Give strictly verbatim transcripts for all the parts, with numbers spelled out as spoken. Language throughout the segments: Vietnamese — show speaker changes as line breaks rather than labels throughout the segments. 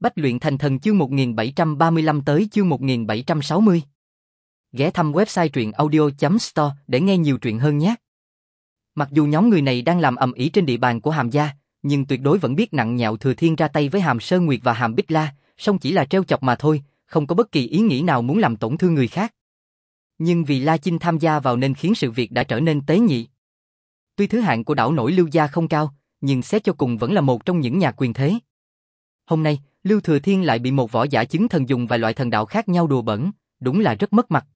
Bách luyện thành thần chương một nghìn bảy trăm ba mươi lăm tới chương một nghìn bảy trăm sáu mươi. Ghé thăm website truyện audio chấm store để nghe nhiều truyện hơn nhé. Mặc dù nhóm người này đang làm ầm ĩ trên địa bàn của Hàm gia, nhưng tuyệt đối vẫn biết nặng nhạo Thừa Thiên ra tay với Hàm Sơn Nguyệt và Hàm Bích La, song chỉ là trêu chọc mà thôi, không có bất kỳ ý nghĩ nào muốn làm tổn thương người khác. Nhưng vì La Chinh tham gia vào nên khiến sự việc đã trở nên tế nhị. Tuy thứ hạng của đảo nổi Lưu gia không cao, nhưng xét cho cùng vẫn là một trong những nhà quyền thế. Hôm nay, Lưu Thừa Thiên lại bị một võ giả chứng thần dùng vài loại thần đạo khác nhau đùa bỡn, đúng là rất mất mặt.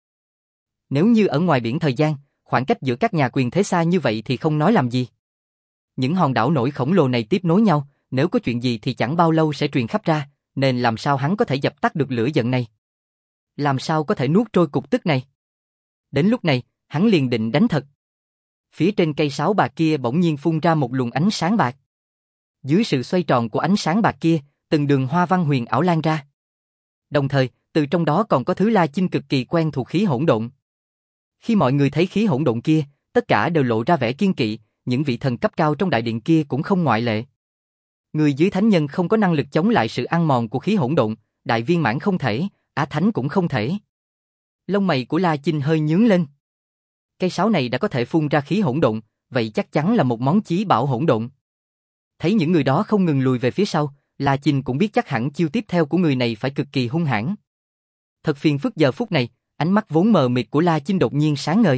Nếu như ở ngoài biển thời gian, khoảng cách giữa các nhà quyền thế xa như vậy thì không nói làm gì. Những hòn đảo nổi khổng lồ này tiếp nối nhau, nếu có chuyện gì thì chẳng bao lâu sẽ truyền khắp ra, nên làm sao hắn có thể dập tắt được lửa giận này? Làm sao có thể nuốt trôi cục tức này? Đến lúc này, hắn liền định đánh thật. Phía trên cây sáo bạc kia bỗng nhiên phun ra một luồng ánh sáng bạc. Dưới sự xoay tròn của ánh sáng bạc kia, từng đường hoa văn huyền ảo lan ra. Đồng thời, từ trong đó còn có thứ La Chinh cực kỳ quen thuộc khí hỗn độn. Khi mọi người thấy khí hỗn độn kia, tất cả đều lộ ra vẻ kiên kỵ, những vị thần cấp cao trong đại điện kia cũng không ngoại lệ. Người dưới thánh nhân không có năng lực chống lại sự ăn mòn của khí hỗn độn, đại viên mãn không thể, á thánh cũng không thể. Lông mày của La Chinh hơi nhướng lên. Cây sáo này đã có thể phun ra khí hỗn độn, vậy chắc chắn là một món chí bảo hỗn độn. Thấy những người đó không ngừng lùi về phía sau, La Chinh cũng biết chắc hẳn chiêu tiếp theo của người này phải cực kỳ hung hãn. Thật phiền phức giờ phút này, ánh mắt vốn mờ mịt của La Chinh đột nhiên sáng ngời.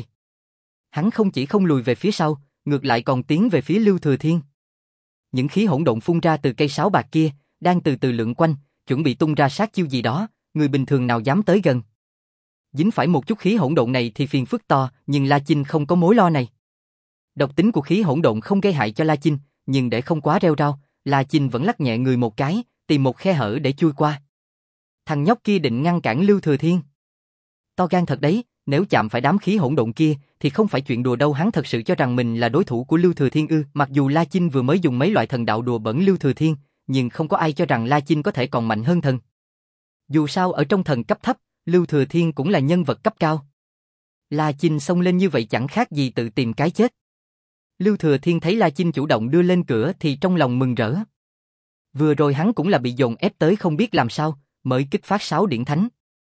Hắn không chỉ không lùi về phía sau, ngược lại còn tiến về phía Lưu Thừa Thiên. Những khí hỗn độn phun ra từ cây sáo bạc kia, đang từ từ lượn quanh, chuẩn bị tung ra sát chiêu gì đó, người bình thường nào dám tới gần. Dính phải một chút khí hỗn độn này thì phiền phức to, nhưng La Chinh không có mối lo này. Độc tính của khí hỗn độn không gây hại cho La Chinh, nhưng để không quá rêu rao, La Chinh vẫn lắc nhẹ người một cái, tìm một khe hở để chui qua. Thằng nhóc kia định ngăn cản Lưu Thừa Thiên. To gan thật đấy, nếu chạm phải đám khí hỗn độn kia thì không phải chuyện đùa đâu. Hắn thật sự cho rằng mình là đối thủ của Lưu Thừa Thiên ư? Mặc dù La Chinh vừa mới dùng mấy loại thần đạo đùa bỡn Lưu Thừa Thiên, nhưng không có ai cho rằng La Chinh có thể còn mạnh hơn thần. Dù sao ở trong thần cấp thấp, Lưu Thừa Thiên cũng là nhân vật cấp cao. La Chinh xông lên như vậy chẳng khác gì tự tìm cái chết. Lưu Thừa Thiên thấy La Chinh chủ động đưa lên cửa thì trong lòng mừng rỡ. Vừa rồi hắn cũng là bị dồn ép tới không biết làm sao, mới kích phát sáu điển thánh.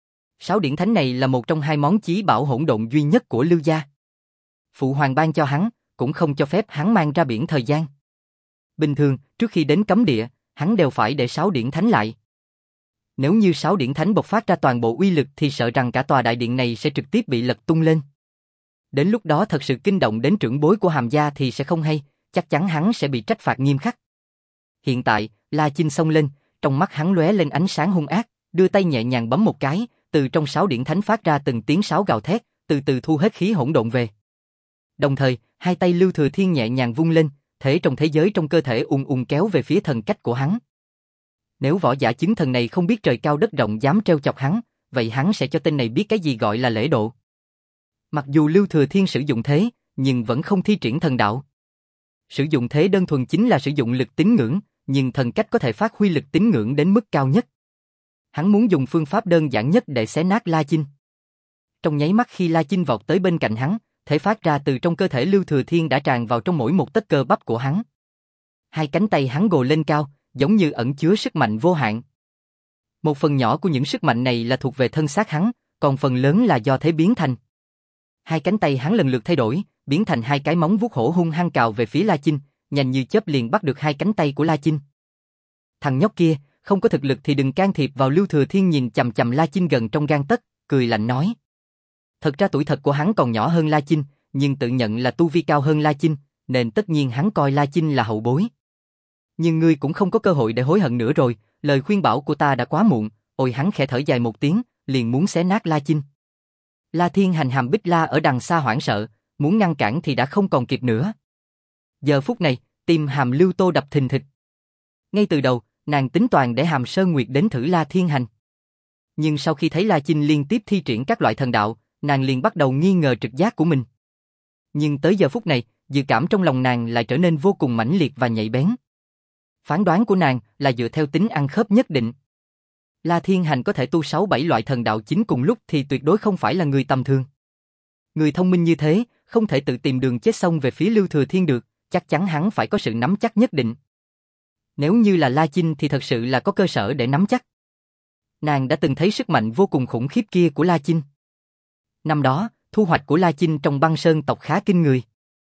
Sáu điển thánh này là một trong hai món chí bảo hỗn độn duy nhất của Lưu gia. Phụ hoàng ban cho hắn, cũng không cho phép hắn mang ra biển thời gian. Bình thường, trước khi đến cấm địa, hắn đều phải để sáu điển thánh lại. Nếu như sáu điển thánh bộc phát ra toàn bộ uy lực thì sợ rằng cả tòa đại điện này sẽ trực tiếp bị lật tung lên. Đến lúc đó thật sự kinh động đến trưởng bối của Hàm gia thì sẽ không hay, chắc chắn hắn sẽ bị trách phạt nghiêm khắc. Hiện tại, La Chinh xông lên, trong mắt hắn lóe lên ánh sáng hung ác, đưa tay nhẹ nhàng bấm một cái, từ trong sáu điển thánh phát ra từng tiếng sáo gào thét, từ từ thu hết khí hỗn độn về. Đồng thời, hai tay Lưu Thừa Thiên nhẹ nhàng vung lên, thể trong thế giới trong cơ thể ùn ùn kéo về phía thần cách của hắn. Nếu võ giả chứng thần này không biết trời cao đất rộng dám trêu chọc hắn, vậy hắn sẽ cho tên này biết cái gì gọi là lễ độ. Mặc dù Lưu Thừa Thiên sử dụng thế, nhưng vẫn không thi triển thần đạo. Sử dụng thế đơn thuần chính là sử dụng lực tín ngưỡng, nhưng thần cách có thể phát huy lực tín ngưỡng đến mức cao nhất. Hắn muốn dùng phương pháp đơn giản nhất để xé nát La Chinh. Trong nháy mắt khi La Chinh vọt tới bên cạnh hắn, thể phát ra từ trong cơ thể Lưu Thừa Thiên đã tràn vào trong mỗi một tấc cơ bắp của hắn. Hai cánh tay hắn gồ lên cao, giống như ẩn chứa sức mạnh vô hạn. Một phần nhỏ của những sức mạnh này là thuộc về thân xác hắn, còn phần lớn là do thế biến thành. Hai cánh tay hắn lần lượt thay đổi, biến thành hai cái móng vuốt hổ hung hăng cào về phía La Chinh, nhanh như chớp liền bắt được hai cánh tay của La Chinh. Thằng nhóc kia, không có thực lực thì đừng can thiệp vào. Lưu Thừa Thiên nhìn chằm chằm La Chinh gần trong gang tấc, cười lạnh nói. Thật ra tuổi thật của hắn còn nhỏ hơn La Chinh, nhưng tự nhận là tu vi cao hơn La Chinh, nên tất nhiên hắn coi La Chinh là hậu bối. Nhưng ngươi cũng không có cơ hội để hối hận nữa rồi, lời khuyên bảo của ta đã quá muộn. Ôi, hắn khẽ thở dài một tiếng, liền muốn xé nát La Chinh. La Thiên Hành Hàm Bích La ở đằng xa hoảng sợ, muốn ngăn cản thì đã không còn kịp nữa. Giờ phút này, tim Hàm Lưu Tô đập thình thịch. Ngay từ đầu, nàng tính toàn để Hàm Sơn Nguyệt đến thử La Thiên Hành. Nhưng sau khi thấy La Chinh liên tiếp thi triển các loại thần đạo, nàng liền bắt đầu nghi ngờ trực giác của mình. Nhưng tới giờ phút này, dự cảm trong lòng nàng lại trở nên vô cùng mãnh liệt và nhạy bén. Phán đoán của nàng là dựa theo tính ăn khớp nhất định. La Thiên Hành có thể tu sáu bảy loại thần đạo chính cùng lúc thì tuyệt đối không phải là người tầm thường. Người thông minh như thế, không thể tự tìm đường chết xông về phía Lưu Thừa Thiên được, chắc chắn hắn phải có sự nắm chắc nhất định. Nếu như là La Chinh thì thật sự là có cơ sở để nắm chắc. Nàng đã từng thấy sức mạnh vô cùng khủng khiếp kia của La Chinh. Năm đó, thu hoạch của La Chinh trong băng sơn tộc khá kinh người.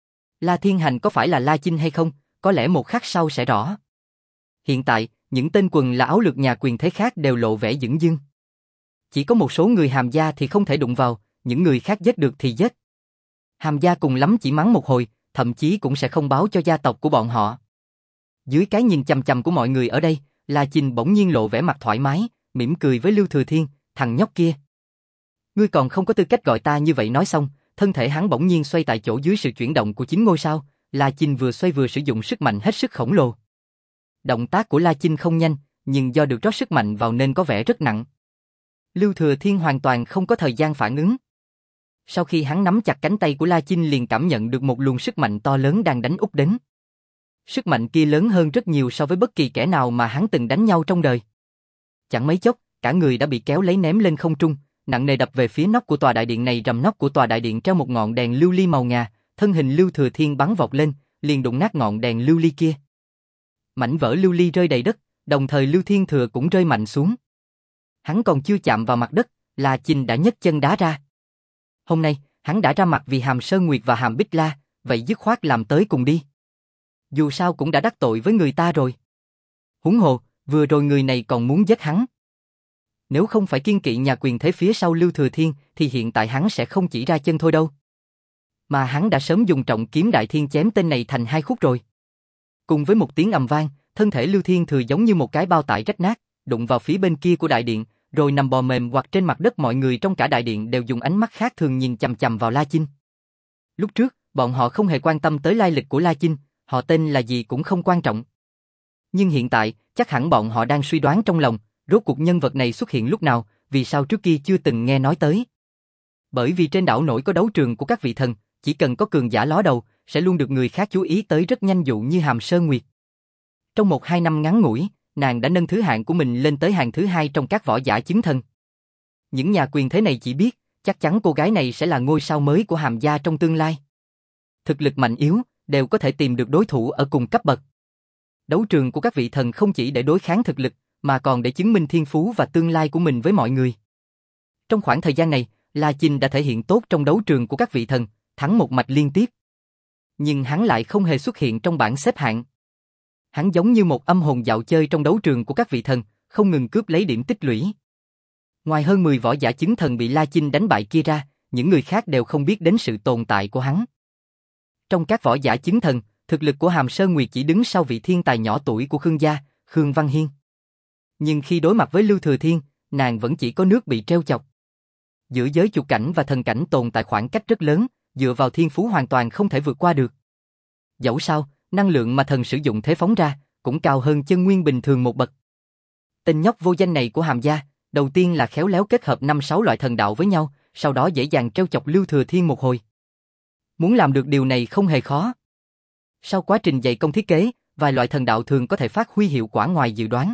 La Thiên Hành có phải là La Chinh hay không, có lẽ một khắc sau sẽ rõ. Hiện tại, những tên quần là áo lược nhà quyền thế khác đều lộ vẻ dửng dưng. Chỉ có một số người Hàm gia thì không thể đụng vào, những người khác giết được thì giết. Hàm gia cùng lắm chỉ mắng một hồi, thậm chí cũng sẽ không báo cho gia tộc của bọn họ. Dưới cái nhìn chằm chằm của mọi người ở đây, La Chinh bỗng nhiên lộ vẻ mặt thoải mái, mỉm cười với Lưu Thừa Thiên, thằng nhóc kia. Ngươi còn không có tư cách gọi ta như vậy. Nói xong, thân thể hắn bỗng nhiên xoay tại chỗ dưới sự chuyển động của chín ngôi sao, La Chinh vừa xoay vừa sử dụng sức mạnh hết sức khổng lồ. Động tác của La Chinh không nhanh, nhưng do được rót sức mạnh vào nên có vẻ rất nặng. Lưu Thừa Thiên hoàn toàn không có thời gian phản ứng. Sau khi hắn nắm chặt cánh tay của La Chinh liền cảm nhận được một luồng sức mạnh to lớn đang đánh úp đến. Sức mạnh kia lớn hơn rất nhiều so với bất kỳ kẻ nào mà hắn từng đánh nhau trong đời. Chẳng mấy chốc, cả người đã bị kéo lấy ném lên không trung, nặng nề đập về phía nóc của tòa đại điện này. Rầm nóc của tòa đại điện treo một ngọn đèn lưu ly màu ngà, thân hình Lưu Thừa Thiên bắn vọt lên, liền đụng nát ngọn đèn lưu ly kia. Mảnh vỡ lưu ly rơi đầy đất, đồng thời Lưu Thiên Thừa cũng rơi mạnh xuống. Hắn còn chưa chạm vào mặt đất, La Chinh đã nhấc chân đá ra. Hôm nay, hắn đã ra mặt vì Hàm Sơn Nguyệt và Hàm Bích La, vậy dứt khoát làm tới cùng đi. Dù sao cũng đã đắc tội với người ta rồi. Huống hồ, vừa rồi người này còn muốn giết hắn. Nếu không phải kiên kỵ nhà quyền thế phía sau Lưu Thừa Thiên, thì hiện tại hắn sẽ không chỉ ra chân thôi đâu. Mà hắn đã sớm dùng trọng kiếm đại thiên chém tên này thành hai khúc rồi. Cùng với một tiếng ầm vang, thân thể Lưu Thiên Thừa giống như một cái bao tải rách nát, đụng vào phía bên kia của đại điện, rồi nằm bò mềm hoặc trên mặt đất. Mọi người trong cả đại điện đều dùng ánh mắt khác thường nhìn chằm chằm vào La Chinh. Lúc trước, bọn họ không hề quan tâm tới lai lịch của La Chinh, họ tên là gì cũng không quan trọng. Nhưng hiện tại, chắc hẳn bọn họ đang suy đoán trong lòng, rốt cuộc nhân vật này xuất hiện lúc nào, vì sao trước kia chưa từng nghe nói tới. Bởi vì trên đảo nổi có đấu trường của các vị thần, chỉ cần có cường giả ló đầu, sẽ luôn được người khác chú ý tới rất nhanh. Dụ như Hàm Sơn Nguyệt. Trong một hai năm ngắn ngủi, nàng đã nâng thứ hạng của mình lên tới hàng thứ hai trong các võ giả chứng thần. Những nhà quyền thế này chỉ biết, chắc chắn cô gái này sẽ là ngôi sao mới của Hàm gia trong tương lai. Thực lực mạnh yếu, đều có thể tìm được đối thủ ở cùng cấp bậc. Đấu trường của các vị thần không chỉ để đối kháng thực lực, mà còn để chứng minh thiên phú và tương lai của mình với mọi người. Trong khoảng thời gian này, La Chinh đã thể hiện tốt trong đấu trường của các vị thần, thắng một mạch liên tiếp. Nhưng hắn lại không hề xuất hiện trong bảng xếp hạng. Hắn giống như một âm hồn dạo chơi trong đấu trường của các vị thần, không ngừng cướp lấy điểm tích lũy. Ngoài hơn mười võ giả chứng thần bị La Chinh đánh bại kia ra, những người khác đều không biết đến sự tồn tại của hắn. Trong các võ giả chứng thần, thực lực của Hàm Sơn Nguyệt chỉ đứng sau vị thiên tài nhỏ tuổi của Khương gia, Khương Văn Hiên. Nhưng khi đối mặt với Lưu Thừa Thiên, nàng vẫn chỉ có nước bị treo chọc. Giữa giới chủ cảnh và thần cảnh tồn tại khoảng cách rất lớn, dựa vào thiên phú hoàn toàn không thể vượt qua được. Dẫu sao, năng lượng mà thần sử dụng thế phóng ra, cũng cao hơn chân nguyên bình thường một bậc. Tên nhóc vô danh này của Hàm gia, đầu tiên là khéo léo kết hợp năm sáu loại thần đạo với nhau, sau đó dễ dàng treo chọc Lưu Thừa Thiên một hồi. Muốn làm được điều này không hề khó. Sau quá trình dày công thiết kế, vài loại thần đạo thường có thể phát huy hiệu quả ngoài dự đoán.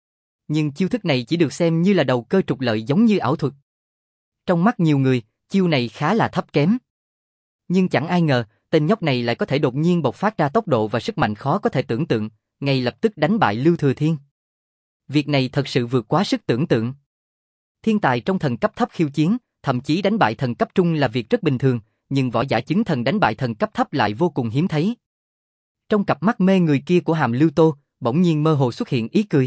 Nhưng chiêu thức này chỉ được xem như là đầu cơ trục lợi, giống như ảo thuật. Trong mắt nhiều người, chiêu này khá là thấp kém. Nhưng chẳng ai ngờ, tên nhóc này lại có thể đột nhiên bộc phát ra tốc độ và sức mạnh khó có thể tưởng tượng, ngay lập tức đánh bại Lưu Thừa Thiên. Việc này thật sự vượt quá sức tưởng tượng. Thiên tài trong thần cấp thấp khiêu chiến, thậm chí đánh bại thần cấp trung là việc rất bình thường, nhưng võ giả chứng thần đánh bại thần cấp thấp lại vô cùng hiếm thấy. Trong cặp mắt mê người kia của Hàm Lưu Tô, bỗng nhiên mơ hồ xuất hiện ý cười.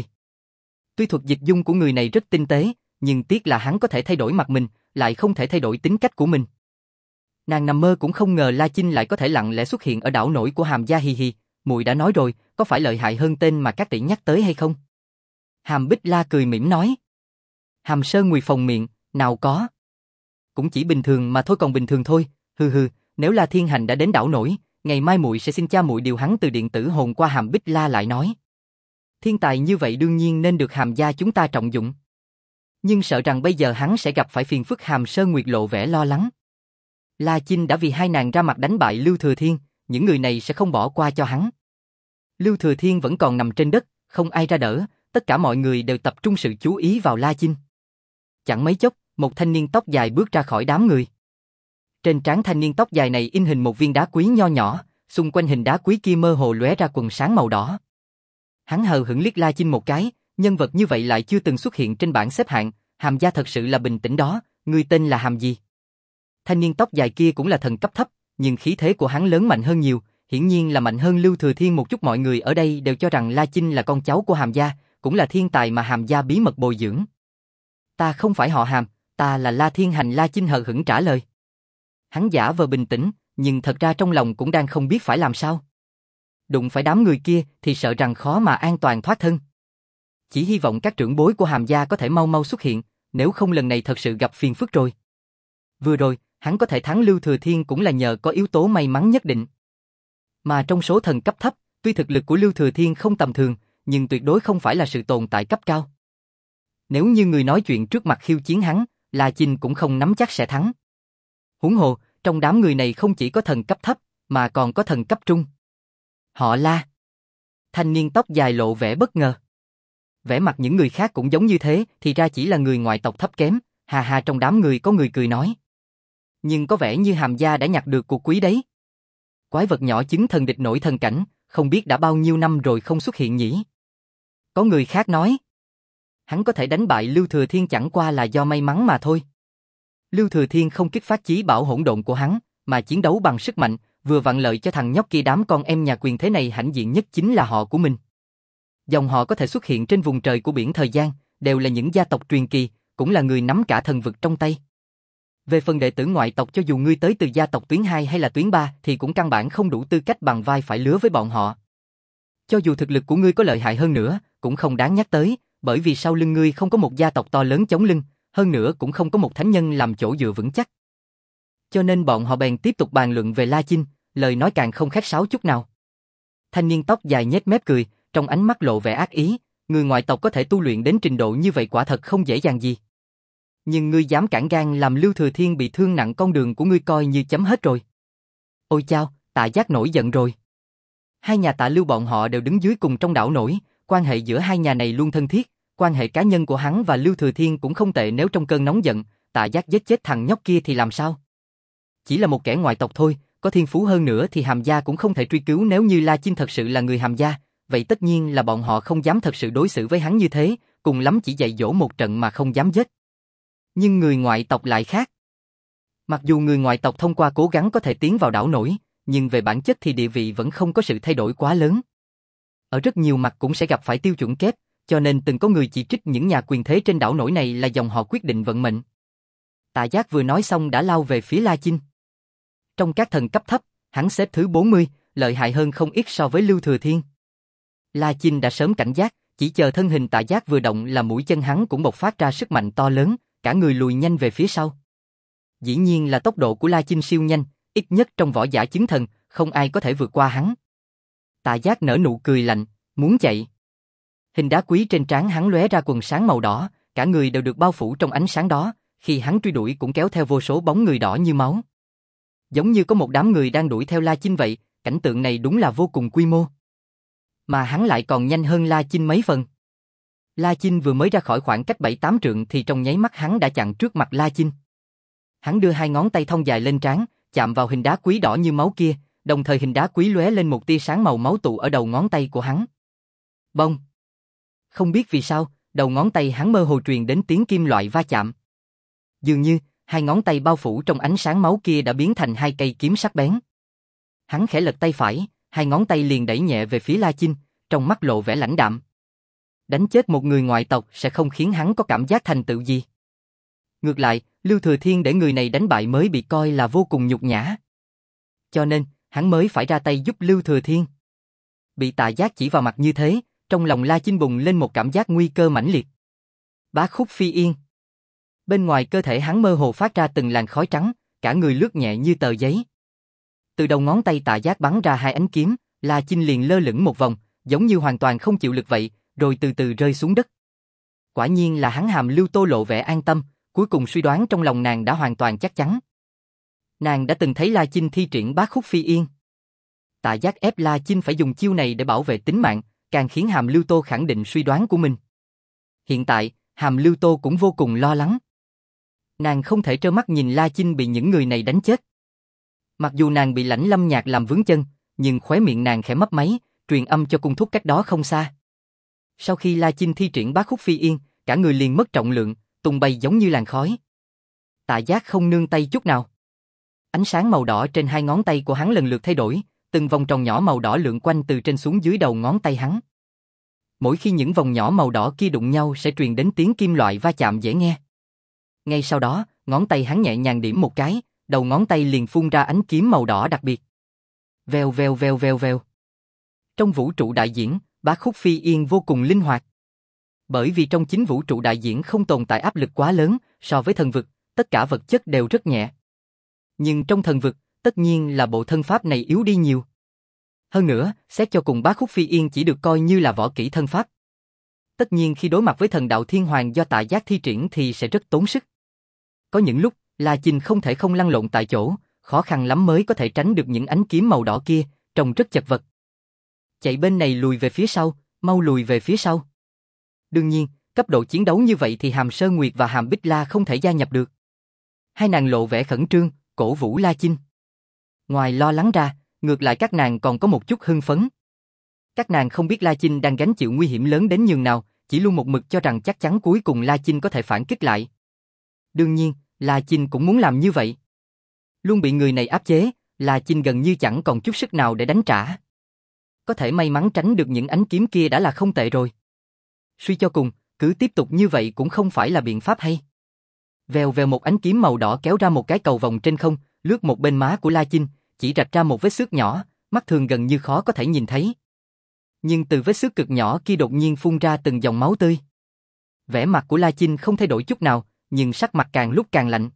Tuy thuật dịch dung của người này rất tinh tế, nhưng tiếc là hắn có thể thay đổi mặt mình, lại không thể thay đổi tính cách của mình. Nàng nằm mơ cũng không ngờ La Chinh lại có thể lặng lẽ xuất hiện ở đảo nổi của Hàm gia. Hì hì, muội đã nói rồi, có phải lợi hại hơn tên mà các tỷ nhắc tới hay không? Hàm Bích La cười mỉm nói. Hàm Sơn Nguyệt phồng miệng, nào có. Cũng chỉ bình thường mà thôi, còn bình thường thôi, hừ hừ, nếu La Thiên Hành đã đến đảo nổi, ngày mai muội sẽ xin cha muội điều hắn từ điện tử hồn qua. Hàm Bích La lại nói. Thiên tài như vậy đương nhiên nên được Hàm gia chúng ta trọng dụng. Nhưng sợ rằng bây giờ hắn sẽ gặp phải phiền phức. Hàm Sơn Nguyệt lộ vẻ lo lắng. La Chinh đã vì hai nàng ra mặt đánh bại Lưu Thừa Thiên, những người này sẽ không bỏ qua cho hắn. Lưu Thừa Thiên vẫn còn nằm trên đất, không ai ra đỡ, tất cả mọi người đều tập trung sự chú ý vào La Chinh. Chẳng mấy chốc, một thanh niên tóc dài bước ra khỏi đám người. Trên trán thanh niên tóc dài này in hình một viên đá quý nho nhỏ, xung quanh hình đá quý kia mơ hồ lóe ra quầng sáng màu đỏ. Hắn hờ hững liếc La Chinh một cái, nhân vật như vậy lại chưa từng xuất hiện trên bảng xếp hạng, Hàm gia thật sự là bình tĩnh đó, ngươi tên là Hàm gì? Thanh niên tóc dài kia cũng là thần cấp thấp, nhưng khí thế của hắn lớn mạnh hơn nhiều, hiển nhiên là mạnh hơn Lưu Thừa Thiên một chút. Mọi người ở đây đều cho rằng La Chinh là con cháu của Hàm gia, cũng là thiên tài mà Hàm gia bí mật bồi dưỡng. Ta không phải họ Hàm, ta là La Thiên Hành. La Chinh hờ hững trả lời. Hắn giả vờ bình tĩnh, nhưng thật ra trong lòng cũng đang không biết phải làm sao. Đụng phải đám người kia thì sợ rằng khó mà an toàn thoát thân. Chỉ hy vọng các trưởng bối của Hàm gia có thể mau mau xuất hiện, nếu không lần này thật sự gặp phiền phức rồi. Vừa rồi, hắn có thể thắng Lưu Thừa Thiên cũng là nhờ có yếu tố may mắn nhất định. Mà trong số thần cấp thấp, tuy thực lực của Lưu Thừa Thiên không tầm thường, nhưng tuyệt đối không phải là sự tồn tại cấp cao. Nếu như người nói chuyện trước mặt khiêu chiến hắn, La Chinh cũng không nắm chắc sẽ thắng. Huống hồ, trong đám người này không chỉ có thần cấp thấp, mà còn có thần cấp trung. Họ La. Thanh niên tóc dài lộ vẻ bất ngờ. Vẻ mặt những người khác cũng giống như thế, thì ra chỉ là người ngoại tộc thấp kém, hà hà. Trong đám người có người cười nói. Nhưng có vẻ như Hàm gia đã nhặt được cuộc quý đấy. Quái vật nhỏ chứng thần địch nổi thần cảnh, không biết đã bao nhiêu năm rồi không xuất hiện nhỉ? Có người khác nói. Hắn có thể đánh bại Lưu Thừa Thiên chẳng qua là do may mắn mà thôi. Lưu Thừa Thiên không kích phát chí bảo hỗn độn của hắn, mà chiến đấu bằng sức mạnh, vừa vặn lợi cho thằng nhóc kia. Đám con em nhà quyền thế này hãnh diện nhất chính là họ của mình. Dòng họ có thể xuất hiện trên vùng trời của biển thời gian, đều là những gia tộc truyền kỳ, cũng là người nắm cả thần vực trong tay. Về phần đệ tử ngoại tộc, cho dù ngươi tới từ gia tộc tuyến hai hay là tuyến ba thì cũng căn bản không đủ tư cách bằng vai phải lứa với bọn họ. Cho dù thực lực của ngươi có lợi hại hơn nữa, cũng không đáng nhắc tới, bởi vì sau lưng ngươi không có một gia tộc to lớn chống lưng, hơn nữa cũng không có một thánh nhân làm chỗ dựa vững chắc. Cho nên bọn họ bèn tiếp tục bàn luận về La Chinh, lời nói càng không khách sáo chút nào. Thanh niên tóc dài nhếch mép cười, trong ánh mắt lộ vẻ ác ý, người ngoại tộc có thể tu luyện đến trình độ như vậy quả thật không dễ dàng gì. Nhưng ngươi dám cản gan làm Lưu Thừa Thiên bị thương nặng, con đường của ngươi coi như chấm hết rồi. Ôi chao, Tạ Giác nổi giận rồi. Hai nhà Tạ Lưu bọn họ đều đứng dưới cùng trong đảo nổi, quan hệ giữa hai nhà này luôn thân thiết, quan hệ cá nhân của hắn và Lưu Thừa Thiên cũng không tệ. Nếu trong cơn nóng giận, Tạ Giác giết chết thằng nhóc kia thì làm sao? Chỉ là một kẻ ngoại tộc thôi, có thiên phú hơn nữa thì Hàm gia cũng không thể truy cứu. Nếu như La Chinh thật sự là người Hàm gia, vậy tất nhiên là bọn họ không dám thật sự đối xử với hắn như thế, cùng lắm chỉ dạy dỗ một trận mà không dám giết. Nhưng người ngoại tộc lại khác. Mặc dù người ngoại tộc thông qua cố gắng có thể tiến vào đảo nổi, nhưng về bản chất thì địa vị vẫn không có sự thay đổi quá lớn. Ở rất nhiều mặt cũng sẽ gặp phải tiêu chuẩn kép, cho nên từng có người chỉ trích những nhà quyền thế trên đảo nổi này là dòng họ quyết định vận mệnh. Tạ Giác vừa nói xong đã lao về phía La Chinh. Trong các thần cấp thấp, hắn xếp thứ bốn mươi, lợi hại hơn không ít so với Lưu Thừa Thiên. La Chinh đã sớm cảnh giác, chỉ chờ thân hình Tạ Giác vừa động là mũi chân hắn cũng bộc phát ra sức mạnh to lớn, cả người lùi nhanh về phía sau. Dĩ nhiên là tốc độ của La Chinh siêu nhanh, ít nhất trong võ giả chứng thần, không ai có thể vượt qua hắn. Tạ Giác nở nụ cười lạnh, muốn chạy. Hình đá quý trên trán hắn lóe ra quần sáng màu đỏ, cả người đều được bao phủ trong ánh sáng đó, khi hắn truy đuổi cũng kéo theo vô số bóng người đỏ như máu. Giống như có một đám người đang đuổi theo La Chinh vậy, cảnh tượng này đúng là vô cùng quy mô. Mà hắn lại còn nhanh hơn La Chinh mấy phần. La Chinh vừa mới ra khỏi khoảng cách bảy tám trượng thì trong nháy mắt hắn đã chặn trước mặt La Chinh. Hắn đưa hai ngón tay thon dài lên trán, chạm vào hình đá quý đỏ như máu kia, đồng thời hình đá quý lóe lên một tia sáng màu máu tụ ở đầu ngón tay của hắn. Bông! Không biết vì sao, đầu ngón tay hắn mơ hồ truyền đến tiếng kim loại va chạm. Dường như, hai ngón tay bao phủ trong ánh sáng máu kia đã biến thành hai cây kiếm sắc bén. Hắn khẽ lật tay phải, hai ngón tay liền đẩy nhẹ về phía La Chinh, trong mắt lộ vẻ lãnh đạm. Đánh chết một người ngoại tộc sẽ không khiến hắn có cảm giác thành tựu gì. Ngược lại, Lưu Thừa Thiên để người này đánh bại mới bị coi là vô cùng nhục nhã. Cho nên, hắn mới phải ra tay giúp Lưu Thừa Thiên. Bị Tạ Giác chỉ vào mặt như thế, trong lòng La Chinh bùng lên một cảm giác nguy cơ mãnh liệt. Bá Khúc Phi Yên. Bên ngoài cơ thể hắn mơ hồ phát ra từng làn khói trắng, cả người lướt nhẹ như tờ giấy. Từ đầu ngón tay Tạ Giác bắn ra hai ánh kiếm, La Chinh liền lơ lửng một vòng, giống như hoàn toàn không chịu lực vậy, rồi từ từ rơi xuống đất. Quả nhiên là hắn. Hàm Lưu Tô lộ vẻ an tâm, cuối cùng suy đoán trong lòng nàng đã hoàn toàn chắc chắn. Nàng đã từng thấy La Chinh thi triển Bá Khúc Phi Yên. Tạ Giác ép La Chinh phải dùng chiêu này để bảo vệ tính mạng, càng khiến Hàm Lưu Tô khẳng định suy đoán của mình. Hiện tại, Hàm Lưu Tô cũng vô cùng lo lắng. Nàng không thể trơ mắt nhìn La Chinh bị những người này đánh chết. Mặc dù nàng bị Lãnh Lâm Nhạc làm vướng chân, nhưng khóe miệng nàng khẽ mấp máy, truyền âm cho cung thúc cách đó không xa. Sau khi La Chinh thi triển bát khúc phi yên, cả người liền mất trọng lượng, tung bay giống như làn khói. Tạ Giác không nương tay chút nào. Ánh sáng màu đỏ trên hai ngón tay của hắn lần lượt thay đổi, từng vòng tròn nhỏ màu đỏ lượn quanh từ trên xuống dưới đầu ngón tay hắn. Mỗi khi những vòng nhỏ màu đỏ kia đụng nhau sẽ truyền đến tiếng kim loại va chạm dễ nghe. Ngay sau đó, ngón tay hắn nhẹ nhàng điểm một cái, đầu ngón tay liền phun ra ánh kiếm màu đỏ đặc biệt. Vèo vèo vèo vèo vèo. Trong vũ trụ đại diễn, bát khúc phi yên vô cùng linh hoạt. Bởi vì trong chính vũ trụ đại diễn không tồn tại áp lực quá lớn, so với thần vực, tất cả vật chất đều rất nhẹ. Nhưng trong thần vực, tất nhiên là bộ thân pháp này yếu đi nhiều. Hơn nữa, xét cho cùng bát khúc phi yên chỉ được coi như là võ kỹ thân pháp. Tất nhiên khi đối mặt với thần đạo thiên hoàng do Tạ Giác thi triển thì sẽ rất tốn sức. Có những lúc, La Chinh không thể không lăn lộn tại chỗ, khó khăn lắm mới có thể tránh được những ánh kiếm màu đỏ kia, trông rất chật vật. Chạy bên này lùi về phía sau, mau lùi về phía sau. Đương nhiên, cấp độ chiến đấu như vậy thì Hàm Sơn Nguyệt và Hàm Bích La không thể gia nhập được. Hai nàng lộ vẻ khẩn trương, cổ vũ La Chinh. Ngoài lo lắng ra, ngược lại các nàng còn có một chút hưng phấn. Các nàng không biết La Chinh đang gánh chịu nguy hiểm lớn đến nhường nào, chỉ luôn một mực cho rằng chắc chắn cuối cùng La Chinh có thể phản kích lại. Đương nhiên, La Chinh cũng muốn làm như vậy. Luôn bị người này áp chế, La Chinh gần như chẳng còn chút sức nào để đánh trả. Có thể may mắn tránh được những ánh kiếm kia đã là không tệ rồi. Suy cho cùng, cứ tiếp tục như vậy cũng không phải là biện pháp hay. Vèo vèo một ánh kiếm màu đỏ kéo ra một cái cầu vòng trên không, lướt một bên má của La Chinh, chỉ rạch ra một vết xước nhỏ, mắt thường gần như khó có thể nhìn thấy. Nhưng từ vết xước cực nhỏ kia đột nhiên phun ra từng dòng máu tươi. Vẻ mặt của La Chinh không thay đổi chút nào, nhưng sắc mặt càng lúc càng lạnh.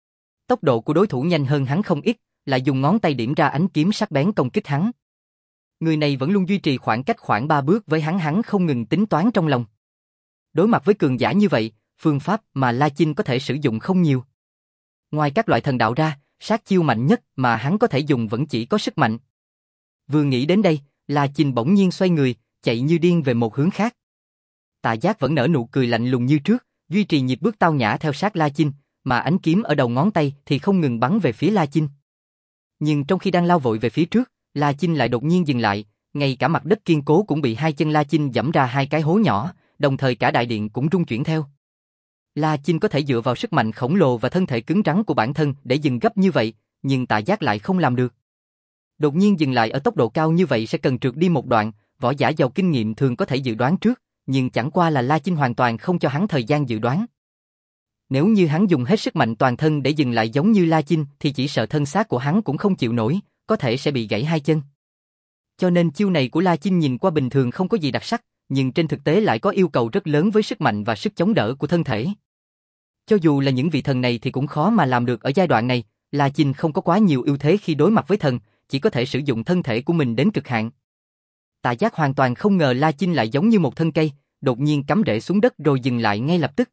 Tốc độ của đối thủ nhanh hơn hắn không ít, lại dùng ngón tay điểm ra ánh kiếm sắc bén công kích hắn. Người này vẫn luôn duy trì khoảng cách khoảng ba bước với hắn hắn không ngừng tính toán trong lòng. Đối mặt với cường giả như vậy, phương pháp mà La Chinh có thể sử dụng không nhiều. Ngoài các loại thần đạo ra, sát chiêu mạnh nhất mà hắn có thể dùng vẫn chỉ có sức mạnh. Vừa nghĩ đến đây, La Chinh bỗng nhiên xoay người, chạy như điên về một hướng khác. Tạ Giác vẫn nở nụ cười lạnh lùng như trước, duy trì nhịp bước tao nhã theo sát La Chinh, mà ánh kiếm ở đầu ngón tay thì không ngừng bắn về phía La Chinh. Nhưng trong khi đang lao vội về phía trước, La Chinh lại đột nhiên dừng lại, ngay cả mặt đất kiên cố cũng bị hai chân La Chinh giẫm ra hai cái hố nhỏ, đồng thời cả đại điện cũng rung chuyển theo. La Chinh có thể dựa vào sức mạnh khổng lồ và thân thể cứng rắn của bản thân để dừng gấp như vậy, nhưng Tạ Giác lại không làm được. Đột nhiên dừng lại ở tốc độ cao như vậy sẽ cần trượt đi một đoạn, võ giả giàu kinh nghiệm thường có thể dự đoán trước, nhưng chẳng qua là La Chinh hoàn toàn không cho hắn thời gian dự đoán. Nếu như hắn dùng hết sức mạnh toàn thân để dừng lại giống như La Chinh thì chỉ sợ thân xác của hắn cũng không chịu nổi, có thể sẽ bị gãy hai chân. Cho nên chiêu này của La Chinh nhìn qua bình thường không có gì đặc sắc, nhưng trên thực tế lại có yêu cầu rất lớn với sức mạnh và sức chống đỡ của thân thể. Cho dù là những vị thần này thì cũng khó mà làm được ở giai đoạn này, La Chinh không có quá nhiều ưu thế khi đối mặt với thần, chỉ có thể sử dụng thân thể của mình đến cực hạn. Tạ Giác hoàn toàn không ngờ La Chinh lại giống như một thân cây, đột nhiên cắm rễ xuống đất rồi dừng lại ngay lập tức.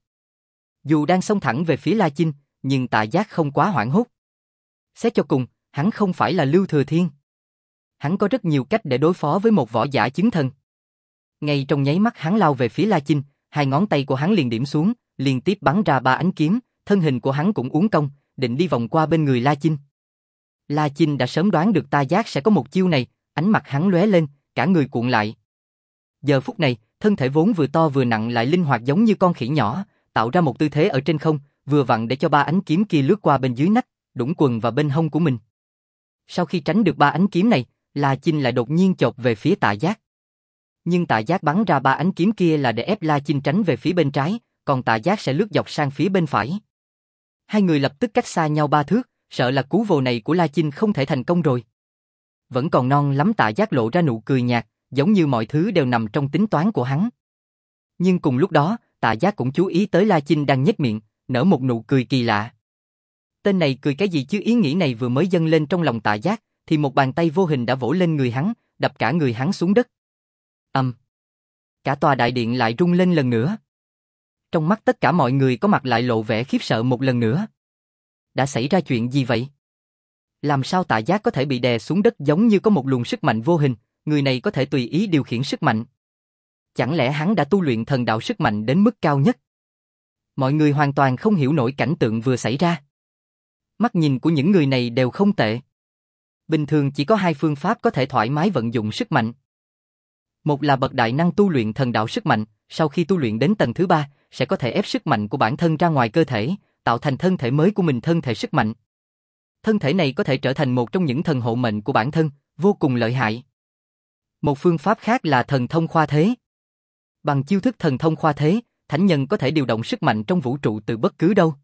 Dù đang xông thẳng về phía La Chinh, nhưng Tạ Giác không quá hoảng hốt. Xét cho cùng, hắn không phải là Lưu Thừa Thiên. Hắn có rất nhiều cách để đối phó với một võ giả chứng thần. Ngay trong nháy mắt hắn lao về phía La Chinh, hai ngón tay của hắn liền điểm xuống, liên tiếp bắn ra ba ánh kiếm, thân hình của hắn cũng uốn cong, định đi vòng qua bên người La Chinh. La Chinh đã sớm đoán được Tạ Giác sẽ có một chiêu này, ánh mặt hắn lóe lên, cả người cuộn lại. Giờ phút này, thân thể vốn vừa to vừa nặng lại linh hoạt giống như con khỉ nhỏ, tạo ra một tư thế ở trên không, vừa vặn để cho ba ánh kiếm kia lướt qua bên dưới nách, đũng quần và bên hông của mình. Sau khi tránh được ba ánh kiếm này, La Chinh lại đột nhiên chộp về phía Tạ Giác. Nhưng Tạ Giác bắn ra ba ánh kiếm kia là để ép La Chinh tránh về phía bên trái, còn Tạ Giác sẽ lướt dọc sang phía bên phải. Hai người lập tức cách xa nhau ba thước, sợ là cú vồ này của La Chinh không thể thành công rồi. Vẫn còn non lắm. Tạ Giác lộ ra nụ cười nhạt, giống như mọi thứ đều nằm trong tính toán của hắn. Nhưng cùng lúc đó, Tạ Giác cũng chú ý tới La Chinh đang nhếch miệng, nở một nụ cười kỳ lạ. Tên này cười cái gì chứ? Ý nghĩ này vừa mới dâng lên trong lòng Tạ Giác, thì một bàn tay vô hình đã vỗ lên người hắn, đập cả người hắn xuống đất. Ầm. Um. Cả tòa đại điện lại rung lên lần nữa. Trong mắt tất cả mọi người có mặt lại lộ vẻ khiếp sợ một lần nữa. Đã xảy ra chuyện gì vậy? Làm sao Tạ Giác có thể bị đè xuống đất giống như có một luồng sức mạnh vô hình, người này có thể tùy ý điều khiển sức mạnh. Chẳng lẽ hắn đã tu luyện thần đạo sức mạnh đến mức cao nhất? Mọi người hoàn toàn không hiểu nổi cảnh tượng vừa xảy ra. Mắt nhìn của những người này đều không tệ. Bình thường chỉ có hai phương pháp có thể thoải mái vận dụng sức mạnh. Một là bậc đại năng tu luyện thần đạo sức mạnh, sau khi tu luyện đến tầng thứ ba, sẽ có thể ép sức mạnh của bản thân ra ngoài cơ thể, tạo thành thân thể mới của mình, thân thể sức mạnh. Thân thể này có thể trở thành một trong những thần hộ mệnh của bản thân, vô cùng lợi hại. Một phương pháp khác là thần thông khoa thế. Bằng chiêu thức thần thông khoa thế, thánh nhân có thể điều động sức mạnh trong vũ trụ từ bất cứ đâu.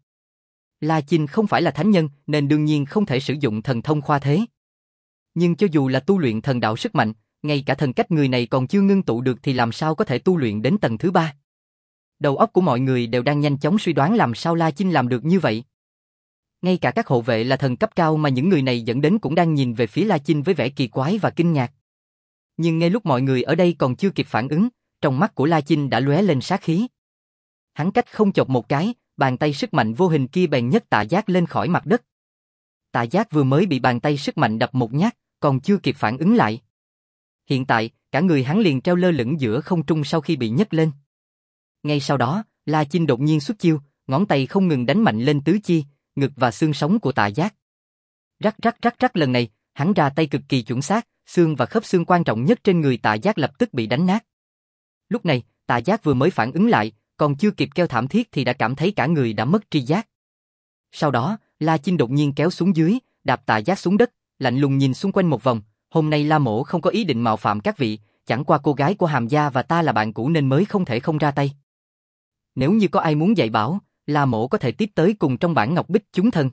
La Chinh không phải là thánh nhân nên đương nhiên không thể sử dụng thần thông khoa thế. Nhưng cho dù là tu luyện thần đạo sức mạnh, ngay cả thần cách người này còn chưa ngưng tụ được thì làm sao có thể tu luyện đến tầng thứ ba. Đầu óc của mọi người đều đang nhanh chóng suy đoán làm sao La Chinh làm được như vậy. Ngay cả các hộ vệ là thần cấp cao mà những người này dẫn đến cũng đang nhìn về phía La Chinh với vẻ kỳ quái và kinh ngạc. Nhưng ngay lúc mọi người ở đây còn chưa kịp phản ứng, trong mắt của La Chinh đã lóe lên sát khí. Hắn cách không chộp một cái, bàn tay sức mạnh vô hình kia bèn nhấc Tạ Giác lên khỏi mặt đất. Tạ Giác vừa mới bị bàn tay sức mạnh đập một nhát, còn chưa kịp phản ứng lại. Hiện tại, cả người hắn liền treo lơ lửng giữa không trung sau khi bị nhấc lên. Ngay sau đó, La Chinh đột nhiên xuất chiêu, ngón tay không ngừng đánh mạnh lên tứ chi, ngực và xương sống của Tạ Giác. Rắc rắc rắc rắc, lần này, hắn ra tay cực kỳ chuẩn xác, xương và khớp xương quan trọng nhất trên người Tạ Giác lập tức bị đánh nát. Lúc này, Tạ Giác vừa mới phản ứng lại, còn chưa kịp kêu thảm thiết thì đã cảm thấy cả người đã mất tri giác. Sau đó, La Chinh đột nhiên kéo xuống dưới, đạp Tạ Giác xuống đất, lạnh lùng nhìn xung quanh một vòng. Hôm nay La Mỗ không có ý định mạo phạm các vị, chẳng qua cô gái của Hàm gia và ta là bạn cũ nên mới không thể không ra tay. Nếu như có ai muốn dạy bảo, La Mỗ có thể tiếp tới cùng trong bản ngọc bích chúng thần.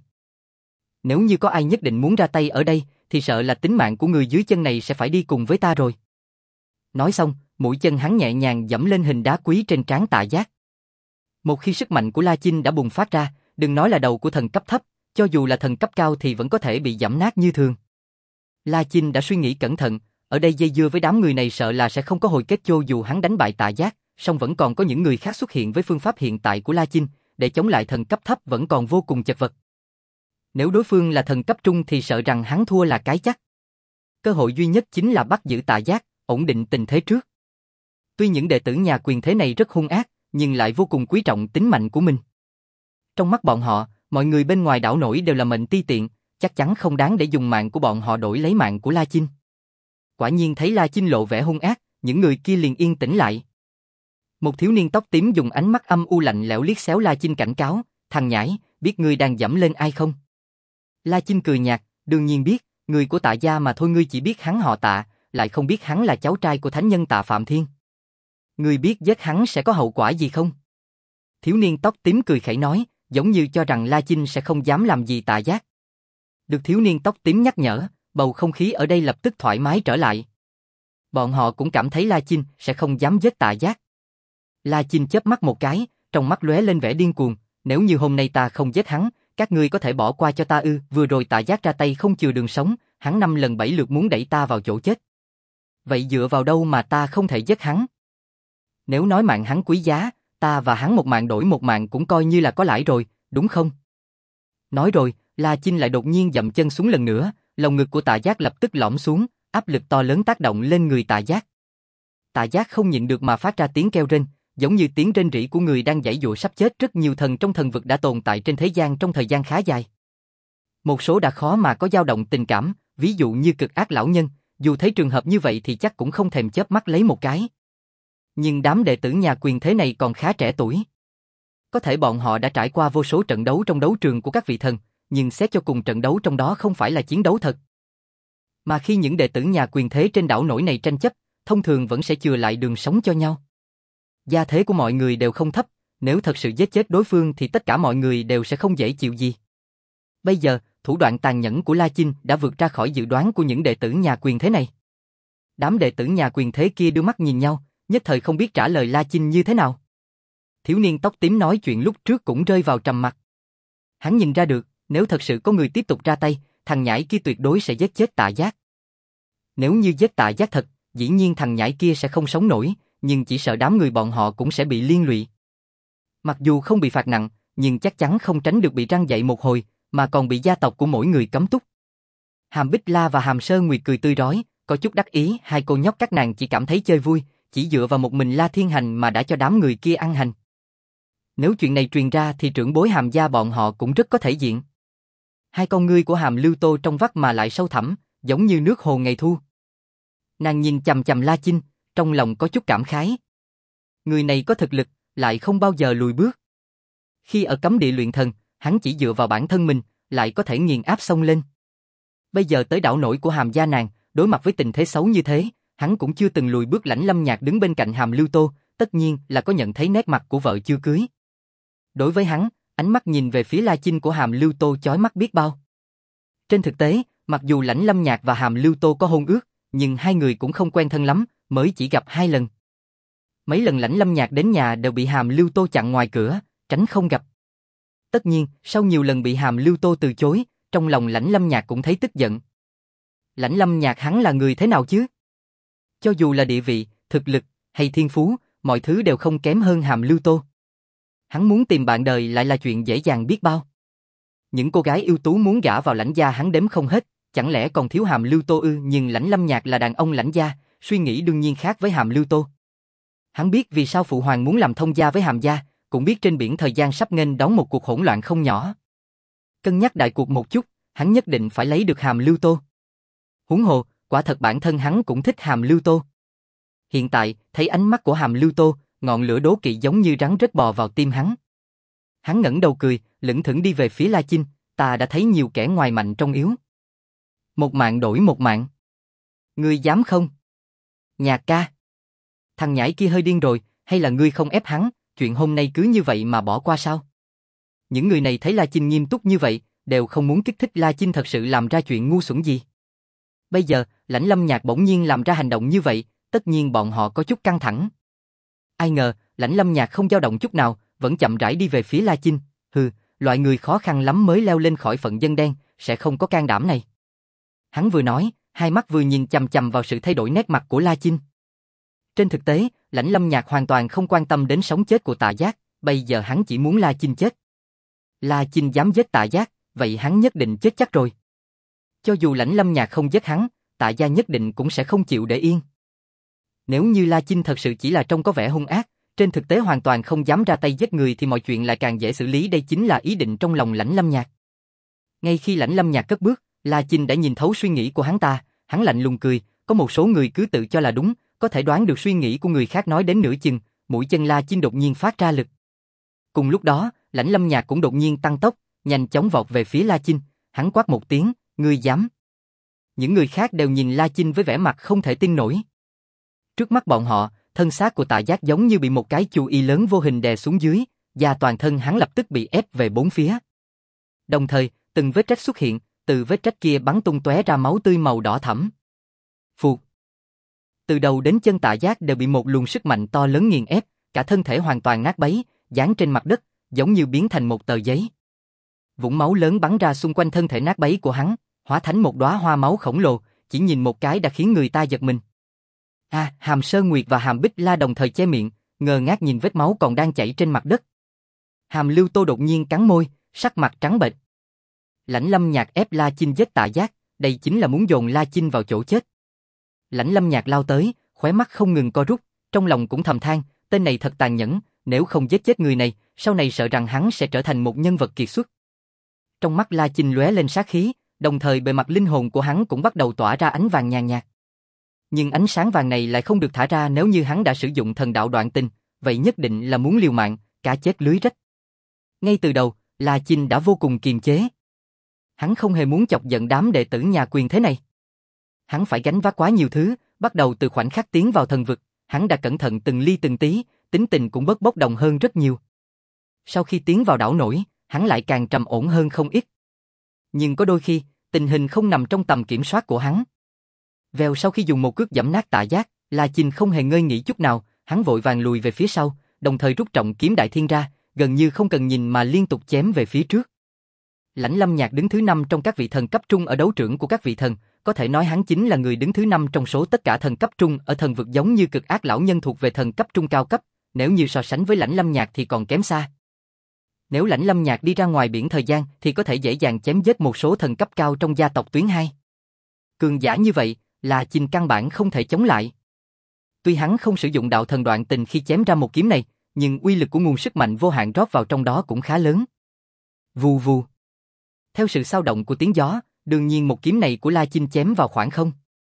Nếu như có ai nhất định muốn ra tay ở đây, thì sợ là tính mạng của người dưới chân này sẽ phải đi cùng với ta rồi. Nói xong, mũi chân hắn nhẹ nhàng dẫm lên hình đá quý trên trán Tạ Giác. Một khi sức mạnh của La Chinh đã bùng phát ra, đừng nói là đầu của thần cấp thấp, cho dù là thần cấp cao thì vẫn có thể bị giẫm nát như thường. La Chinh đã suy nghĩ cẩn thận, ở đây dây dưa với đám người này sợ là sẽ không có hồi kết, cho dù hắn đánh bại Tạ Giác, song vẫn còn có những người khác xuất hiện với phương pháp hiện tại của La Chinh, để chống lại thần cấp thấp vẫn còn vô cùng chật vật. Nếu đối phương là thần cấp trung thì sợ rằng hắn thua là cái chắc. Cơ hội duy nhất chính là bắt giữ Tạ Giác, ổn định tình thế trước. Tuy những đệ tử nhà quyền thế này rất hung ác, nhưng lại vô cùng quý trọng tính mạnh của mình. Trong mắt bọn họ, mọi người bên ngoài đảo nổi đều là mệnh ti tiện, chắc chắn không đáng để dùng mạng của bọn họ đổi lấy mạng của La Chinh. Quả nhiên thấy La Chinh lộ vẻ hung ác, những người kia liền yên tĩnh lại. Một thiếu niên tóc tím dùng ánh mắt âm u lạnh lẽo liếc xéo La Chinh cảnh cáo, thằng nhãi, biết ngươi đang dẫm lên ai không? La Chinh cười nhạt, đương nhiên biết, người của Tạ gia mà thôi, ngươi chỉ biết hắn họ Tạ, lại không biết hắn là cháu trai của thánh nhân Tạ Phạm Thiên. Ngươi biết giết hắn sẽ có hậu quả gì không? Thiếu niên tóc tím cười khẩy nói, giống như cho rằng La Chinh sẽ không dám làm gì Tạ Giác. Được thiếu niên tóc tím nhắc nhở, bầu không khí ở đây lập tức thoải mái trở lại. Bọn họ cũng cảm thấy La Chinh sẽ không dám giết Tạ Giác. La Chinh chớp mắt một cái, trong mắt lóe lên vẻ điên cuồng, nếu như hôm nay ta không giết hắn, các ngươi có thể bỏ qua cho ta ư? Vừa rồi Tạ Giác ra tay không chừa đường sống, hắn năm lần bảy lượt muốn đẩy ta vào chỗ chết. Vậy dựa vào đâu mà ta không thể giết hắn? Nếu nói mạng hắn quý giá, ta và hắn một mạng đổi một mạng cũng coi như là có lãi rồi, đúng không? Nói rồi, La Chinh lại đột nhiên dậm chân xuống lần nữa, lồng ngực của Tạ Giác lập tức lõm xuống, áp lực to lớn tác động lên người Tạ Giác. Tạ Giác không nhịn được mà phát ra tiếng kêu rên, giống như tiếng rên rỉ của người đang giãy giụa sắp chết. Rất nhiều thần trong thần vực đã tồn tại trên thế gian trong thời gian khá dài. Một số đã khó mà có dao động tình cảm, ví dụ như cực ác lão nhân, dù thấy trường hợp như vậy thì chắc cũng không thèm chớp mắt lấy một cái. Nhưng đám đệ tử nhà quyền thế này còn khá trẻ tuổi. Có thể bọn họ đã trải qua vô số trận đấu trong đấu trường của các vị thần, nhưng xét cho cùng trận đấu trong đó không phải là chiến đấu thật. Mà khi những đệ tử nhà quyền thế trên đảo nổi này tranh chấp, thông thường vẫn sẽ chừa lại đường sống cho nhau. Gia thế của mọi người đều không thấp, nếu thật sự giết chết đối phương thì tất cả mọi người đều sẽ không dễ chịu gì. Bây giờ, thủ đoạn tàn nhẫn của La Chinh đã vượt ra khỏi dự đoán của những đệ tử nhà quyền thế này. Đám đệ tử nhà quyền thế kia đưa mắt nhìn nhau, nhất thời không biết trả lời La Chinh như thế nào. Thiếu niên tóc tím nói chuyện lúc trước cũng rơi vào trầm mặc. Hắn nhìn ra được, nếu thật sự có người tiếp tục ra tay, thằng nhãi kia tuyệt đối sẽ giết chết Tạ Giác. Nếu như giết Tạ Giác thật, dĩ nhiên thằng nhãi kia sẽ không sống nổi, nhưng chỉ sợ đám người bọn họ cũng sẽ bị liên lụy. Mặc dù không bị phạt nặng, nhưng chắc chắn không tránh được bị răn dạy một hồi, mà còn bị gia tộc của mỗi người cấm túc. Hàm Bích La và Hàm Sơ Nguyệt cười tươi rói, có chút đắc ý, hai cô nhóc các nàng chỉ cảm thấy chơi vui, chỉ dựa vào một mình La Thiên Hành mà đã cho đám người kia ăn hành. Nếu chuyện này truyền ra thì trưởng bối Hàm gia bọn họ cũng rất có thể diện. Hai con ngươi của Hàm Lưu Tô trong vắt mà lại sâu thẳm, giống như nước hồ ngày thu. Nàng nhìn chằm chằm La Chinh, trong lòng có chút cảm khái. Người này có thực lực, lại không bao giờ lùi bước. Khi ở cấm địa luyện thần, hắn chỉ dựa vào bản thân mình, lại có thể nghiền áp xông lên. Bây giờ tới đảo nổi của Hàm gia nàng, đối mặt với tình thế xấu như thế, hắn cũng chưa từng lùi bước. Lãnh Lâm Nhạc đứng bên cạnh Hàm Lưu Tô, tất nhiên là có nhận thấy nét mặt của vợ chưa cưới. Đối với hắn, ánh mắt nhìn về phía La Chinh của Hàm Lưu Tô chói mắt biết bao. Trên thực tế, mặc dù Lãnh Lâm Nhạc và Hàm Lưu Tô có hôn ước, nhưng hai người cũng không quen thân lắm, mới chỉ gặp hai lần. Mấy lần Lãnh Lâm Nhạc đến nhà đều bị Hàm Lưu Tô chặn ngoài cửa, tránh không gặp. Tất nhiên, sau nhiều lần bị Hàm Lưu Tô từ chối, trong lòng Lãnh Lâm Nhạc cũng thấy tức giận. Lãnh Lâm Nhạc hắn là người thế nào chứ? Cho dù là địa vị, thực lực hay thiên phú, mọi thứ đều không kém hơn Hàm Lưu Tô. Hắn muốn tìm bạn đời lại là chuyện dễ dàng biết bao. Những cô gái ưu tú muốn gả vào Lãnh gia hắn đếm không hết, chẳng lẽ còn thiếu Hàm Lưu Tô ư? Nhưng Lãnh Lâm Nhạc là đàn ông Lãnh gia, suy nghĩ đương nhiên khác với Hàm Lưu Tô. Hắn biết vì sao phụ hoàng muốn làm thông gia với Hàm gia, cũng biết trên biển thời gian sắp nghênh đón một cuộc hỗn loạn không nhỏ. Cân nhắc đại cuộc một chút, hắn nhất định phải lấy được Hàm Lưu Tô. Huống hồ, quả thật bản thân hắn cũng thích Hàm Lưu Tô. Hiện tại, thấy ánh mắt của Hàm Lưu Tô, ngọn lửa đố kỵ giống như rắn rết bò vào tim hắn. Hắn ngẩng đầu cười, lững thững đi về phía La Chinh, ta đã thấy nhiều kẻ ngoài mạnh trong yếu. Một mạng đổi một mạng. Ngươi dám không? Nhạc ca. Thằng nhãi kia hơi điên rồi, hay là ngươi không ép hắn, chuyện hôm nay cứ như vậy mà bỏ qua sao? Những người này thấy La Chinh nghiêm túc như vậy, đều không muốn kích thích La Chinh thật sự làm ra chuyện ngu xuẩn gì. Bây giờ, Lãnh Lâm Nhạc bỗng nhiên làm ra hành động như vậy, tất nhiên bọn họ có chút căng thẳng. Ai ngờ, Lãnh Lâm Nhạc không dao động chút nào, vẫn chậm rãi đi về phía La Chinh. Hừ, loại người khó khăn lắm mới leo lên khỏi phận dân đen, sẽ không có can đảm này. Hắn vừa nói, hai mắt vừa nhìn chằm chằm vào sự thay đổi nét mặt của La Chinh. Trên thực tế, Lãnh Lâm Nhạc hoàn toàn không quan tâm đến sống chết của Tạ Giác, bây giờ hắn chỉ muốn La Chinh chết. La Chinh dám giết Tạ Giác, vậy hắn nhất định chết chắc rồi. Cho dù Lãnh Lâm Nhạc không giết hắn, Tạ gia nhất định cũng sẽ không chịu để yên. Nếu như La Chinh thật sự chỉ là trông có vẻ hung ác, trên thực tế hoàn toàn không dám ra tay giết người thì mọi chuyện lại càng dễ xử lý. Đây chính là ý định trong lòng Lãnh Lâm Nhạc. Ngay khi Lãnh Lâm Nhạc cất bước, La Chinh đã nhìn thấu suy nghĩ của hắn ta, hắn lạnh lùng cười, có một số người cứ tự cho là đúng, có thể đoán được suy nghĩ của người khác. Nói đến nửa chừng, mũi chân La Chinh đột nhiên phát ra lực. Cùng lúc đó, Lãnh Lâm Nhạc cũng đột nhiên tăng tốc, nhanh chóng vọt về phía La Chinh, hắn quát một tiếng, ngươi dám. Những người khác đều nhìn La Chinh với vẻ mặt không thể tin nổi. Trước mắt bọn họ, thân xác của Tạ Giác giống như bị một cái chù y lớn vô hình đè xuống dưới, và toàn thân hắn lập tức bị ép về bốn phía. Đồng thời, từng vết rách xuất hiện, từ vết rách kia bắn tung tóe ra máu tươi màu đỏ thẫm. Phụt. Từ đầu đến chân Tạ Giác đều bị một luồng sức mạnh to lớn nghiền ép, cả thân thể hoàn toàn nát bấy, dán trên mặt đất, giống như biến thành một tờ giấy. Vũng máu lớn bắn ra xung quanh thân thể nát bấy của hắn, hóa thành một đóa hoa máu khổng lồ, chỉ nhìn một cái đã khiến người ta giật mình. À, Hàm Sơn Nguyệt và Hàm Bích La đồng thời che miệng, ngơ ngác nhìn vết máu còn đang chảy trên mặt đất. Hàm Lưu Tô đột nhiên cắn môi, sắc mặt trắng bệch. Lãnh Lâm Nhạc ép La Chinh giết Tạ Giác, đây chính là muốn dồn La Chinh vào chỗ chết. Lãnh Lâm Nhạc lao tới, khóe mắt không ngừng co rút, trong lòng cũng thầm than, tên này thật tàn nhẫn, nếu không giết chết người này, sau này sợ rằng hắn sẽ trở thành một nhân vật kiệt xuất. Trong mắt La Chinh lóe lên sát khí, đồng thời bề mặt linh hồn của hắn cũng bắt đầu tỏa ra ánh vàng nhàn nhạt. Nhưng ánh sáng vàng này lại không được thả ra. Nếu như hắn đã sử dụng thần đạo đoạn tình, vậy nhất định là muốn liều mạng, cá chết lưới rách. Ngay từ đầu, La Chinh đã vô cùng kiềm chế. Hắn không hề muốn chọc giận đám đệ tử nhà quyền thế này. Hắn phải gánh vác quá nhiều thứ, bắt đầu từ khoảnh khắc tiến vào thần vực, hắn đã cẩn thận từng ly từng tí, tính tình cũng bớt bốc đồng hơn rất nhiều. Sau khi tiến vào đảo nổi, hắn lại càng trầm ổn hơn không ít. Nhưng có đôi khi, tình hình không nằm trong tầm kiểm soát của hắn. Vèo, sau khi dùng một cước giẫm nát Tạ Giác, La Chinh không hề ngơi nghỉ chút nào, hắn vội vàng lùi về phía sau, đồng thời rút trọng kiếm Đại Thiên ra, gần như không cần nhìn mà liên tục chém về phía trước. Lãnh Lâm Nhạc đứng thứ năm trong các vị thần cấp trung ở đấu trưởng của các vị thần, có thể nói hắn chính là người đứng thứ năm trong số tất cả thần cấp trung ở thần vực, giống như Cực Ác lão nhân thuộc về thần cấp trung cao cấp, nếu như so sánh với Lãnh Lâm Nhạc thì còn kém xa. Nếu Lãnh Lâm Nhạc đi ra ngoài biển thời gian thì có thể dễ dàng chém giết một số thần cấp cao trong gia tộc tuyến hai. Cường giả như vậy, La Chinh căn bản không thể chống lại. Tuy hắn không sử dụng đạo thần đoạn tình khi chém ra một kiếm này, nhưng uy lực của nguồn sức mạnh vô hạn rót vào trong đó cũng khá lớn. Vù vù. Theo sự xao động của tiếng gió, đương nhiên một kiếm này của La Chinh chém vào khoảng không.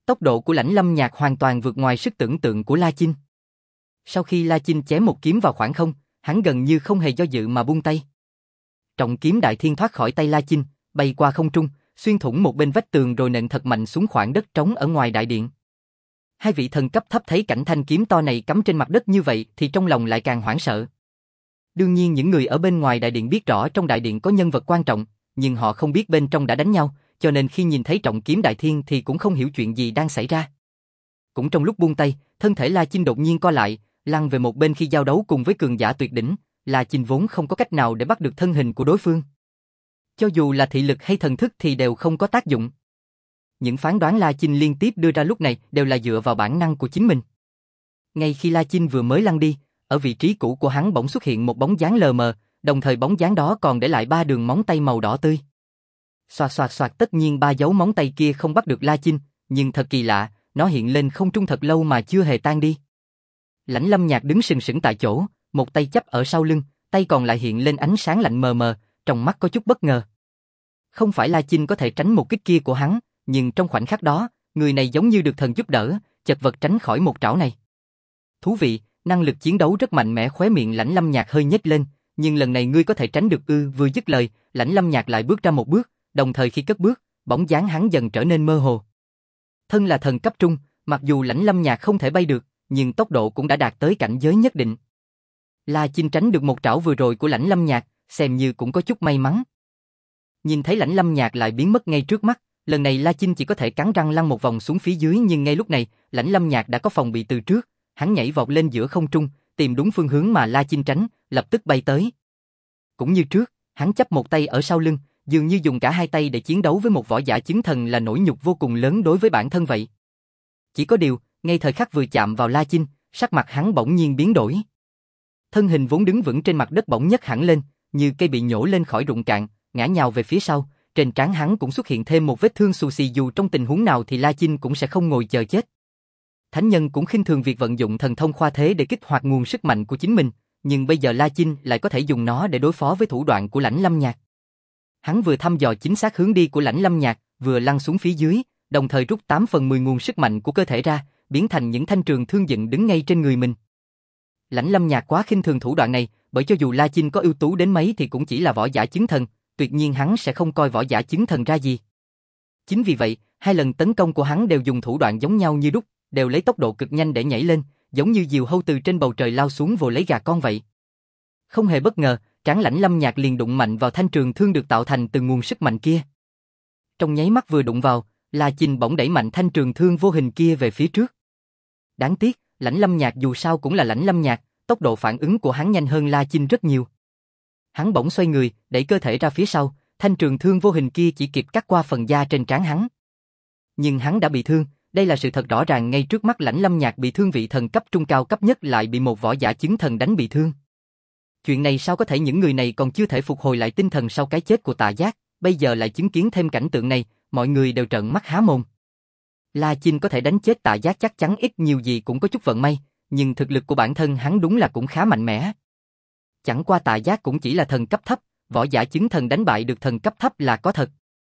Tốc độ của Lãnh Lâm Nhạc hoàn toàn vượt ngoài sức tưởng tượng của La Chinh. Sau khi La Chinh chém một kiếm vào khoảng không, hắn gần như không hề do dự mà buông tay. Trọng kiếm Đại Thiên thoát khỏi tay La Chinh, bay qua không trung, xuyên thủng một bên vách tường rồi nện thật mạnh xuống khoảng đất trống ở ngoài đại điện. Hai vị thần cấp thấp thấy cảnh thanh kiếm to này cắm trên mặt đất như vậy thì trong lòng lại càng hoảng sợ. Đương nhiên những người ở bên ngoài đại điện biết rõ trong đại điện có nhân vật quan trọng, nhưng họ không biết bên trong đã đánh nhau, cho nên khi nhìn thấy trọng kiếm Đại Thiên thì cũng không hiểu chuyện gì đang xảy ra. Cũng trong lúc buông tay, thân thể La Chinh đột nhiên co lại, lăn về một bên khi giao đấu cùng với cường giả tuyệt đỉnh, La Chinh vốn không có cách nào để bắt được thân hình của đối phương. Cho dù là thị lực hay thần thức thì đều không có tác dụng. Những phán đoán La Chinh liên tiếp đưa ra lúc này đều là dựa vào bản năng của chính mình. Ngay khi La Chinh vừa mới lăn đi, ở vị trí cũ của hắn bỗng xuất hiện một bóng dáng lờ mờ, đồng thời bóng dáng đó còn để lại ba đường móng tay màu đỏ tươi. Xoạt xoạt xoạt, tất nhiên ba dấu móng tay kia không bắt được La Chinh, nhưng thật kỳ lạ, nó hiện lên không trung thật lâu mà chưa hề tan đi. Lãnh Lâm Nhạc đứng sừng sững tại chỗ, một tay chắp ở sau lưng, tay còn lại hiện lên ánh sáng lạnh mờ mờ, trong mắt có chút bất ngờ. Không phải La Chinh có thể tránh một kích kia của hắn, nhưng trong khoảnh khắc đó, người này giống như được thần giúp đỡ, chật vật tránh khỏi một trảo này. Thú vị, năng lực chiến đấu rất mạnh mẽ. Khóe miệng Lãnh Lâm Nhạc hơi nhếch lên, nhưng lần này ngươi có thể tránh được ư? Vừa dứt lời, Lãnh Lâm Nhạc lại bước ra một bước, đồng thời khi cất bước, bóng dáng hắn dần trở nên mơ hồ. Thân là thần cấp trung, mặc dù Lãnh Lâm Nhạc không thể bay được, nhưng tốc độ cũng đã đạt tới cảnh giới nhất định. La Chinh tránh được một trảo vừa rồi của Lãnh Lâm Nhạc, xem như cũng có chút may mắn. Nhìn thấy Lãnh Lâm Nhạc lại biến mất ngay trước mắt, lần này La Chinh chỉ có thể cắn răng lăn một vòng xuống phía dưới, nhưng ngay lúc này, Lãnh Lâm Nhạc đã có phòng bị từ trước, hắn nhảy vọt lên giữa không trung, tìm đúng phương hướng mà La Chinh tránh, lập tức bay tới. Cũng như trước, hắn chắp một tay ở sau lưng, dường như dùng cả hai tay để chiến đấu với một võ giả chứng thần là nỗi nhục vô cùng lớn đối với bản thân vậy. Chỉ có điều, ngay thời khắc vừa chạm vào La Chinh, sắc mặt hắn bỗng nhiên biến đổi. Thân hình vốn đứng vững trên mặt đất bỗng nhấc hẳn lên, như cây bị nhổ lên khỏi rụng cạn, ngã nhào về phía sau, trên trán hắn cũng xuất hiện thêm một vết thương xù xì, dù trong tình huống nào thì La Chinh cũng sẽ không ngồi chờ chết. Thánh nhân cũng khinh thường việc vận dụng thần thông khoa thế để kích hoạt nguồn sức mạnh của chính mình, nhưng bây giờ La Chinh lại có thể dùng nó để đối phó với thủ đoạn của Lãnh Lâm Nhạc. Hắn vừa thăm dò chính xác hướng đi của Lãnh Lâm Nhạc, vừa lăn xuống phía dưới, đồng thời rút tám phần mười nguồn sức mạnh của cơ thể ra, biến thành những thanh trường thương dựng đứng ngay trên người mình. Lãnh Lâm Nhạc quá khinh thường thủ đoạn này, bởi cho dù La Chinh có ưu tú đến mấy thì cũng chỉ là võ giả chứng thần, tuyệt nhiên hắn sẽ không coi võ giả chứng thần ra gì. Chính vì vậy, hai lần tấn công của hắn đều dùng thủ đoạn giống nhau như đúc, đều lấy tốc độ cực nhanh để nhảy lên, giống như diều hâu từ trên bầu trời lao xuống vồ lấy gà con vậy. Không hề bất ngờ, trán Lãnh Lâm Nhạc liền đụng mạnh vào thanh trường thương được tạo thành từ nguồn sức mạnh kia. Trong nháy mắt vừa đụng vào, La Chinh bỗng đẩy mạnh thanh trường thương vô hình kia về phía trước. Đáng tiếc, Lãnh Lâm Nhạc dù sao cũng là Lãnh Lâm Nhạc, tốc độ phản ứng của hắn nhanh hơn La Chinh rất nhiều. Hắn bỗng xoay người, đẩy cơ thể ra phía sau, thanh trường thương vô hình kia chỉ kịp cắt qua phần da trên trán hắn. Nhưng hắn đã bị thương, đây là sự thật rõ ràng ngay trước mắt. Lãnh Lâm Nhạc bị thương, vị thần cấp trung cao cấp nhất lại bị một võ giả chứng thần đánh bị thương. Chuyện này sao có thể? Những người này còn chưa thể phục hồi lại tinh thần sau cái chết của Tạ Giác, bây giờ lại chứng kiến thêm cảnh tượng này, mọi người đều trợn mắt há mồm. La Chinh có thể đánh chết Tạ Giác chắc chắn ít nhiều gì cũng có chút vận may, nhưng thực lực của bản thân hắn đúng là cũng khá mạnh mẽ. Chẳng qua Tạ Giác cũng chỉ là thần cấp thấp, võ giả chứng thần đánh bại được thần cấp thấp là có thật.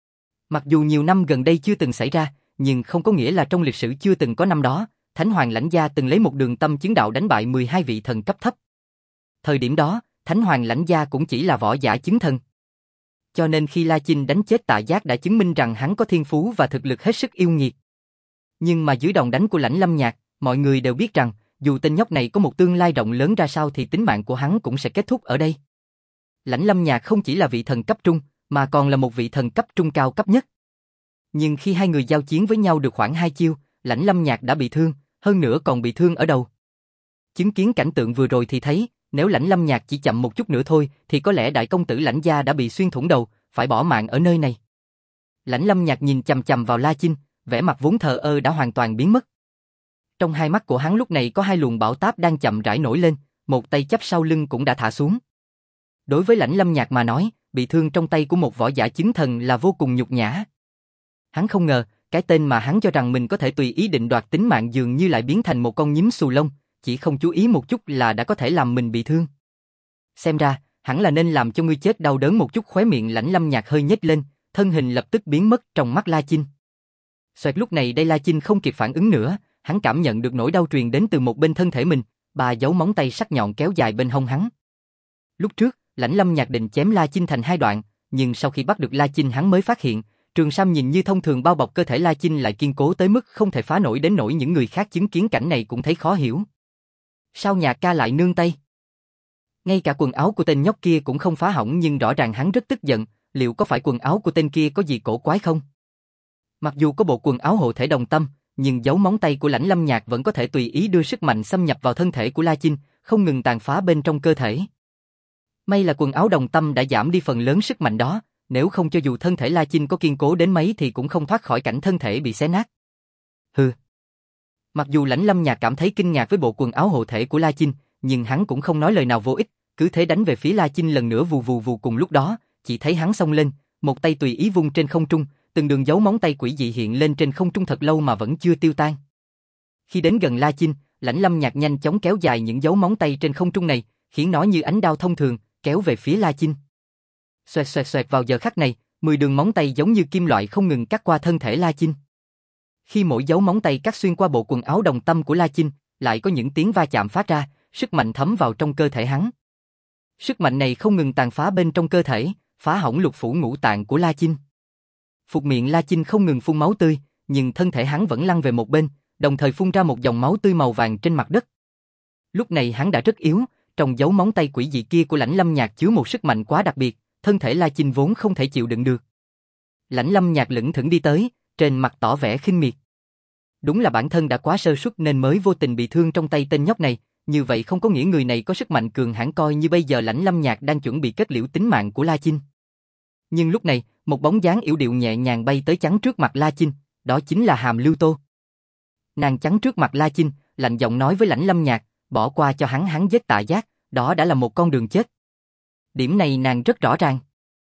Mặc dù nhiều năm gần đây chưa từng xảy ra, nhưng không có nghĩa là trong lịch sử chưa từng có. Năm đó, Thánh Hoàng Lãnh Gia từng lấy một đường tâm chứng đạo đánh bại mười hai vị thần cấp thấp. Thời điểm đó, Thánh Hoàng Lãnh Gia cũng chỉ là võ giả chứng thần. Cho nên khi La Chinh đánh chết Tạ Giác đã chứng minh rằng hắn có thiên phú và thực lực hết sức yêu nghiệt. Nhưng mà dưới đòn đánh của Lãnh Lâm Nhạc, mọi người đều biết rằng, dù tên nhóc này có một tương lai rộng lớn ra sao thì tính mạng của hắn cũng sẽ kết thúc ở đây. Lãnh Lâm Nhạc không chỉ là vị thần cấp trung, mà còn là một vị thần cấp trung cao cấp nhất. Nhưng khi hai người giao chiến với nhau được khoảng hai chiêu, Lãnh Lâm Nhạc đã bị thương, hơn nữa còn bị thương ở đầu. Chứng kiến cảnh tượng vừa rồi thì thấy, nếu Lãnh Lâm Nhạc chỉ chậm một chút nữa thôi thì có lẽ đại công tử Lãnh gia đã bị xuyên thủng đầu, phải bỏ mạng ở nơi này. Lãnh Lâm Nhạc nhìn chằm chằm vào La Chinh, vẻ mặt vốn thờ ơ đã hoàn toàn biến mất. Trong hai mắt của hắn lúc này có hai luồng bão táp đang chậm rãi nổi lên, một tay chắp sau lưng cũng đã thả xuống. Đối với Lãnh Lâm Nhạc mà nói, bị thương trong tay của một võ giả chứng thần là vô cùng nhục nhã. Hắn không ngờ, cái tên mà hắn cho rằng mình có thể tùy ý định đoạt tính mạng dường như lại biến thành một con nhím xù lông, chỉ không chú ý một chút là đã có thể làm mình bị thương. Xem ra, hẳn là nên làm cho ngươi chết đau đớn một chút. Khóe miệng Lãnh Lâm Nhạc hơi nhếch lên, thân hình lập tức biến mất trong mắt La Chinh. Xoẹt lúc này đây La Chinh không kịp phản ứng nữa, hắn cảm nhận được nỗi đau truyền đến từ một bên thân thể mình, ba dấu móng tay sắc nhọn kéo dài bên hông hắn. Lúc trước, Lãnh Lâm Nhạc định chém La Chinh thành hai đoạn, nhưng sau khi bắt được La Chinh hắn mới phát hiện, trường sam nhìn như thông thường bao bọc cơ thể La Chinh lại kiên cố tới mức không thể phá nổi đến nỗi những người khác chứng kiến cảnh này cũng thấy khó hiểu. Sao Nhạc ca lại nương tay? Ngay cả quần áo của tên nhóc kia cũng không phá hỏng nhưng rõ ràng hắn rất tức giận, liệu có phải quần áo của tên kia có gì cổ quái không? Mặc dù có bộ quần áo hộ thể đồng tâm, nhưng dấu móng tay của Lãnh Lâm Nhạc vẫn có thể tùy ý đưa sức mạnh xâm nhập vào thân thể của La Chinh, không ngừng tàn phá bên trong cơ thể. May là quần áo đồng tâm đã giảm đi phần lớn sức mạnh đó, nếu không cho dù thân thể La Chinh có kiên cố đến mấy thì cũng không thoát khỏi cảnh thân thể bị xé nát. Hừ. Mặc dù Lãnh Lâm Nhạc cảm thấy kinh ngạc với bộ quần áo hộ thể của La Chinh, nhưng hắn cũng không nói lời nào vô ích, cứ thế đánh về phía La Chinh lần nữa vù vù vù. Cùng lúc đó, chỉ thấy hắn xông lên, một tay tùy ý vung trên không trung, từng đường dấu móng tay quỷ dị hiện lên trên không trung thật lâu mà vẫn chưa tiêu tan. Khi đến gần La Chinh, Lãnh Lâm Nhạc nhanh chóng kéo dài những dấu móng tay trên không trung này, khiến nó như ánh đao thông thường, kéo về phía La Chinh. Xoẹt xoẹt xoẹt. Vào giờ khắc này, mười đường móng tay giống như kim loại không ngừng cắt qua thân thể La Chinh. Khi mỗi dấu móng tay cắt xuyên qua bộ quần áo đồng tâm của La Chinh, lại có những tiếng va chạm phát ra, sức mạnh thấm vào trong cơ thể hắn. Sức mạnh này không ngừng tàn phá bên trong cơ thể, phá hỏng lục phủ ngũ tạng của La Chinh. Phục miệng La Chinh không ngừng phun máu tươi, nhưng thân thể hắn vẫn lăn về một bên, đồng thời phun ra một dòng máu tươi màu vàng trên mặt đất. Lúc này hắn đã rất yếu, trong dấu móng tay quỷ dị kia của Lãnh Lâm Nhạc chứa một sức mạnh quá đặc biệt, thân thể La Chinh vốn không thể chịu đựng được. Lãnh Lâm Nhạc lững thững đi tới, trên mặt tỏ vẻ khinh miệt. Đúng là bản thân đã quá sơ suất nên mới vô tình bị thương trong tay tên nhóc này, như vậy không có nghĩa người này có sức mạnh cường hãn coi như bây giờ Lãnh Lâm Nhạc đang chuẩn bị kết liễu tính mạng của La Chinh. Nhưng lúc này, một bóng dáng yểu điệu nhẹ nhàng bay tới chắn trước mặt La Chinh, đó chính là Hàm Lưu Tô. Nàng chắn trước mặt La Chinh, lạnh giọng nói với Lãnh Lâm Nhạc, bỏ qua cho hắn, hắn giết Tạ Giác, đó đã là một con đường chết. Điểm này nàng rất rõ ràng.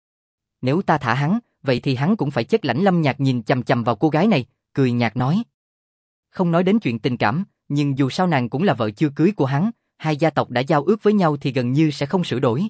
Nếu ta thả hắn, vậy thì hắn cũng phải chết. Lãnh Lâm Nhạc nhìn chằm chằm vào cô gái này, cười nhạt nói. Không nói đến chuyện tình cảm, nhưng dù sao nàng cũng là vợ chưa cưới của hắn, hai gia tộc đã giao ước với nhau thì gần như sẽ không sửa đổi.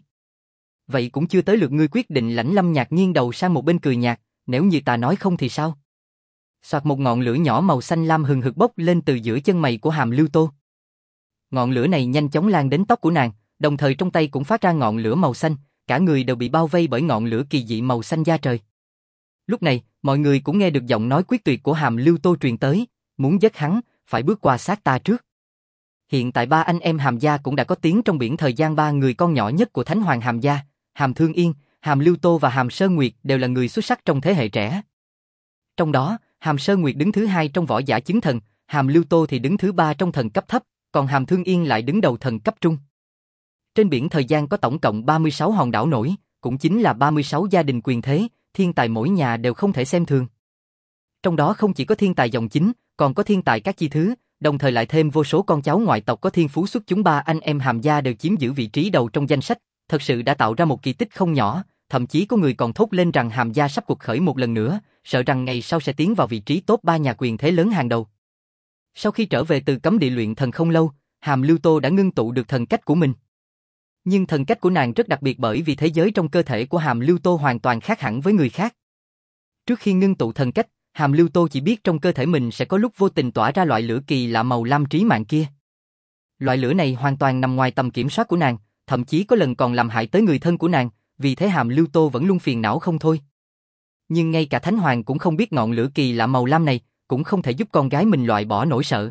Vậy cũng chưa tới lượt ngươi quyết định. Lãnh Lâm Nhạc nghiêng đầu sang một bên cười nhạt, nếu như ta nói không thì sao? Soạt, một ngọn lửa nhỏ màu xanh lam hừng hực bốc lên từ giữa chân mày của Hàm Lưu Tô. Ngọn lửa này nhanh chóng lan đến tóc của nàng, đồng thời trong tay cũng phát ra ngọn lửa màu xanh, cả người đều bị bao vây bởi ngọn lửa kỳ dị màu xanh da trời. Lúc này, mọi người cũng nghe được giọng nói quyết tuyệt của Hàm Lưu Tô truyền tới, muốn giết hắn, phải bước qua xác ta trước. Hiện tại ba anh em Hàm gia cũng đã có tiếng trong biển thời gian. Ba người con nhỏ nhất của Thánh Hoàng Hàm gia, Hàm Thương Yên, Hàm Lưu Tô và Hàm Sơn Nguyệt đều là người xuất sắc trong thế hệ trẻ. Trong đó, Hàm Sơn Nguyệt đứng thứ hai trong võ giả chứng thần, Hàm Lưu Tô thì đứng thứ ba trong thần cấp thấp, còn Hàm Thương Yên lại đứng đầu thần cấp trung. Trên biển thời gian có tổng cộng ba mươi sáu hòn đảo nổi, cũng chính là ba mươi sáu gia đình quyền thế, thiên tài mỗi nhà đều không thể xem thường. Trong đó không chỉ có thiên tài dòng chính, còn có thiên tài các chi thứ, đồng thời lại thêm vô số con cháu ngoại tộc có thiên phú xuất chúng. Ba anh em Hàm gia đều chiếm giữ vị trí đầu trong danh sách, thật sự đã tạo ra một kỳ tích không nhỏ, thậm chí có người còn thốt lên rằng Hàm gia sắp cuộc khởi một lần nữa, sợ rằng ngày sau sẽ tiến vào vị trí top ba nhà quyền thế lớn hàng đầu. Sau khi trở về từ cấm địa luyện thần không lâu, Hàm Lưu Tô đã ngưng tụ được thần cách của mình. Nhưng thần cách của nàng rất đặc biệt bởi vì thế giới trong cơ thể của Hàm Lưu Tô hoàn toàn khác hẳn với người khác. Trước khi ngưng tụ thần cách, Hàm Lưu Tô chỉ biết trong cơ thể mình sẽ có lúc vô tình tỏa ra loại lửa kỳ lạ màu lam trí mạng kia. Loại lửa này hoàn toàn nằm ngoài tầm kiểm soát của nàng, thậm chí có lần còn làm hại tới người thân của nàng, vì thế Hàm Lưu Tô vẫn luôn phiền não không thôi. Nhưng ngay cả Thánh Hoàng cũng không biết ngọn lửa kỳ lạ màu lam này, cũng không thể giúp con gái mình loại bỏ nỗi sợ.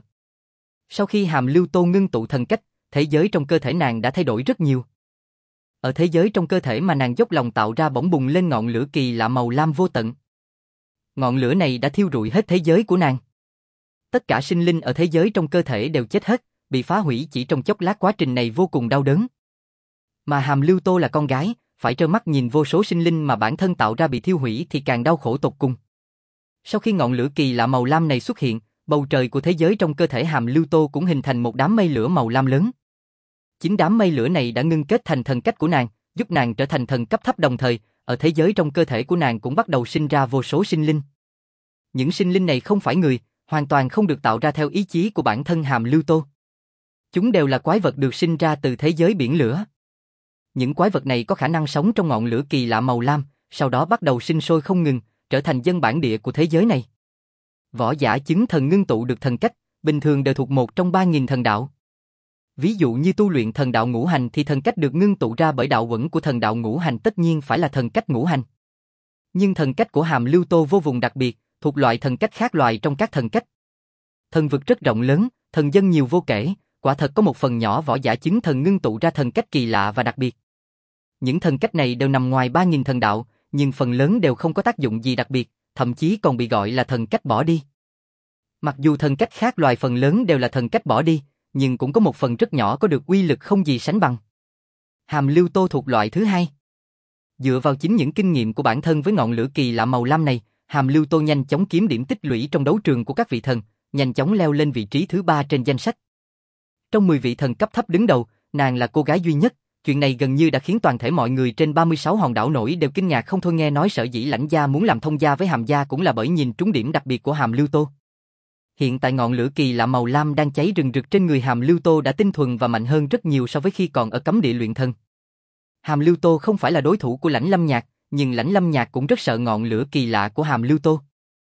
Sau khi Hàm Lưu Tô ngưng tụ thần cách, thế giới trong cơ thể nàng đã thay đổi rất nhiều. Ở thế giới trong cơ thể mà nàng dốc lòng tạo ra bỗng bùng lên ngọn lửa kỳ lạ màu lam vô tận. Ngọn lửa này đã thiêu rụi hết thế giới của nàng. Tất cả sinh linh ở thế giới trong cơ thể đều chết hết, bị phá hủy chỉ trong chốc lát. Quá trình này vô cùng đau đớn. Mà Hàm Lưu Tô là con gái, phải trơ mắt nhìn vô số sinh linh mà bản thân tạo ra bị thiêu hủy thì càng đau khổ tột cùng. Sau khi ngọn lửa kỳ lạ màu lam này xuất hiện, bầu trời của thế giới trong cơ thể Hàm Lưu Tô cũng hình thành một đám mây lửa màu lam lớn. Chính đám mây lửa này đã ngưng kết thành thần cách của nàng, giúp nàng trở thành thần cấp thấp, đồng thời, ở thế giới trong cơ thể của nàng cũng bắt đầu sinh ra vô số sinh linh. Những sinh linh này không phải người, hoàn toàn không được tạo ra theo ý chí của bản thân Hàm Lưu Tô. Chúng đều là quái vật được sinh ra từ thế giới biển lửa. Những quái vật này có khả năng sống trong ngọn lửa kỳ lạ màu lam, sau đó bắt đầu sinh sôi không ngừng, trở thành dân bản địa của thế giới này. Võ giả chứng thần ngưng tụ được thần cách, bình thường đều thuộc một trong ba nghìn thần đạo. Ví dụ như tu luyện thần đạo ngũ hành thì thần cách được ngưng tụ ra bởi đạo uẩn của thần đạo ngũ hành tất nhiên phải là thần cách ngũ hành. Nhưng thần cách của Hàm Lưu Tô vô cùng đặc biệt, thuộc loại thần cách khác loại trong các thần cách. Thần vực rất rộng lớn, thần dân nhiều vô kể, quả thật có một phần nhỏ võ giả chứng thần ngưng tụ ra thần cách kỳ lạ và đặc biệt. Những thần cách này đều nằm ngoài ba nghìn thần đạo, nhưng phần lớn đều không có tác dụng gì đặc biệt, thậm chí còn bị gọi là thần cách bỏ đi. Mặc dù thần cách khác loài phần lớn đều là thần cách bỏ đi, nhưng cũng có một phần rất nhỏ có được uy lực không gì sánh bằng. Hàm Lưu Tô thuộc loại thứ hai. Dựa vào chính những kinh nghiệm của bản thân với ngọn lửa kỳ lạ màu lam này, Hàm Lưu Tô nhanh chóng kiếm điểm tích lũy trong đấu trường của các vị thần, nhanh chóng leo lên vị trí thứ ba trên danh sách. Trong mười vị thần cấp thấp đứng đầu, nàng là cô gái duy nhất, chuyện này gần như đã khiến toàn thể mọi người trên ba mươi sáu hòn đảo nổi đều kinh ngạc không thôi. Nghe nói sở dĩ Lãnh gia muốn làm thông gia với Hàm gia cũng là bởi nhìn trúng điểm đặc biệt của Hàm Lưu Tô. Hiện tại ngọn lửa kỳ lạ màu lam đang cháy rừng rực trên người Hàm Lưu Tô đã tinh thuần và mạnh hơn rất nhiều so với khi còn ở cấm địa luyện thần. Hàm Lưu Tô không phải là đối thủ của Lãnh Lâm Nhạc, nhưng Lãnh Lâm Nhạc cũng rất sợ ngọn lửa kỳ lạ của Hàm Lưu Tô.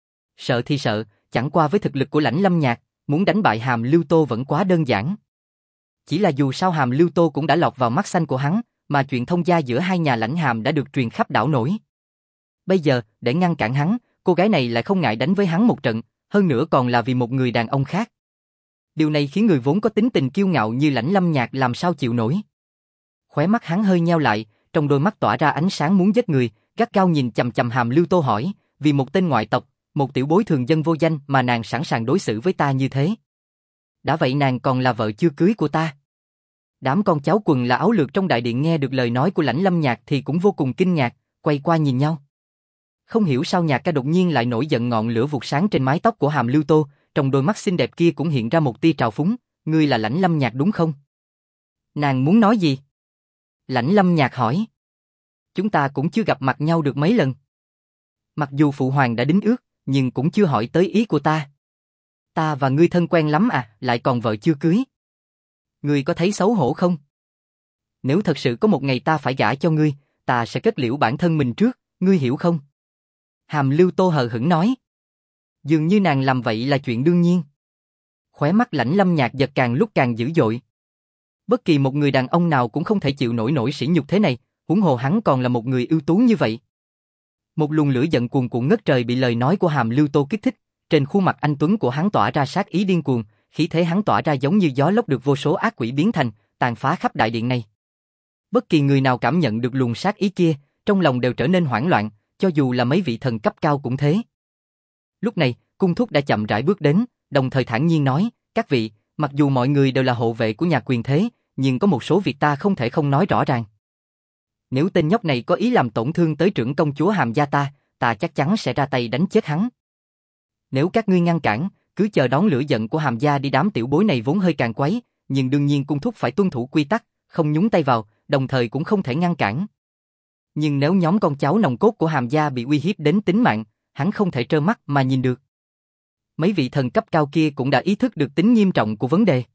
Sợ thì sợ, chẳng qua với thực lực của Lãnh Lâm Nhạc, muốn đánh bại Hàm Lưu Tô vẫn quá đơn giản. Chỉ là dù sao Hàm Lưu Tô cũng đã lọt vào mắt xanh của hắn, mà chuyện thông gia giữa hai nhà Lãnh Hàm đã được truyền khắp đảo nổi. Bây giờ, để ngăn cản hắn, cô gái này lại không ngại đánh với hắn một trận, hơn nữa còn là vì một người đàn ông khác. Điều này khiến người vốn có tính tình kiêu ngạo như Lãnh Lâm Nhạc làm sao chịu nổi. Khóe mắt hắn hơi nheo lại, trong đôi mắt tỏa ra ánh sáng muốn giết người, gắt gao nhìn chằm chằm Hàm Lưu Tô hỏi, vì một tên ngoại tộc, một tiểu bối thường dân vô danh mà nàng sẵn sàng đối xử với ta như thế. Đã vậy nàng còn là vợ chưa cưới của ta. Đám con cháu quần là áo lược trong đại điện nghe được lời nói của Lãnh Lâm Nhạc thì cũng vô cùng kinh ngạc, quay qua nhìn nhau. Không hiểu sao Nhạc ca đột nhiên lại nổi giận, ngọn lửa vụt sáng trên mái tóc của Hàm Lưu Tô, trong đôi mắt xinh đẹp kia cũng hiện ra một tia trào phúng, ngươi là Lãnh Lâm Nhạc đúng không? Nàng muốn nói gì? Lãnh Lâm Nhạc hỏi. Chúng ta cũng chưa gặp mặt nhau được mấy lần. Mặc dù phụ hoàng đã đính ước, nhưng cũng chưa hỏi tới ý của ta. Ta và ngươi thân quen lắm à, lại còn vợ chưa cưới. Ngươi có thấy xấu hổ không? Nếu thật sự có một ngày ta phải gả cho ngươi, ta sẽ kết liễu bản thân mình trước, ngươi hiểu không? Hàm Lưu Tô hờ hững nói. Dường như nàng làm vậy là chuyện đương nhiên. Khóe mắt Lãnh Lâm Nhạc giật càng lúc càng dữ dội. Bất kỳ một người đàn ông nào cũng không thể chịu nổi nổi sỉ nhục thế này, huống hồ hắn còn là một người ưu tú như vậy. Một luồng lửa giận cuồn cuộn ngất trời bị lời nói của Hàm Lưu Tô kích thích, trên khuôn mặt anh tuấn của hắn tỏa ra sát ý điên cuồng, khí thế hắn tỏa ra giống như gió lốc được vô số ác quỷ biến thành, tàn phá khắp đại điện này. Bất kỳ người nào cảm nhận được luồng sát ý kia, trong lòng đều trở nên hoảng loạn, cho dù là mấy vị thần cấp cao cũng thế. Lúc này, cung thúc đã chậm rãi bước đến, đồng thời thản nhiên nói, các vị, mặc dù mọi người đều là hộ vệ của nhà quyền thế, nhưng có một số việc ta không thể không nói rõ ràng. Nếu tên nhóc này có ý làm tổn thương tới trưởng công chúa Hàm gia ta, ta chắc chắn sẽ ra tay đánh chết hắn. Nếu các ngươi ngăn cản, cứ chờ đón lửa giận của Hàm gia đi. Đám tiểu bối này vốn hơi càng quấy, nhưng đương nhiên cung thúc phải tuân thủ quy tắc, không nhúng tay vào, đồng thời cũng không thể ngăn cản. Nhưng nếu nhóm con cháu nòng cốt của Hàm gia bị uy hiếp đến tính mạng, hắn không thể trơ mắt mà nhìn được. Mấy vị thần cấp cao kia cũng đã ý thức được tính nghiêm trọng của vấn đề.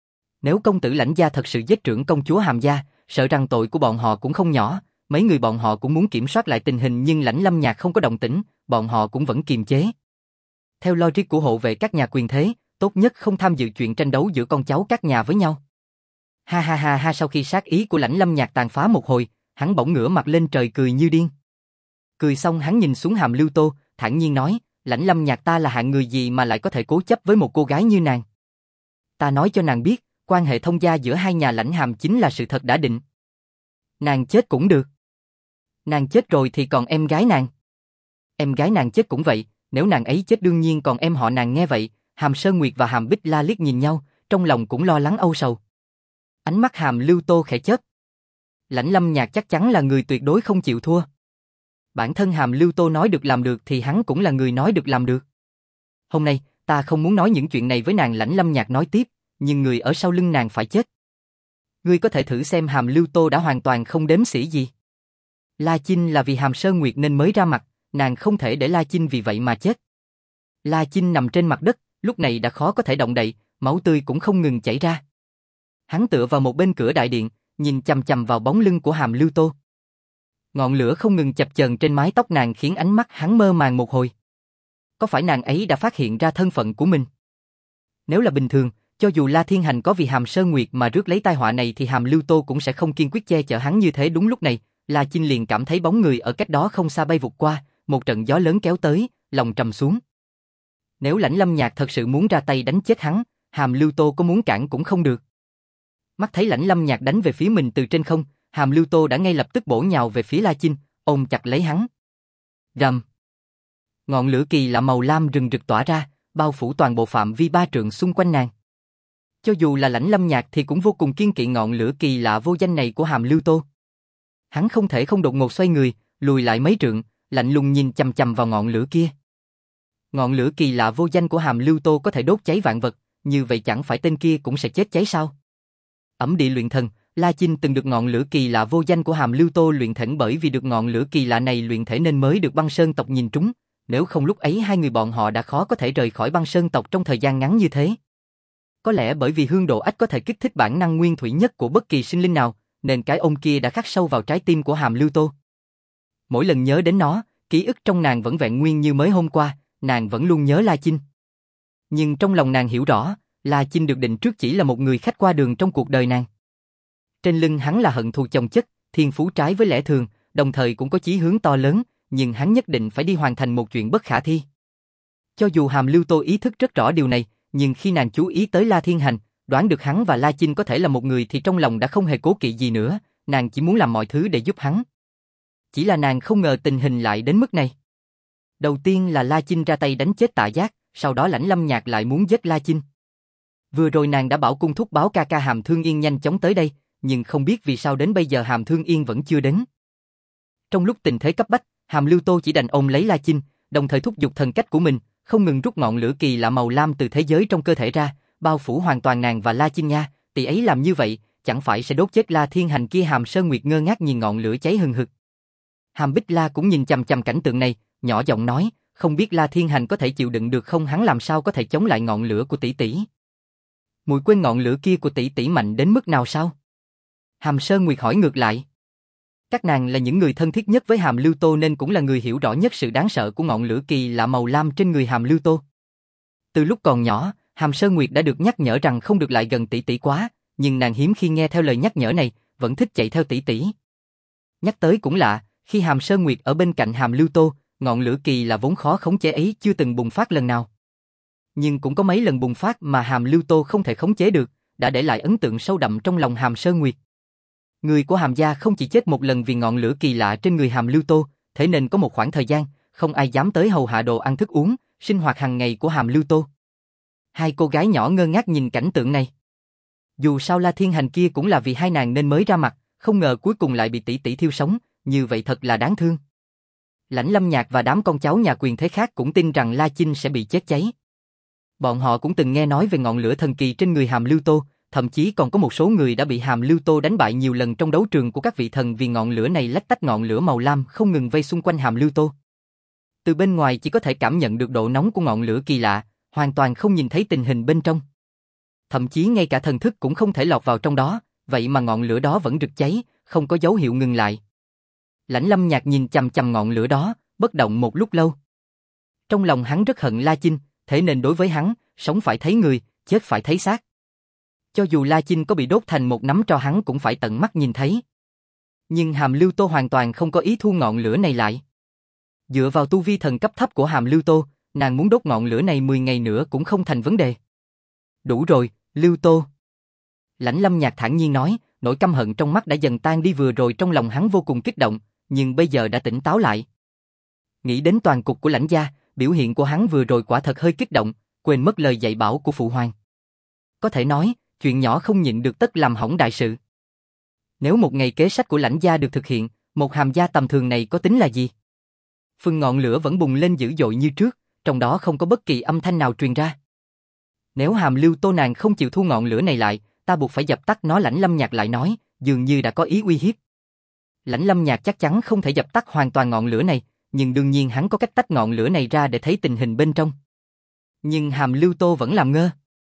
Nếu công tử Lãnh gia thật sự giết trưởng công chúa Hàm gia, sợ rằng tội của bọn họ cũng không nhỏ, mấy người bọn họ cũng muốn kiểm soát lại tình hình nhưng Lãnh Lâm Nhạc không có động tĩnh, bọn họ cũng vẫn kiềm chế. Theo logic của hộ vệ các nhà quyền thế, tốt nhất không tham dự chuyện tranh đấu giữa con cháu các nhà với nhau. Ha ha ha ha, sau khi sát ý của Lãnh Lâm Nhạc tàn phá một hồi, hắn bỗng ngửa mặt lên trời cười như điên. Cười xong hắn nhìn xuống Hàm Lưu Tô, thản nhiên nói, Lãnh Lâm Nhạc ta là hạng người gì mà lại có thể cố chấp với một cô gái như nàng. Ta nói cho nàng biết, quan hệ thông gia giữa hai nhà Lãnh Hàm chính là sự thật đã định. Nàng chết cũng được. Nàng chết rồi thì còn em gái nàng. Em gái nàng chết cũng vậy, nếu nàng ấy chết đương nhiên còn em họ nàng. Nghe vậy, Hàm Sơn Nguyệt và Hàm Bích La liếc nhìn nhau, trong lòng cũng lo lắng âu sầu. Ánh mắt Hàm Lưu Tô khẽ chớp. Lãnh Lâm Nhạc chắc chắn là người tuyệt đối không chịu thua. Bản thân Hàm Lưu Tô nói được làm được thì hắn cũng là người nói được làm được. Hôm nay, ta không muốn nói những chuyện này với nàng. Lãnh Lâm Nhạc nói tiếp, nhưng người ở sau lưng nàng phải chết. Ngươi có thể thử xem Hàm Lưu Tô đã hoàn toàn không đếm xỉa gì. La Chinh là vì Hàm Sơn Nguyệt nên mới ra mặt, nàng không thể để La Chinh vì vậy mà chết. La Chinh nằm trên mặt đất, lúc này đã khó có thể động đậy, máu tươi cũng không ngừng chảy ra. Hắn tựa vào một bên cửa đại điện, nhìn chằm chằm vào bóng lưng của Hàm Lưu Tô. Ngọn lửa không ngừng chập chờn trên mái tóc nàng khiến ánh mắt hắn mơ màng một hồi. Có phải nàng ấy đã phát hiện ra thân phận của mình? Nếu là bình thường, cho dù La Thiên Hành có vì Hàm Sơn Nguyệt mà rước lấy tai họa này thì Hàm Lưu Tô cũng sẽ không kiên quyết che chở hắn như thế. Đúng lúc này, La Chinh liền cảm thấy bóng người ở cách đó không xa bay vụt qua, một trận gió lớn kéo tới, lòng trầm xuống. Nếu Lãnh Lâm Nhạc thật sự muốn ra tay đánh chết hắn, Hàm Lưu Tô có muốn cản cũng không được. Mắt thấy Lãnh Lâm Nhạc đánh về phía mình từ trên không, Hàm Lưu Tô đã ngay lập tức bổ nhào về phía La Chinh, ôm chặt lấy hắn. Rầm. Ngọn lửa kỳ lạ màu lam rừng rực tỏa ra, bao phủ toàn bộ phạm vi ba trượng xung quanh nàng. Cho dù là Lãnh Lâm Nhạc thì cũng vô cùng kiên kỵ ngọn lửa kỳ lạ vô danh này của Hàm Lưu Tô. Hắn không thể không đột ngột xoay người, lùi lại mấy trượng, lạnh lùng nhìn chằm chằm vào ngọn lửa kia. Ngọn lửa kỳ lạ vô danh của Hàm Lưu Tô có thể đốt cháy vạn vật, như vậy chẳng phải tên kia cũng sẽ chết cháy sao? Ẩm địa luyện thần, La Chinh từng được ngọn lửa kỳ lạ vô danh của Hàm Lưu Tô luyện thỉnh, bởi vì được ngọn lửa kỳ lạ này luyện thể nên mới được Băng Sơn tộc nhìn trúng, nếu không lúc ấy hai người bọn họ đã khó có thể rời khỏi Băng Sơn tộc trong thời gian ngắn như thế. Có lẽ bởi vì hương độ ách có thể kích thích bản năng nguyên thủy nhất của bất kỳ sinh linh nào, nên cái ôm kia đã khắc sâu vào trái tim của Hàm Lưu Tô. Mỗi lần nhớ đến nó, ký ức trong nàng vẫn vẹn nguyên như mới hôm qua, nàng vẫn luôn nhớ La Chinh. Nhưng trong lòng nàng hiểu rõ, La Chinh được định trước chỉ là một người khách qua đường trong cuộc đời nàng. Trên lưng hắn là hận thù chồng chất, thiên phú trái với lẽ thường, đồng thời cũng có chí hướng to lớn, nhưng hắn nhất định phải đi hoàn thành một chuyện bất khả thi. Cho dù Hàm Lưu Tô ý thức rất rõ điều này, nhưng khi nàng chú ý tới La Thiên Hành, đoán được hắn và La Chinh có thể là một người thì trong lòng đã không hề cố kỵ gì nữa, nàng chỉ muốn làm mọi thứ để giúp hắn. Chỉ là nàng không ngờ tình hình lại đến mức này. Đầu tiên là La Chinh ra tay đánh chết Tạ Giác, sau đó Lãnh Lâm Nhạc lại muốn giết La Chinh. Vừa rồi nàng đã bảo cung thúc báo ca ca Hàm Thương Yên nhanh chóng tới đây, nhưng không biết vì sao đến bây giờ Hàm Thương Yên vẫn chưa đến. Trong lúc tình thế cấp bách, Hàm Lưu Tô chỉ đành ôm lấy La Chinh, đồng thời thúc giục thần cách của mình, không ngừng rút ngọn lửa kỳ lạ màu lam từ thế giới trong cơ thể ra, bao phủ hoàn toàn nàng và La Chinh nha. Tỷ ấy làm như vậy, chẳng phải sẽ đốt chết La Thiên Hành kia? Hàm Sơn Nguyệt ngơ ngác nhìn ngọn lửa cháy hừng hực. Hàm Bích La cũng nhìn chằm chằm cảnh tượng này, nhỏ giọng nói, không biết La Thiên Hành có thể chịu đựng được không? Hắn làm sao có thể chống lại ngọn lửa của tỷ tỷ? Muội quên ngọn lửa kia của tỷ tỷ mạnh đến mức nào sao? Hàm Sơn Nguyệt hỏi ngược lại. Các nàng là những người thân thiết nhất với Hàm Lưu Tô nên cũng là người hiểu rõ nhất sự đáng sợ của ngọn lửa kỳ lạ màu lam trên người Hàm Lưu Tô. Từ lúc còn nhỏ, Hàm Sơn Nguyệt đã được nhắc nhở rằng không được lại gần tỷ tỷ quá, nhưng nàng hiếm khi nghe theo lời nhắc nhở này, vẫn thích chạy theo tỷ tỷ. Nhắc tới cũng lạ, khi Hàm Sơn Nguyệt ở bên cạnh Hàm Lưu Tô, ngọn lửa kỳ lạ vốn khó khống chế ấy chưa từng bùng phát lần nào. Nhưng cũng có mấy lần bùng phát mà Hàm Lưu Tô không thể khống chế được, đã để lại ấn tượng sâu đậm trong lòng Hàm Sơn Nguyệt. Người của Hàm gia không chỉ chết một lần vì ngọn lửa kỳ lạ trên người Hàm Lưu Tô, thế nên có một khoảng thời gian, không ai dám tới hầu hạ đồ ăn thức uống, sinh hoạt hàng ngày của Hàm Lưu Tô. Hai cô gái nhỏ ngơ ngác nhìn cảnh tượng này. Dù sao La Thiên Hành kia cũng là vì hai nàng nên mới ra mặt, không ngờ cuối cùng lại bị tỷ tỷ thiêu sống, như vậy thật là đáng thương. Lãnh Lâm Nhạc và đám con cháu nhà quyền thế khác cũng tin rằng La Chinh sẽ bị chết cháy. Bọn họ cũng từng nghe nói về ngọn lửa thần kỳ trên người Hàm Lưu Tô, thậm chí còn có một số người đã bị Hàm Lưu Tô đánh bại nhiều lần trong đấu trường của các vị thần vì ngọn lửa này lách tách ngọn lửa màu lam không ngừng vây xung quanh Hàm Lưu Tô. Từ bên ngoài chỉ có thể cảm nhận được độ nóng của ngọn lửa kỳ lạ, hoàn toàn không nhìn thấy tình hình bên trong. Thậm chí ngay cả thần thức cũng không thể lọt vào trong đó, vậy mà ngọn lửa đó vẫn rực cháy, không có dấu hiệu ngừng lại. Lãnh Lâm Nhạc nhìn chằm chằm ngọn lửa đó, bất động một lúc lâu. Trong lòng hắn rất hận La Chinh, thế nên đối với hắn, sống phải thấy người, chết phải thấy xác. Cho dù La Chinh có bị đốt thành một nắm tro hắn cũng phải tận mắt nhìn thấy. Nhưng Hàm Lưu Tô hoàn toàn không có ý thu ngọn lửa này lại. Dựa vào tu vi thần cấp thấp của Hàm Lưu Tô, nàng muốn đốt ngọn lửa này mười ngày nữa cũng không thành vấn đề. Đủ rồi, Lưu Tô. Lãnh Lâm Nhạc thản nhiên nói, nỗi căm hận trong mắt đã dần tan đi. Vừa rồi trong lòng hắn vô cùng kích động, nhưng bây giờ đã tỉnh táo lại. Nghĩ đến toàn cục của Lãnh gia, biểu hiện của hắn vừa rồi quả thật hơi kích động, quên mất lời dạy bảo của phụ hoàng. Có thể nói, chuyện nhỏ không nhịn được tất làm hỏng đại sự. Nếu một ngày kế sách của Lãnh gia được thực hiện, một Hàm gia tầm thường này có tính là gì? Phần ngọn lửa vẫn bùng lên dữ dội như trước, trong đó không có bất kỳ âm thanh nào truyền ra. Nếu Hàm Lưu Tô nàng không chịu thu ngọn lửa này lại, ta buộc phải dập tắt nó. Lãnh Lâm Nhạc lại nói, dường như đã có ý uy hiếp. Lãnh Lâm Nhạc chắc chắn không thể dập tắt hoàn toàn ngọn lửa này, nhưng đương nhiên hắn có cách tách ngọn lửa này ra để thấy tình hình bên trong. Nhưng Hàm Lưu Tô vẫn làm ngơ.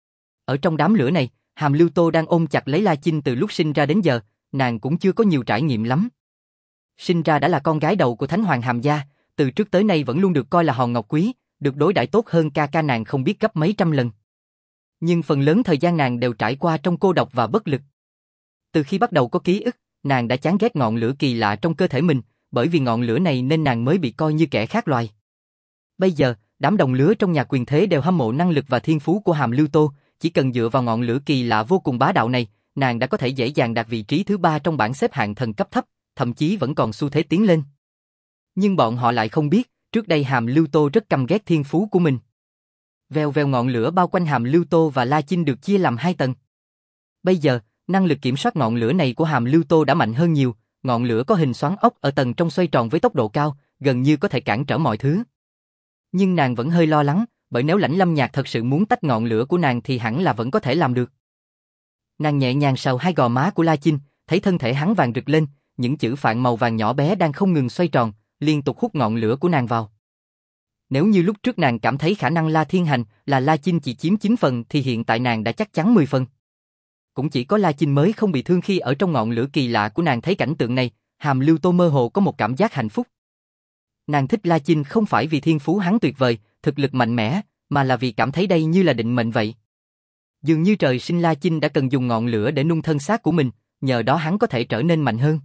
Ở trong đám lửa này, Hàm Lưu Tô đang ôm chặt lấy La Chinh từ lúc sinh ra đến giờ, nàng cũng chưa có nhiều trải nghiệm lắm. Sinh ra đã là con gái đầu của Thánh Hoàng Hàm gia, từ trước tới nay vẫn luôn được coi là hòn ngọc quý, được đối đãi tốt hơn ca ca nàng không biết gấp mấy trăm lần. Nhưng phần lớn thời gian nàng đều trải qua trong cô độc và bất lực. Từ khi bắt đầu có ký ức, nàng đã chán ghét ngọn lửa kỳ lạ trong cơ thể mình, bởi vì ngọn lửa này nên nàng mới bị coi như kẻ khác loài. Bây giờ, đám đồng lứa trong nhà quyền thế đều hâm mộ năng lực và thiên phú của Hàm Lưu Tô, chỉ cần dựa vào ngọn lửa kỳ lạ vô cùng bá đạo này, nàng đã có thể dễ dàng đạt vị trí thứ ba trong bảng xếp hạng thần cấp thấp, thậm chí vẫn còn xu thế tiến lên. Nhưng bọn họ lại không biết, trước đây Hàm Lưu Tô rất căm ghét thiên phú của mình. Vèo vèo ngọn lửa bao quanh Hàm Lưu Tô và La Chinh được chia làm hai tầng. Bây giờ, năng lực kiểm soát ngọn lửa này của Hàm Lưu Tô đã mạnh hơn nhiều, ngọn lửa có hình xoắn ốc ở tầng trong xoay tròn với tốc độ cao, gần như có thể cản trở mọi thứ. Nhưng nàng vẫn hơi lo lắng, bởi nếu Lãnh Lâm Nhạc thật sự muốn tách ngọn lửa của nàng thì hẳn là vẫn có thể làm được. Nàng nhẹ nhàng sờ hai gò má của La Chinh, thấy thân thể hắn vàng rực lên, những chữ phạn màu vàng nhỏ bé đang không ngừng xoay tròn, liên tục hút ngọn lửa của nàng vào. Nếu như lúc trước nàng cảm thấy khả năng La Thiên Hành là La Chinh chỉ chiếm chín phần thì hiện tại nàng đã chắc chắn mười phần. Cũng chỉ có La Chinh mới không bị thương khi ở trong ngọn lửa kỳ lạ của nàng. Thấy cảnh tượng này, Hàm Lưu Tô mơ hồ có một cảm giác hạnh phúc. Nàng thích La Chinh không phải vì thiên phú hắn tuyệt vời, thực lực mạnh mẽ, mà là vì cảm thấy đây như là định mệnh vậy. Dường như trời sinh La Chinh đã cần dùng ngọn lửa để nung thân xác của mình, nhờ đó hắn có thể trở nên mạnh hơn.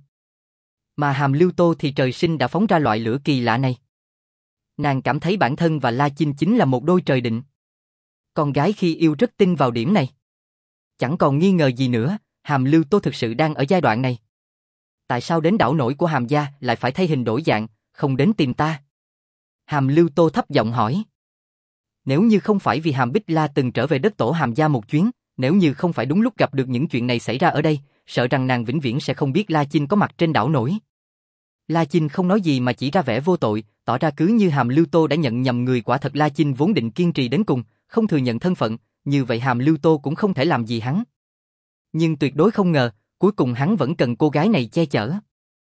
Mà Hàm Lưu Tô thì trời sinh đã phóng ra loại lửa kỳ lạ này. Nàng cảm thấy bản thân và La Chinh chính là một đôi trời định. Con gái khi yêu rất tin vào điểm này. Chẳng còn nghi ngờ gì nữa, Hàm Lưu Tô thực sự đang ở giai đoạn này. Tại sao đến đảo nổi của Hàm gia lại phải thay hình đổi dạng, không đến tìm ta? Hàm Lưu Tô thấp giọng hỏi. Nếu như không phải vì Hàm Bích La từng trở về đất tổ Hàm gia một chuyến, nếu như không phải đúng lúc gặp được những chuyện này xảy ra ở đây, sợ rằng nàng vĩnh viễn sẽ không biết La Chinh có mặt trên đảo nổi. La Chinh không nói gì mà chỉ ra vẻ vô tội, tỏ ra cứ như Hàm Lưu Tô đã nhận nhầm người. Quả thật La Chinh vốn định kiên trì đến cùng, không thừa nhận thân phận, như vậy Hàm Lưu Tô cũng không thể làm gì hắn. Nhưng tuyệt đối không ngờ, cuối cùng hắn vẫn cần cô gái này che chở.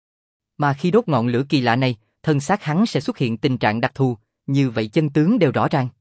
Mà khi đốt ngọn lửa kỳ lạ này, thân xác hắn sẽ xuất hiện tình trạng đặc thù, như vậy chân tướng đều rõ ràng.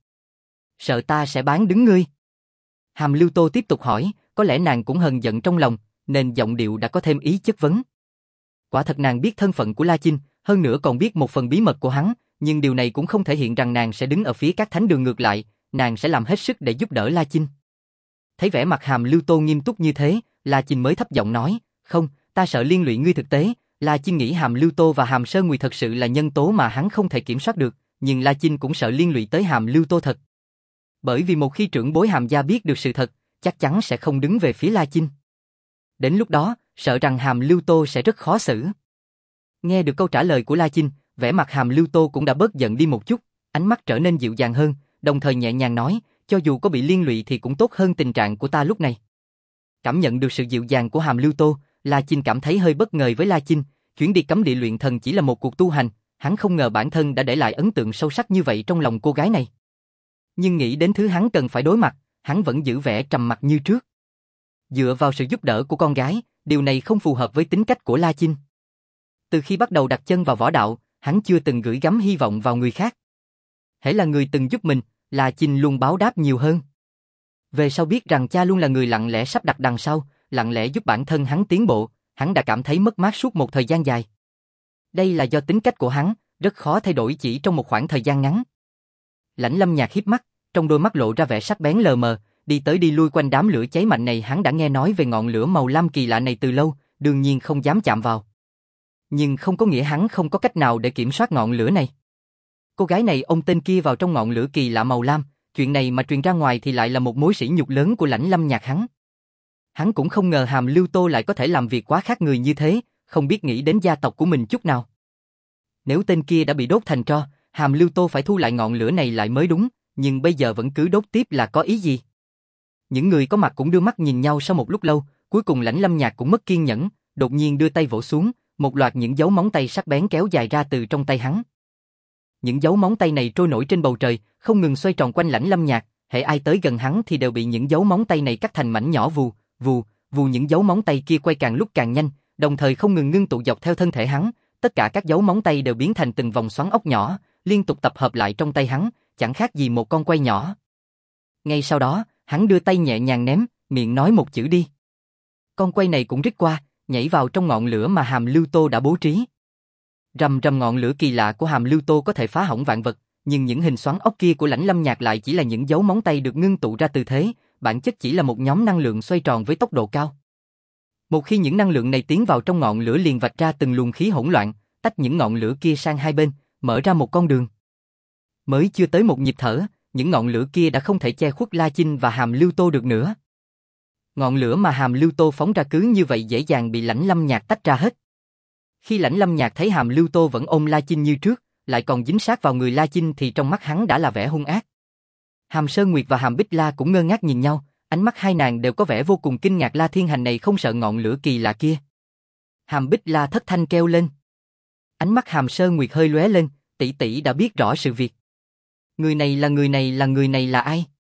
Sợ ta sẽ bán đứng ngươi? Hàm Lưu Tô tiếp tục hỏi, có lẽ nàng cũng hờn giận trong lòng, nên giọng điệu đã có thêm ý chất vấn. Quả thật nàng biết thân phận của La Chinh, hơn nữa còn biết một phần bí mật của hắn, nhưng điều này cũng không thể hiện rằng nàng sẽ đứng ở phía các thánh đường. Ngược lại, nàng sẽ làm hết sức để giúp đỡ La Chinh. Thấy vẻ mặt Hàm Lưu Tô nghiêm túc như thế, La Chinh mới thấp giọng nói, không, ta sợ liên lụy ngươi. Thực tế, La Chinh nghĩ Hàm Lưu Tô và Hàm Sơn Nguyệt thật sự là nhân tố mà hắn không thể kiểm soát được, nhưng La Chinh cũng sợ liên lụy tới Hàm Lưu Tô thật. Bởi vì một khi trưởng bối Hàm gia biết được sự thật, chắc chắn sẽ không đứng về phía La Chinh. Đến lúc đó, sợ rằng Hàm Lưu Tô sẽ rất khó xử. Nghe được câu trả lời của La Chinh, vẻ mặt Hàm Lưu Tô cũng đã bớt giận đi một chút, ánh mắt trở nên dịu dàng hơn, đồng thời nhẹ nhàng nói, cho dù có bị liên lụy thì cũng tốt hơn tình trạng của ta lúc này. Cảm nhận được sự dịu dàng của Hàm Lưu Tô, La Chinh cảm thấy hơi bất ngờ với La Chinh, chuyến đi cấm địa luyện thần chỉ là một cuộc tu hành, hắn không ngờ bản thân đã để lại ấn tượng sâu sắc như vậy trong lòng cô gái này. Nhưng nghĩ đến thứ hắn cần phải đối mặt, hắn vẫn giữ vẻ trầm mặc như trước. Dựa vào sự giúp đỡ của con gái, điều này không phù hợp với tính cách của La Chinh. Từ khi bắt đầu đặt chân vào võ đạo, hắn chưa từng gửi gắm hy vọng vào người khác. Hễ là người từng giúp mình, La Chinh luôn báo đáp nhiều hơn. Về sau biết rằng cha luôn là người lặng lẽ sắp đặt đằng sau, lặng lẽ giúp bản thân hắn tiến bộ, hắn đã cảm thấy mất mát suốt một thời gian dài. Đây là do tính cách của hắn, rất khó thay đổi chỉ trong một khoảng thời gian ngắn. Lãnh Lâm Nhạc híp mắt, trong đôi mắt lộ ra vẻ sắc bén lờ mờ, đi tới đi lui quanh đám lửa cháy mạnh này. Hắn đã nghe nói về ngọn lửa màu lam kỳ lạ này từ lâu, đương nhiên không dám chạm vào. Nhưng không có nghĩa hắn không có cách nào để kiểm soát ngọn lửa này. Cô gái này ôm tên kia vào trong ngọn lửa kỳ lạ màu lam, chuyện này mà truyền ra ngoài thì lại là một mối sỉ nhục lớn của Lãnh Lâm Nhạc hắn. Hắn cũng không ngờ Hàm Lưu Tô lại có thể làm việc quá khác người như thế, không biết nghĩ đến gia tộc của mình chút nào. Nếu tên kia đã bị đốt thành tro, Hàm Lưu Tô phải thu lại ngọn lửa này lại mới đúng, nhưng bây giờ vẫn cứ đốt tiếp là có ý gì? Những người có mặt cũng đưa mắt nhìn nhau sau một lúc lâu, cuối cùng Lãnh Lâm Nhạc cũng mất kiên nhẫn, đột nhiên đưa tay vỗ xuống, một loạt những dấu móng tay sắc bén kéo dài ra từ trong tay hắn. Những dấu móng tay này trôi nổi trên bầu trời, không ngừng xoay tròn quanh Lãnh Lâm Nhạc, hễ ai tới gần hắn thì đều bị những dấu móng tay này cắt thành mảnh nhỏ vù, vù, vù. Những dấu móng tay kia quay càng lúc càng nhanh, đồng thời không ngừng ngưng tụ dọc theo thân thể hắn, tất cả các dấu móng tay đều biến thành từng vòng xoắn ốc nhỏ, liên tục tập hợp lại trong tay hắn, chẳng khác gì một con quay nhỏ. Ngay sau đó, hắn đưa tay nhẹ nhàng ném, miệng nói một chữ đi. Con quay này cũng rít qua, nhảy vào trong ngọn lửa mà Hàm Lưu Tô đã bố trí. Rầm rầm, ngọn lửa kỳ lạ của Hàm Lưu Tô có thể phá hỏng vạn vật, nhưng những hình xoắn ốc kia của Lãnh Lâm Nhạc lại chỉ là những dấu móng tay được ngưng tụ ra từ thế, bản chất chỉ là một nhóm năng lượng xoay tròn với tốc độ cao. Một khi những năng lượng này tiến vào trong ngọn lửa liền vạch ra từng luồng khí hỗn loạn, tách những ngọn lửa kia sang hai bên, mở ra một con đường. Mới chưa tới một nhịp thở, những ngọn lửa kia đã không thể che khuất La Chinh và Hàm Lưu Tô được nữa. Ngọn lửa mà Hàm Lưu Tô phóng ra cứ như vậy dễ dàng bị Lãnh Lâm Nhạc tách ra hết. Khi Lãnh Lâm Nhạc thấy Hàm Lưu Tô vẫn ôm La Chinh như trước, lại còn dính sát vào người La Chinh thì trong mắt hắn đã là vẻ hung ác. Hàm Sơn Nguyệt và Hàm Bích La cũng ngơ ngác nhìn nhau, ánh mắt hai nàng đều có vẻ vô cùng kinh ngạc La Thiên Hành này không sợ ngọn lửa kỳ lạ kia. Hàm Bích La thất thanh kêu lên. Ánh mắt Hàm Sơn Nguyệt hơi lóe lên, tỷ tỷ đã biết rõ sự việc. Người này là người này là người này là ai?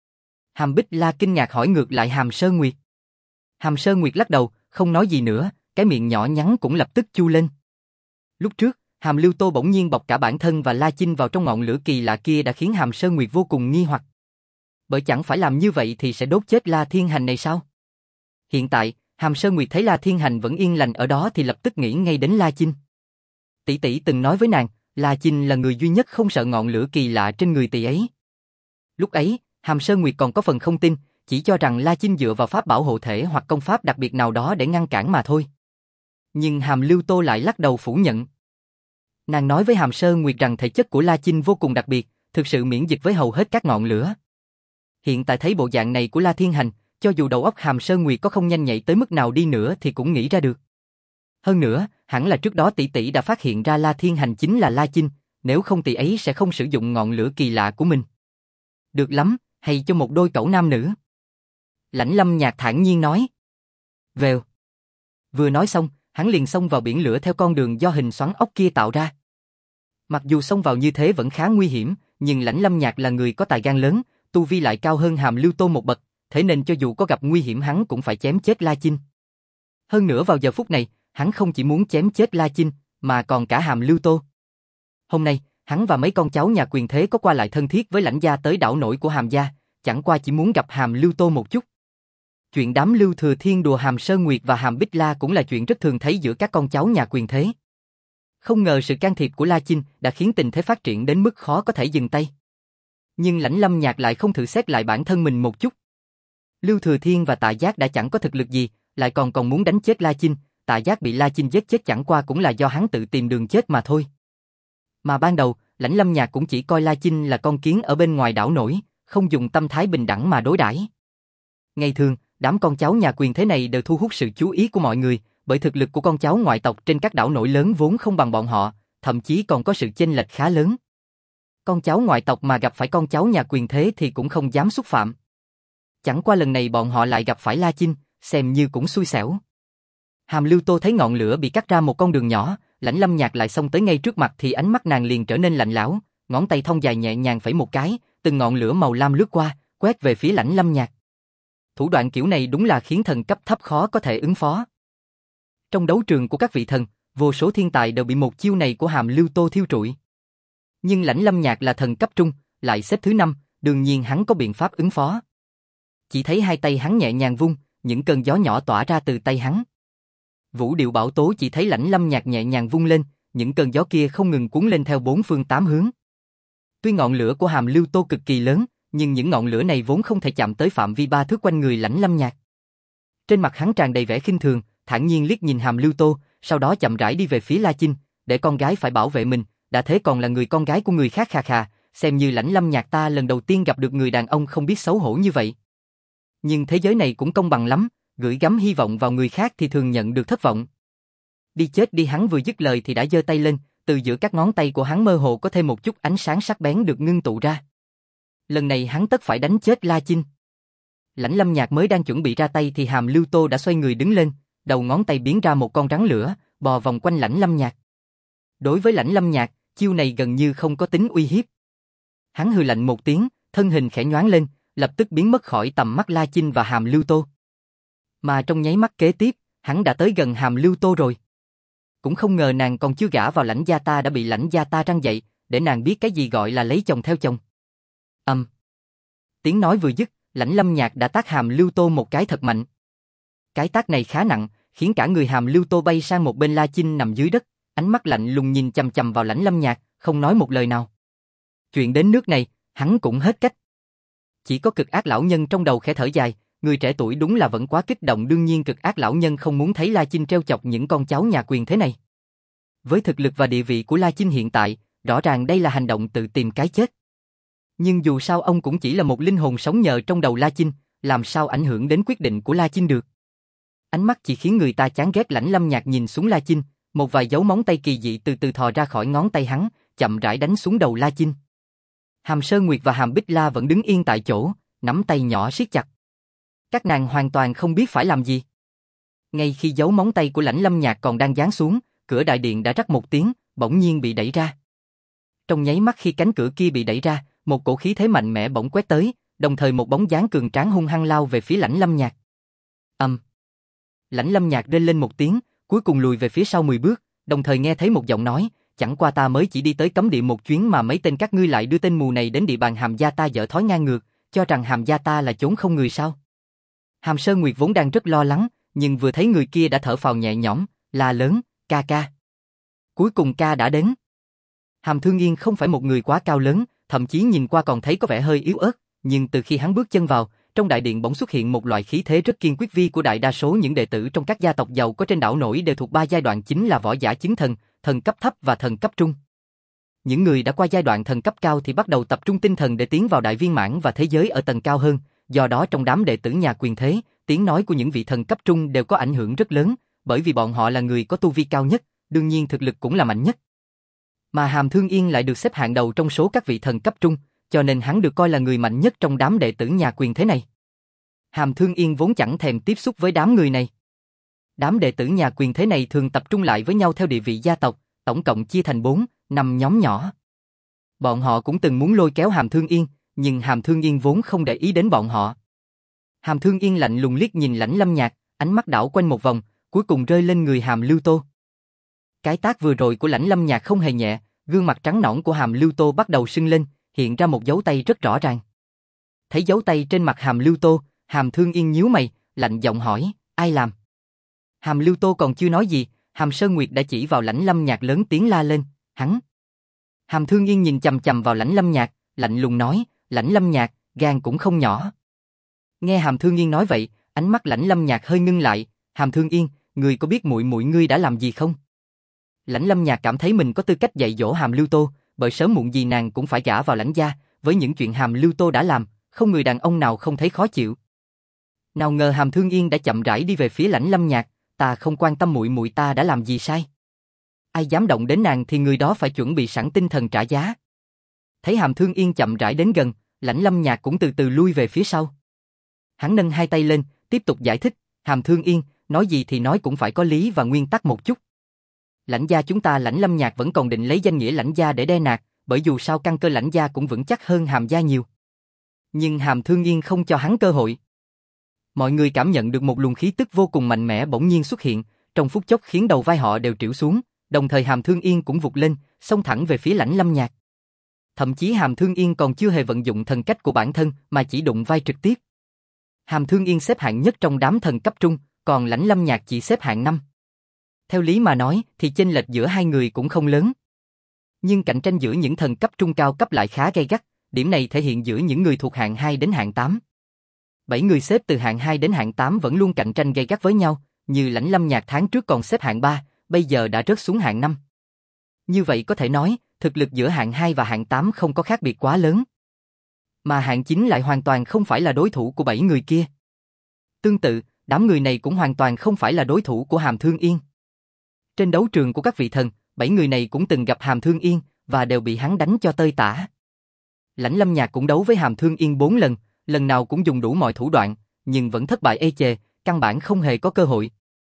Hàm Bích La kinh ngạc hỏi ngược lại Hàm Sơn Nguyệt. Hàm Sơn Nguyệt lắc đầu, không nói gì nữa, cái miệng nhỏ nhắn cũng lập tức chu lên. Lúc trước, Hàm Lưu Tô bỗng nhiên bọc cả bản thân và La Chinh vào trong ngọn lửa kỳ lạ kia đã khiến Hàm Sơn Nguyệt vô cùng nghi hoặc. Bởi chẳng phải làm như vậy thì sẽ đốt chết La Thiên Hành này sao? Hiện tại, Hàm Sơn Nguyệt thấy La Thiên Hành vẫn yên lành ở đó thì lập tức nghĩ ngay đến La Chinh. Tỷ tỷ từng nói với nàng, La Chinh là người duy nhất không sợ ngọn lửa kỳ lạ trên người tỷ ấy. Lúc ấy, Hàm Sơn Nguyệt còn có phần không tin, chỉ cho rằng La Chinh dựa vào pháp bảo hộ thể hoặc công pháp đặc biệt nào đó để ngăn cản mà thôi. Nhưng Hàm Lưu Tô lại lắc đầu phủ nhận. Nàng nói với Hàm Sơn Nguyệt rằng thể chất của La Chinh vô cùng đặc biệt, thực sự miễn dịch với hầu hết các ngọn lửa. Hiện tại thấy bộ dạng này của La Thiên Hành, cho dù đầu óc Hàm Sơn Nguyệt có không nhanh nhạy tới mức nào đi nữa thì cũng nghĩ ra được. Hơn nữa, hẳn là trước đó tỷ tỷ đã phát hiện ra La Thiên Hành chính là La Chinh, nếu không tỷ ấy sẽ không sử dụng ngọn lửa kỳ lạ của mình. Được lắm, hay cho một đôi cẩu nam nữ. Lãnh Lâm Nhạc thản nhiên nói. Vèo. Vừa nói xong, hắn liền xông vào biển lửa theo con đường do hình xoắn ốc kia tạo ra. Mặc dù xông vào như thế vẫn khá nguy hiểm, nhưng Lãnh Lâm Nhạc là người có tài gan lớn, tu vi lại cao hơn Hàm Lưu Tô một bậc, thế nên cho dù có gặp nguy hiểm hắn cũng phải chém chết La Chinh. Hơn nữa vào giờ phút này, hắn không chỉ muốn chém chết La Chinh, mà còn cả Hàm Lưu Tô. Hôm nay, hắn và mấy con cháu nhà quyền thế có qua lại thân thiết với Lãnh gia tới đảo nổi của Hàm gia, chẳng qua chỉ muốn gặp Hàm Lưu Tô một chút. Chuyện đám Lưu Thừa Thiên đùa Hàm Sơn Nguyệt và Hàm Bích La cũng là chuyện rất thường thấy giữa các con cháu nhà quyền thế. Không ngờ sự can thiệp của La Chinh đã khiến tình thế phát triển đến mức khó có thể dừng tay. Nhưng Lãnh Lâm Nhạc lại không thử xét lại bản thân mình một chút. Lưu Thừa Thiên và Tạ Giác đã chẳng có thực lực gì, lại còn còn muốn đánh chết La Chinh, Tạ Giác bị La Chinh giết chết chẳng qua cũng là do hắn tự tìm đường chết mà thôi. Mà ban đầu, Lãnh Lâm Nhạc cũng chỉ coi La Chinh là con kiến ở bên ngoài đảo nổi, không dùng tâm thái bình đẳng mà đối đãi. Ngày thường, đám con cháu nhà quyền thế này đều thu hút sự chú ý của mọi người, bởi thực lực của con cháu ngoại tộc trên các đảo nổi lớn vốn không bằng bọn họ, thậm chí còn có sự chênh lệch khá lớn. Con cháu ngoại tộc mà gặp phải con cháu nhà quyền thế thì cũng không dám xúc phạm. Chẳng qua lần này bọn họ lại gặp phải La Chinh, xem như cũng xui xẻo. Hàm Lưu Tô thấy ngọn lửa bị cắt ra một con đường nhỏ, Lãnh Lâm Nhạc lại xông tới ngay trước mặt thì ánh mắt nàng liền trở nên lạnh lẽo, ngón tay thon dài nhẹ nhàng phẩy một cái, từng ngọn lửa màu lam lướt qua, quét về phía Lãnh Lâm Nhạc. Thủ đoạn kiểu này đúng là khiến thần cấp thấp khó có thể ứng phó. Trong đấu trường của các vị thần, vô số thiên tài đều bị một chiêu này của Hàm Lưu Tô thiêu trụi. Nhưng Lãnh Lâm Nhạc là thần cấp trung, lại xếp thứ năm, đương nhiên hắn có biện pháp ứng phó. Chỉ thấy hai tay hắn nhẹ nhàng vung, những cơn gió nhỏ tỏa ra từ tay hắn. Vũ điệu bảo tố chỉ thấy Lãnh Lâm Nhạc nhẹ nhàng vung lên, những cơn gió kia không ngừng cuốn lên theo bốn phương tám hướng. Tuy ngọn lửa của Hàm Lưu Tô cực kỳ lớn, nhưng những ngọn lửa này vốn không thể chạm tới phạm vi ba thước quanh người Lãnh Lâm Nhạc. Trên mặt hắn tràn đầy vẻ khinh thường, thản nhiên liếc nhìn Hàm Lưu Tô, sau đó chậm rãi đi về phía La Chinh, để con gái phải bảo vệ mình, đã thế còn là người con gái của người khác khà khà, xem như Lãnh Lâm Nhạc ta lần đầu tiên gặp được người đàn ông không biết xấu hổ như vậy. Nhưng thế giới này cũng công bằng lắm, gửi gắm hy vọng vào người khác thì thường nhận được thất vọng. Đi chết đi, hắn vừa dứt lời thì đã giơ tay lên, từ giữa các ngón tay của hắn mơ hồ có thêm một chút ánh sáng sắc bén được ngưng tụ ra. Lần này hắn tất phải đánh chết La Chinh. Lãnh Lâm Nhạc mới đang chuẩn bị ra tay thì Hàm Lưu Tô đã xoay người đứng lên, đầu ngón tay biến ra một con rắn lửa, bò vòng quanh Lãnh Lâm Nhạc. Đối với Lãnh Lâm Nhạc, chiêu này gần như không có tính uy hiếp. Hắn hừ lạnh một tiếng, thân hình khẽ nhoáng lên, lập tức biến mất khỏi tầm mắt La Chinh và Hàm Lưu Tô. Mà trong nháy mắt kế tiếp, hắn đã tới gần Hàm Lưu Tô rồi. Cũng không ngờ nàng còn chưa gả vào Lãnh gia ta đã bị Lãnh gia ta răng dậy, để nàng biết cái gì gọi là lấy chồng theo chồng. Âm. Um. Tiếng nói vừa dứt, Lãnh Lâm Nhạc đã tát Hàm Lưu Tô một cái thật mạnh. Cái tát này khá nặng, khiến cả người Hàm Lưu Tô bay sang một bên. La Chinh nằm dưới đất, ánh mắt lạnh lùng nhìn chằm chằm vào Lãnh Lâm Nhạc, không nói một lời nào. Chuyện đến nước này, hắn cũng hết cách. Chỉ có cực ác lão nhân trong đầu khẽ thở dài, người trẻ tuổi đúng là vẫn quá kích động, đương nhiên cực ác lão nhân không muốn thấy La Chinh treo chọc những con cháu nhà quyền thế này. Với thực lực và địa vị của La Chinh hiện tại, rõ ràng đây là hành động tự tìm cái chết. Nhưng dù sao ông cũng chỉ là một linh hồn sống nhờ trong đầu La Chinh, làm sao ảnh hưởng đến quyết định của La Chinh được. Ánh mắt chỉ khiến người ta chán ghét. Lãnh Lâm Nhạc nhìn xuống La Chinh, một vài dấu móng tay kỳ dị từ từ thò ra khỏi ngón tay hắn, chậm rãi đánh xuống đầu La Chinh. Hàm Sơn Nguyệt và Hàm Bích La vẫn đứng yên tại chỗ, nắm tay nhỏ siết chặt. Các nàng hoàn toàn không biết phải làm gì. Ngay khi dấu móng tay của Lãnh Lâm Nhạc còn đang giáng xuống, cửa đại điện đã rắc một tiếng, bỗng nhiên bị đẩy ra. Trong nháy mắt khi cánh cửa kia bị đẩy ra, một cổ khí thế mạnh mẽ bỗng quét tới, đồng thời một bóng dáng cường tráng hung hăng lao về phía Lãnh Lâm Nhạc. Ầm. Um. Lãnh Lâm Nhạc rên lên một tiếng, cuối cùng lùi về phía sau mười bước, đồng thời nghe thấy một giọng nói, chẳng qua ta mới chỉ đi tới cấm địa một chuyến mà mấy tên các ngươi lại đưa tên mù này đến địa bàn Hàm gia ta, dở thói ngang ngược, cho rằng Hàm gia ta là chốn không người sao? Hàm Sơn Nguyệt vốn đang rất lo lắng, nhưng vừa thấy người kia đã thở phào nhẹ nhõm, la lớn, ca ca. Cuối cùng ca đã đến. Hàm Thương Yên không phải một người quá cao lớn, thậm chí nhìn qua còn thấy có vẻ hơi yếu ớt, nhưng từ khi hắn bước chân vào, trong đại điện bỗng xuất hiện một loại khí thế rất kiên quyết. Vi của đại đa số những đệ tử trong các gia tộc giàu có trên đảo nổi đều thuộc ba giai đoạn, chính là võ giả chứng thần, thần cấp thấp và thần cấp trung. Những người đã qua giai đoạn thần cấp cao thì bắt đầu tập trung tinh thần để tiến vào đại viên mãn và thế giới ở tầng cao hơn, do đó trong đám đệ tử nhà quyền thế, tiếng nói của những vị thần cấp trung đều có ảnh hưởng rất lớn, bởi vì bọn họ là người có tu vi cao nhất, đương nhiên thực lực cũng là mạnh nhất. Mà Hàm Thương Yên lại được xếp hạng đầu trong số các vị thần cấp trung, cho nên hắn được coi là người mạnh nhất trong đám đệ tử nhà quyền thế này. Hàm Thương Yên vốn chẳng thèm tiếp xúc với đám người này. Đám đệ tử nhà quyền thế này thường tập trung lại với nhau theo địa vị gia tộc, tổng cộng chia thành bốn, năm nhóm nhỏ. Bọn họ cũng từng muốn lôi kéo Hàm Thương Yên, nhưng Hàm Thương Yên vốn không để ý đến bọn họ. Hàm Thương Yên lạnh lùng liếc nhìn Lãnh Lâm Nhạc, ánh mắt đảo quanh một vòng, cuối cùng rơi lên người Hàm Lưu Tô. Cái tát vừa rồi của Lãnh Lâm Nhạc không hề nhẹ, gương mặt trắng nõn của Hàm Lưu Tô bắt đầu sưng lên, hiện ra một dấu tay rất rõ ràng. Thấy dấu tay trên mặt Hàm Lưu Tô, Hàm Thương Yên nhíu mày, lạnh giọng hỏi, ai làm? Hàm Lưu Tô còn chưa nói gì, Hàm Sơn Nguyệt đã chỉ vào Lãnh Lâm Nhạc lớn tiếng la lên, hắn. Hàm Thương Yên nhìn chằm chằm vào Lãnh Lâm Nhạc, lạnh lùng nói, Lãnh Lâm Nhạc, gan cũng không nhỏ. Nghe Hàm Thương Yên nói vậy, ánh mắt Lãnh Lâm Nhạc hơi ngưng lại, Hàm Thương Yên, ngươi có biết muội muội ngươi đã làm gì không? Lãnh Lâm Nhạc cảm thấy mình có tư cách dạy dỗ Hàm Lưu Tô, bởi sớm muộn gì nàng cũng phải gả vào Lãnh gia, với những chuyện Hàm Lưu Tô đã làm, không người đàn ông nào không thấy khó chịu. Nào ngờ Hàm Thương Yên đã chậm rãi đi về phía Lãnh Lâm Nhạc, ta không quan tâm muội muội ta đã làm gì sai. Ai dám động đến nàng thì người đó phải chuẩn bị sẵn tinh thần trả giá. Thấy Hàm Thương Yên chậm rãi đến gần, Lãnh Lâm Nhạc cũng từ từ lui về phía sau. Hắn nâng hai tay lên, tiếp tục giải thích, Hàm Thương Yên, nói gì thì nói cũng phải có lý và nguyên tắc một chút. Lãnh gia chúng ta Lãnh Lâm Nhạc vẫn còn định lấy danh nghĩa Lãnh gia để đe nạt, bởi dù sao căn cơ Lãnh gia cũng vững chắc hơn Hàm gia nhiều. Nhưng Hàm Thương Yên không cho hắn cơ hội. Mọi người cảm nhận được một luồng khí tức vô cùng mạnh mẽ bỗng nhiên xuất hiện, trong phút chốc khiến đầu vai họ đều trĩu xuống, đồng thời Hàm Thương Yên cũng vụt lên, xông thẳng về phía Lãnh Lâm Nhạc. Thậm chí Hàm Thương Yên còn chưa hề vận dụng thần cách của bản thân mà chỉ đụng vai trực tiếp. Hàm Thương Yên xếp hạng nhất trong đám thần cấp trung, còn Lãnh Lâm Nhạc chỉ xếp hạng năm. Theo lý mà nói thì chênh lệch giữa hai người cũng không lớn. Nhưng cạnh tranh giữa những thần cấp trung cao cấp lại khá gay gắt, điểm này thể hiện giữa những người thuộc hạng hai đến hạng tám. Bảy người xếp từ hạng hai đến hạng tám vẫn luôn cạnh tranh gay gắt với nhau, như Lãnh Lâm Nhạc tháng trước còn xếp hạng ba, bây giờ đã rớt xuống hạng năm. Như vậy có thể nói, thực lực giữa hạng hai và hạng tám không có khác biệt quá lớn. Mà hạng chín lại hoàn toàn không phải là đối thủ của bảy người kia. Tương tự, đám người này cũng hoàn toàn không phải là đối thủ của Hàm Thương Yên. Trên đấu trường của các vị thần, bảy người này cũng từng gặp Hàm Thương Yên và đều bị hắn đánh cho tơi tả. Lãnh Lâm Nhạc cũng đấu với Hàm Thương Yên bốn lần, lần nào cũng dùng đủ mọi thủ đoạn, nhưng vẫn thất bại ê chề, căn bản không hề có cơ hội.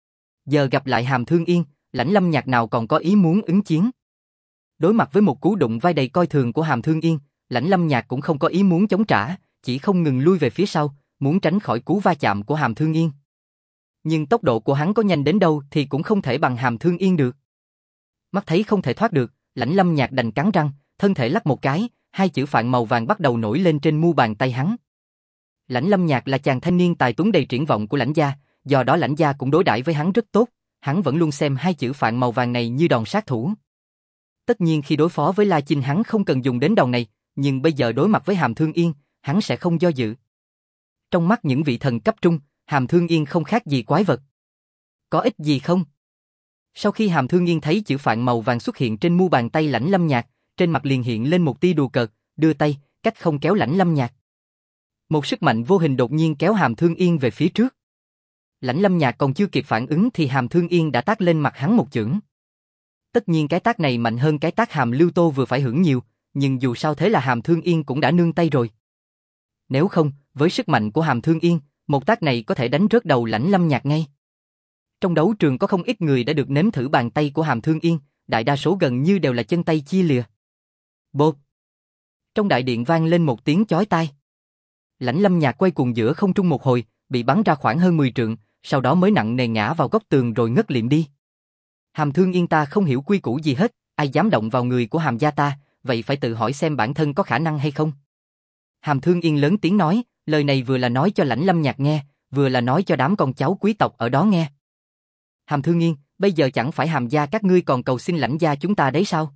Giờ gặp lại Hàm Thương Yên, Lãnh Lâm Nhạc nào còn có ý muốn ứng chiến. Đối mặt với một cú đụng vai đầy coi thường của Hàm Thương Yên, Lãnh Lâm Nhạc cũng không có ý muốn chống trả, chỉ không ngừng lui về phía sau, muốn tránh khỏi cú va chạm của Hàm Thương Yên. Nhưng tốc độ của hắn có nhanh đến đâu thì cũng không thể bằng Hàm Thương Yên được. Mắt thấy không thể thoát được, Lãnh Lâm Nhạc đành cắn răng, thân thể lắc một cái, hai chữ phạn màu vàng bắt đầu nổi lên trên mu bàn tay hắn. Lãnh Lâm Nhạc là chàng thanh niên tài tuấn đầy triển vọng của Lãnh gia, do đó Lãnh gia cũng đối đãi với hắn rất tốt, hắn vẫn luôn xem hai chữ phạn màu vàng này như đòn sát thủ. Tất nhiên khi đối phó với La Chinh hắn không cần dùng đến đòn này, nhưng bây giờ đối mặt với Hàm Thương Yên, hắn sẽ không do dự. Trong mắt những vị thần cấp trung, Hàm Thương Yên không khác gì quái vật. Có ích gì không? Sau khi Hàm Thương Yên thấy chữ phạn màu vàng xuất hiện trên mu bàn tay Lãnh Lâm Nhạc, trên mặt liền hiện lên một tia đùa cợt, đưa tay, cách không kéo Lãnh Lâm Nhạc. Một sức mạnh vô hình đột nhiên kéo Hàm Thương Yên về phía trước. Lãnh Lâm Nhạc còn chưa kịp phản ứng thì Hàm Thương Yên đã tát lên mặt hắn một chưởng. Tất nhiên cái tát này mạnh hơn cái tát Hàm Lưu Tô vừa phải hưởng nhiều, nhưng dù sao thế là Hàm Thương Yên cũng đã nương tay rồi. Nếu không, với sức mạnh của Hàm Thương Yên, một tát này có thể đánh rớt đầu Lãnh Lâm Nhạc ngay. Trong đấu trường có không ít người đã được nếm thử bàn tay của Hàm Thương Yên, đại đa số gần như đều là chân tay chia lìa. Bột! Trong đại điện vang lên một tiếng chói tai. Lãnh Lâm Nhạc quay cuồng giữa không trung một hồi, bị bắn ra khoảng hơn mười trượng, sau đó mới nặng nề ngã vào góc tường rồi ngất liệm đi. Hàm Thương Yên ta không hiểu quy củ gì hết, ai dám động vào người của Hàm gia ta, vậy phải tự hỏi xem bản thân có khả năng hay không. Hàm Thương Yên lớn tiếng nói, lời này vừa là nói cho Lãnh Lâm Nhạc nghe, vừa là nói cho đám con cháu quý tộc ở đó nghe. Hàm Thương Yên, bây giờ chẳng phải Hàm gia các ngươi còn cầu xin Lãnh gia chúng ta đấy sao?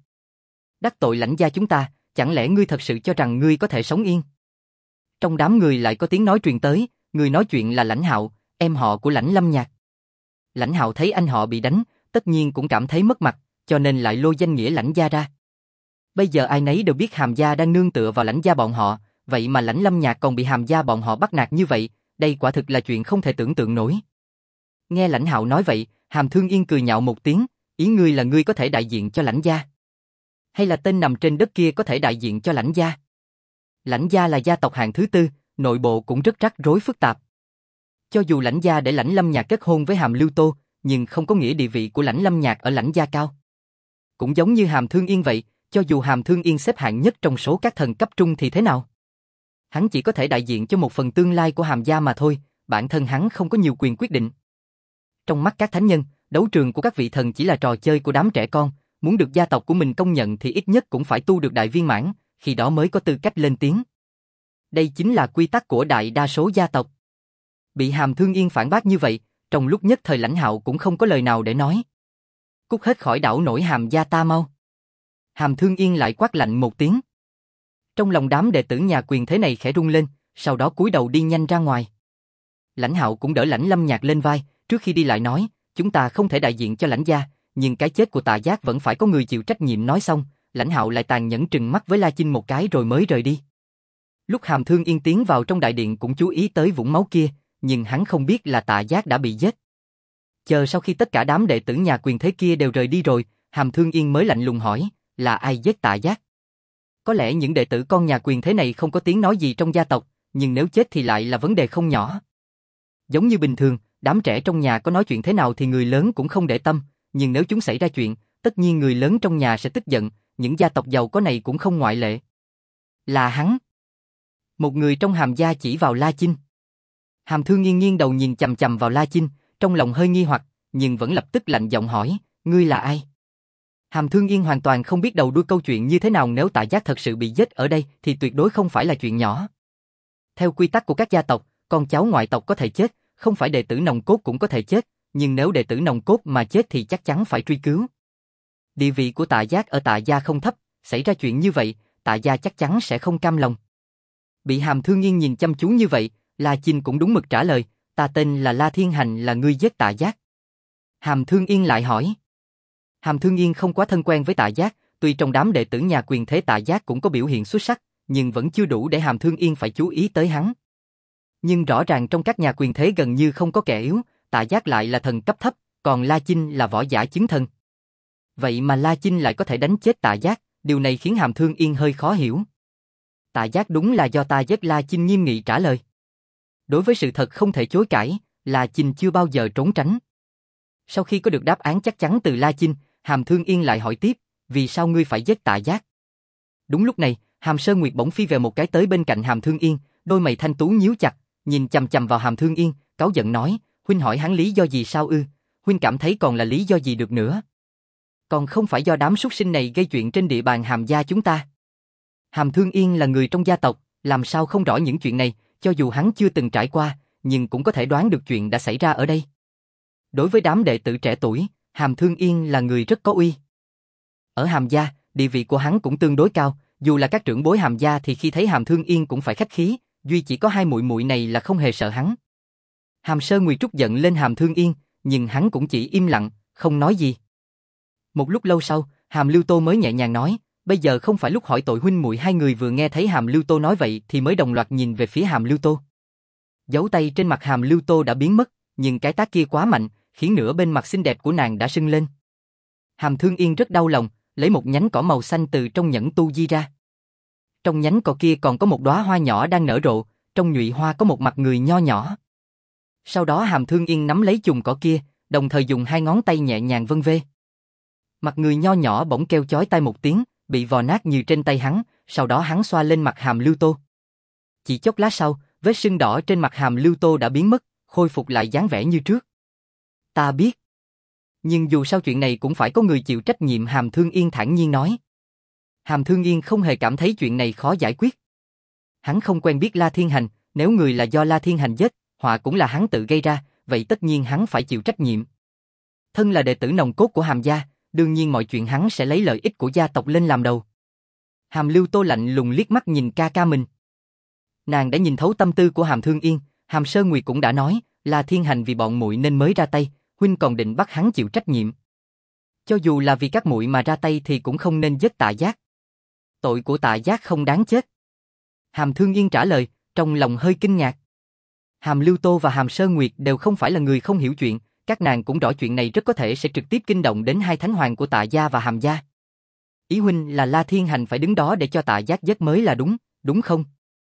Đắc tội Lãnh gia chúng ta, chẳng lẽ ngươi thật sự cho rằng ngươi có thể sống yên? Trong đám người lại có tiếng nói truyền tới, người nói chuyện là Lãnh Hạo, em họ của Lãnh Lâm Nhạc. Lãnh Hạo thấy anh họ bị đánh, tất nhiên cũng cảm thấy mất mặt, cho nên lại lôi danh nghĩa Lãnh gia ra. Bây giờ ai nấy đều biết Hàm gia đang nương tựa vào Lãnh gia bọn họ, vậy mà Lãnh Lâm Nhạc còn bị Hàm gia bọn họ bắt nạt như vậy, đây quả thực là chuyện không thể tưởng tượng nổi. Nghe Lãnh Hạo nói vậy, Hàm Thương Yên cười nhạo một tiếng, ý ngươi là ngươi có thể đại diện cho Lãnh gia? Hay là tên nằm trên đất kia có thể đại diện cho Lãnh gia? Lãnh gia là gia tộc hạng thứ tư, nội bộ cũng rất rắc rối phức tạp. Cho dù Lãnh gia để Lãnh Lâm Nhạc kết hôn với Hàm Lưu Tô, nhưng không có nghĩa địa vị của Lãnh Lâm Nhạc ở Lãnh gia cao. Cũng giống như Hàm Thương Yên vậy, cho dù Hàm Thương Yên xếp hạng nhất trong số các thần cấp trung thì thế nào? Hắn chỉ có thể đại diện cho một phần tương lai của Hàm gia mà thôi, bản thân hắn không có nhiều quyền quyết định. Trong mắt các thánh nhân, đấu trường của các vị thần chỉ là trò chơi của đám trẻ con, muốn được gia tộc của mình công nhận thì ít nhất cũng phải tu được đại viên mãn, khi đó mới có tư cách lên tiếng. Đây chính là quy tắc của đại đa số gia tộc. Bị Hàm Thương Yên phản bác như vậy, trong lúc nhất thời Lãnh Hạo cũng không có lời nào để nói. Cút hết khỏi đảo nổi Hàm gia ta mau. Hàm Thương Yên lại quát lạnh một tiếng. Trong lòng đám đệ tử nhà quyền thế này khẽ rung lên, sau đó cúi đầu đi nhanh ra ngoài. Lãnh Hạo cũng đỡ Lãnh Lâm Nhạc lên vai, trước khi đi lại nói, chúng ta không thể đại diện cho Lãnh gia, nhưng cái chết của Tạ Giác vẫn phải có người chịu trách nhiệm. Nói xong, Lãnh Hạo lại tàn nhẫn trừng mắt với La Chinh một cái rồi mới rời đi. Lúc Hàm Thương Yên tiến vào trong đại điện cũng chú ý tới vũng máu kia, nhưng hắn không biết là Tạ Giác đã bị giết. Chờ sau khi tất cả đám đệ tử nhà quyền thế kia đều rời đi rồi, Hàm Thương Yên mới lạnh lùng hỏi, là ai giết Tạ Giác? Có lẽ những đệ tử con nhà quyền thế này không có tiếng nói gì trong gia tộc, nhưng nếu chết thì lại là vấn đề không nhỏ. Giống như bình thường, đám trẻ trong nhà có nói chuyện thế nào thì người lớn cũng không để tâm, nhưng nếu chúng xảy ra chuyện, tất nhiên người lớn trong nhà sẽ tức giận, những gia tộc giàu có này cũng không ngoại lệ. Là hắn. Một người trong Hàm gia chỉ vào La Chinh. Hàm Thương Yên nghiêng đầu nhìn chằm chằm vào La Chinh, trong lòng hơi nghi hoặc, nhưng vẫn lập tức lạnh giọng hỏi, ngươi là ai? Hàm Thương Yên hoàn toàn không biết đầu đuôi câu chuyện như thế nào, nếu Tạ Giác thật sự bị giết ở đây thì tuyệt đối không phải là chuyện nhỏ. Theo quy tắc của các gia tộc, con cháu ngoại tộc có thể chết, không phải đệ tử nòng cốt cũng có thể chết, nhưng nếu đệ tử nòng cốt mà chết thì chắc chắn phải truy cứu. Địa vị của Tạ Giác ở Tạ gia không thấp, xảy ra chuyện như vậy, Tạ gia chắc chắn sẽ không cam lòng. Bị Hàm Thương Yên nhìn chăm chú như vậy, La Chinh cũng đúng mực trả lời, ta tên là La Thiên Hành, là ngươi giết Tạ Giác. Hàm Thương Yên lại hỏi. Hàm Thương Yên không quá thân quen với Tạ Giác, tuy trong đám đệ tử nhà quyền thế Tạ Giác cũng có biểu hiện xuất sắc, nhưng vẫn chưa đủ để Hàm Thương Yên phải chú ý tới hắn. Nhưng rõ ràng trong các nhà quyền thế gần như không có kẻ yếu, Tạ Giác lại là thần cấp thấp, còn La Chinh là võ giả chứng thần. Vậy mà La Chinh lại có thể đánh chết Tạ Giác, điều này khiến Hàm Thương Yên hơi khó hiểu. Tạ Giác đúng là do ta giết. La Chinh nghiêm nghị trả lời. Đối với sự thật không thể chối cãi, La Chinh chưa bao giờ trốn tránh. Sau khi có được đáp án chắc chắn từ La Chinh, Hàm Thương Yên lại hỏi tiếp, vì sao ngươi phải giết Tạ Giác? Đúng lúc này, Hàm Sơn Nguyệt bỗng phi về một cái tới bên cạnh Hàm Thương Yên, đôi mày thanh tú nhíu chặt, nhìn chằm chằm vào Hàm Thương Yên, cáu giận nói, huynh hỏi hắn lý do gì sao ư? Huynh cảm thấy còn là lý do gì được nữa? Còn không phải do đám súc sinh này gây chuyện trên địa bàn Hàm gia chúng ta. Hàm Thương Yên là người trong gia tộc, làm sao không rõ những chuyện này, cho dù hắn chưa từng trải qua, nhưng cũng có thể đoán được chuyện đã xảy ra ở đây. Đối với đám đệ tử trẻ tuổi, Hàm Thương Yên là người rất có uy. Ở Hàm gia, địa vị của hắn cũng tương đối cao, dù là các trưởng bối Hàm gia thì khi thấy Hàm Thương Yên cũng phải khách khí, duy chỉ có hai muội muội này là không hề sợ hắn. Hàm Sơ Nguyệt trút giận lên Hàm Thương Yên, nhưng hắn cũng chỉ im lặng, không nói gì. Một lúc lâu sau, Hàm Lưu Tô mới nhẹ nhàng nói, bây giờ không phải lúc hỏi tội huynh muội. Hai người vừa nghe thấy Hàm Lưu Tô nói vậy thì mới đồng loạt nhìn về phía Hàm Lưu Tô. Dấu tay trên mặt Hàm Lưu Tô đã biến mất, nhưng cái tát kia quá mạnh, khiến nửa bên mặt xinh đẹp của nàng đã sưng lên. Hàm Thương Yên rất đau lòng, lấy một nhánh cỏ màu xanh từ trong nhẫn tu di ra. Trong nhánh cỏ kia còn có một đóa hoa nhỏ đang nở rộ, trong nhụy hoa có một mặt người nho nhỏ. Sau đó Hàm Thương Yên nắm lấy chùm cỏ kia, đồng thời dùng hai ngón tay nhẹ nhàng vân vê. Mặt người nho nhỏ bỗng kêu chói tai một tiếng, bị vò nát như trên tay hắn, sau đó hắn xoa lên mặt Hàm Lưu Tô. Chỉ chốc lát sau, vết sưng đỏ trên mặt Hàm Lưu Tô đã biến mất, khôi phục lại dáng vẻ như trước. Ta biết. Nhưng dù sao chuyện này cũng phải có người chịu trách nhiệm, Hàm Thương Yên thản nhiên nói. Hàm Thương Yên không hề cảm thấy chuyện này khó giải quyết. Hắn không quen biết La Thiên Hành, nếu người là do La Thiên Hành giết, họa cũng là hắn tự gây ra, vậy tất nhiên hắn phải chịu trách nhiệm. Thân là đệ tử nòng cốt của Hàm gia, đương nhiên mọi chuyện hắn sẽ lấy lợi ích của gia tộc lên làm đầu. Hàm Lưu Tô lạnh lùng liếc mắt nhìn ca ca mình. Nàng đã nhìn thấu tâm tư của Hàm Thương Yên, Hàm Sơ Nguyệt cũng đã nói, là Thiên Hành vì bọn muội nên mới ra tay, huynh còn định bắt hắn chịu trách nhiệm. Cho dù là vì các muội mà ra tay thì cũng không nên giết Tạ Giác. Tội của Tạ Giác không đáng chết. Hàm Thương Yên trả lời, trong lòng hơi kinh ngạc. Hàm Lưu Tô và Hàm Sơ Nguyệt đều không phải là người không hiểu chuyện, các nàng cũng rõ chuyện này rất có thể sẽ trực tiếp kinh động đến hai thánh hoàng của Tạ gia và Hàm gia. Ý huynh là La Thiên Hành phải đứng đó để cho Tạ Giác giết mới là đúng, đúng không?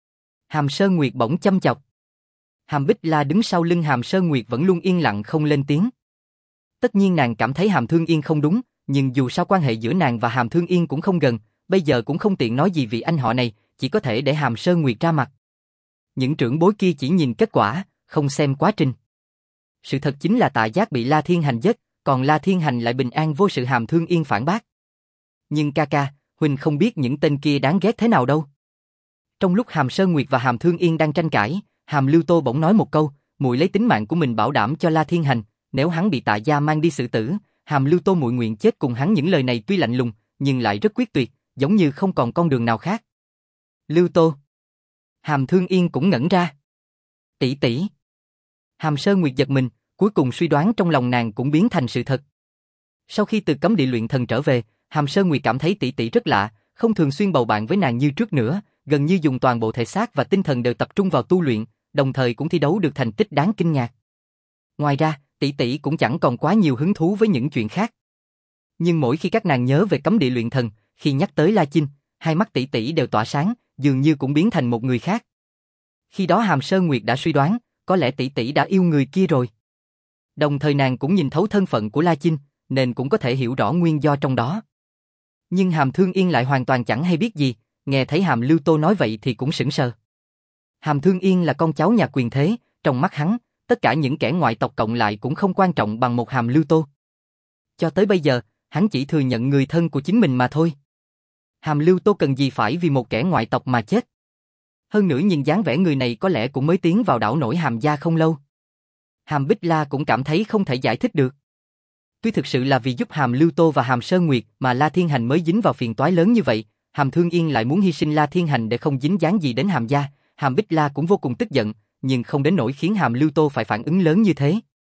Hàm Sơ Nguyệt bỗng châm chọc. Hàm Bích La đứng sau lưng Hàm Sơ Nguyệt vẫn luôn yên lặng không lên tiếng. Tất nhiên nàng cảm thấy Hàm Thương Yên không đúng, nhưng dù sao quan hệ giữa nàng và Hàm Thương Yên cũng không gần, bây giờ cũng không tiện nói gì vì anh họ này, chỉ có thể để Hàm Sơ Nguyệt ra mặt. Những trưởng bối kia chỉ nhìn kết quả, không xem quá trình. Sự thật chính là Tạ Giác bị La Thiên Hành giết, còn La Thiên Hành lại bình an vô sự, Hàm Thương Yên phản bác. Nhưng ca ca, huynh không biết những tên kia đáng ghét thế nào đâu. Trong lúc Hàm Sơ Nguyệt và Hàm Thương Yên đang tranh cãi, Hàm Lưu Tô bỗng nói một câu, muội lấy tính mạng của mình bảo đảm cho La Thiên Hành, nếu hắn bị Tạ gia mang đi xử tử, Hàm Lưu Tô muội nguyện chết cùng hắn. Những lời này tuy lạnh lùng, nhưng lại rất quyết tuyệt, giống như không còn con đường nào khác. Lưu Tô. Hàm Thương Yên cũng ngẩn ra. Tỷ tỷ. Hàm Sơ Nguyệt giật mình, cuối cùng suy đoán trong lòng nàng cũng biến thành sự thật. Sau khi từ cấm địa luyện thần trở về, Hàm Sơ Nguyệt cảm thấy tỷ tỷ rất lạ, không thường xuyên bầu bạn với nàng như trước nữa, gần như dùng toàn bộ thể xác và tinh thần đều tập trung vào tu luyện, đồng thời cũng thi đấu được thành tích đáng kinh ngạc. Ngoài ra, tỷ tỷ cũng chẳng còn quá nhiều hứng thú với những chuyện khác. Nhưng mỗi khi các nàng nhớ về cấm địa luyện thần, khi nhắc tới La Chinh, hai mắt tỷ tỷ đều tỏa sáng, dường như cũng biến thành một người khác. Khi đó Hàm Sơ Nguyệt đã suy đoán, có lẽ tỷ tỷ đã yêu người kia rồi. Đồng thời nàng cũng nhìn thấu thân phận của La Chinh, nên cũng có thể hiểu rõ nguyên do trong đó. Nhưng Hàm Thương Yên lại hoàn toàn chẳng hay biết gì, nghe thấy Hàm Lưu Tô nói vậy thì cũng sững sờ. Hàm Thương Yên là con cháu nhà quyền thế, trong mắt hắn, tất cả những kẻ ngoại tộc cộng lại cũng không quan trọng bằng một Hàm Lưu Tô. Cho tới bây giờ, hắn chỉ thừa nhận người thân của chính mình mà thôi. Hàm Lưu Tô cần gì phải vì một kẻ ngoại tộc mà chết. Hơn nữa nhìn dáng vẻ người này có lẽ cũng mới tiến vào đảo nổi Hàm gia không lâu. Hàm Bích La cũng cảm thấy không thể giải thích được. Tuy thực sự là vì giúp Hàm Lưu Tô và Hàm Sơ Nguyệt mà La Thiên Hành mới dính vào phiền toái lớn như vậy, Hàm Thương Yên lại muốn hy sinh La Thiên Hành để không dính dáng gì đến Hàm gia, Hàm Bích La cũng vô cùng tức giận, nhưng không đến nỗi khiến Hàm Lưu Tô phải phản ứng lớn như thế.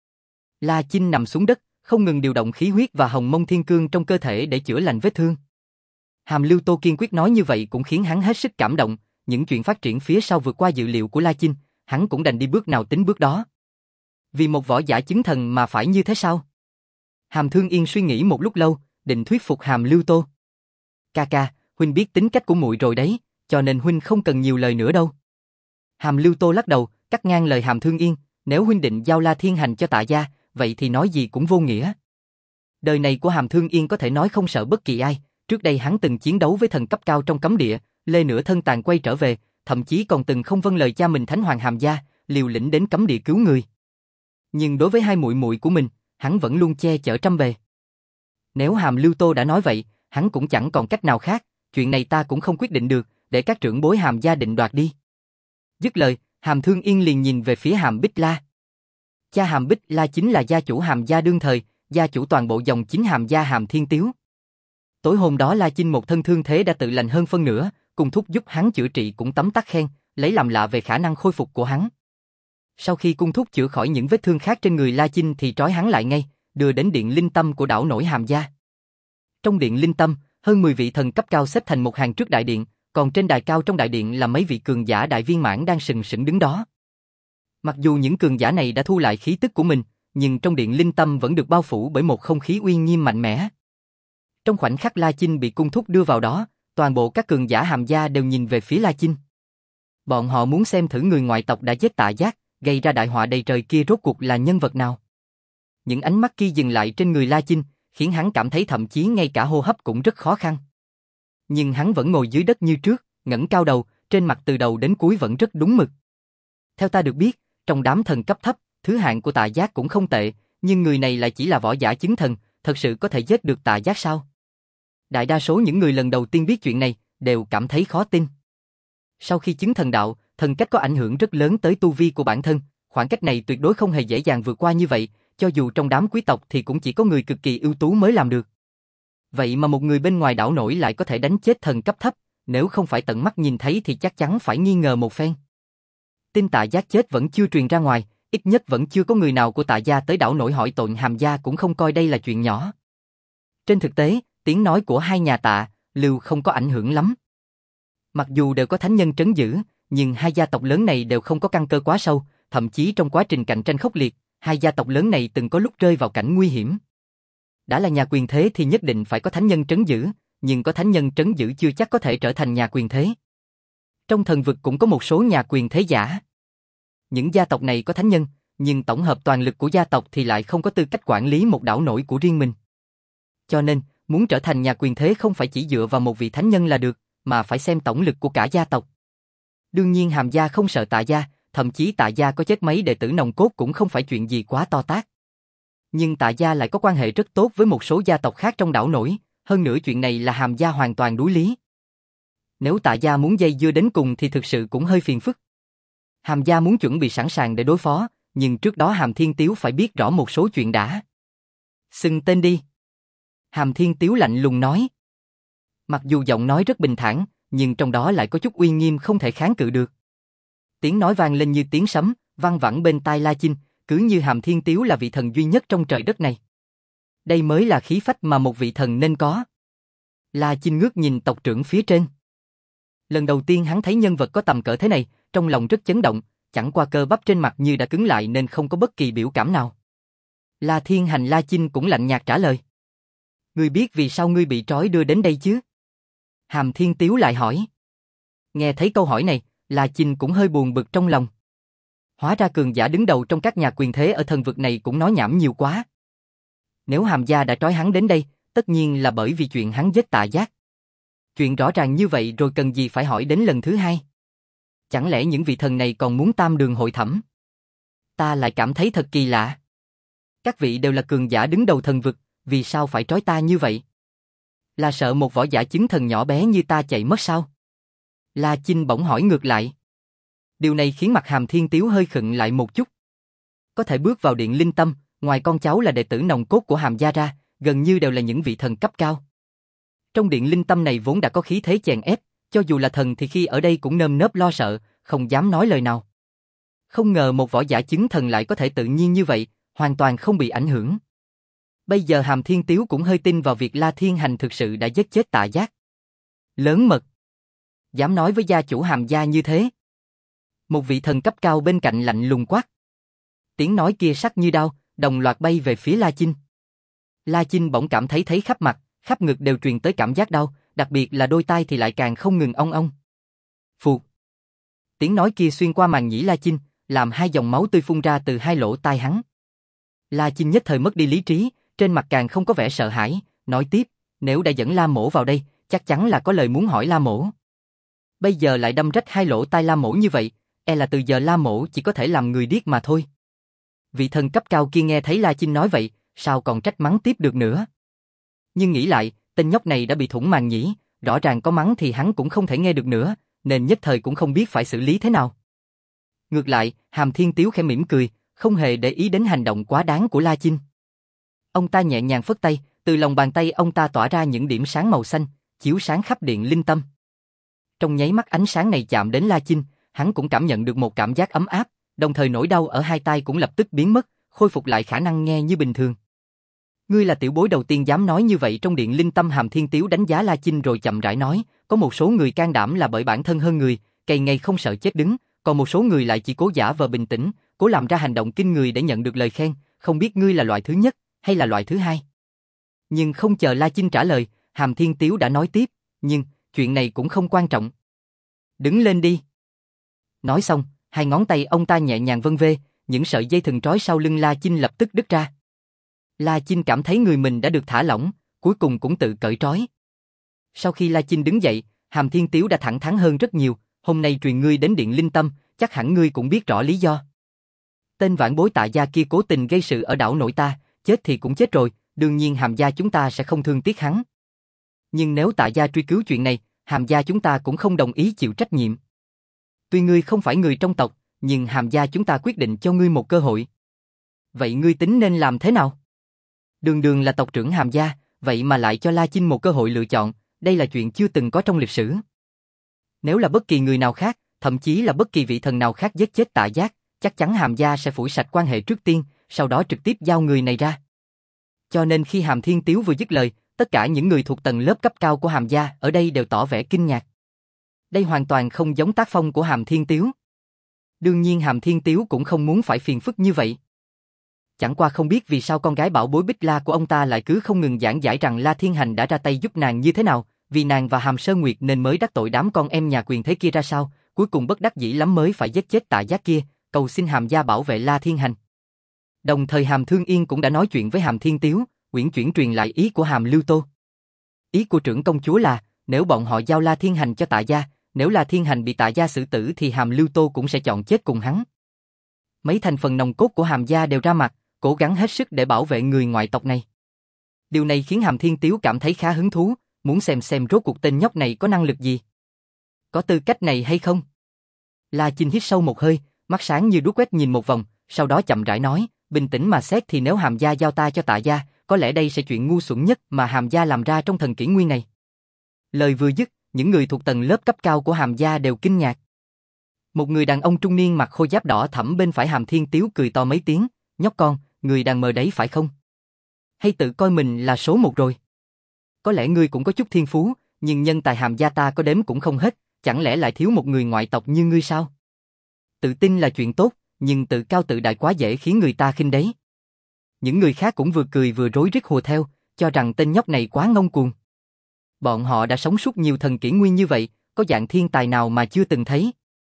La Chinh nằm xuống đất, không ngừng điều động khí huyết và hồng mông thiên cương trong cơ thể để chữa lành vết thương. Hàm Lưu Tô kiên quyết nói như vậy cũng khiến hắn hết sức cảm động, những chuyện phát triển phía sau vượt qua dự liệu của La Chinh, hắn cũng đành đi bước nào tính bước đó. Vì một võ giả chứng thần mà phải như thế sao? Hàm Thương Yên suy nghĩ một lúc lâu, định thuyết phục Hàm Lưu Tô. Ca ca, huynh biết tính cách của muội rồi đấy, cho nên huynh không cần nhiều lời nữa đâu. Hàm Lưu Tô lắc đầu, cắt ngang lời Hàm Thương Yên, nếu huynh định giao La Thiên Hành cho Tạ gia, vậy thì nói gì cũng vô nghĩa. Đời này của Hàm Thương Yên có thể nói không sợ bất kỳ ai, trước đây hắn từng chiến đấu với thần cấp cao trong cấm địa, lê nửa thân tàn quay trở về, thậm chí còn từng không vâng lời cha mình Thánh Hoàng Hàm gia, liều lĩnh đến cấm địa cứu người. Nhưng đối với hai muội muội của mình, hắn vẫn luôn che chở trăm bề. Nếu Hàm Lưu Tô đã nói vậy, hắn cũng chẳng còn cách nào khác, chuyện này ta cũng không quyết định được, để các trưởng bối Hàm gia định đoạt đi. Dứt lời, Hàm Thương Yên liền nhìn về phía Hàm Bích La. Cha Hàm Bích La chính là gia chủ Hàm gia đương thời, gia chủ toàn bộ dòng chính Hàm gia Hàm Thiên Tiếu. Tối hôm đó La Chinh một thân thương thế đã tự lành hơn phân nửa, Cung Thúc giúp hắn chữa trị cũng tấm tắc khen, lấy làm lạ về khả năng khôi phục của hắn. Sau khi Cung Thúc chữa khỏi những vết thương khác trên người La Chinh thì trói hắn lại ngay, đưa đến điện linh tâm của đảo nổi Hàm Gia. Trong điện linh tâm, hơn mười vị thần cấp cao xếp thành một hàng trước đại điện, còn trên đài cao trong đại điện là mấy vị cường giả đại viên mãn đang sừng sững đứng đó. Mặc dù những cường giả này đã thu lại khí tức của mình, nhưng trong điện linh tâm vẫn được bao phủ bởi một không khí uy nghiêm mạnh mẽ. Trong khoảnh khắc La Chinh bị Cung Thúc đưa vào đó, toàn bộ các cường giả Hàm Gia đều nhìn về phía La Chinh. Bọn họ muốn xem thử người ngoại tộc đã giết Tạ Giác, gây ra đại họa đầy trời kia rốt cuộc là nhân vật nào. Những ánh mắt kia dừng lại trên người La Chinh, khiến hắn cảm thấy thậm chí ngay cả hô hấp cũng rất khó khăn. Nhưng hắn vẫn ngồi dưới đất như trước, ngẩng cao đầu, trên mặt từ đầu đến cuối vẫn rất đúng mực. Theo ta được biết, trong đám thần cấp thấp, thứ hạng của Tạ Giác cũng không tệ, nhưng người này lại chỉ là võ giả chứng thần, thật sự có thể giết được Tạ Giác sao? Đại đa số những người lần đầu tiên biết chuyện này, đều cảm thấy khó tin. Sau khi chứng thần đạo, thần cách có ảnh hưởng rất lớn tới tu vi của bản thân, khoảng cách này tuyệt đối không hề dễ dàng vượt qua như vậy, cho dù trong đám quý tộc thì cũng chỉ có người cực kỳ ưu tú mới làm được. Vậy mà một người bên ngoài đảo nổi lại có thể đánh chết thần cấp thấp, nếu không phải tận mắt nhìn thấy thì chắc chắn phải nghi ngờ một phen. Tin Tạ Giác chết vẫn chưa truyền ra ngoài, ít nhất vẫn chưa có người nào của Tạ Gia tới đảo nổi hỏi tội Hàm Gia cũng không coi đây là chuyện nhỏ. Trên thực tế, tiếng nói của hai nhà Tạ, Lưu không có ảnh hưởng lắm. Mặc dù đều có thánh nhân trấn giữ, nhưng hai gia tộc lớn này đều không có căn cơ quá sâu, thậm chí trong quá trình cạnh tranh khốc liệt, hai gia tộc lớn này từng có lúc rơi vào cảnh nguy hiểm. Đã là nhà quyền thế thì nhất định phải có thánh nhân trấn giữ, nhưng có thánh nhân trấn giữ chưa chắc có thể trở thành nhà quyền thế. Trong thần vực cũng có một số nhà quyền thế giả. Những gia tộc này có thánh nhân, nhưng tổng hợp toàn lực của gia tộc thì lại không có tư cách quản lý một đảo nổi của riêng mình. Cho nên, muốn trở thành nhà quyền thế không phải chỉ dựa vào một vị thánh nhân là được, mà phải xem tổng lực của cả gia tộc. Đương nhiên Hàm Gia không sợ Tạ Gia, thậm chí Tạ Gia có chết mấy đệ tử nòng cốt cũng không phải chuyện gì quá to tát. Nhưng Tạ Gia lại có quan hệ rất tốt với một số gia tộc khác trong đảo nổi, hơn nữa chuyện này là Hàm Gia hoàn toàn đối lý. Nếu Tạ Gia muốn dây dưa đến cùng thì thực sự cũng hơi phiền phức. Hàm Gia muốn chuẩn bị sẵn sàng để đối phó, nhưng trước đó Hàm Thiên Tiếu phải biết rõ một số chuyện đã. Xưng tên đi. Hàm Thiên Tiếu lạnh lùng nói. Mặc dù giọng nói rất bình thản, nhưng trong đó lại có chút uy nghiêm không thể kháng cự được. Tiếng nói vang lên như tiếng sấm, vang vẳng bên tai La Chinh, cứ như Hàm Thiên Tiếu là vị thần duy nhất trong trời đất này. Đây mới là khí phách mà một vị thần nên có. La Chinh ngước nhìn tộc trưởng phía trên. Lần đầu tiên hắn thấy nhân vật có tầm cỡ thế này, trong lòng rất chấn động, chẳng qua cơ bắp trên mặt như đã cứng lại nên không có bất kỳ biểu cảm nào. La Thiên Hành La Chinh cũng lạnh nhạt trả lời. Ngươi biết vì sao ngươi bị trói đưa đến đây chứ? Hàm Thiên Tiếu lại hỏi. Nghe thấy câu hỏi này, La Chinh cũng hơi buồn bực trong lòng. Hóa ra cường giả đứng đầu trong các nhà quyền thế ở thần vực này cũng nói nhảm nhiều quá. Nếu Hàm Gia đã trói hắn đến đây, tất nhiên là bởi vì chuyện hắn giết Tạ Giác. Chuyện rõ ràng như vậy rồi cần gì phải hỏi đến lần thứ hai? Chẳng lẽ những vị thần này còn muốn tam đường hội thẩm? Ta lại cảm thấy thật kỳ lạ. Các vị đều là cường giả đứng đầu thần vực, vì sao phải trói ta như vậy? Là sợ một võ giả chứng thần nhỏ bé như ta chạy mất sao? La Chinh bỗng hỏi ngược lại. Điều này khiến mặt Hàm Thiên Tiếu hơi khựng lại một chút. Có thể bước vào điện linh tâm, ngoài con cháu là đệ tử nòng cốt của Hàm Gia ra, gần như đều là những vị thần cấp cao. Trong điện linh tâm này vốn đã có khí thế chèn ép, cho dù là thần thì khi ở đây cũng nơm nớp lo sợ, không dám nói lời nào. Không ngờ một võ giả chứng thần lại có thể tự nhiên như vậy, hoàn toàn không bị ảnh hưởng. Bây giờ Hàm Thiên Tiếu cũng hơi tin vào việc La Thiên Hành thực sự đã giết chết Tạ Giác. Lớn mật. Dám nói với gia chủ Hàm Gia như thế. Một vị thần cấp cao bên cạnh lạnh lùng quát. Tiếng nói kia sắc như đao, đồng loạt bay về phía La Chinh. La Chinh bỗng cảm thấy thấy khắp mặt, khắp ngực đều truyền tới cảm giác đau, đặc biệt là đôi tai thì lại càng không ngừng ong ong. Phụt. Tiếng nói kia xuyên qua màng nhĩ La Chinh, làm hai dòng máu tươi phun ra từ hai lỗ tai hắn. La Chinh nhất thời mất đi lý trí, trên mặt càng không có vẻ sợ hãi, nói tiếp, nếu đã dẫn La Mỗ vào đây, chắc chắn là có lời muốn hỏi La Mỗ. Bây giờ lại đâm rách hai lỗ tai La Mỗ như vậy, e là từ giờ La Mỗ chỉ có thể làm người điếc mà thôi. Vị thần cấp cao kia nghe thấy La Chinh nói vậy, sao còn trách mắng tiếp được nữa. Nhưng nghĩ lại, tên nhóc này đã bị thủng màng nhĩ, rõ ràng có mắng thì hắn cũng không thể nghe được nữa, nên nhất thời cũng không biết phải xử lý thế nào. Ngược lại, Hàm Thiên Tiếu khẽ mỉm cười, không hề để ý đến hành động quá đáng của La Chinh. Ông ta nhẹ nhàng phất tay, Từ lòng bàn tay ông ta tỏa ra những điểm sáng màu xanh, chiếu sáng khắp điện linh tâm. Trong nháy mắt ánh sáng này chạm đến La Chinh, hắn cũng cảm nhận được một cảm giác ấm áp, đồng thời nỗi đau ở hai tai cũng lập tức biến mất, khôi phục lại khả năng nghe như bình thường. Ngươi là tiểu bối đầu tiên dám nói như vậy trong điện linh tâm. Hàm Thiên Tiếu đánh giá La Chinh rồi chậm rãi nói, có một số người can đảm là bởi bản thân hơn người, cày ngày không sợ chết đứng, còn một số người lại chỉ cố giả vờ bình tĩnh, cố làm ra hành động kinh người để nhận được lời khen, không biết ngươi là loại thứ nhất, hay là loại thứ hai. Nhưng không chờ La Chinh trả lời, Hàm Thiên Tiếu đã nói tiếp, nhưng, chuyện này cũng không quan trọng. Đứng lên đi. Nói xong, hai ngón tay ông ta nhẹ nhàng vân vê, những sợi dây thừng trói sau lưng La Chinh lập tức đứt ra. La Chinh cảm thấy người mình đã được thả lỏng, cuối cùng cũng tự cởi trói. Sau khi La Chinh đứng dậy, Hàm Thiên Tiếu đã thẳng thắn hơn rất nhiều, hôm nay truyền ngươi đến điện linh tâm, chắc hẳn ngươi cũng biết rõ lý do. Tên vãn bối Tạ gia kia cố tình gây sự ở đảo nội ta, chết thì cũng chết rồi, đương nhiên Hàm gia chúng ta sẽ không thương tiếc hắn. Nhưng nếu Tạ gia truy cứu chuyện này, Hàm gia chúng ta cũng không đồng ý chịu trách nhiệm. Tuy ngươi không phải người trong tộc, nhưng Hàm gia chúng ta quyết định cho ngươi một cơ hội. Vậy ngươi tính nên làm thế nào? Đường đường là tộc trưởng Hàm gia, vậy mà lại cho La Chinh một cơ hội lựa chọn, đây là chuyện chưa từng có trong lịch sử. Nếu là bất kỳ người nào khác, thậm chí là bất kỳ vị thần nào khác giết chết Tạ Giác, chắc chắn Hàm gia sẽ phủi sạch quan hệ trước tiên, sau đó trực tiếp giao người này ra. Cho nên khi Hàm Thiên Tiếu vừa dứt lời, tất cả những người thuộc tầng lớp cấp cao của Hàm gia ở đây đều tỏ vẻ kinh ngạc. Đây hoàn toàn không giống tác phong của Hàm Thiên Tiếu. Đương nhiên Hàm Thiên Tiếu cũng không muốn phải phiền phức như vậy. Chẳng qua không biết vì sao con gái bảo bối Bích La của ông ta lại cứ không ngừng giảng giải rằng La Thiên Hành đã ra tay giúp nàng như thế nào, vì nàng và Hàm Sơn Nguyệt nên mới đắc tội đám con em nhà quyền thế kia ra sao, cuối cùng bất đắc dĩ lắm mới phải giết chết Tạ Giác kia, cầu xin Hàm gia bảo vệ La Thiên Hành. Đồng thời Hàm Thương Yên cũng đã nói chuyện với Hàm Thiên Tiếu, uyển chuyển truyền lại ý của Hàm Lưu Tô. Ý của trưởng công chúa là, nếu bọn họ giao La Thiên Hành cho Tạ gia, nếu La Thiên Hành bị Tạ gia xử tử thì Hàm Lưu Tô cũng sẽ chọn chết cùng hắn. Mấy thành phần nòng cốt của Hàm gia đều ra mặt, cố gắng hết sức để bảo vệ người ngoại tộc này. Điều này khiến Hàm Thiên Tiếu cảm thấy khá hứng thú, muốn xem xem rốt cuộc tên nhóc này có năng lực gì. Có tư cách này hay không? La Chinh hít sâu một hơi, mắt sáng như đuốc quét nhìn một vòng, sau đó chậm rãi nói, bình tĩnh mà xét thì nếu Hàm gia giao ta cho Tạ gia, có lẽ đây sẽ chuyện ngu xuẩn nhất mà Hàm gia làm ra trong thần kỷ nguyên này. Lời vừa dứt, những người thuộc tầng lớp cấp cao của Hàm gia đều kinh ngạc. Một người đàn ông trung niên mặc khôi giáp đỏ thẫm bên phải Hàm Thiên Tiếu cười to mấy tiếng, nhóc con, người đàn mờ đấy phải không? Hay tự coi mình là số một rồi? Có lẽ ngươi cũng có chút thiên phú, nhưng nhân tài Hàm gia ta có đếm cũng không hết, chẳng lẽ lại thiếu một người ngoại tộc như ngươi sao? Tự tin là chuyện tốt, nhưng tự cao tự đại quá dễ khiến người ta khinh đấy. Những người khác cũng vừa cười vừa rối rít hùa theo, cho rằng tên nhóc này quá ngông cuồng. Bọn họ đã sống suốt nhiều thần kỷ nguyên như vậy, có dạng thiên tài nào mà chưa từng thấy.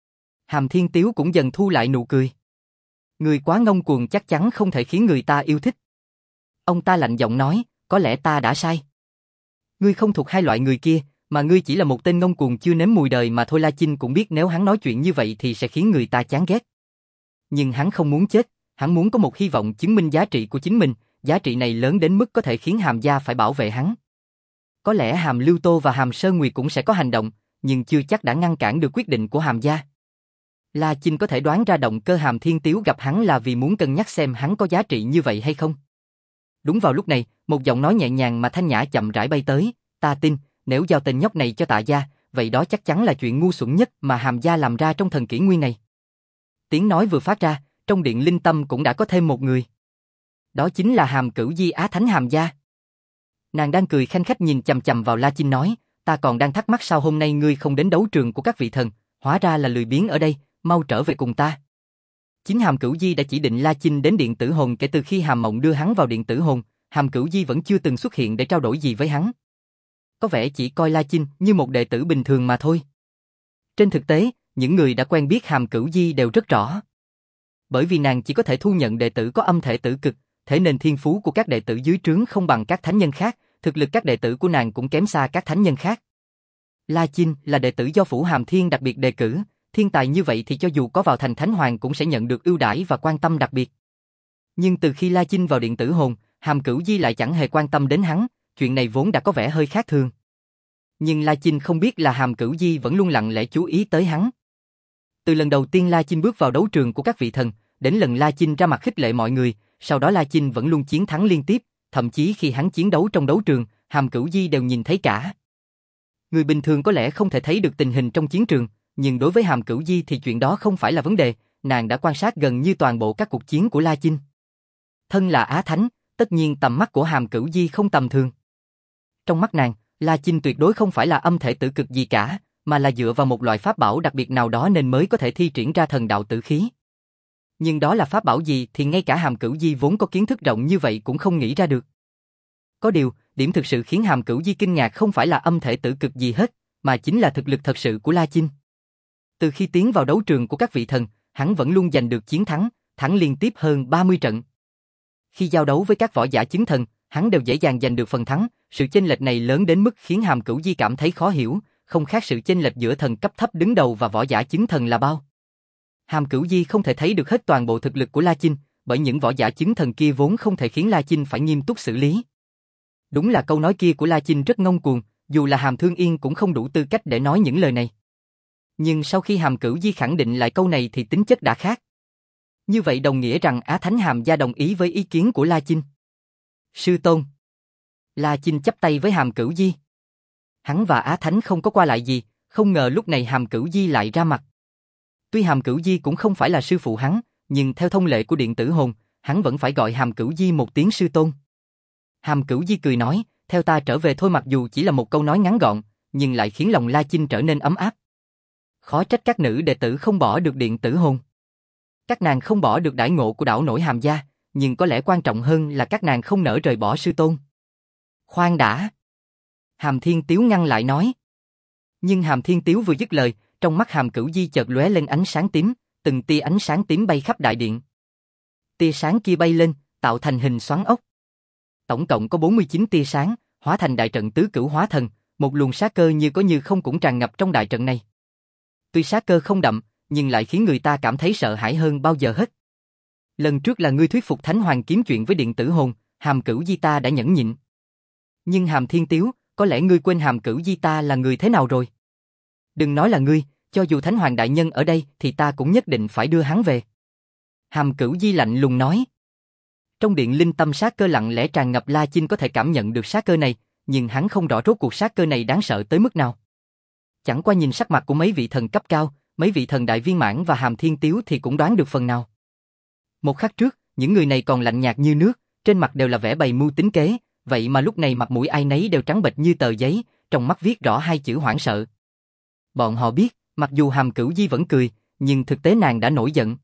Hàm Thiên Tiếu cũng dần thu lại nụ cười. Người quá ngông cuồng chắc chắn không thể khiến người ta yêu thích. Ông ta lạnh giọng nói, có lẽ ta đã sai. Ngươi không thuộc hai loại người kia, mà ngươi chỉ là một tên ngông cuồng chưa nếm mùi đời mà thôi. La Chinh cũng biết nếu hắn nói chuyện như vậy thì sẽ khiến người ta chán ghét. Nhưng hắn không muốn chết, hắn muốn có một hy vọng chứng minh giá trị của chính mình, giá trị này lớn đến mức có thể khiến Hàm gia phải bảo vệ hắn. Có lẽ Hàm Lưu Tô và Hàm Sơn Nguyệt cũng sẽ có hành động, nhưng chưa chắc đã ngăn cản được quyết định của Hàm gia. La Chinh có thể đoán ra động cơ Hàm Thiên Tiếu gặp hắn là vì muốn cân nhắc xem hắn có giá trị như vậy hay không. Đúng vào lúc này, một giọng nói nhẹ nhàng mà thanh nhã chậm rãi bay tới, ta tin, nếu giao tên nhóc này cho Tạ gia, vậy đó chắc chắn là chuyện ngu xuẩn nhất mà Hàm gia làm ra trong thần kỷ nguyên này. Tiếng nói vừa phát ra, trong điện linh tâm cũng đã có thêm một người. Đó chính là Hàm Cửu Di Á Thánh Hàm gia. Nàng đang cười khanh khách nhìn chằm chằm vào La Chinh nói, ta còn đang thắc mắc sao hôm nay ngươi không đến đấu trường của các vị thần, hóa ra là lười biếng ở đây, mau trở về cùng ta. Chính Hàm Cửu Di đã chỉ định La Chinh đến điện tử hồn kể từ khi Hàm Mộng đưa hắn vào điện tử hồn, Hàm Cửu Di vẫn chưa từng xuất hiện để trao đổi gì với hắn. Có vẻ chỉ coi La Chinh như một đệ tử bình thường mà thôi. Trên thực tế, những người đã quen biết Hàm Cửu Di đều rất rõ. Bởi vì nàng chỉ có thể thu nhận đệ tử có âm thể tử cực, thế nên thiên phú của các đệ tử dưới trướng không bằng các thánh nhân khác, thực lực các đệ tử của nàng cũng kém xa các thánh nhân khác. La Chinh là đệ tử do Phủ Hàm Thiên đặc biệt đề cử, thiên tài như vậy thì cho dù có vào thành thánh hoàng cũng sẽ nhận được ưu đãi và quan tâm đặc biệt. Nhưng từ khi La Chinh vào điện tử hồn, Hàm Cửu Di lại chẳng hề quan tâm đến hắn, chuyện này vốn đã có vẻ hơi khác thường. Nhưng La Chinh không biết là Hàm Cửu Di vẫn luôn lặng lẽ chú ý tới hắn. Từ lần đầu tiên La Chinh bước vào đấu trường của các vị thần, đến lần La Chinh ra mặt khích lệ mọi người, sau đó La Chinh vẫn luôn chiến thắng liên tiếp, thậm chí khi hắn chiến đấu trong đấu trường, Hàm Cửu Di đều nhìn thấy cả. Người bình thường có lẽ không thể thấy được tình hình trong chiến trường, nhưng đối với Hàm Cửu Di thì chuyện đó không phải là vấn đề, nàng đã quan sát gần như toàn bộ các cuộc chiến của La Chinh. Thân là Á Thánh, tất nhiên tầm mắt của Hàm Cửu Di không tầm thường. Trong mắt nàng, La Chinh tuyệt đối không phải là âm thể tử cực gì cả, mà là dựa vào một loại pháp bảo đặc biệt nào đó nên mới có thể thi triển ra thần đạo tử khí. Nhưng đó là pháp bảo gì thì ngay cả Hàm Cửu Di vốn có kiến thức rộng như vậy cũng không nghĩ ra được. Có điều, điểm thực sự khiến Hàm Cửu Di kinh ngạc không phải là âm thể tử cực gì hết, mà chính là thực lực thật sự của La Chinh. Từ khi tiến vào đấu trường của các vị thần, hắn vẫn luôn giành được chiến thắng, thắng liên tiếp hơn ba mươi trận. Khi giao đấu với các võ giả chứng thần, hắn đều dễ dàng giành được phần thắng, sự chênh lệch này lớn đến mức khiến Hàm Cửu Di cảm thấy khó hiểu, không khác sự chênh lệch giữa thần cấp thấp đứng đầu và võ giả chứng thần là bao. Hàm Cửu Di không thể thấy được hết toàn bộ thực lực của La Chinh, bởi những võ giả chứng thần kia vốn không thể khiến La Chinh phải nghiêm túc xử lý. Đúng là câu nói kia của La Chinh rất ngông cuồng, dù là Hàm Thương Yên cũng không đủ tư cách để nói những lời này. Nhưng sau khi Hàm Cửu Di khẳng định lại câu này thì tính chất đã khác. Như vậy đồng nghĩa rằng Á Thánh Hàm gia đồng ý với ý kiến của La Chinh. Sư tôn. La Chinh chắp tay với Hàm Cửu Di. Hắn và Á Thánh không có qua lại gì, không ngờ lúc này Hàm Cửu Di lại ra mặt. Tuy Hàm Cửu Di cũng không phải là sư phụ hắn, nhưng theo thông lệ của Điện Tử Hồn, hắn vẫn phải gọi Hàm Cửu Di một tiếng sư tôn. Hàm Cửu Di cười nói, theo ta trở về thôi, mặc dù chỉ là một câu nói ngắn gọn, nhưng lại khiến lòng La Chinh trở nên ấm áp. Khó trách các nữ đệ tử không bỏ được Điện Tử Hồn. Các nàng không bỏ được đãi ngộ của đảo nổi Hàm gia, nhưng có lẽ quan trọng hơn là các nàng không nỡ rời bỏ sư tôn. Khoan đã. Hàm Thiên Tiếu ngăn lại nói. Nhưng Hàm Thiên Tiếu vừa dứt lời, trong mắt Hàm Cửu Di chợt lóe lên ánh sáng tím, từng tia ánh sáng tím bay khắp đại điện. Tia sáng kia bay lên, tạo thành hình xoắn ốc. Tổng cộng có bốn mươi chín tia sáng, hóa thành đại trận tứ cửu hóa thần, một luồng sát cơ như có như không cũng tràn ngập trong đại trận này. Tuy sát cơ không đậm, nhưng lại khiến người ta cảm thấy sợ hãi hơn bao giờ hết. Lần trước là ngươi thuyết phục Thánh Hoàng kiếm chuyện với Điện Tử Hồn, Hàm Cửu Di ta đã nhẫn nhịn. Nhưng Hàm Thiên Tiếu, có lẽ ngươi quên Hàm Cửu Di ta là người thế nào rồi? Đừng nói là ngươi, cho dù Thánh Hoàng đại nhân ở đây thì ta cũng nhất định phải đưa hắn về. Hàm Cửu Di lạnh lùng nói. Trong điện linh tâm sát cơ lặng lẽ tràn ngập, La Chinh có thể cảm nhận được sát cơ này, nhưng hắn không rõ rốt cuộc sát cơ này đáng sợ tới mức nào. Chẳng qua nhìn sắc mặt của mấy vị thần cấp cao, mấy vị thần đại viên mãn và Hàm Thiên Tiếu thì cũng đoán được phần nào. Một khắc trước, những người này còn lạnh nhạt như nước, trên mặt đều là vẻ bày mưu tính kế, vậy mà lúc này mặt mũi ai nấy đều trắng bệch như tờ giấy, trong mắt viết rõ hai chữ hoảng sợ. Bọn họ biết, mặc dù Hàm Cửu Di vẫn cười, nhưng thực tế nàng đã nổi giận.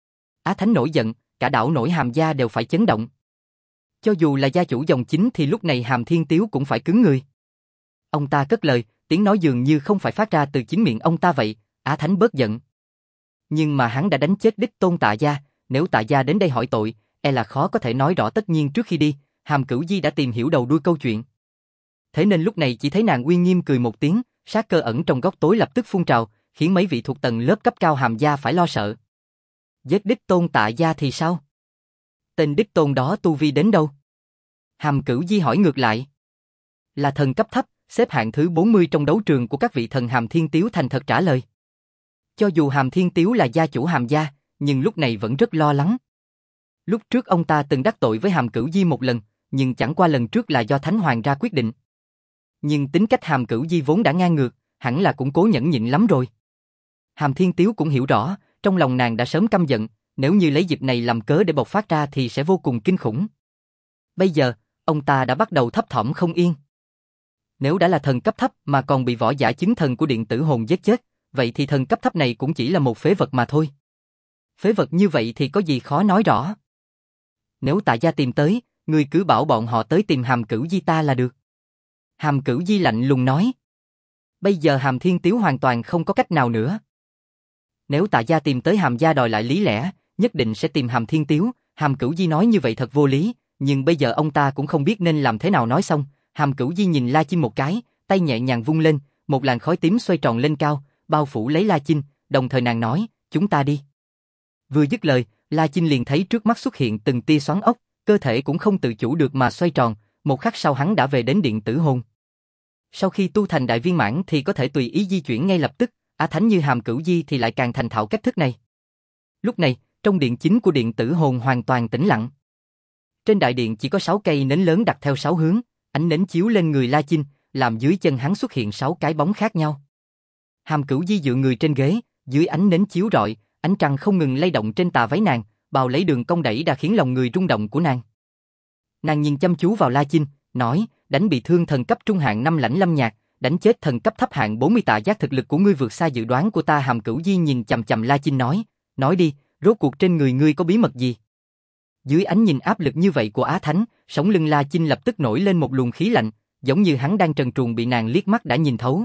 Á Thánh nổi giận, cả đảo nổi Hàm gia đều phải chấn động. Cho dù là gia chủ dòng chính thì lúc này Hàm Thiên Tiếu cũng phải cứng người. Ông ta cất lời, tiếng nói dường như không phải phát ra từ chính miệng ông ta vậy. Á Thánh bớt giận. Nhưng mà hắn đã đánh chết đích tôn Tạ gia, nếu Tạ gia đến đây hỏi tội, e là khó có thể nói rõ tất nhiên trước khi đi, Hàm Cửu Di đã tìm hiểu đầu đuôi câu chuyện. Thế nên lúc này chỉ thấy nàng uy nghiêm cười một tiếng, sát cơ ẩn trong góc tối lập tức phun trào, khiến mấy vị thuộc tầng lớp cấp cao Hàm gia phải lo sợ. Giết đích tôn Tạ gia thì sao? Tên đích tôn đó tu vi đến đâu? Hàm Cửu Di hỏi ngược lại. Là thần cấp thấp, xếp hạng thứ bốn mươi trong đấu trường của các vị thần. Hàm Thiên Tiếu thành thật trả lời. Cho dù Hàm Thiên Tiếu là gia chủ Hàm gia, nhưng lúc này vẫn rất lo lắng. Lúc trước ông ta từng đắc tội với Hàm Cửu Di một lần, nhưng chẳng qua lần trước là do Thánh Hoàng ra quyết định. Nhưng tính cách Hàm Cửu Di vốn đã ngang ngược, hẳn là cũng cố nhẫn nhịn lắm rồi. Hàm Thiên Tiếu cũng hiểu rõ, trong lòng nàng đã sớm căm giận, nếu như lấy dịp này làm cớ để bộc phát ra thì sẽ vô cùng kinh khủng. Bây giờ, ông ta đã bắt đầu thấp thỏm không yên. Nếu đã là thần cấp thấp mà còn bị võ giả chứng thần của Điện Tử Hồn giết chết, vậy thì thần cấp thấp này cũng chỉ là một phế vật mà thôi. Phế vật như vậy thì có gì khó nói rõ. Nếu Tạ gia tìm tới, ngươi cứ bảo bọn họ tới tìm Hàm Cửu Di ta là được. Hàm Cửu Di lạnh lùng nói. Bây giờ Hàm Thiên Tiếu hoàn toàn không có cách nào nữa. Nếu Tạ gia tìm tới Hàm gia đòi lại lý lẽ, nhất định sẽ tìm Hàm Thiên Tiếu. Hàm Cửu Di nói như vậy thật vô lý, nhưng bây giờ ông ta cũng không biết nên làm thế nào nói xong. Hàm Cửu Di nhìn La Chinh một cái, tay nhẹ nhàng vung lên, một làn khói tím xoay tròn lên cao, bao phủ lấy La Chinh, đồng thời nàng nói, chúng ta đi. Vừa dứt lời, La Chinh liền thấy trước mắt xuất hiện từng tia xoắn ốc, cơ thể cũng không tự chủ được mà xoay tròn, một khắc sau hắn đã về đến Điện Tử Hồn. Sau khi tu thành đại viên mãn thì có thể tùy ý di chuyển ngay lập tức, Á Thánh như Hàm Cửu Di thì lại càng thành thạo cách thức này. Lúc này, trong điện chính của Điện Tử Hồn hoàn toàn tĩnh lặng. Trên đại điện chỉ có sáu cây nến lớn đặt theo sáu hướng, ánh nến chiếu lên người La Chinh, làm dưới chân hắn xuất hiện sáu cái bóng khác nhau. Hàm Cửu Di dựa người trên ghế, dưới ánh nến chiếu rọi, ánh trăng không ngừng lay động trên tà váy nàng, bao lấy đường cong đẩy đã khiến lòng người rung động của nàng. Nàng nhìn chăm chú vào La Chinh, nói, đánh bị thương thần cấp trung hạng năm Lãnh Lâm Nhạc, đánh chết thần cấp thấp hạng bốn mươi Tạ Giác, thực lực của ngươi vượt xa dự đoán của ta. Hàm Cửu Di nhìn chằm chằm La Chinh nói, nói đi, rốt cuộc trên người ngươi có bí mật gì? Dưới ánh nhìn áp lực như vậy của Á Thánh, sống lưng La Chinh lập tức nổi lên một luồng khí lạnh, giống như hắn đang trần truồng bị nàng liếc mắt đã nhìn thấu.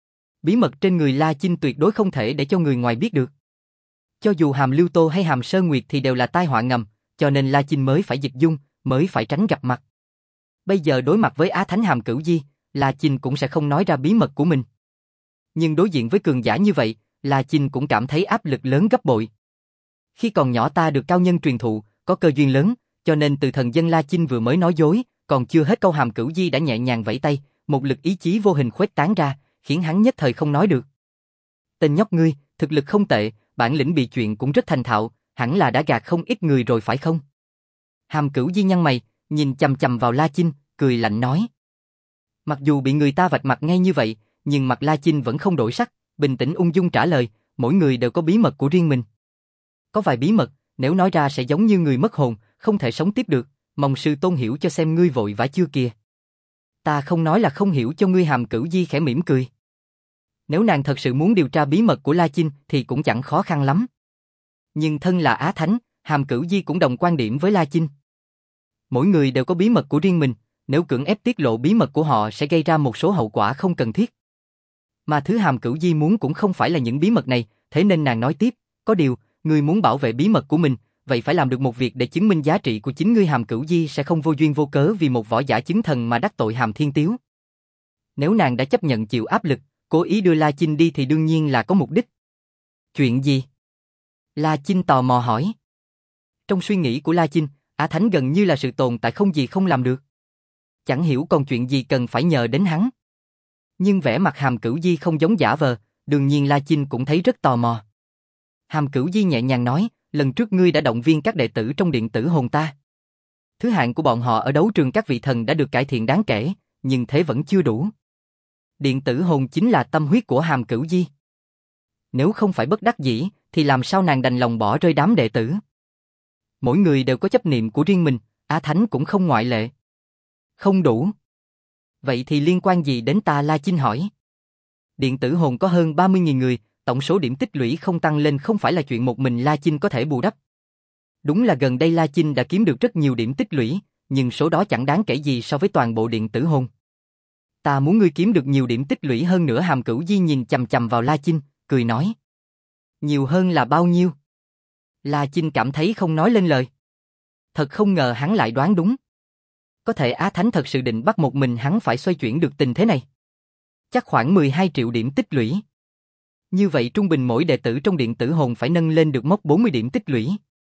Bí mật trên người La Chinh tuyệt đối không thể để cho người ngoài biết được. Cho dù Hàm Lưu Tô hay Hàm Sơn Nguyệt thì đều là tai họa ngầm, cho nên La Chinh mới phải dịch dung, mới phải tránh gặp mặt. Bây giờ đối mặt với Á Thánh Hàm Cửu Di, La Chinh cũng sẽ không nói ra bí mật của mình. Nhưng đối diện với cường giả như vậy, La Chinh cũng cảm thấy áp lực lớn gấp bội. Khi còn nhỏ ta được cao nhân truyền thụ, có cơ duyên lớn, cho nên từ thần dân La Chinh vừa mới nói dối, còn chưa hết câu Hàm Cửu Di đã nhẹ nhàng vẫy tay, một lực ý chí vô hình khuếch tán ra, khiến hắn nhất thời không nói được. Tên nhóc ngươi, thực lực không tệ, bản lĩnh bị chuyện cũng rất thành thạo, hẳn là đã gạt không ít người rồi phải không? Hàm Cửu Di nhăn mày, nhìn chằm chằm vào La Chinh, cười lạnh nói. Mặc dù bị người ta vạch mặt ngay như vậy, nhưng mặt La Chinh vẫn không đổi sắc, bình tĩnh ung dung trả lời, mỗi người đều có bí mật của riêng mình. Có vài bí mật, nếu nói ra sẽ giống như người mất hồn, không thể sống tiếp được, mong sư tôn hiểu cho xem. Ngươi vội vã chưa kìa? Ta không nói là không hiểu cho ngươi. Hàm Cửu Di khẽ mỉm cười. Nếu nàng thật sự muốn điều tra bí mật của La Chinh thì cũng chẳng khó khăn lắm. Nhưng thân là Á Thánh, Hàm Cửu Di cũng đồng quan điểm với La Chinh. Mỗi người đều có bí mật của riêng mình, nếu cưỡng ép tiết lộ bí mật của họ sẽ gây ra một số hậu quả không cần thiết. Mà thứ Hàm Cửu Di muốn cũng không phải là những bí mật này, thế nên nàng nói tiếp, có điều, ngươi muốn bảo vệ bí mật của mình, vậy phải làm được một việc để chứng minh giá trị của chính ngươi. Hàm Cửu Di sẽ không vô duyên vô cớ vì một võ giả chứng thần mà đắc tội Hàm Thiên Tiếu. Nếu nàng đã chấp nhận chịu áp lực, cố ý đưa La Chinh đi thì đương nhiên là có mục đích. Chuyện gì? La Chinh tò mò hỏi. Trong suy nghĩ của La Chinh, Á Thánh gần như là sự tồn tại không gì không làm được. Chẳng hiểu còn chuyện gì cần phải nhờ đến hắn. Nhưng vẻ mặt Hàm Cửu Di không giống giả vờ, đương nhiên La Chinh cũng thấy rất tò mò. Hàm Cửu Di nhẹ nhàng nói, lần trước ngươi đã động viên các đệ tử trong điện tử hồn ta. Thứ hạng của bọn họ ở đấu trường các vị thần đã được cải thiện đáng kể, nhưng thế vẫn chưa đủ. Điện tử hồn chính là tâm huyết của Hàm Cửu Di. Nếu không phải bất đắc dĩ, thì làm sao nàng đành lòng bỏ rơi đám đệ tử? Mỗi người đều có chấp niệm của riêng mình, Á Thánh cũng không ngoại lệ. Không đủ. Vậy thì liên quan gì đến ta? La Chinh hỏi. Điện tử hồn có hơn ba mươi nghìn người, tổng số điểm tích lũy không tăng lên không phải là chuyện một mình La Chinh có thể bù đắp. Đúng là gần đây La Chinh đã kiếm được rất nhiều điểm tích lũy, nhưng số đó chẳng đáng kể gì so với toàn bộ điện tử hồn. Ta muốn ngươi kiếm được nhiều điểm tích lũy hơn nữa. Hàm Cửu Di nhìn chằm chằm vào La Chinh, cười nói. Nhiều hơn là bao nhiêu? La Chinh cảm thấy không nói lên lời. Thật không ngờ hắn lại đoán đúng. Có thể Á Thánh thật sự định bắt một mình hắn phải xoay chuyển được tình thế này. Chắc khoảng mười hai triệu điểm tích lũy. Như vậy trung bình mỗi đệ tử trong điện tử hồn phải nâng lên được mốc bốn mươi điểm tích lũy.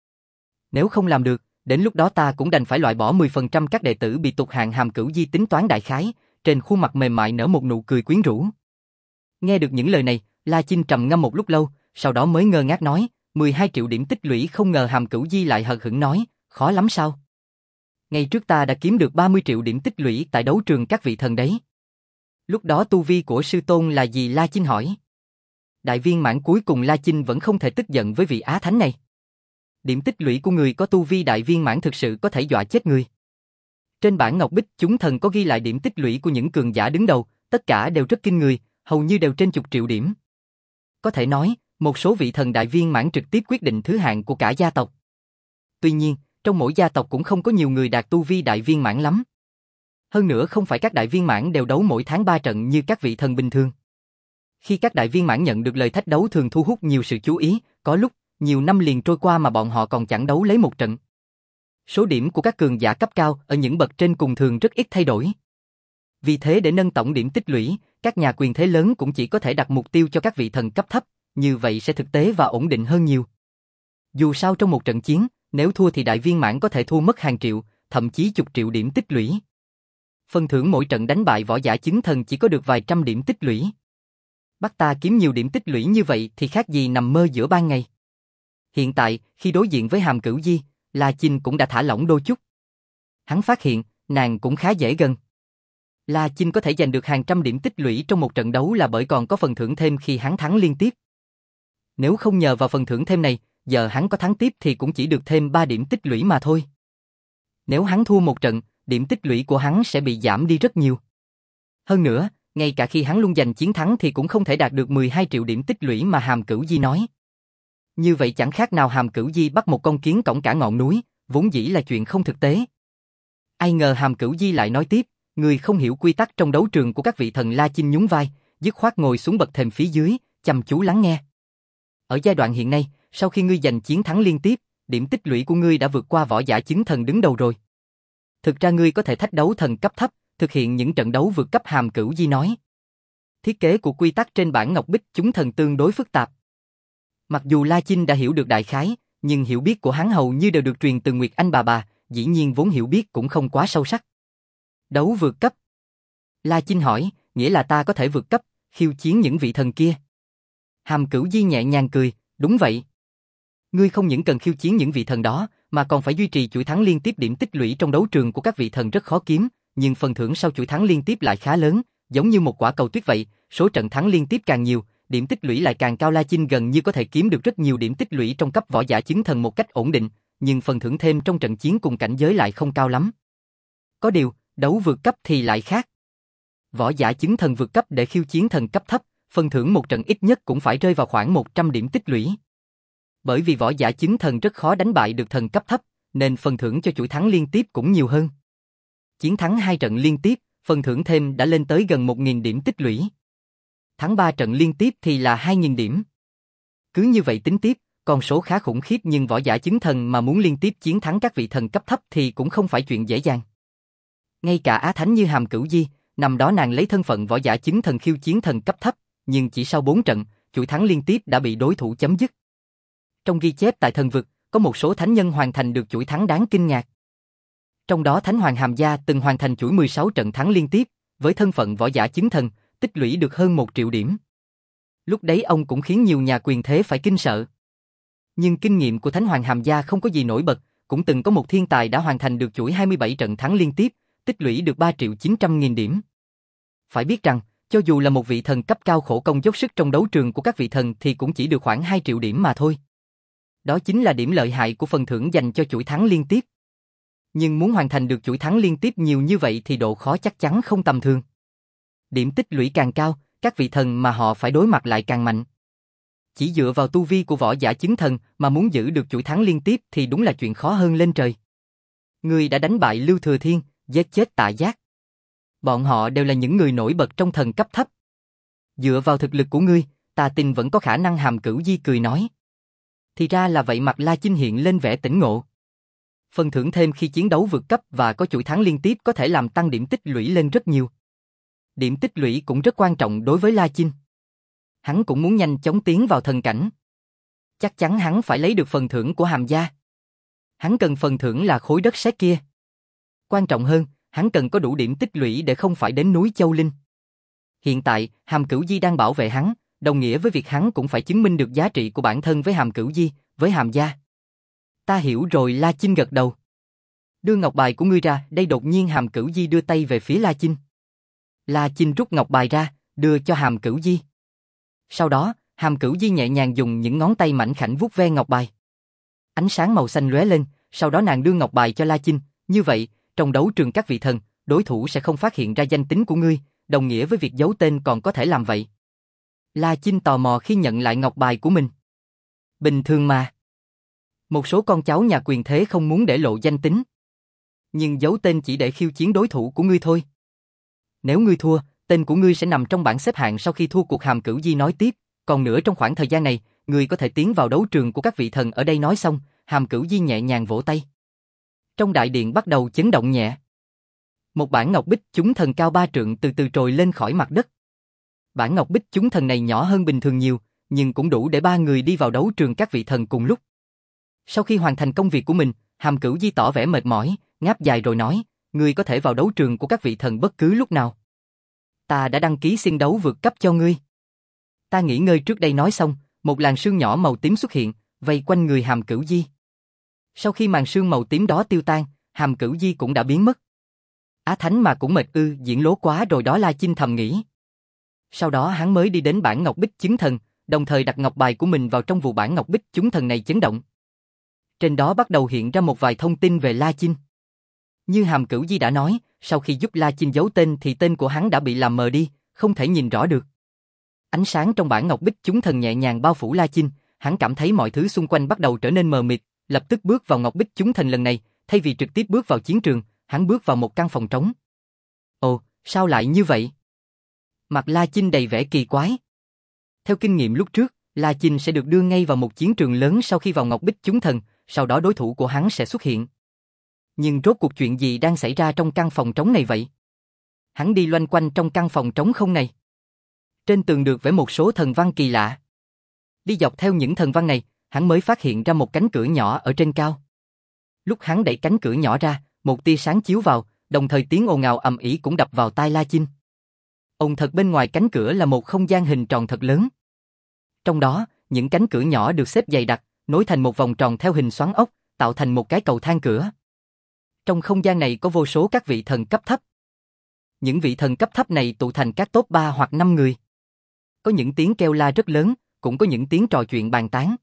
Nếu không làm được, đến lúc đó ta cũng đành phải loại bỏ mười phần trăm các đệ tử bị tụt hạng. Hàm Cửu Di tính toán đại khái, trên khuôn mặt mềm mại nở một nụ cười quyến rũ. Nghe được những lời này, La Chinh trầm ngâm một lúc lâu, sau đó mới ngơ ngác nói, mười hai triệu điểm tích lũy. Không ngờ. Hàm Cửu Di lại hờ hững nói, khó lắm sao? Ngày trước ta đã kiếm được ba mươi triệu điểm tích lũy tại đấu trường các vị thần đấy. Lúc đó tu vi của sư tôn là gì? La Chinh hỏi. Đại viên mãn. Cuối cùng La Chinh vẫn không thể tức giận với vị Á Thánh này. Điểm tích lũy của người có tu vi đại viên mãn thực sự có thể dọa chết người. Trên bản ngọc bích chúng thần có ghi lại điểm tích lũy của những cường giả đứng đầu, tất cả đều rất kinh người, hầu như đều trên chục triệu điểm. Có thể nói, một số vị thần đại viên mãn trực tiếp quyết định thứ hạng của cả gia tộc. Tuy nhiên, trong mỗi gia tộc cũng không có nhiều người đạt tu vi đại viên mãn lắm. Hơn nữa không phải các đại viên mãn đều đấu mỗi tháng ba trận như các vị thần bình thường. Khi các đại viên mãn nhận được lời thách đấu thường thu hút nhiều sự chú ý, có lúc, nhiều năm liền trôi qua mà bọn họ còn chẳng đấu lấy một trận. Số điểm của các cường giả cấp cao ở những bậc trên cùng thường rất ít thay đổi. Vì thế để nâng tổng điểm tích lũy, các nhà quyền thế lớn cũng chỉ có thể đặt mục tiêu cho các vị thần cấp thấp, như vậy sẽ thực tế và ổn định hơn nhiều. Dù sao trong một trận chiến, nếu thua thì đại viên mãn có thể thua mất hàng triệu, thậm chí chục triệu điểm tích lũy. Phần thưởng mỗi trận đánh bại võ giả chứng thần chỉ có được vài trăm điểm tích lũy. Bắt ta kiếm nhiều điểm tích lũy như vậy thì khác gì nằm mơ giữa ban ngày. Hiện tại, khi đối diện với Hàm Cửu Di, La Chinh cũng đã thả lỏng đôi chút. Hắn phát hiện, nàng cũng khá dễ gần. La Chinh có thể giành được hàng trăm điểm tích lũy trong một trận đấu là bởi còn có phần thưởng thêm khi hắn thắng liên tiếp. Nếu không nhờ vào phần thưởng thêm này, giờ hắn có thắng tiếp thì cũng chỉ được thêm ba điểm tích lũy mà thôi. Nếu hắn thua một trận, điểm tích lũy của hắn sẽ bị giảm đi rất nhiều. Hơn nữa, ngay cả khi hắn luôn giành chiến thắng thì cũng không thể đạt được mười hai triệu điểm tích lũy mà Hàm Cửu Di nói. Như vậy chẳng khác nào Hàm Cửu Di bắt một con kiến cõng cả ngọn núi, vốn dĩ là chuyện không thực tế. Ai ngờ Hàm Cửu Di lại nói tiếp, người không hiểu quy tắc trong đấu trường của các vị thần. La Chinh nhún vai, dứt khoát ngồi xuống bậc thềm phía dưới, chăm chú lắng nghe. Ở giai đoạn hiện nay, sau khi ngươi giành chiến thắng liên tiếp, điểm tích lũy của ngươi đã vượt qua võ giả chứng thần đứng đầu rồi. Thực ra ngươi có thể thách đấu thần cấp thấp, thực hiện những trận đấu vượt cấp. Hàm Cửu Di nói. Thiết kế của quy tắc trên bản ngọc bích chúng thần tương đối phức tạp. Mặc dù La Chinh đã hiểu được đại khái, nhưng hiểu biết của hắn hầu như đều được truyền từ Nguyệt Anh bà bà, dĩ nhiên vốn hiểu biết cũng không quá sâu sắc. Đấu vượt cấp. La Chinh hỏi, nghĩa là ta có thể vượt cấp, khiêu chiến những vị thần kia. Hàm Cửu Di nhẹ nhàng cười, đúng vậy. Ngươi không những cần khiêu chiến những vị thần đó, mà còn phải duy trì chuỗi thắng liên tiếp. Điểm tích lũy trong đấu trường của các vị thần rất khó kiếm, nhưng phần thưởng sau chuỗi thắng liên tiếp lại khá lớn, giống như một quả cầu tuyết vậy, số trận thắng liên tiếp càng nhiều, điểm tích lũy lại càng cao. La Chinh gần như có thể kiếm được rất nhiều điểm tích lũy trong cấp võ giả chứng thần một cách ổn định, nhưng phần thưởng thêm trong trận chiến cùng cảnh giới lại không cao lắm. Có điều, đấu vượt cấp thì lại khác. Võ giả chứng thần vượt cấp để khiêu chiến thần cấp thấp, phần thưởng một trận ít nhất cũng phải rơi vào khoảng một trăm điểm tích lũy. Bởi vì võ giả chứng thần rất khó đánh bại được thần cấp thấp, nên phần thưởng cho chuỗi thắng liên tiếp cũng nhiều hơn. Chiến thắng hai trận liên tiếp, phần thưởng thêm đã lên tới gần một nghìn điểm tích lũy. Thắng ba trận liên tiếp thì là hai nghìn điểm. Cứ như vậy tính tiếp, con số khá khủng khiếp, nhưng võ giả chứng thần mà muốn liên tiếp chiến thắng các vị thần cấp thấp thì cũng không phải chuyện dễ dàng. Ngay cả Á Thánh như Hàm Cửu Di, năm đó nàng lấy thân phận võ giả chứng thần khiêu chiến thần cấp thấp, nhưng chỉ sau bốn trận, chuỗi thắng liên tiếp đã bị đối thủ chấm dứt. Trong ghi chép tại thần vực, có một số thánh nhân hoàn thành được chuỗi thắng đáng kinh ngạc. Trong đó Thánh Hoàng Hàm Gia từng hoàn thành chuỗi mười sáu trận thắng liên tiếp, với thân phận võ giả chứng thần, tích lũy được hơn một triệu điểm. Lúc đấy ông cũng khiến nhiều nhà quyền thế phải kinh sợ. Nhưng kinh nghiệm của Thánh Hoàng Hàm Gia không có gì nổi bật, cũng từng có một thiên tài đã hoàn thành được chuỗi hai mươi bảy trận thắng liên tiếp, tích lũy được ba triệu chín trăm nghìn điểm. Phải biết rằng, cho dù là một vị thần cấp cao khổ công dốc sức trong đấu trường của các vị thần thì cũng chỉ được khoảng hai triệu điểm mà thôi. Đó chính là điểm lợi hại của phần thưởng dành cho chuỗi thắng liên tiếp. Nhưng muốn hoàn thành được chuỗi thắng liên tiếp nhiều như vậy thì độ khó chắc chắn không tầm thường. Điểm tích lũy càng cao, các vị thần mà họ phải đối mặt lại càng mạnh. Chỉ dựa vào tu vi của võ giả chứng thần mà muốn giữ được chuỗi thắng liên tiếp thì đúng là chuyện khó hơn lên trời. Ngươi đã đánh bại Lưu Thừa Thiên, giết chết Tạ Giác. Bọn họ đều là những người nổi bật trong thần cấp thấp. Dựa vào thực lực của ngươi, ta tin vẫn có khả năng. Hàm Cửu Di cười nói. Thì ra là vậy. Mặt La Chinh hiện lên vẻ tỉnh ngộ. Phần thưởng thêm khi chiến đấu vượt cấp và có chuỗi thắng liên tiếp có thể làm tăng điểm tích lũy lên rất nhiều. Điểm tích lũy cũng rất quan trọng đối với La Chinh. Hắn cũng muốn nhanh chóng tiến vào thần cảnh. Chắc chắn hắn phải lấy được phần thưởng của Hàm Gia. Hắn cần phần thưởng là khối đất sét kia. Quan trọng hơn, hắn cần có đủ điểm tích lũy để không phải đến núi Châu Linh. Hiện tại, Hàm Cửu Di đang bảo vệ hắn, đồng nghĩa với việc hắn cũng phải chứng minh được giá trị của bản thân với Hàm Cửu Di, với Hàm Gia. Ta hiểu rồi. La Chinh gật đầu. Đưa ngọc bài của ngươi ra. Đây đột nhiên Hàm Cửu Di đưa tay về phía La Chinh. La Chinh rút ngọc bài ra, đưa cho Hàm Cửu Di. Sau đó, Hàm Cửu Di nhẹ nhàng dùng những ngón tay mảnh khảnh vuốt ve ngọc bài. Ánh sáng màu xanh lóe lên, sau đó nàng đưa ngọc bài cho La Chinh. Như vậy, trong đấu trường các vị thần, đối thủ sẽ không phát hiện ra danh tính của ngươi, đồng nghĩa với việc giấu tên còn có thể làm vậy. La Chinh tò mò khi nhận lại ngọc bài của mình. Bình thường mà. Một số con cháu nhà quyền thế không muốn để lộ danh tính. Nhưng giấu tên chỉ để khiêu chiến đối thủ của ngươi thôi. Nếu ngươi thua, tên của ngươi sẽ nằm trong bảng xếp hạng sau khi thua cuộc. Hàm Cửu Di nói tiếp. Còn nữa, trong khoảng thời gian này, ngươi có thể tiến vào đấu trường của các vị thần ở đây. Nói xong, Hàm Cửu Di nhẹ nhàng vỗ tay. Trong đại điện bắt đầu chấn động nhẹ. Một bản ngọc bích chúng thần cao ba trượng từ từ trồi lên khỏi mặt đất. Bản ngọc bích chúng thần này nhỏ hơn bình thường nhiều, nhưng cũng đủ để ba người đi vào đấu trường các vị thần cùng lúc. Sau khi hoàn thành công việc của mình, Hàm Cửu Di tỏ vẻ mệt mỏi, ngáp dài rồi nói, ngươi có thể vào đấu trường của các vị thần bất cứ lúc nào. Ta đã đăng ký xin đấu vượt cấp cho ngươi. Ta nghỉ ngơi trước đây. Nói xong, một làn sương nhỏ màu tím xuất hiện, vây quanh người Hàm Cửu Di. Sau khi màn sương màu tím đó tiêu tan, Hàm Cửu Di cũng đã biến mất. Á Thánh mà cũng mệt ư, diễn lố quá rồi đó, La Chinh thầm nghĩ. Sau đó hắn mới đi đến bản ngọc bích chứng thần, đồng thời đặt ngọc bài của mình vào trong vụ bản ngọc bích chứng thần này chấn động. Trên đó bắt đầu hiện ra một vài thông tin về La Chinh. Như Hàm Cửu Di đã nói, sau khi giúp La Chinh giấu tên thì tên của hắn đã bị làm mờ đi, không thể nhìn rõ được. Ánh sáng trong bản ngọc bích chúng thần nhẹ nhàng bao phủ La Chinh, hắn cảm thấy mọi thứ xung quanh bắt đầu trở nên mờ mịt, lập tức bước vào ngọc bích chúng thần lần này, thay vì trực tiếp bước vào chiến trường, hắn bước vào một căn phòng trống. Ồ, sao lại như vậy? Mặt La Chinh đầy vẻ kỳ quái. Theo kinh nghiệm lúc trước, La Chinh sẽ được đưa ngay vào một chiến trường lớn sau khi vào ngọc bích chúng thần, sau đó đối thủ của hắn sẽ xuất hiện. Nhưng rốt cuộc chuyện gì đang xảy ra trong căn phòng trống này vậy? Hắn đi loanh quanh trong căn phòng trống không này. Trên tường được vẽ một số thần văn kỳ lạ. Đi dọc theo những thần văn này, hắn mới phát hiện ra một cánh cửa nhỏ ở trên cao. Lúc hắn đẩy cánh cửa nhỏ ra, một tia sáng chiếu vào, đồng thời tiếng ồn ào ầm ĩ cũng đập vào tai La Chinh. Ồn thật bên ngoài cánh cửa là một không gian hình tròn thật lớn. Trong đó, những cánh cửa nhỏ được xếp dày đặc, nối thành một vòng tròn theo hình xoắn ốc, tạo thành một cái cầu thang cửa. Trong không gian này có vô số các vị thần cấp thấp. Những vị thần cấp thấp này tụ thành các top ba hoặc năm người. Có những tiếng kêu la rất lớn, cũng có những tiếng trò chuyện bàn tán.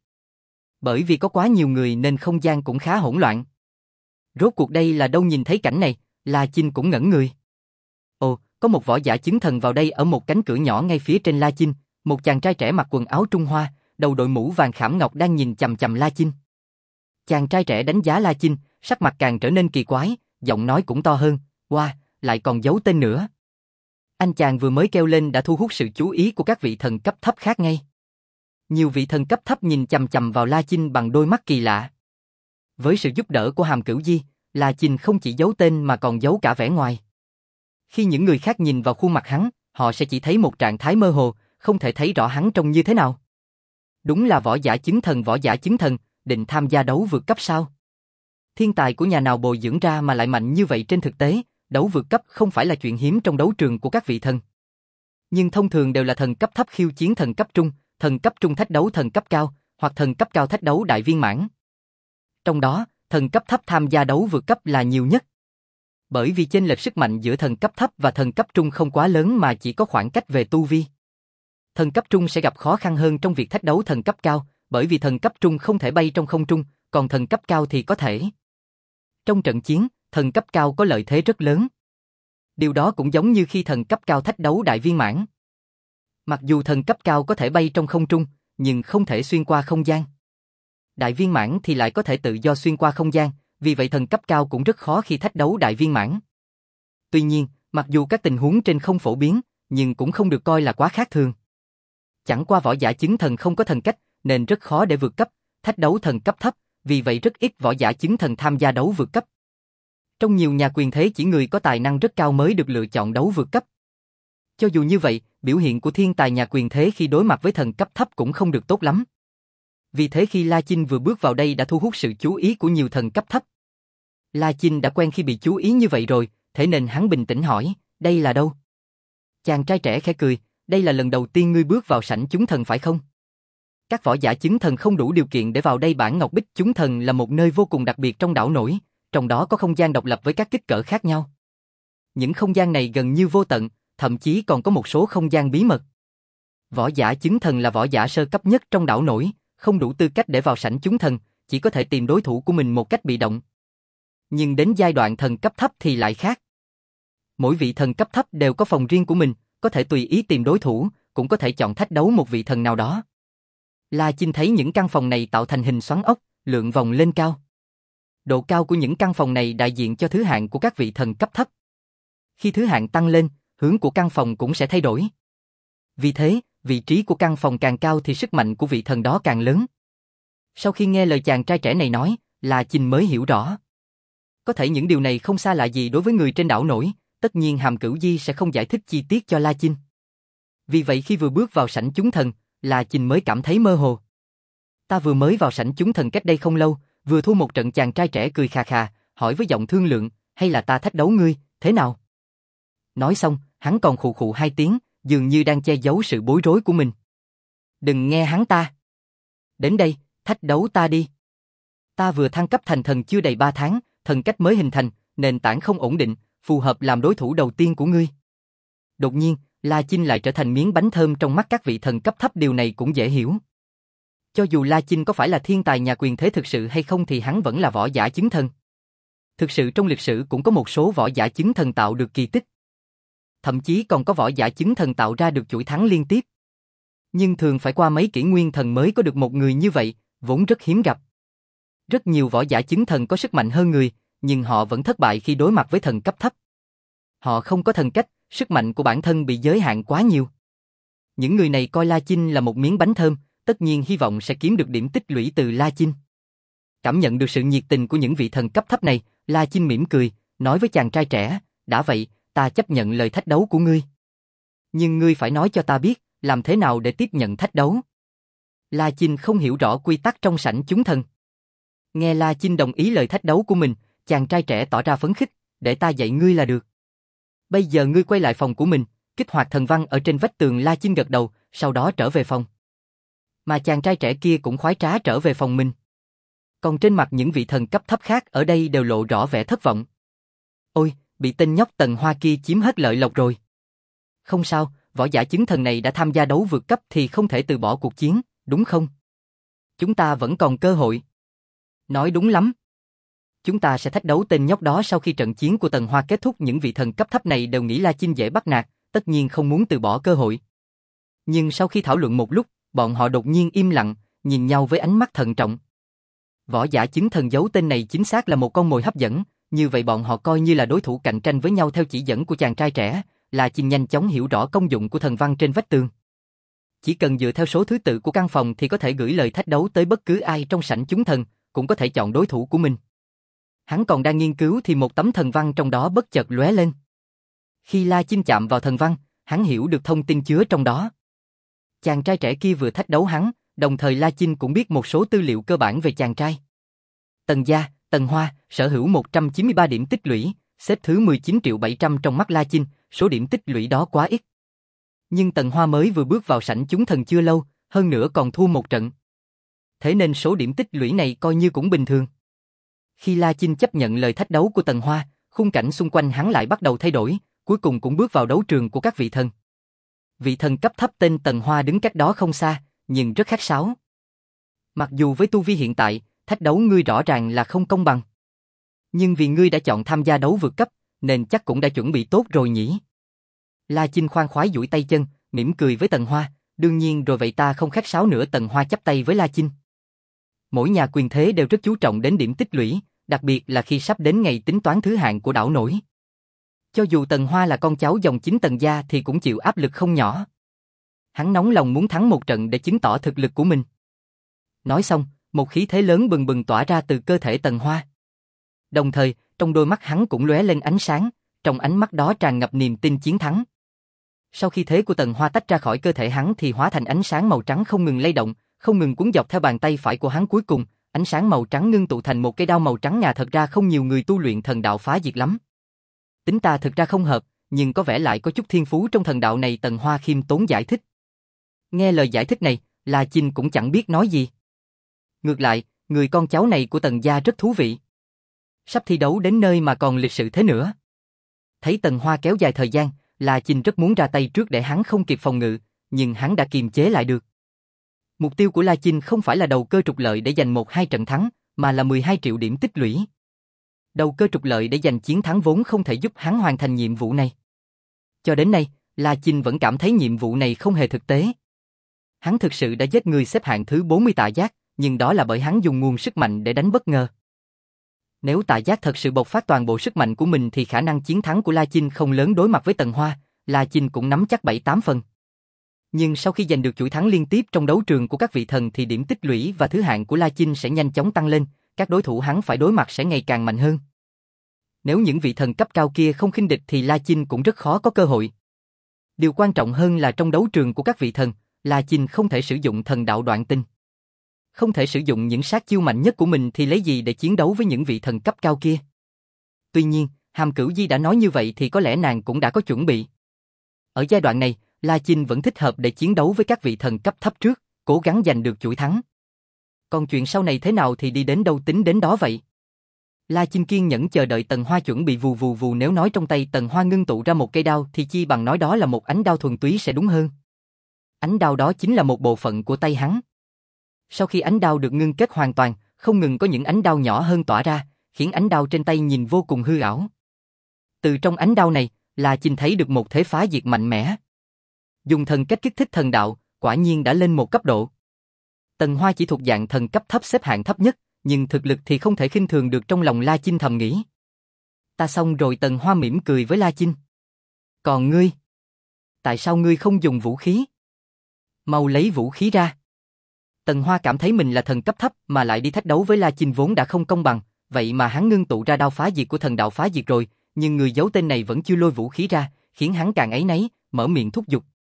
Bởi vì có quá nhiều người nên không gian cũng khá hỗn loạn. Rốt cuộc đây là đâu, nhìn thấy cảnh này, La Chinh cũng ngẩn người. Ồ, có một võ giả chứng thần vào đây ở một cánh cửa nhỏ ngay phía trên La Chinh, một chàng trai trẻ mặc quần áo Trung Hoa, đầu đội mũ vàng khảm ngọc đang nhìn chằm chằm La Chinh. Chàng trai trẻ đánh giá La Chinh, sắc mặt càng trở nên kỳ quái, giọng nói cũng to hơn, "Wow, lại còn giấu tên nữa." Anh chàng vừa mới kêu lên đã thu hút sự chú ý của các vị thần cấp thấp khác ngay. Nhiều vị thần cấp thấp nhìn chằm chằm vào La Chinh bằng đôi mắt kỳ lạ. Với sự giúp đỡ của Hàm Cửu Di, La Chinh không chỉ giấu tên mà còn giấu cả vẻ ngoài. Khi những người khác nhìn vào khuôn mặt hắn, họ sẽ chỉ thấy một trạng thái mơ hồ, không thể thấy rõ hắn trông như thế nào. Đúng là võ giả chứng thần, võ giả chứng thần, định tham gia đấu vượt cấp sao? Thiên tài của nhà nào bồi dưỡng ra mà lại mạnh như vậy? Trên thực tế, đấu vượt cấp không phải là chuyện hiếm trong đấu trường của các vị thần. Nhưng thông thường đều là thần cấp thấp khiêu chiến thần cấp trung, thần cấp trung thách đấu thần cấp cao, hoặc thần cấp cao thách đấu đại viên mãn. Trong đó, thần cấp thấp tham gia đấu vượt cấp là nhiều nhất. Bởi vì chênh lệch sức mạnh giữa thần cấp thấp và thần cấp trung không quá lớn mà chỉ có khoảng cách về tu vi. Thần cấp trung sẽ gặp khó khăn hơn trong việc thách đấu thần cấp cao, bởi vì thần cấp trung không thể bay trong không trung, còn thần cấp cao thì có thể. Trong trận chiến, thần cấp cao có lợi thế rất lớn. Điều đó cũng giống như khi thần cấp cao thách đấu đại viên mãn. Mặc dù thần cấp cao có thể bay trong không trung, nhưng không thể xuyên qua không gian. Đại viên mãn thì lại có thể tự do xuyên qua không gian, vì vậy thần cấp cao cũng rất khó khi thách đấu đại viên mãn. Tuy nhiên, mặc dù các tình huống trên không phổ biến, nhưng cũng không được coi là quá khác thường. Chẳng qua võ giả chứng thần không có thần cách, nên rất khó để vượt cấp, thách đấu thần cấp thấp, vì vậy rất ít võ giả chứng thần tham gia đấu vượt cấp. Trong nhiều nhà quyền thế chỉ người có tài năng rất cao mới được lựa chọn đấu vượt cấp. Cho dù như vậy, biểu hiện của thiên tài nhà quyền thế khi đối mặt với thần cấp thấp cũng không được tốt lắm. Vì thế khi La Chinh vừa bước vào đây đã thu hút sự chú ý của nhiều thần cấp thấp. La Chinh đã quen khi bị chú ý như vậy rồi, thế nên hắn bình tĩnh hỏi, đây là đâu? Chàng trai trẻ khẽ cười, đây là lần đầu tiên ngươi bước vào sảnh chúng thần phải không? Các võ giả chứng thần không đủ điều kiện để vào đây. Bản ngọc bích chúng thần là một nơi vô cùng đặc biệt trong đảo nổi, trong đó có không gian độc lập với các kích cỡ khác nhau. Những không gian này gần như vô tận, thậm chí còn có một số không gian bí mật. Võ giả chứng thần là võ giả sơ cấp nhất trong đảo nổi, không đủ tư cách để vào sảnh chúng thần, chỉ có thể tìm đối thủ của mình một cách bị động. Nhưng đến giai đoạn thần cấp thấp thì lại khác. Mỗi vị thần cấp thấp đều có phòng riêng của mình, có thể tùy ý tìm đối thủ, cũng có thể chọn thách đấu một vị thần nào đó. La Chinh thấy những căn phòng này tạo thành hình xoắn ốc, lượn vòng lên cao. Độ cao của những căn phòng này đại diện cho thứ hạng của các vị thần cấp thấp. Khi thứ hạng tăng lên, hướng của căn phòng cũng sẽ thay đổi. Vì thế, vị trí của căn phòng càng cao thì sức mạnh của vị thần đó càng lớn. Sau khi nghe lời chàng trai trẻ này nói, La Chinh mới hiểu rõ. Có thể những điều này không xa lạ gì đối với người trên đảo nổi, tất nhiên Hàm Cửu Di sẽ không giải thích chi tiết cho La Chinh. Vì vậy khi vừa bước vào sảnh chúng thần, La Chinh mới cảm thấy mơ hồ. Ta vừa mới vào sảnh chúng thần cách đây không lâu, vừa thua một trận. Chàng trai trẻ cười khà khà, hỏi với giọng thương lượng, hay là ta thách đấu ngươi, thế nào? Nói xong, hắn còn khụ khụ hai tiếng, dường như đang che giấu sự bối rối của mình. Đừng nghe hắn ta. Đến đây, thách đấu ta đi. Ta vừa thăng cấp thành thần chưa đầy ba tháng, thần cách mới hình thành, nền tảng không ổn định, phù hợp làm đối thủ đầu tiên của ngươi. Đột nhiên, La Chinh lại trở thành miếng bánh thơm trong mắt các vị thần cấp thấp, điều này cũng dễ hiểu. Cho dù La Chinh có phải là thiên tài nhà quyền thế thực sự hay không thì hắn vẫn là võ giả chứng thần. Thực sự trong lịch sử cũng có một số võ giả chứng thần tạo được kỳ tích. Thậm chí còn có võ giả chứng thần tạo ra được chuỗi thắng liên tiếp. Nhưng thường phải qua mấy kỷ nguyên thần mới có được một người như vậy, vốn rất hiếm gặp. Rất nhiều võ giả chứng thần có sức mạnh hơn người, nhưng họ vẫn thất bại khi đối mặt với thần cấp thấp. Họ không có thần cách, sức mạnh của bản thân bị giới hạn quá nhiều. Những người này coi La Chinh là một miếng bánh thơm, tất nhiên hy vọng sẽ kiếm được điểm tích lũy từ La Chinh. Cảm nhận được sự nhiệt tình của những vị thần cấp thấp này, La Chinh mỉm cười, nói với chàng trai trẻ, đã vậy, ta chấp nhận lời thách đấu của ngươi. Nhưng ngươi phải nói cho ta biết, làm thế nào để tiếp nhận thách đấu. La Chinh không hiểu rõ quy tắc trong sảnh chúng thần. Nghe La Chinh đồng ý lời thách đấu của mình, chàng trai trẻ tỏ ra phấn khích, để ta dạy ngươi là được. Bây giờ ngươi quay lại phòng của mình, kích hoạt thần văn ở trên vách tường. La Chinh gật đầu, sau đó trở về phòng. Mà chàng trai trẻ kia cũng khoái trá trở về phòng mình. Còn trên mặt những vị thần cấp thấp khác ở đây đều lộ rõ vẻ thất vọng. Ôi, bị tên nhóc Tần Hoa kia chiếm hết lợi lộc rồi. Không sao, võ giả chứng thần này đã tham gia đấu vượt cấp thì không thể từ bỏ cuộc chiến, đúng không? Chúng ta vẫn còn cơ hội. Nói đúng lắm. Chúng ta sẽ thách đấu tên nhóc đó sau khi trận chiến của Tần Hoa kết thúc. Những vị thần cấp thấp này đều nghĩ La Chinh dễ bắt nạt, tất nhiên không muốn từ bỏ cơ hội. Nhưng sau khi thảo luận một lúc, bọn họ đột nhiên im lặng, nhìn nhau với ánh mắt thận trọng. Võ giả chứng thần giấu tên này chính xác là một con mồi hấp dẫn, như vậy bọn họ coi như là đối thủ cạnh tranh với nhau theo chỉ dẫn của chàng trai trẻ. La Chinh nhanh chóng hiểu rõ công dụng của thần văn trên vách tường. Chỉ cần dựa theo số thứ tự của căn phòng thì có thể gửi lời thách đấu tới bất cứ ai trong sảnh chúng thần, cũng có thể chọn đối thủ của mình. Hắn còn đang nghiên cứu thì một tấm thần văn trong đó bất chợt lóe lên. Khi La Chinh chạm vào thần văn, hắn hiểu được thông tin chứa trong đó. Chàng trai trẻ kia vừa thách đấu hắn, đồng thời La Chinh cũng biết một số tư liệu cơ bản về chàng trai. Tần gia, Tần Hoa, sở hữu một trăm chín mươi ba điểm tích lũy, xếp thứ mười chín triệu bảy trăm trong mắt La Chinh, số điểm tích lũy đó quá ít. Nhưng Tần Hoa mới vừa bước vào sảnh chúng thần chưa lâu, hơn nữa còn thua một trận. Thế nên số điểm tích lũy này coi như cũng bình thường. Khi La Chinh chấp nhận lời thách đấu của Tần Hoa, khung cảnh xung quanh hắn lại bắt đầu thay đổi, cuối cùng cũng bước vào đấu trường của các vị thần. Vị thần cấp thấp tên Tần Hoa đứng cách đó không xa, nhưng rất khách sáo. Mặc dù với tu vi hiện tại, thách đấu ngươi rõ ràng là không công bằng. Nhưng vì ngươi đã chọn tham gia đấu vượt cấp, nên chắc cũng đã chuẩn bị tốt rồi nhỉ. La Chinh khoan khoái duỗi tay chân, mỉm cười với Tần Hoa, đương nhiên rồi vậy ta không khách sáo nữa. Tần Hoa chắp tay với La Chinh. Mỗi nhà quyền thế đều rất chú trọng đến điểm tích lũy, đặc biệt là khi sắp đến ngày tính toán thứ hạng của đảo nổi. Cho dù Tần Hoa là con cháu dòng chính Tần gia thì cũng chịu áp lực không nhỏ. Hắn nóng lòng muốn thắng một trận để chứng tỏ thực lực của mình. Nói xong, một khí thế lớn bừng bừng tỏa ra từ cơ thể Tần Hoa. Đồng thời, trong đôi mắt hắn cũng lóe lên ánh sáng, trong ánh mắt đó tràn ngập niềm tin chiến thắng. Sau khi thế của Tần Hoa tách ra khỏi cơ thể hắn thì hóa thành ánh sáng màu trắng không ngừng lay động, không ngừng cuốn dọc theo bàn tay phải của hắn. Cuối cùng, ánh sáng màu trắng ngưng tụ thành một cây đao màu trắng ngà. Thật ra không nhiều người tu luyện thần đạo phá diệt lắm. Tính ta thực ra không hợp, nhưng có vẻ lại có chút thiên phú trong thần đạo này. Tần Hoa khiêm tốn giải thích. Nghe lời giải thích này, La Chinh cũng chẳng biết nói gì. Ngược lại, người con cháu này của Tần gia rất thú vị. Sắp thi đấu đến nơi mà còn lịch sự thế nữa. Thấy Tần Hoa kéo dài thời gian, La Chinh rất muốn ra tay trước để hắn không kịp phòng ngự, nhưng hắn đã kiềm chế lại được. Mục tiêu của La Chinh không phải là đầu cơ trục lợi để giành một hai trận thắng, mà là mười hai triệu điểm tích lũy. Đầu cơ trục lợi để giành chiến thắng vốn không thể giúp hắn hoàn thành nhiệm vụ này. Cho đến nay, La Chinh vẫn cảm thấy nhiệm vụ này không hề thực tế. Hắn thực sự đã giết người xếp hạng thứ bốn mươi Tạ Giác, nhưng đó là bởi hắn dùng nguồn sức mạnh để đánh bất ngờ. Nếu Tạ Giác thật sự bộc phát toàn bộ sức mạnh của mình thì khả năng chiến thắng của La Chinh không lớn. Đối mặt với Tần Hoa, La Chinh cũng nắm chắc bảy tám phần. Nhưng sau khi giành được chuỗi thắng liên tiếp trong đấu trường của các vị thần thì điểm tích lũy và thứ hạng của La Chinh sẽ nhanh chóng tăng lên, các đối thủ hắn phải đối mặt sẽ ngày càng mạnh hơn. Nếu những vị thần cấp cao kia không khinh địch thì La Chinh cũng rất khó có cơ hội. Điều quan trọng hơn là trong đấu trường của các vị thần, La Chinh không thể sử dụng thần đạo đoạn tinh. Không thể sử dụng những sát chiêu mạnh nhất của mình thì lấy gì để chiến đấu với những vị thần cấp cao kia. Tuy nhiên, Hàm Cửu Di đã nói như vậy thì có lẽ nàng cũng đã có chuẩn bị. Ở giai đoạn này, La Chinh vẫn thích hợp để chiến đấu với các vị thần cấp thấp trước, cố gắng giành được chuỗi thắng. Còn chuyện sau này thế nào thì đi đến đâu tính đến đó vậy. La Chinh kiên nhẫn chờ đợi Tần Hoa chuẩn bị vù vù vù, nếu nói trong tay Tần Hoa ngưng tụ ra một cây đao thì chi bằng nói đó là một ánh đao thuần túy sẽ đúng hơn. Ánh đao đó chính là một bộ phận của tay hắn. Sau khi ánh đao được ngưng kết hoàn toàn, không ngừng có những ánh đao nhỏ hơn tỏa ra, khiến ánh đao trên tay nhìn vô cùng hư ảo. Từ trong ánh đao này, La Chinh thấy được một thế phá diệt mạnh mẽ. Dùng thần cách kích thích thần đạo, quả nhiên đã lên một cấp độ. Tần Hoa chỉ thuộc dạng thần cấp thấp xếp hạng thấp nhất, nhưng thực lực thì không thể khinh thường được, trong lòng La Chinh thầm nghĩ. Ta xong rồi. Tần Hoa mỉm cười với La Chinh. Còn ngươi? Tại sao ngươi không dùng vũ khí? Mau lấy vũ khí ra. Tần Hoa cảm thấy mình là thần cấp thấp mà lại đi thách đấu với La Chinh vốn đã không công bằng, vậy mà hắn ngưng tụ ra đao phá diệt của thần đạo phá diệt rồi, nhưng người giấu tên này vẫn chưa lôi vũ khí ra, khiến hắn càng áy náy, mở miệng thúc giục.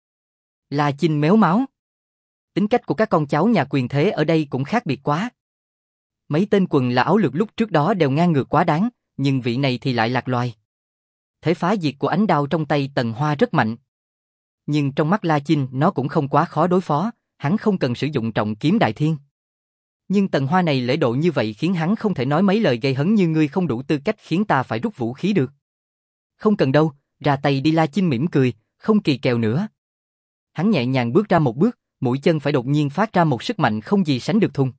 La Chinh méo máu. Tính cách của các con cháu nhà quyền thế ở đây cũng khác biệt quá. Mấy tên quần là áo lược lúc trước đó đều ngang ngược quá đáng, nhưng vị này thì lại lạc loài. Thế phá diệt của ánh đao trong tay Tần Hoa rất mạnh. Nhưng trong mắt La Chinh nó cũng không quá khó đối phó, hắn không cần sử dụng trọng kiếm đại thiên. Nhưng Tần Hoa này lễ độ như vậy khiến hắn không thể nói mấy lời gây hấn như ngươi không đủ tư cách khiến ta phải rút vũ khí được. Không cần đâu, ra tay đi. La Chinh mỉm cười, không kỳ kèo nữa. Hắn nhẹ nhàng bước ra một bước, mũi chân phải đột nhiên phát ra một sức mạnh không gì sánh được thùng.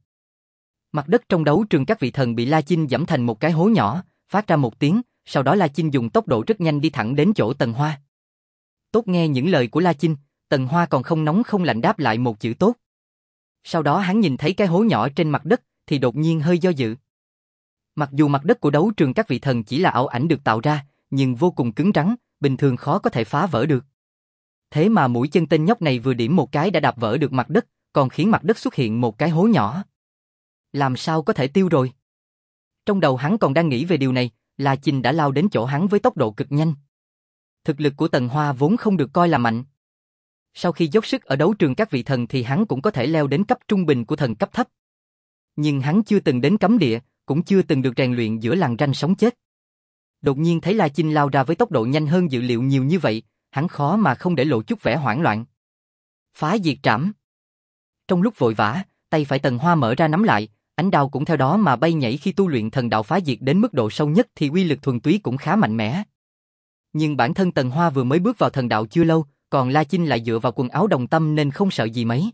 Mặt đất trong đấu trường các vị thần bị La Chinh giẫm thành một cái hố nhỏ, phát ra một tiếng, sau đó La Chinh dùng tốc độ rất nhanh đi thẳng đến chỗ Tần Hoa. Tốt nghe những lời của La Chinh, Tần Hoa còn không nóng không lạnh đáp lại một chữ tốt. Sau đó hắn nhìn thấy cái hố nhỏ trên mặt đất, thì đột nhiên hơi do dự. Mặc dù mặt đất của đấu trường các vị thần chỉ là ảo ảnh được tạo ra, nhưng vô cùng cứng rắn, bình thường khó có thể phá vỡ được. Thế mà mũi chân tên nhóc này vừa điểm một cái đã đạp vỡ được mặt đất, còn khiến mặt đất xuất hiện một cái hố nhỏ. Làm sao có thể tiêu rồi? Trong đầu hắn còn đang nghĩ về điều này, La Chinh đã lao đến chỗ hắn với tốc độ cực nhanh. Thực lực của Tần Hoa vốn không được coi là mạnh. Sau khi dốc sức ở đấu trường các vị thần thì hắn cũng có thể leo đến cấp trung bình của thần cấp thấp. Nhưng hắn chưa từng đến cấm địa, cũng chưa từng được rèn luyện giữa lằn ranh sống chết. Đột nhiên thấy La Chinh lao ra với tốc độ nhanh hơn dự liệu nhiều như vậy, hắn khó mà không để lộ chút vẻ hoảng loạn. Phá diệt trảm. Trong lúc vội vã, tay phải Tần Hoa mở ra nắm lại, ánh đao cũng theo đó mà bay nhảy. Khi tu luyện thần đạo phá diệt đến mức độ sâu nhất thì uy lực thuần túy cũng khá mạnh mẽ. Nhưng bản thân Tần Hoa vừa mới bước vào thần đạo chưa lâu, còn La Chinh lại dựa vào quần áo đồng tâm nên không sợ gì mấy.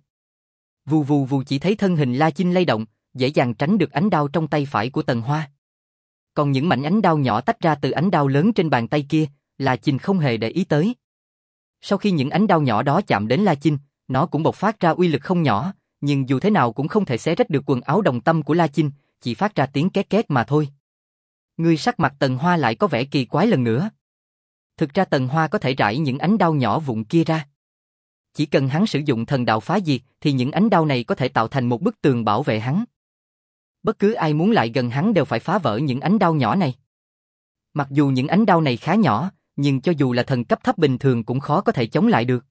Vù vù vù, chỉ thấy thân hình La Chinh lay động, dễ dàng tránh được ánh đao trong tay phải của Tần Hoa. Còn những mảnh ánh đao nhỏ tách ra từ ánh đao lớn trên bàn tay kia, La Chinh không hề để ý tới. Sau khi những ánh đao nhỏ đó chạm đến La Chinh, nó cũng bộc phát ra uy lực không nhỏ, nhưng dù thế nào cũng không thể xé rách được quần áo đồng tâm của La Chinh, chỉ phát ra tiếng két két mà thôi. Ngươi sắc mặt Tần Hoa lại có vẻ kỳ quái lần nữa. Thực ra Tần Hoa có thể rải những ánh đao nhỏ vụn kia ra. Chỉ cần hắn sử dụng thần đạo phá diệt thì những ánh đao này có thể tạo thành một bức tường bảo vệ hắn. Bất cứ ai muốn lại gần hắn đều phải phá vỡ những ánh đao nhỏ này. Mặc dù những ánh đao này khá nhỏ, nhưng cho dù là thần cấp thấp bình thường cũng khó có thể chống lại được.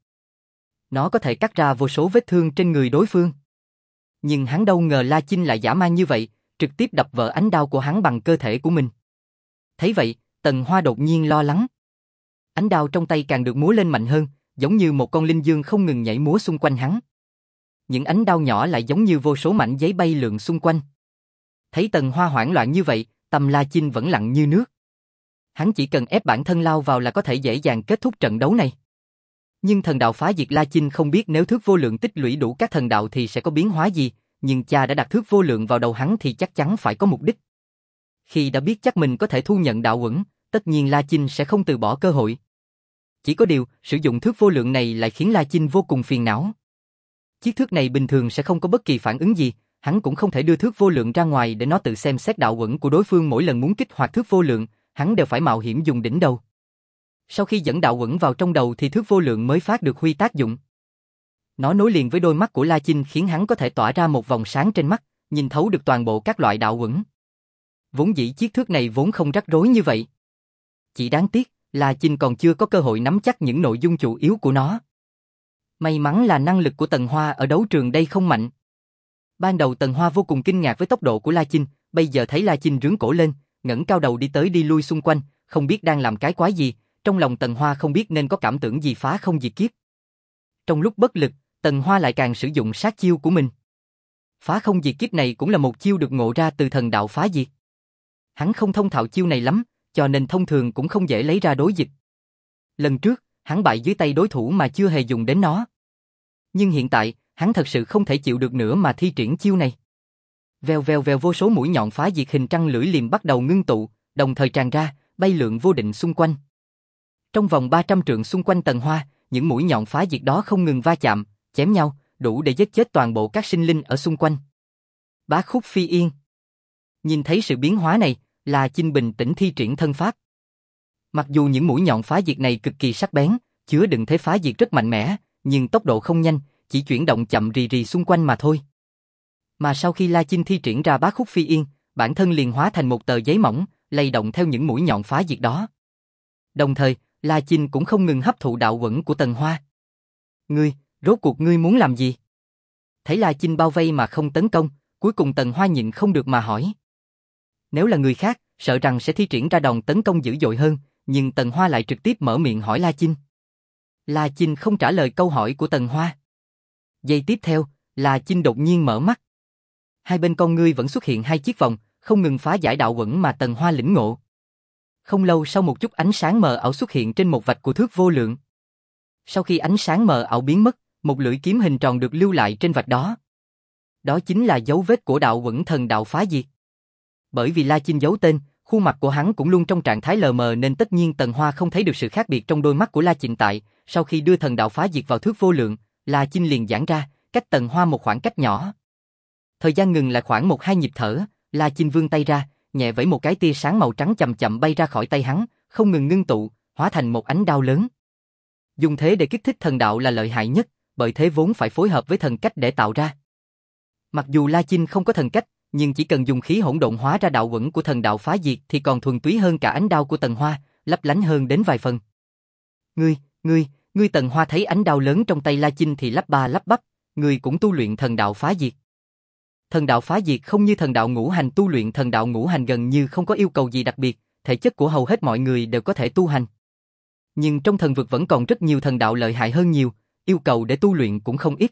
Nó có thể cắt ra vô số vết thương trên người đối phương. Nhưng hắn đâu ngờ La Chinh lại dã man như vậy, trực tiếp đập vỡ ánh đao của hắn bằng cơ thể của mình. Thấy vậy, Tần Hoa đột nhiên lo lắng. Ánh đao trong tay càng được múa lên mạnh hơn, giống như một con linh dương không ngừng nhảy múa xung quanh hắn. Những ánh đao nhỏ lại giống như vô số mảnh giấy bay lượn xung quanh. Thấy Tần Hoa hoảng loạn như vậy, tâm La Chinh vẫn lặng như nước. Hắn chỉ cần ép bản thân lao vào là có thể dễ dàng kết thúc trận đấu này. Nhưng thần đạo phá diệt La Chinh không biết nếu thước vô lượng tích lũy đủ các thần đạo thì sẽ có biến hóa gì, nhưng cha đã đặt thước vô lượng vào đầu hắn thì chắc chắn phải có mục đích. Khi đã biết chắc mình có thể thu nhận đạo uẩn, tất nhiên La Chinh sẽ không từ bỏ cơ hội. Chỉ có điều, sử dụng thước vô lượng này lại khiến La Chinh vô cùng phiền não. Chiếc thước này bình thường sẽ không có bất kỳ phản ứng gì, hắn cũng không thể đưa thước vô lượng ra ngoài để nó tự xem xét đạo uẩn của đối phương. Mỗi lần muốn kích hoạt thước vô lượng, hắn đều phải mạo hiểm dùng đỉnh đầu. Sau khi dẫn đạo uẩn vào trong đầu thì thước vô lượng mới phát được huy tác dụng. Nó nối liền với đôi mắt của La Chinh khiến hắn có thể tỏa ra một vòng sáng trên mắt, nhìn thấu được toàn bộ các loại đạo uẩn. Vốn dĩ chiếc thước này vốn không rắc rối như vậy. Chỉ đáng tiếc, La Chinh còn chưa có cơ hội nắm chắc những nội dung chủ yếu của nó. May mắn là năng lực của Tần Hoa ở đấu trường đây không mạnh. Ban đầu Tần Hoa vô cùng kinh ngạc với tốc độ của La Chinh, bây giờ thấy La Chinh rướn cổ lên, ngẩng cao đầu đi tới đi lui xung quanh, không biết đang làm cái quái gì, trong lòng Tần Hoa không biết nên có cảm tưởng gì phá không diệt kiếp. Trong lúc bất lực, Tần Hoa lại càng sử dụng sát chiêu của mình. Phá không diệt kiếp này cũng là một chiêu được ngộ ra từ thần đạo phá diệt. Hắn không thông thạo chiêu này lắm, cho nên thông thường cũng không dễ lấy ra đối dịch. Lần trước, hắn bại dưới tay đối thủ mà chưa hề dùng đến nó. Nhưng hiện tại, hắn thật sự không thể chịu được nữa mà thi triển chiêu này. Vèo vèo vèo, vô số mũi nhọn phá diệt hình trăng lưỡi liềm bắt đầu ngưng tụ, đồng thời tràn ra, bay lượn vô định xung quanh. Trong vòng ba trăm trượng xung quanh Tần Hoa, những mũi nhọn phá diệt đó không ngừng va chạm, chém nhau, đủ để giết chết toàn bộ các sinh linh ở xung quanh. Bá Khúc Phi Yên. Nhìn thấy sự biến hóa này, La Chinh bình tĩnh thi triển thân pháp. Mặc dù những mũi nhọn phá diệt này cực kỳ sắc bén, chứa đựng thế phá diệt rất mạnh mẽ, nhưng tốc độ không nhanh, chỉ chuyển động chậm rì rì xung quanh mà thôi. Mà sau khi La Chinh thi triển ra Bá Khúc Phi Yên, bản thân liền hóa thành một tờ giấy mỏng, lay động theo những mũi nhọn phá diệt đó. Đồng thời, La Chinh cũng không ngừng hấp thụ đạo uẩn của Tần Hoa. Ngươi, rốt cuộc ngươi muốn làm gì? Thấy La Chinh bao vây mà không tấn công, cuối cùng Tần Hoa nhịn không được mà hỏi. Nếu là người khác, sợ rằng sẽ thi triển ra đòn tấn công dữ dội hơn, nhưng Tần Hoa lại trực tiếp mở miệng hỏi La Chinh. La Chinh không trả lời câu hỏi của Tần Hoa. Giây tiếp theo, La Chinh đột nhiên mở mắt. Hai bên con ngươi vẫn xuất hiện hai chiếc vòng, không ngừng phá giải đạo uẩn mà Tần Hoa lĩnh ngộ. Không lâu sau, một chút ánh sáng mờ ảo xuất hiện trên một vạch của thước vô lượng. Sau khi ánh sáng mờ ảo biến mất, một lưỡi kiếm hình tròn được lưu lại trên vạch đó. Đó chính là dấu vết của đạo uẩn thần đạo phá diệt. Bởi vì La Chinh giấu tên, khuôn mặt của hắn cũng luôn trong trạng thái lờ mờ nên tất nhiên Tần Hoa không thấy được sự khác biệt trong đôi mắt của La Chinh. Tại sau khi đưa thần đạo phá diệt vào thước vô lượng, La Chinh liền giãn ra, cách Tần Hoa một khoảng cách nhỏ. Thời gian ngừng lại khoảng một hai nhịp thở, La Chinh vươn tay ra, nhẹ vẫy một cái, tia sáng màu trắng chậm chậm bay ra khỏi tay hắn, không ngừng ngưng tụ, hóa thành một ánh đao lớn. Dùng thế để kích thích thần đạo là lợi hại nhất, bởi thế vốn phải phối hợp với thần cách để tạo ra. Mặc dù La Chinh không có thần cách, nhưng chỉ cần dùng khí hỗn độn hóa ra đạo uẩn của thần đạo phá diệt thì còn thuần túy hơn cả ánh đao của Tần Hoa, lấp lánh hơn đến vài phần. Ngươi, ngươi, ngươi Tần Hoa thấy ánh đao lớn trong tay La Chinh thì lắp ba lắp bắp, ngươi cũng tu luyện thần đạo phá diệt. Thần đạo phá diệt không như thần đạo ngũ hành, tu luyện thần đạo ngũ hành gần như không có yêu cầu gì đặc biệt, thể chất của hầu hết mọi người đều có thể tu hành. Nhưng trong thần vực vẫn còn rất nhiều thần đạo lợi hại hơn nhiều, yêu cầu để tu luyện cũng không ít.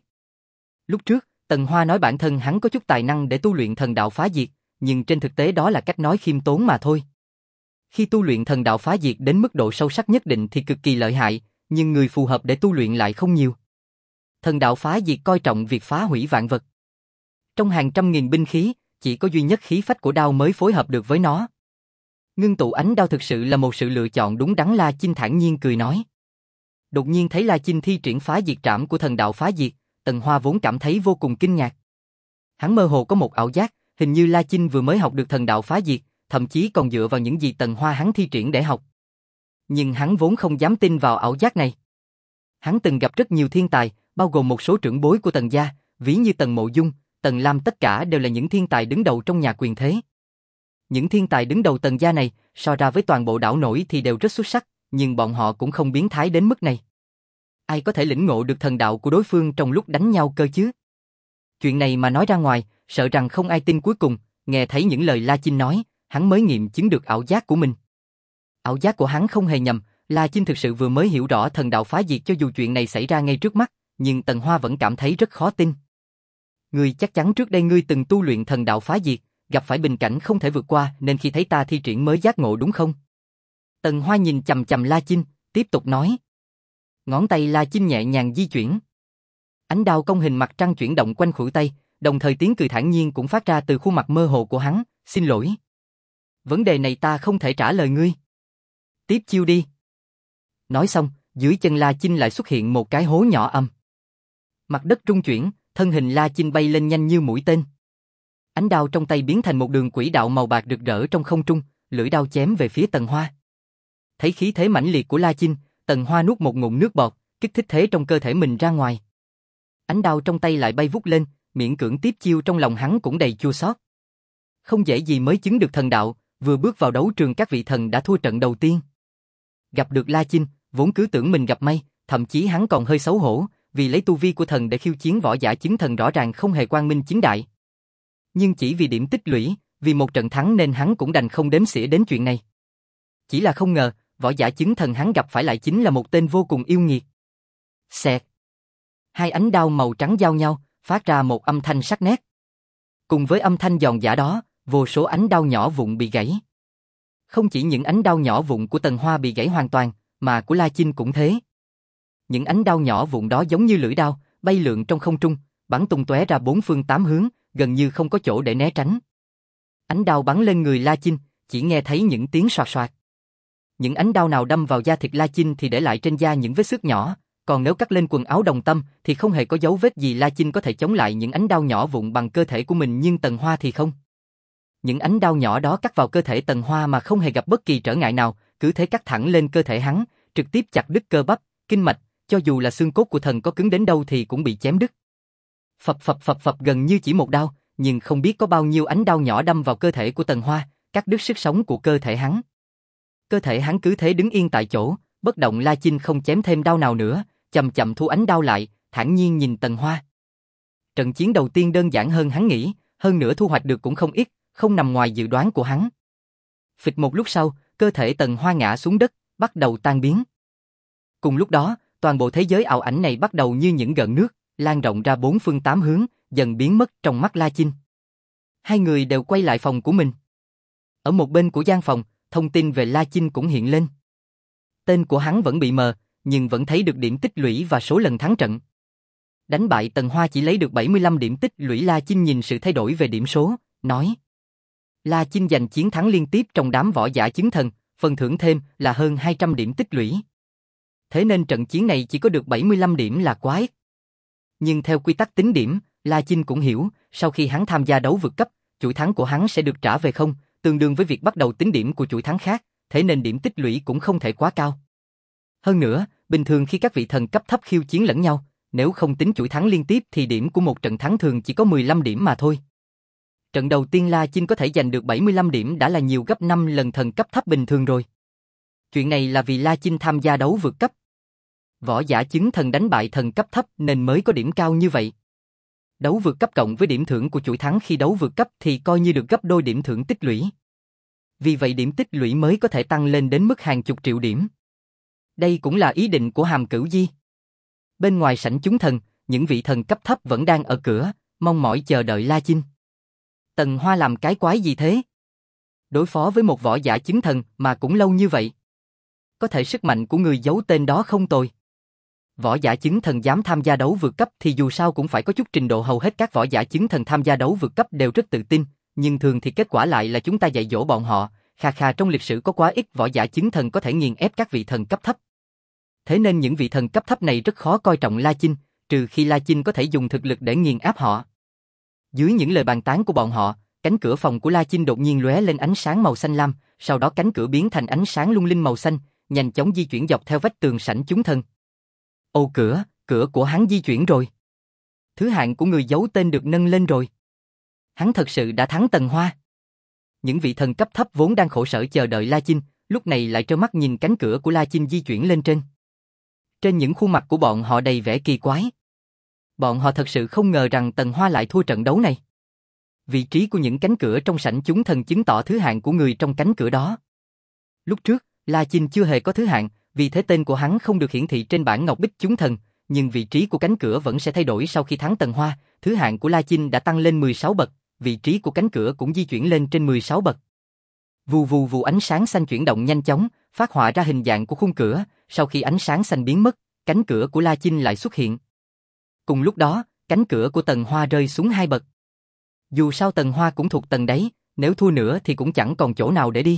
Lúc trước, Tần Hoa nói bản thân hắn có chút tài năng để tu luyện thần đạo phá diệt, nhưng trên thực tế đó là cách nói khiêm tốn mà thôi. Khi tu luyện thần đạo phá diệt đến mức độ sâu sắc nhất định thì cực kỳ lợi hại, nhưng người phù hợp để tu luyện lại không nhiều. Thần đạo phá diệt coi trọng việc phá hủy vạn vật. Trong hàng trăm nghìn binh khí, chỉ có duy nhất khí phách của đao mới phối hợp được với nó. Ngưng tụ ánh đao thực sự là một sự lựa chọn đúng đắn. La Chinh thản nhiên cười nói. Đột nhiên thấy La Chinh thi triển phá diệt trảm của thần đạo phá diệt, Tần Hoa vốn cảm thấy vô cùng kinh ngạc. Hắn mơ hồ có một ảo giác, hình như La Chinh vừa mới học được thần đạo phá diệt, thậm chí còn dựa vào những gì Tần Hoa hắn thi triển để học. Nhưng hắn vốn không dám tin vào ảo giác này. Hắn từng gặp rất nhiều thiên tài, bao gồm một số trưởng bối của Tần gia, ví như Tần Mộ Dung, Tần Lam, tất cả đều là những thiên tài đứng đầu trong nhà quyền thế. Những thiên tài đứng đầu Tần gia này, so ra với toàn bộ đảo nổi thì đều rất xuất sắc, nhưng bọn họ cũng không biến thái đến mức này. Ai có thể lĩnh ngộ được thần đạo của đối phương trong lúc đánh nhau cơ chứ? Chuyện này mà nói ra ngoài, sợ rằng không ai tin. Cuối cùng, nghe thấy những lời La Chinh nói, hắn mới nghiệm chứng được ảo giác của mình. Ảo giác của hắn không hề nhầm, La Chinh thực sự vừa mới hiểu rõ thần đạo phá diệt. Cho dù chuyện này xảy ra ngay trước mắt, nhưng Tần Hoa vẫn cảm thấy rất khó tin. Ngươi chắc chắn trước đây ngươi từng tu luyện thần đạo phá diệt, gặp phải bình cảnh không thể vượt qua nên khi thấy ta thi triển mới giác ngộ đúng không? Tần Hoa nhìn chằm chằm La Chinh, tiếp tục nói. Ngón tay La Chinh nhẹ nhàng di chuyển. Ánh đao công hình mặt trăng chuyển động quanh khuỷu tay, đồng thời tiếng cười thản nhiên cũng phát ra từ khuôn mặt mơ hồ của hắn. Xin lỗi. Vấn đề này ta không thể trả lời ngươi. Tiếp chiêu đi. Nói xong, dưới chân La Chinh lại xuất hiện một cái hố nhỏ âm. Mặt đất rung chuyển, thân hình La Chinh bay lên nhanh như mũi tên. Ánh đao trong tay biến thành một đường quỹ đạo màu bạc rực rỡ trong không trung, lưỡi đao chém về phía Tần Hoa. Thấy khí thế mãnh liệt của La Chinh, Tần Hoa nuốt một ngụm nước bọt, kích thích thế trong cơ thể mình ra ngoài. Ánh đao trong tay lại bay vút lên, miễn cưỡng tiếp chiêu, trong lòng hắn cũng đầy chua xót. Không dễ gì mới chứng được thần đạo, vừa bước vào đấu trường các vị thần đã thua trận đầu tiên. Gặp được La Chinh, vốn cứ tưởng mình gặp may, thậm chí hắn còn hơi xấu hổ, vì lấy tu vi của thần để khiêu chiến võ giả chứng thần rõ ràng không hề quang minh chính đại. Nhưng chỉ vì điểm tích lũy, vì một trận thắng nên hắn cũng đành không đếm xỉa đến chuyện này. Chỉ là không ngờ, võ giả chứng thần hắn gặp phải lại chính là một tên vô cùng yêu nghiệt. Xẹt. Hai ánh đao màu trắng giao nhau, phát ra một âm thanh sắc nét. Cùng với âm thanh giòn giã đó, vô số ánh đao nhỏ vụn bị gãy. Không chỉ những ánh đao nhỏ vụn của Tần Hoa bị gãy hoàn toàn, mà của La Chinh cũng thế. Những ánh đao nhỏ vụn đó giống như lưỡi đao, bay lượn trong không trung, bắn tung tóe ra bốn phương tám hướng, gần như không có chỗ để né tránh. Ánh đao bắn lên người La Chinh, chỉ nghe thấy những tiếng soạt soạt. Những ánh đao nào đâm vào da thịt La Chinh thì để lại trên da những vết xước nhỏ, còn nếu cắt lên quần áo Đồng Tâm thì không hề có dấu vết gì. La Chinh có thể chống lại những ánh đao nhỏ vụn bằng cơ thể của mình, nhưng Tần Hoa thì không. Những ánh đao nhỏ đó cắt vào cơ thể Tần Hoa mà không hề gặp bất kỳ trở ngại nào, cứ thế cắt thẳng lên cơ thể hắn, trực tiếp chặt đứt cơ bắp, kinh mạch, cho dù là xương cốt của thần có cứng đến đâu thì cũng bị chém đứt. Phập phập phập phập, gần như chỉ một đao, nhưng không biết có bao nhiêu ánh đao nhỏ đâm vào cơ thể của Tần Hoa, cắt đứt sức sống của cơ thể hắn. Cơ thể hắn cứ thế đứng yên tại chỗ, bất động. La Chinh không chém thêm đao nào nữa, chậm chậm thu ánh đao lại, thản nhiên nhìn Tần Hoa. Trận chiến đầu tiên đơn giản hơn hắn nghĩ, hơn nữa thu hoạch được cũng không ít, không nằm ngoài dự đoán của hắn. Phịch một lúc sau, cơ thể Tần Hoa ngã xuống đất, bắt đầu tan biến. Cùng lúc đó, toàn bộ thế giới ảo ảnh này bắt đầu như những gợn nước, lan rộng ra bốn phương tám hướng, dần biến mất trong mắt La Chinh. Hai người đều quay lại phòng của mình. Ở một bên của gian phòng, thông tin về La Chinh cũng hiện lên. Tên của hắn vẫn bị mờ, nhưng vẫn thấy được điểm tích lũy và số lần thắng trận. Đánh bại Tần Hoa chỉ lấy được bảy mươi lăm điểm tích lũy. La Chinh nhìn sự thay đổi về điểm số, nói: La Chinh giành chiến thắng liên tiếp trong đám võ giả chứng thần, phần thưởng thêm là hơn hai trăm điểm tích lũy. Thế nên trận chiến này chỉ có được bảy mươi lăm điểm là quá ít. Nhưng theo quy tắc tính điểm, La Chinh cũng hiểu, sau khi hắn tham gia đấu vượt cấp, chuỗi thắng của hắn sẽ được trả về không, tương đương với việc bắt đầu tính điểm của chuỗi thắng khác, thế nên điểm tích lũy cũng không thể quá cao. Hơn nữa, bình thường khi các vị thần cấp thấp khiêu chiến lẫn nhau, nếu không tính chuỗi thắng liên tiếp thì điểm của một trận thắng thường chỉ có mười lăm điểm mà thôi. Trận đầu tiên La Chinh có thể giành được bảy mươi lăm điểm đã là nhiều gấp năm lần thần cấp thấp bình thường rồi. Chuyện này là vì La Chinh tham gia đấu vượt cấp. Võ giả chứng thần đánh bại thần cấp thấp nên mới có điểm cao như vậy. Đấu vượt cấp cộng với điểm thưởng của chuỗi thắng khi đấu vượt cấp thì coi như được gấp đôi điểm thưởng tích lũy. Vì vậy điểm tích lũy mới có thể tăng lên đến mức hàng chục triệu điểm. Đây cũng là ý định của Hàm Cửu Di. Bên ngoài sảnh chúng thần, những vị thần cấp thấp vẫn đang ở cửa, mong mỏi chờ đợi La Chinh. Tần Hoa làm cái quái gì thế? Đối phó với một võ giả chứng thần mà cũng lâu như vậy. Có thể sức mạnh của người giấu tên đó không tồi. Võ giả chứng thần dám tham gia đấu vượt cấp thì dù sao cũng phải có chút trình độ. Hầu hết các võ giả chứng thần tham gia đấu vượt cấp đều rất tự tin, nhưng thường thì kết quả lại là chúng ta dạy dỗ bọn họ. Khà khà, trong lịch sử có quá ít võ giả chứng thần có thể nghiền ép các vị thần cấp thấp. Thế nên những vị thần cấp thấp này rất khó coi trọng La Chinh, trừ khi La Chinh có thể dùng thực lực để nghiền áp họ. Dưới những lời bàn tán của bọn họ, cánh cửa phòng của La Chinh đột nhiên lóe lên ánh sáng màu xanh lam, sau đó cánh cửa biến thành ánh sáng lung linh màu xanh, nhanh chóng di chuyển dọc theo vách tường sảnh chúng thần. Ô cửa, cửa của hắn di chuyển rồi. Thứ hạng của người giấu tên được nâng lên rồi. Hắn thật sự đã thắng Tần Hoa. Những vị thần cấp thấp vốn đang khổ sở chờ đợi La Chinh, lúc này lại trơ mắt nhìn cánh cửa của La Chinh di chuyển lên trên. Trên những khuôn mặt của bọn họ đầy vẻ kỳ quái. Bọn họ thật sự không ngờ rằng Tần Hoa lại thua trận đấu này. Vị trí của những cánh cửa trong sảnh chúng thần chứng tỏ thứ hạng của người trong cánh cửa đó. Lúc trước, La Chinh chưa hề có thứ hạng, vì thế tên của hắn không được hiển thị trên bảng ngọc bích chúng thần, nhưng vị trí của cánh cửa vẫn sẽ thay đổi sau khi thắng Tần Hoa. Thứ hạng của La Chinh đã tăng lên mười sáu bậc, vị trí của cánh cửa cũng di chuyển lên trên mười sáu bậc. Vù vù vù, ánh sáng xanh chuyển động nhanh chóng, phát họa ra hình dạng của khung cửa. Sau khi ánh sáng xanh biến mất, cánh cửa của La Chinh lại xuất hiện. Cùng lúc đó, cánh cửa của Tần Hoa rơi xuống hai bậc. Dù sao Tần Hoa cũng thuộc tầng đấy, nếu thua nữa thì cũng chẳng còn chỗ nào để đi.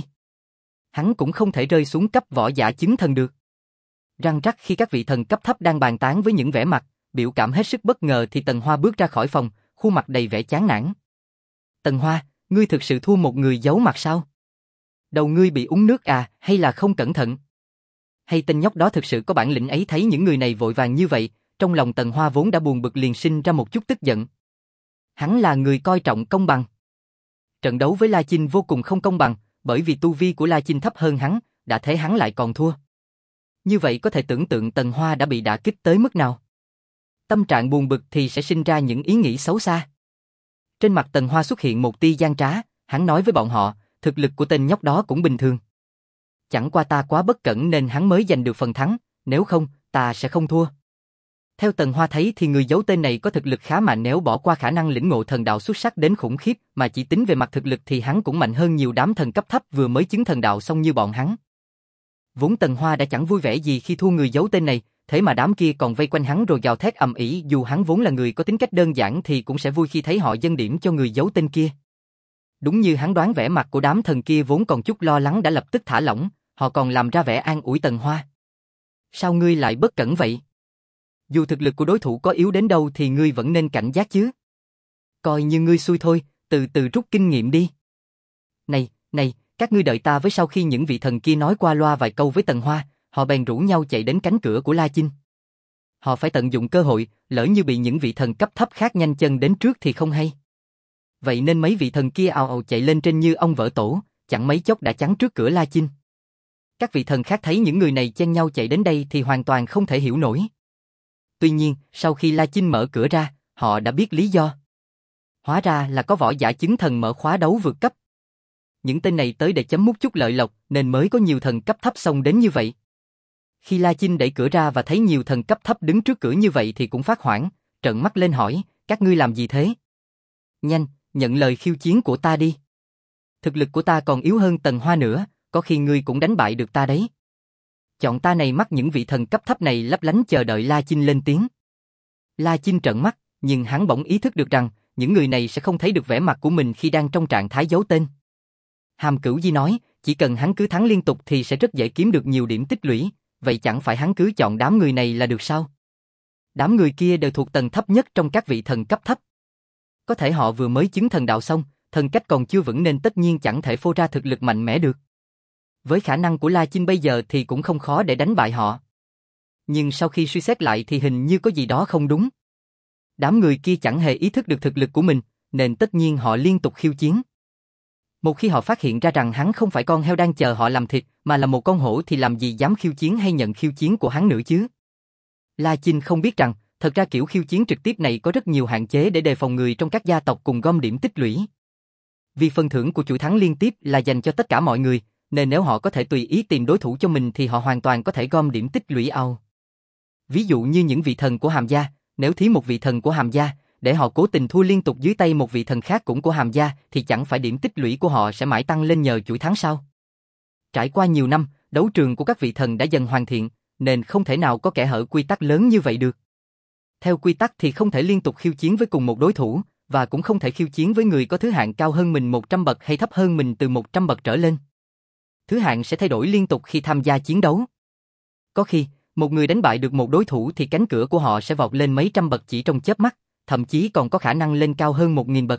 Hắn cũng không thể rơi xuống cấp võ giả chứng thần được. Răng rắc, khi các vị thần cấp thấp đang bàn tán với những vẻ mặt, biểu cảm hết sức bất ngờ thì Tần Hoa bước ra khỏi phòng, khuôn mặt đầy vẻ chán nản. Tần Hoa, ngươi thực sự thua một người giấu mặt sao? Đầu ngươi bị uống nước à, hay là không cẩn thận? Hay tên nhóc đó thực sự có bản lĩnh ấy? Thấy những người này vội vàng như vậy, trong lòng Tần Hoa vốn đã buồn bực liền sinh ra một chút tức giận. Hắn là người coi trọng công bằng. Trận đấu với La Chinh vô cùng không công bằng, bởi vì tu vi của La Chinh thấp hơn hắn, đã thế hắn lại còn thua. Như vậy có thể tưởng tượng Tần Hoa đã bị đả kích tới mức nào. Tâm trạng buồn bực thì sẽ sinh ra những ý nghĩ xấu xa. Trên mặt Tần Hoa xuất hiện một tia gian trá, hắn nói với bọn họ, thực lực của tên nhóc đó cũng bình thường. Chẳng qua ta quá bất cẩn nên hắn mới giành được phần thắng, nếu không, ta sẽ không thua. Theo Tần Hoa thấy thì người giấu tên này có thực lực khá mạnh, nếu bỏ qua khả năng lĩnh ngộ thần đạo xuất sắc đến khủng khiếp, mà chỉ tính về mặt thực lực thì hắn cũng mạnh hơn nhiều đám thần cấp thấp vừa mới chứng thần đạo xong như bọn hắn. Vốn Tần Hoa đã chẳng vui vẻ gì khi thua người giấu tên này, thế mà đám kia còn vây quanh hắn rồi gào thét ầm ĩ, dù hắn vốn là người có tính cách đơn giản thì cũng sẽ vui khi thấy họ dâng điểm cho người giấu tên kia. Đúng như hắn đoán, vẻ mặt của đám thần kia vốn còn chút lo lắng đã lập tức thả lỏng, họ còn làm ra vẻ an ủi Tần Hoa. Sao ngươi lại bất cẩn vậy? Dù thực lực của đối thủ có yếu đến đâu thì ngươi vẫn nên cảnh giác chứ. Coi như ngươi xui thôi, từ từ rút kinh nghiệm đi. Này, này, các ngươi đợi ta với. Sau khi những vị thần kia nói qua loa vài câu với Tần Hoa, họ bèn rủ nhau chạy đến cánh cửa của La Chinh. Họ phải tận dụng cơ hội, lỡ như bị những vị thần cấp thấp khác nhanh chân đến trước thì không hay. Vậy nên mấy vị thần kia ào ào chạy lên trên như ong vỡ tổ, chẳng mấy chốc đã chắn trước cửa La Chinh. Các vị thần khác thấy những người này chen nhau chạy đến đây thì hoàn toàn không thể hiểu nổi. Tuy nhiên, sau khi La Chinh mở cửa ra, họ đã biết lý do. Hóa ra là có võ giả chứng thần mở khóa đấu vượt cấp. Những tên này tới để chấm mút chút lợi lộc nên mới có nhiều thần cấp thấp xông đến như vậy. Khi La Chinh đẩy cửa ra và thấy nhiều thần cấp thấp đứng trước cửa như vậy thì cũng phát hoảng, trợn mắt lên hỏi, các ngươi làm gì thế? Nhanh, nhận lời khiêu chiến của ta đi. Thực lực của ta còn yếu hơn Tần Hoa nữa, có khi ngươi cũng đánh bại được ta đấy. Chọn ta này. Mắt những vị thần cấp thấp này lấp lánh chờ đợi La Chinh lên tiếng. La Chinh trợn mắt, nhưng hắn bỗng ý thức được rằng những người này sẽ không thấy được vẻ mặt của mình khi đang trong trạng thái giấu tên. Hàm Cửu Di nói, chỉ cần hắn cứ thắng liên tục thì sẽ rất dễ kiếm được nhiều điểm tích lũy, vậy chẳng phải hắn cứ chọn đám người này là được sao? Đám người kia đều thuộc tầng thấp nhất trong các vị thần cấp thấp. Có thể họ vừa mới chứng thần đạo xong, thần cách còn chưa vững nên tất nhiên chẳng thể phô ra thực lực mạnh mẽ được. Với khả năng của La Chinh bây giờ thì cũng không khó để đánh bại họ. Nhưng sau khi suy xét lại thì hình như có gì đó không đúng. Đám người kia chẳng hề ý thức được thực lực của mình, nên tất nhiên họ liên tục khiêu chiến. Một khi họ phát hiện ra rằng hắn không phải con heo đang chờ họ làm thịt, mà là một con hổ thì làm gì dám khiêu chiến hay nhận khiêu chiến của hắn nữa chứ. La Chinh không biết rằng, thật ra kiểu khiêu chiến trực tiếp này có rất nhiều hạn chế để đề phòng người trong các gia tộc cùng gom điểm tích lũy. Vì phần thưởng của chuỗi thắng liên tiếp là dành cho tất cả mọi người, nên nếu họ có thể tùy ý tìm đối thủ cho mình thì họ hoàn toàn có thể gom điểm tích lũy ao. Ví dụ như những vị thần của Hàm gia, nếu thí một vị thần của Hàm gia, để họ cố tình thua liên tục dưới tay một vị thần khác cũng của Hàm gia thì chẳng phải điểm tích lũy của họ sẽ mãi tăng lên nhờ chuỗi thắng sao? Trải qua nhiều năm, đấu trường của các vị thần đã dần hoàn thiện, nên không thể nào có kẽ hở quy tắc lớn như vậy được. Theo quy tắc thì không thể liên tục khiêu chiến với cùng một đối thủ, và cũng không thể khiêu chiến với người có thứ hạng cao hơn mình một trăm bậc hay thấp hơn mình từ một trăm bậc trở lên. Thứ hạng sẽ thay đổi liên tục khi tham gia chiến đấu. Có khi, một người đánh bại được một đối thủ thì cánh cửa của họ sẽ vọt lên mấy trăm bậc chỉ trong chớp mắt, thậm chí còn có khả năng lên cao hơn một nghìn bậc.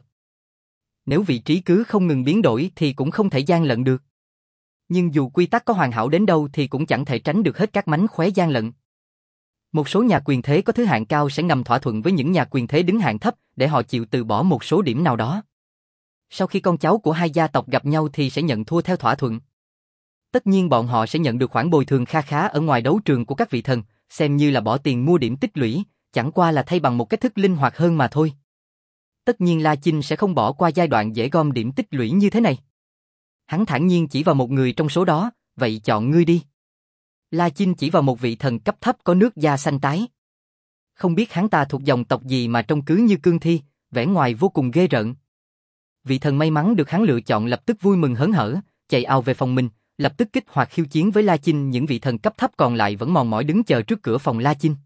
Nếu vị trí cứ không ngừng biến đổi thì cũng không thể gian lận được. Nhưng dù quy tắc có hoàn hảo đến đâu thì cũng chẳng thể tránh được hết các mánh khóe gian lận. Một số nhà quyền thế có thứ hạng cao sẽ ngầm thỏa thuận với những nhà quyền thế đứng hạng thấp để họ chịu từ bỏ một số điểm nào đó. Sau khi con cháu của hai gia tộc gặp nhau thì sẽ nhận thua theo thỏa thuận. Tất nhiên bọn họ sẽ nhận được khoản bồi thường kha khá ở ngoài đấu trường của các vị thần, xem như là bỏ tiền mua điểm tích lũy, chẳng qua là thay bằng một cách thức linh hoạt hơn mà thôi. Tất nhiên La Chinh sẽ không bỏ qua giai đoạn dễ gom điểm tích lũy như thế này. Hắn thản nhiên chỉ vào một người trong số đó, vậy chọn ngươi đi. La Chinh chỉ vào một vị thần cấp thấp có nước da xanh tái. Không biết hắn ta thuộc dòng tộc gì mà trông cứ như cương thi, vẻ ngoài vô cùng ghê rợn. Vị thần may mắn được hắn lựa chọn lập tức vui mừng hớn hở, chạy ào về phòng mình, lập tức kích hoạt khiêu chiến với La Chinh. Những vị thần cấp thấp còn lại vẫn mòn mỏi đứng chờ trước cửa phòng La Chinh.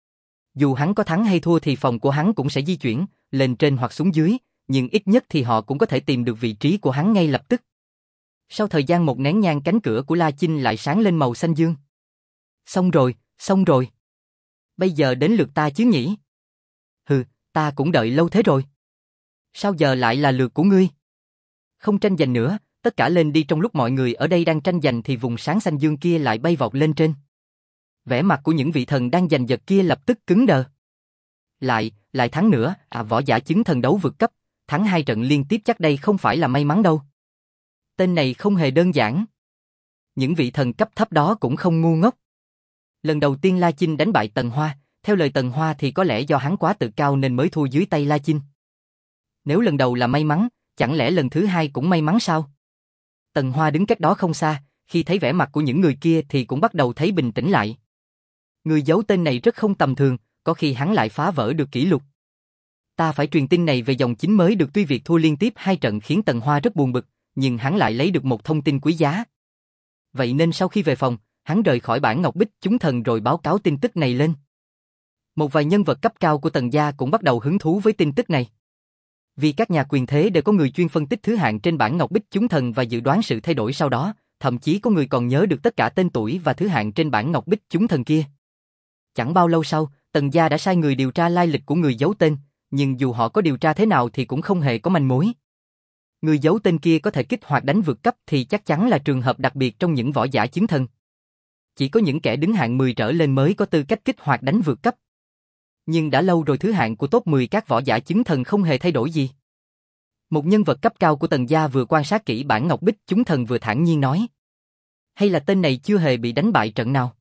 Dù hắn có thắng hay thua thì phòng của hắn cũng sẽ di chuyển, lên trên hoặc xuống dưới, nhưng ít nhất thì họ cũng có thể tìm được vị trí của hắn ngay lập tức. Sau thời gian một nén nhang, cánh cửa của La Chinh lại sáng lên màu xanh dương. Xong rồi, xong rồi. Bây giờ đến lượt ta chứ nhỉ? Hừ, ta cũng đợi lâu thế rồi. Sao giờ lại là lượt của ngươi? Không tranh giành nữa, tất cả lên đi. Trong lúc mọi người ở đây đang tranh giành thì vùng sáng xanh dương kia lại bay vọt lên trên. Vẻ mặt của những vị thần đang giành giật kia lập tức cứng đờ. Lại, lại thắng nữa, à võ giả chứng thần đấu vượt cấp, thắng hai trận liên tiếp chắc đây không phải là may mắn đâu. Tên này không hề đơn giản. Những vị thần cấp thấp đó cũng không ngu ngốc. Lần đầu tiên La Chinh đánh bại Tần Hoa, theo lời Tần Hoa thì có lẽ do hắn quá tự cao nên mới thua dưới tay La Chinh. Nếu lần đầu là may mắn, chẳng lẽ lần thứ hai cũng may mắn sao? Tần Hoa đứng cách đó không xa, khi thấy vẻ mặt của những người kia thì cũng bắt đầu thấy bình tĩnh lại. Người giấu tên này rất không tầm thường, có khi hắn lại phá vỡ được kỷ lục. Ta phải truyền tin này về dòng chính mới được, tuy việc thua liên tiếp hai trận khiến Tần Hoa rất buồn bực, nhưng hắn lại lấy được một thông tin quý giá. Vậy nên sau khi về phòng, hắn rời khỏi bản Ngọc Bích chúng thần rồi báo cáo tin tức này lên. Một vài nhân vật cấp cao của Tần gia cũng bắt đầu hứng thú với tin tức này. Vì các nhà quyền thế đều có người chuyên phân tích thứ hạng trên bản Ngọc Bích chúng thần và dự đoán sự thay đổi sau đó, thậm chí có người còn nhớ được tất cả tên tuổi và thứ hạng trên bản Ngọc Bích chúng thần kia. Chẳng bao lâu sau, Tần gia đã sai người điều tra lai lịch của người giấu tên, nhưng dù họ có điều tra thế nào thì cũng không hề có manh mối. Người giấu tên kia có thể kích hoạt đánh vượt cấp thì chắc chắn là trường hợp đặc biệt trong những võ giả chứng thần. Chỉ có những kẻ đứng hạng mười trở lên mới có tư cách kích hoạt đánh vượt cấp. Nhưng đã lâu rồi thứ hạng của top mười các võ giả chứng thần không hề thay đổi gì. Một nhân vật cấp cao của Tần gia vừa quan sát kỹ bản Ngọc Bích chúng thần vừa thản nhiên nói. Hay là tên này chưa hề bị đánh bại trận nào?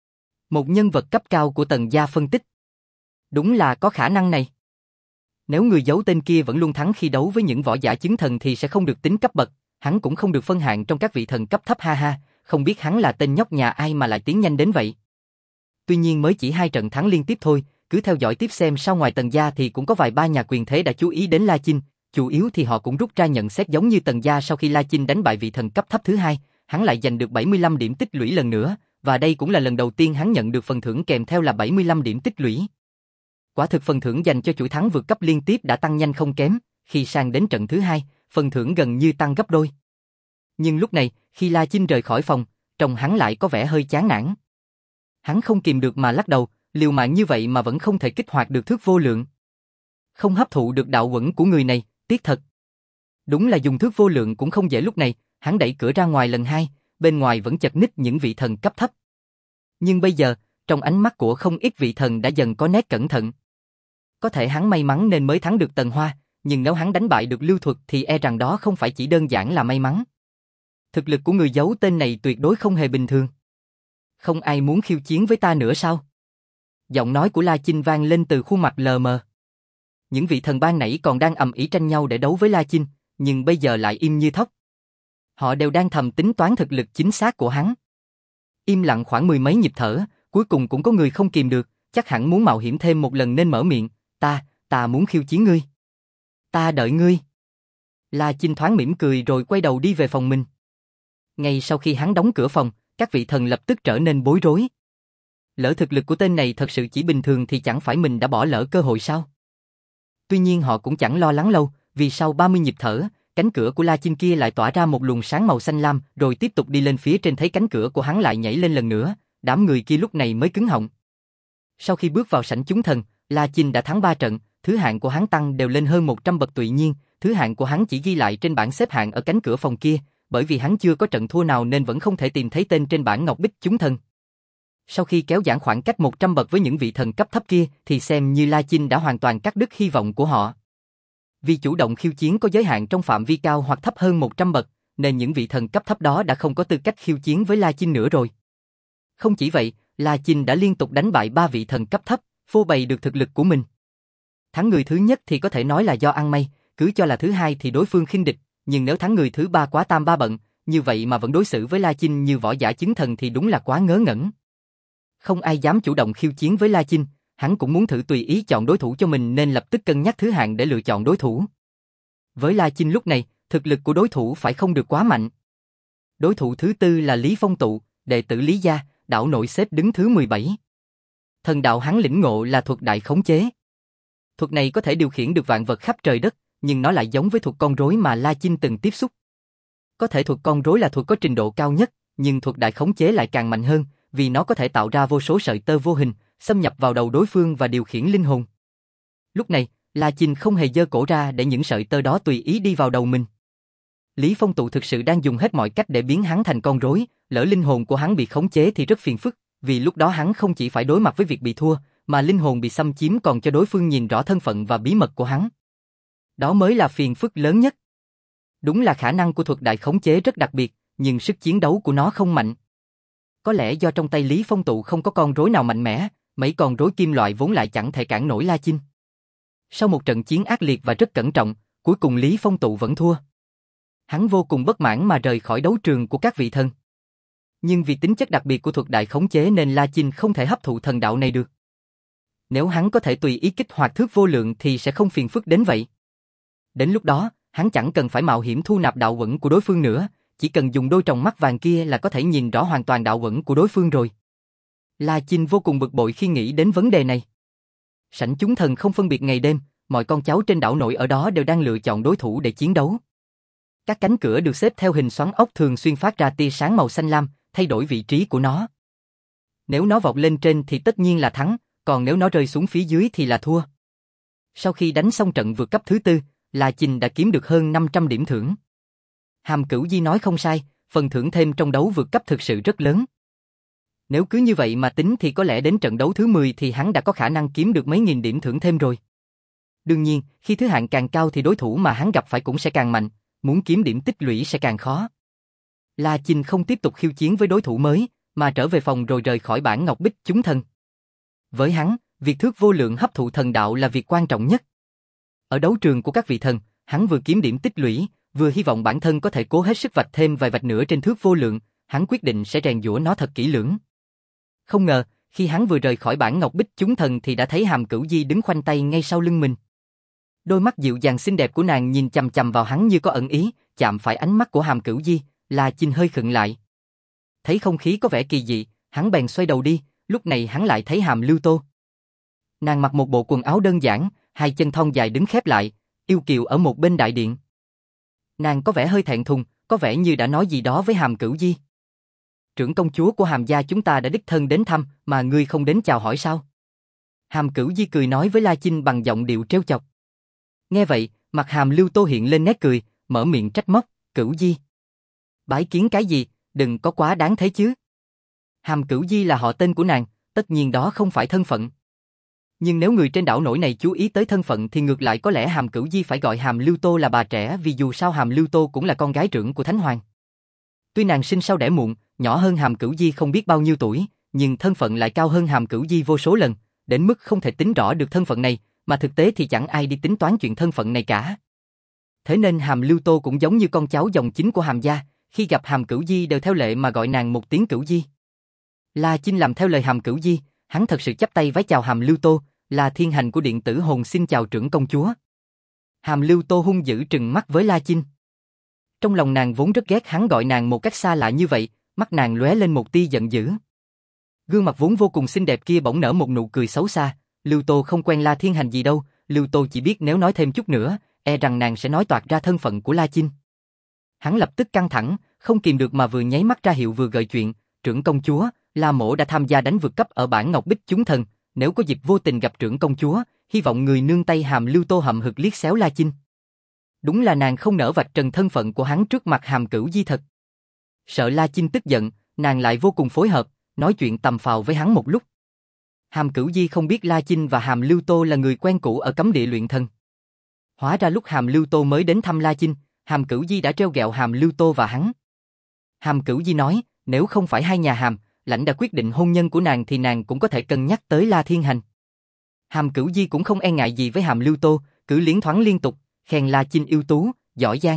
Một nhân vật cấp cao của Tần gia phân tích. Đúng là có khả năng này. Nếu người giấu tên kia vẫn luôn thắng khi đấu với những võ giả chứng thần thì sẽ không được tính cấp bậc, hắn cũng không được phân hạng trong các vị thần cấp thấp, ha ha, không biết hắn là tên nhóc nhà ai mà lại tiến nhanh đến vậy. Tuy nhiên mới chỉ hai trận thắng liên tiếp thôi, cứ theo dõi tiếp xem sao. Ngoài Tần gia thì cũng có vài ba nhà quyền thế đã chú ý đến La Chinh, chủ yếu thì họ cũng rút ra nhận xét giống như Tần gia. Sau khi La Chinh đánh bại vị thần cấp thấp thứ hai, hắn lại giành được bảy mươi lăm điểm tích lũy lần nữa, và đây cũng là lần đầu tiên hắn nhận được phần thưởng kèm theo là bảy mươi lăm điểm tích lũy. Quả thực phần thưởng dành cho chuỗi thắng vượt cấp liên tiếp đã tăng nhanh không kém, khi sang đến trận thứ hai, phần thưởng gần như tăng gấp đôi. Nhưng lúc này, khi La Chinh rời khỏi phòng, trông hắn lại có vẻ hơi chán nản. Hắn không kìm được mà lắc đầu, liều mạng như vậy mà vẫn không thể kích hoạt được thước vô lượng. Không hấp thụ được đạo uẩn của người này, tiếc thật. Đúng là dùng thước vô lượng cũng không dễ. Lúc này, hắn đẩy cửa ra ngoài lần hai, bên ngoài vẫn chật ních những vị thần cấp thấp. Nhưng bây giờ, trong ánh mắt của không ít vị thần đã dần có nét cẩn thận. Có thể hắn may mắn nên mới thắng được Tần Hoa, nhưng nếu hắn đánh bại được Lưu Thuật thì e rằng đó không phải chỉ đơn giản là may mắn. Thực lực của người giấu tên này tuyệt đối không hề bình thường. Không ai muốn khiêu chiến với ta nữa sao? Giọng nói của La Chinh vang lên từ khuôn mặt lờ mờ. Những vị thần ban nãy còn đang ầm ĩ tranh nhau để đấu với La Chinh, nhưng bây giờ lại im như thóc. Họ đều đang thầm tính toán thực lực chính xác của hắn. Im lặng khoảng mười mấy nhịp thở, cuối cùng cũng có người không kìm được, chắc hẳn muốn mạo hiểm thêm một lần nên mở miệng. Ta, ta muốn khiêu chiến ngươi. Ta đợi ngươi. La Chinh thoáng mỉm cười rồi quay đầu đi về phòng mình. Ngay sau khi hắn đóng cửa phòng, các vị thần lập tức trở nên bối rối. Lỡ thực lực của tên này thật sự chỉ bình thường thì chẳng phải mình đã bỏ lỡ cơ hội sao? Tuy nhiên họ cũng chẳng lo lắng lâu, vì sau ba mươi nhịp thở, cánh cửa của La Chinh kia lại tỏa ra một luồng sáng màu xanh lam, rồi tiếp tục đi lên phía trên. Thấy cánh cửa của hắn lại nhảy lên lần nữa, đám người kia lúc này mới cứng họng. Sau khi bước vào sảnh chúng thần, La Chinh đã thắng ba trận, thứ hạng của hắn tăng đều lên hơn một trăm bậc. Tuy nhiên, thứ hạng của hắn chỉ ghi lại trên bảng xếp hạng ở cánh cửa phòng kia, bởi vì hắn chưa có trận thua nào nên vẫn không thể tìm thấy tên trên bảng Ngọc Bích chúng thần. Sau khi kéo giãn khoảng cách một trăm bậc với những vị thần cấp thấp kia thì xem như La Chinh đã hoàn toàn cắt đứt hy vọng của họ. Vì chủ động khiêu chiến có giới hạn trong phạm vi cao hoặc thấp hơn một trăm bậc, nên những vị thần cấp thấp đó đã không có tư cách khiêu chiến với La Chinh nữa rồi. Không chỉ vậy, La Chinh đã liên tục đánh bại ba vị thần cấp thấp, phô bày được thực lực của mình. Thắng người thứ nhất thì có thể nói là do ăn may, cứ cho là thứ hai thì đối phương khinh địch, nhưng nếu thắng người thứ ba quá tam ba bận, như vậy mà vẫn đối xử với La Chinh như võ giả chứng thần thì đúng là quá ngớ ngẩn. Không ai dám chủ động khiêu chiến với La Chinh, hắn cũng muốn thử tùy ý chọn đối thủ cho mình nên lập tức cân nhắc thứ hạng để lựa chọn đối thủ. Với La Chinh lúc này, thực lực của đối thủ phải không được quá mạnh. Đối thủ thứ tư là Lý Phong Tụ, đệ tử Lý gia, đạo nội xếp đứng thứ mười bảy. Thần đạo hắn lĩnh ngộ là thuật đại khống chế. Thuật này có thể điều khiển được vạn vật khắp trời đất, nhưng nó lại giống với thuật con rối mà La Chinh từng tiếp xúc. Có thể thuật con rối là thuật có trình độ cao nhất, nhưng thuật đại khống chế lại càng mạnh hơn, vì nó có thể tạo ra vô số sợi tơ vô hình, xâm nhập vào đầu đối phương và điều khiển linh hồn. Lúc này, La Chinh không hề giơ cổ ra để những sợi tơ đó tùy ý đi vào đầu mình. Lý Phong Tụ thực sự đang dùng hết mọi cách để biến hắn thành con rối, lỡ linh hồn của hắn bị khống chế thì rất phiền phức, vì lúc đó hắn không chỉ phải đối mặt với việc bị thua, mà linh hồn bị xâm chiếm còn cho đối phương nhìn rõ thân phận và bí mật của hắn. Đó mới là phiền phức lớn nhất. Đúng là khả năng của thuật đại khống chế rất đặc biệt, nhưng sức chiến đấu của nó không mạnh. Có lẽ do trong tay Lý Phong Tụ không có con rối nào mạnh mẽ, mấy con rối kim loại vốn lại chẳng thể cản nổi La Chinh. Sau một trận chiến ác liệt và rất cẩn trọng, cuối cùng Lý Phong Tụ vẫn thua. Hắn vô cùng bất mãn mà rời khỏi đấu trường của các vị thần. Nhưng vì tính chất đặc biệt của thuật đại khống chế nên La Chinh không thể hấp thụ thần đạo này được. Nếu hắn có thể tùy ý kích hoạt thước vô lượng thì sẽ không phiền phức đến vậy. Đến lúc đó, hắn chẳng cần phải mạo hiểm thu nạp đạo uẩn của đối phương nữa, chỉ cần dùng đôi tròng mắt vàng kia là có thể nhìn rõ hoàn toàn đạo uẩn của đối phương rồi. La Chinh vô cùng bực bội khi nghĩ đến vấn đề này. Sảnh chúng thần không phân biệt ngày đêm, mọi con cháu trên đảo nội ở đó đều đang lựa chọn đối thủ để chiến đấu. Các cánh cửa được xếp theo hình xoắn ốc thường xuyên phát ra tia sáng màu xanh lam, thay đổi vị trí của nó. Nếu nó vọt lên trên thì tất nhiên là thắng, còn nếu nó rơi xuống phía dưới thì là thua. Sau khi đánh xong trận vượt cấp thứ tư, La Chinh đã kiếm được hơn năm trăm điểm thưởng. Hàm Cửu Di nói không sai, phần thưởng thêm trong đấu vượt cấp thực sự rất lớn. Nếu cứ như vậy mà tính thì có lẽ đến trận đấu thứ mười thì hắn đã có khả năng kiếm được mấy nghìn điểm thưởng thêm rồi. Đương nhiên, khi thứ hạng càng cao thì đối thủ mà hắn gặp phải cũng sẽ càng mạnh, muốn kiếm điểm tích lũy sẽ càng khó. La Chinh không tiếp tục khiêu chiến với đối thủ mới, mà trở về phòng rồi rời khỏi bản ngọc bích chúng thần. Với hắn, việc thước vô lượng hấp thụ thần đạo là việc quan trọng nhất. Ở đấu trường của các vị thần, hắn vừa kiếm điểm tích lũy, vừa hy vọng bản thân có thể cố hết sức vạch thêm vài vạch nữa trên thước vô lượng, hắn quyết định sẽ rèn giũa nó thật kỹ lưỡng. Không ngờ, khi hắn vừa rời khỏi bản ngọc bích chúng thần thì đã thấy Hàm Cửu Di đứng khoanh tay ngay sau lưng mình. Đôi mắt dịu dàng xinh đẹp của nàng nhìn chằm chằm vào hắn như có ẩn ý, chạm phải ánh mắt của Hàm Cửu Di, La Chinh hơi khựng lại. Thấy không khí có vẻ kỳ dị, hắn bèn xoay đầu đi, lúc này hắn lại thấy Hàm Lưu Tô. Nàng mặc một bộ quần áo đơn giản, hai chân thon dài đứng khép lại, yêu kiều ở một bên đại điện. Nàng có vẻ hơi thẹn thùng, có vẻ như đã nói gì đó với Hàm Cửu Di. Trưởng công chúa của Hàm gia chúng ta đã đích thân đến thăm, mà ngươi không đến chào hỏi sao? Hàm Cửu Di cười nói với La Chinh bằng giọng điệu trêu chọc. Nghe vậy, mặt Hàm Lưu Tô hiện lên nét cười, mở miệng trách móc, Cửu Di. Bái kiến cái gì, đừng có quá đáng thế chứ. Hàm Cửu Di là họ tên của nàng, tất nhiên đó không phải thân phận. Nhưng nếu người trên đảo nổi này chú ý tới thân phận thì ngược lại có lẽ Hàm Cửu Di phải gọi Hàm Lưu Tô là bà trẻ vì dù sao Hàm Lưu Tô cũng là con gái trưởng của Thánh Hoàng. Tuy nàng sinh sau đẻ muộn, nhỏ hơn Hàm Cửu Di không biết bao nhiêu tuổi, nhưng thân phận lại cao hơn Hàm Cửu Di vô số lần, đến mức không thể tính rõ được thân phận này, mà thực tế thì chẳng ai đi tính toán chuyện thân phận này cả. Thế nên Hàm Lưu Tô cũng giống như con cháu dòng chính của Hàm gia, khi gặp Hàm Cửu Di đều theo lệ mà gọi nàng một tiếng Cửu Di. La Chinh làm theo lời Hàm Cửu Di, hắn thật sự chắp tay vái chào Hàm Lưu Tô, là thiên hành của điện tử hồn xin chào trưởng công chúa. Hàm Lưu Tô hung dữ trừng mắt với La Chinh. Trong lòng nàng vốn rất ghét hắn gọi nàng một cách xa lạ như vậy, mắt nàng lóe lên một tia giận dữ. Gương mặt vốn vô cùng xinh đẹp kia bỗng nở một nụ cười xấu xa, Lưu Tô không quen La Thiên Hành gì đâu, Lưu Tô chỉ biết nếu nói thêm chút nữa, e rằng nàng sẽ nói toạc ra thân phận của La Chinh. Hắn lập tức căng thẳng, không kìm được mà vừa nháy mắt ra hiệu vừa gợi chuyện, trưởng công chúa, La Mỗ đã tham gia đánh vượt cấp ở bản Ngọc Bích chúng thần, nếu có dịp vô tình gặp trưởng công chúa, hy vọng người nương tay. Hàm Lưu Tô hậm hực liếc xéo La Chinh. Đúng là nàng không nỡ vạch trần thân phận của hắn trước mặt Hàm Cửu Di thật. Sợ La Chinh tức giận, nàng lại vô cùng phối hợp, nói chuyện tầm phào với hắn một lúc. Hàm Cửu Di không biết La Chinh và Hàm Lưu Tô là người quen cũ ở cấm địa luyện thần. Hóa ra lúc Hàm Lưu Tô mới đến thăm La Chinh, Hàm Cửu Di đã trêu ghẹo Hàm Lưu Tô và hắn. Hàm Cửu Di nói, nếu không phải hai nhà Hàm, lãnh đã quyết định hôn nhân của nàng thì nàng cũng có thể cân nhắc tới La Thiên Hành. Hàm Cửu Di cũng không e ngại gì với Hàm Lưu Tô, cứ liến thoáng liên tục, khen La Chinh ưu tú, giỏi giang.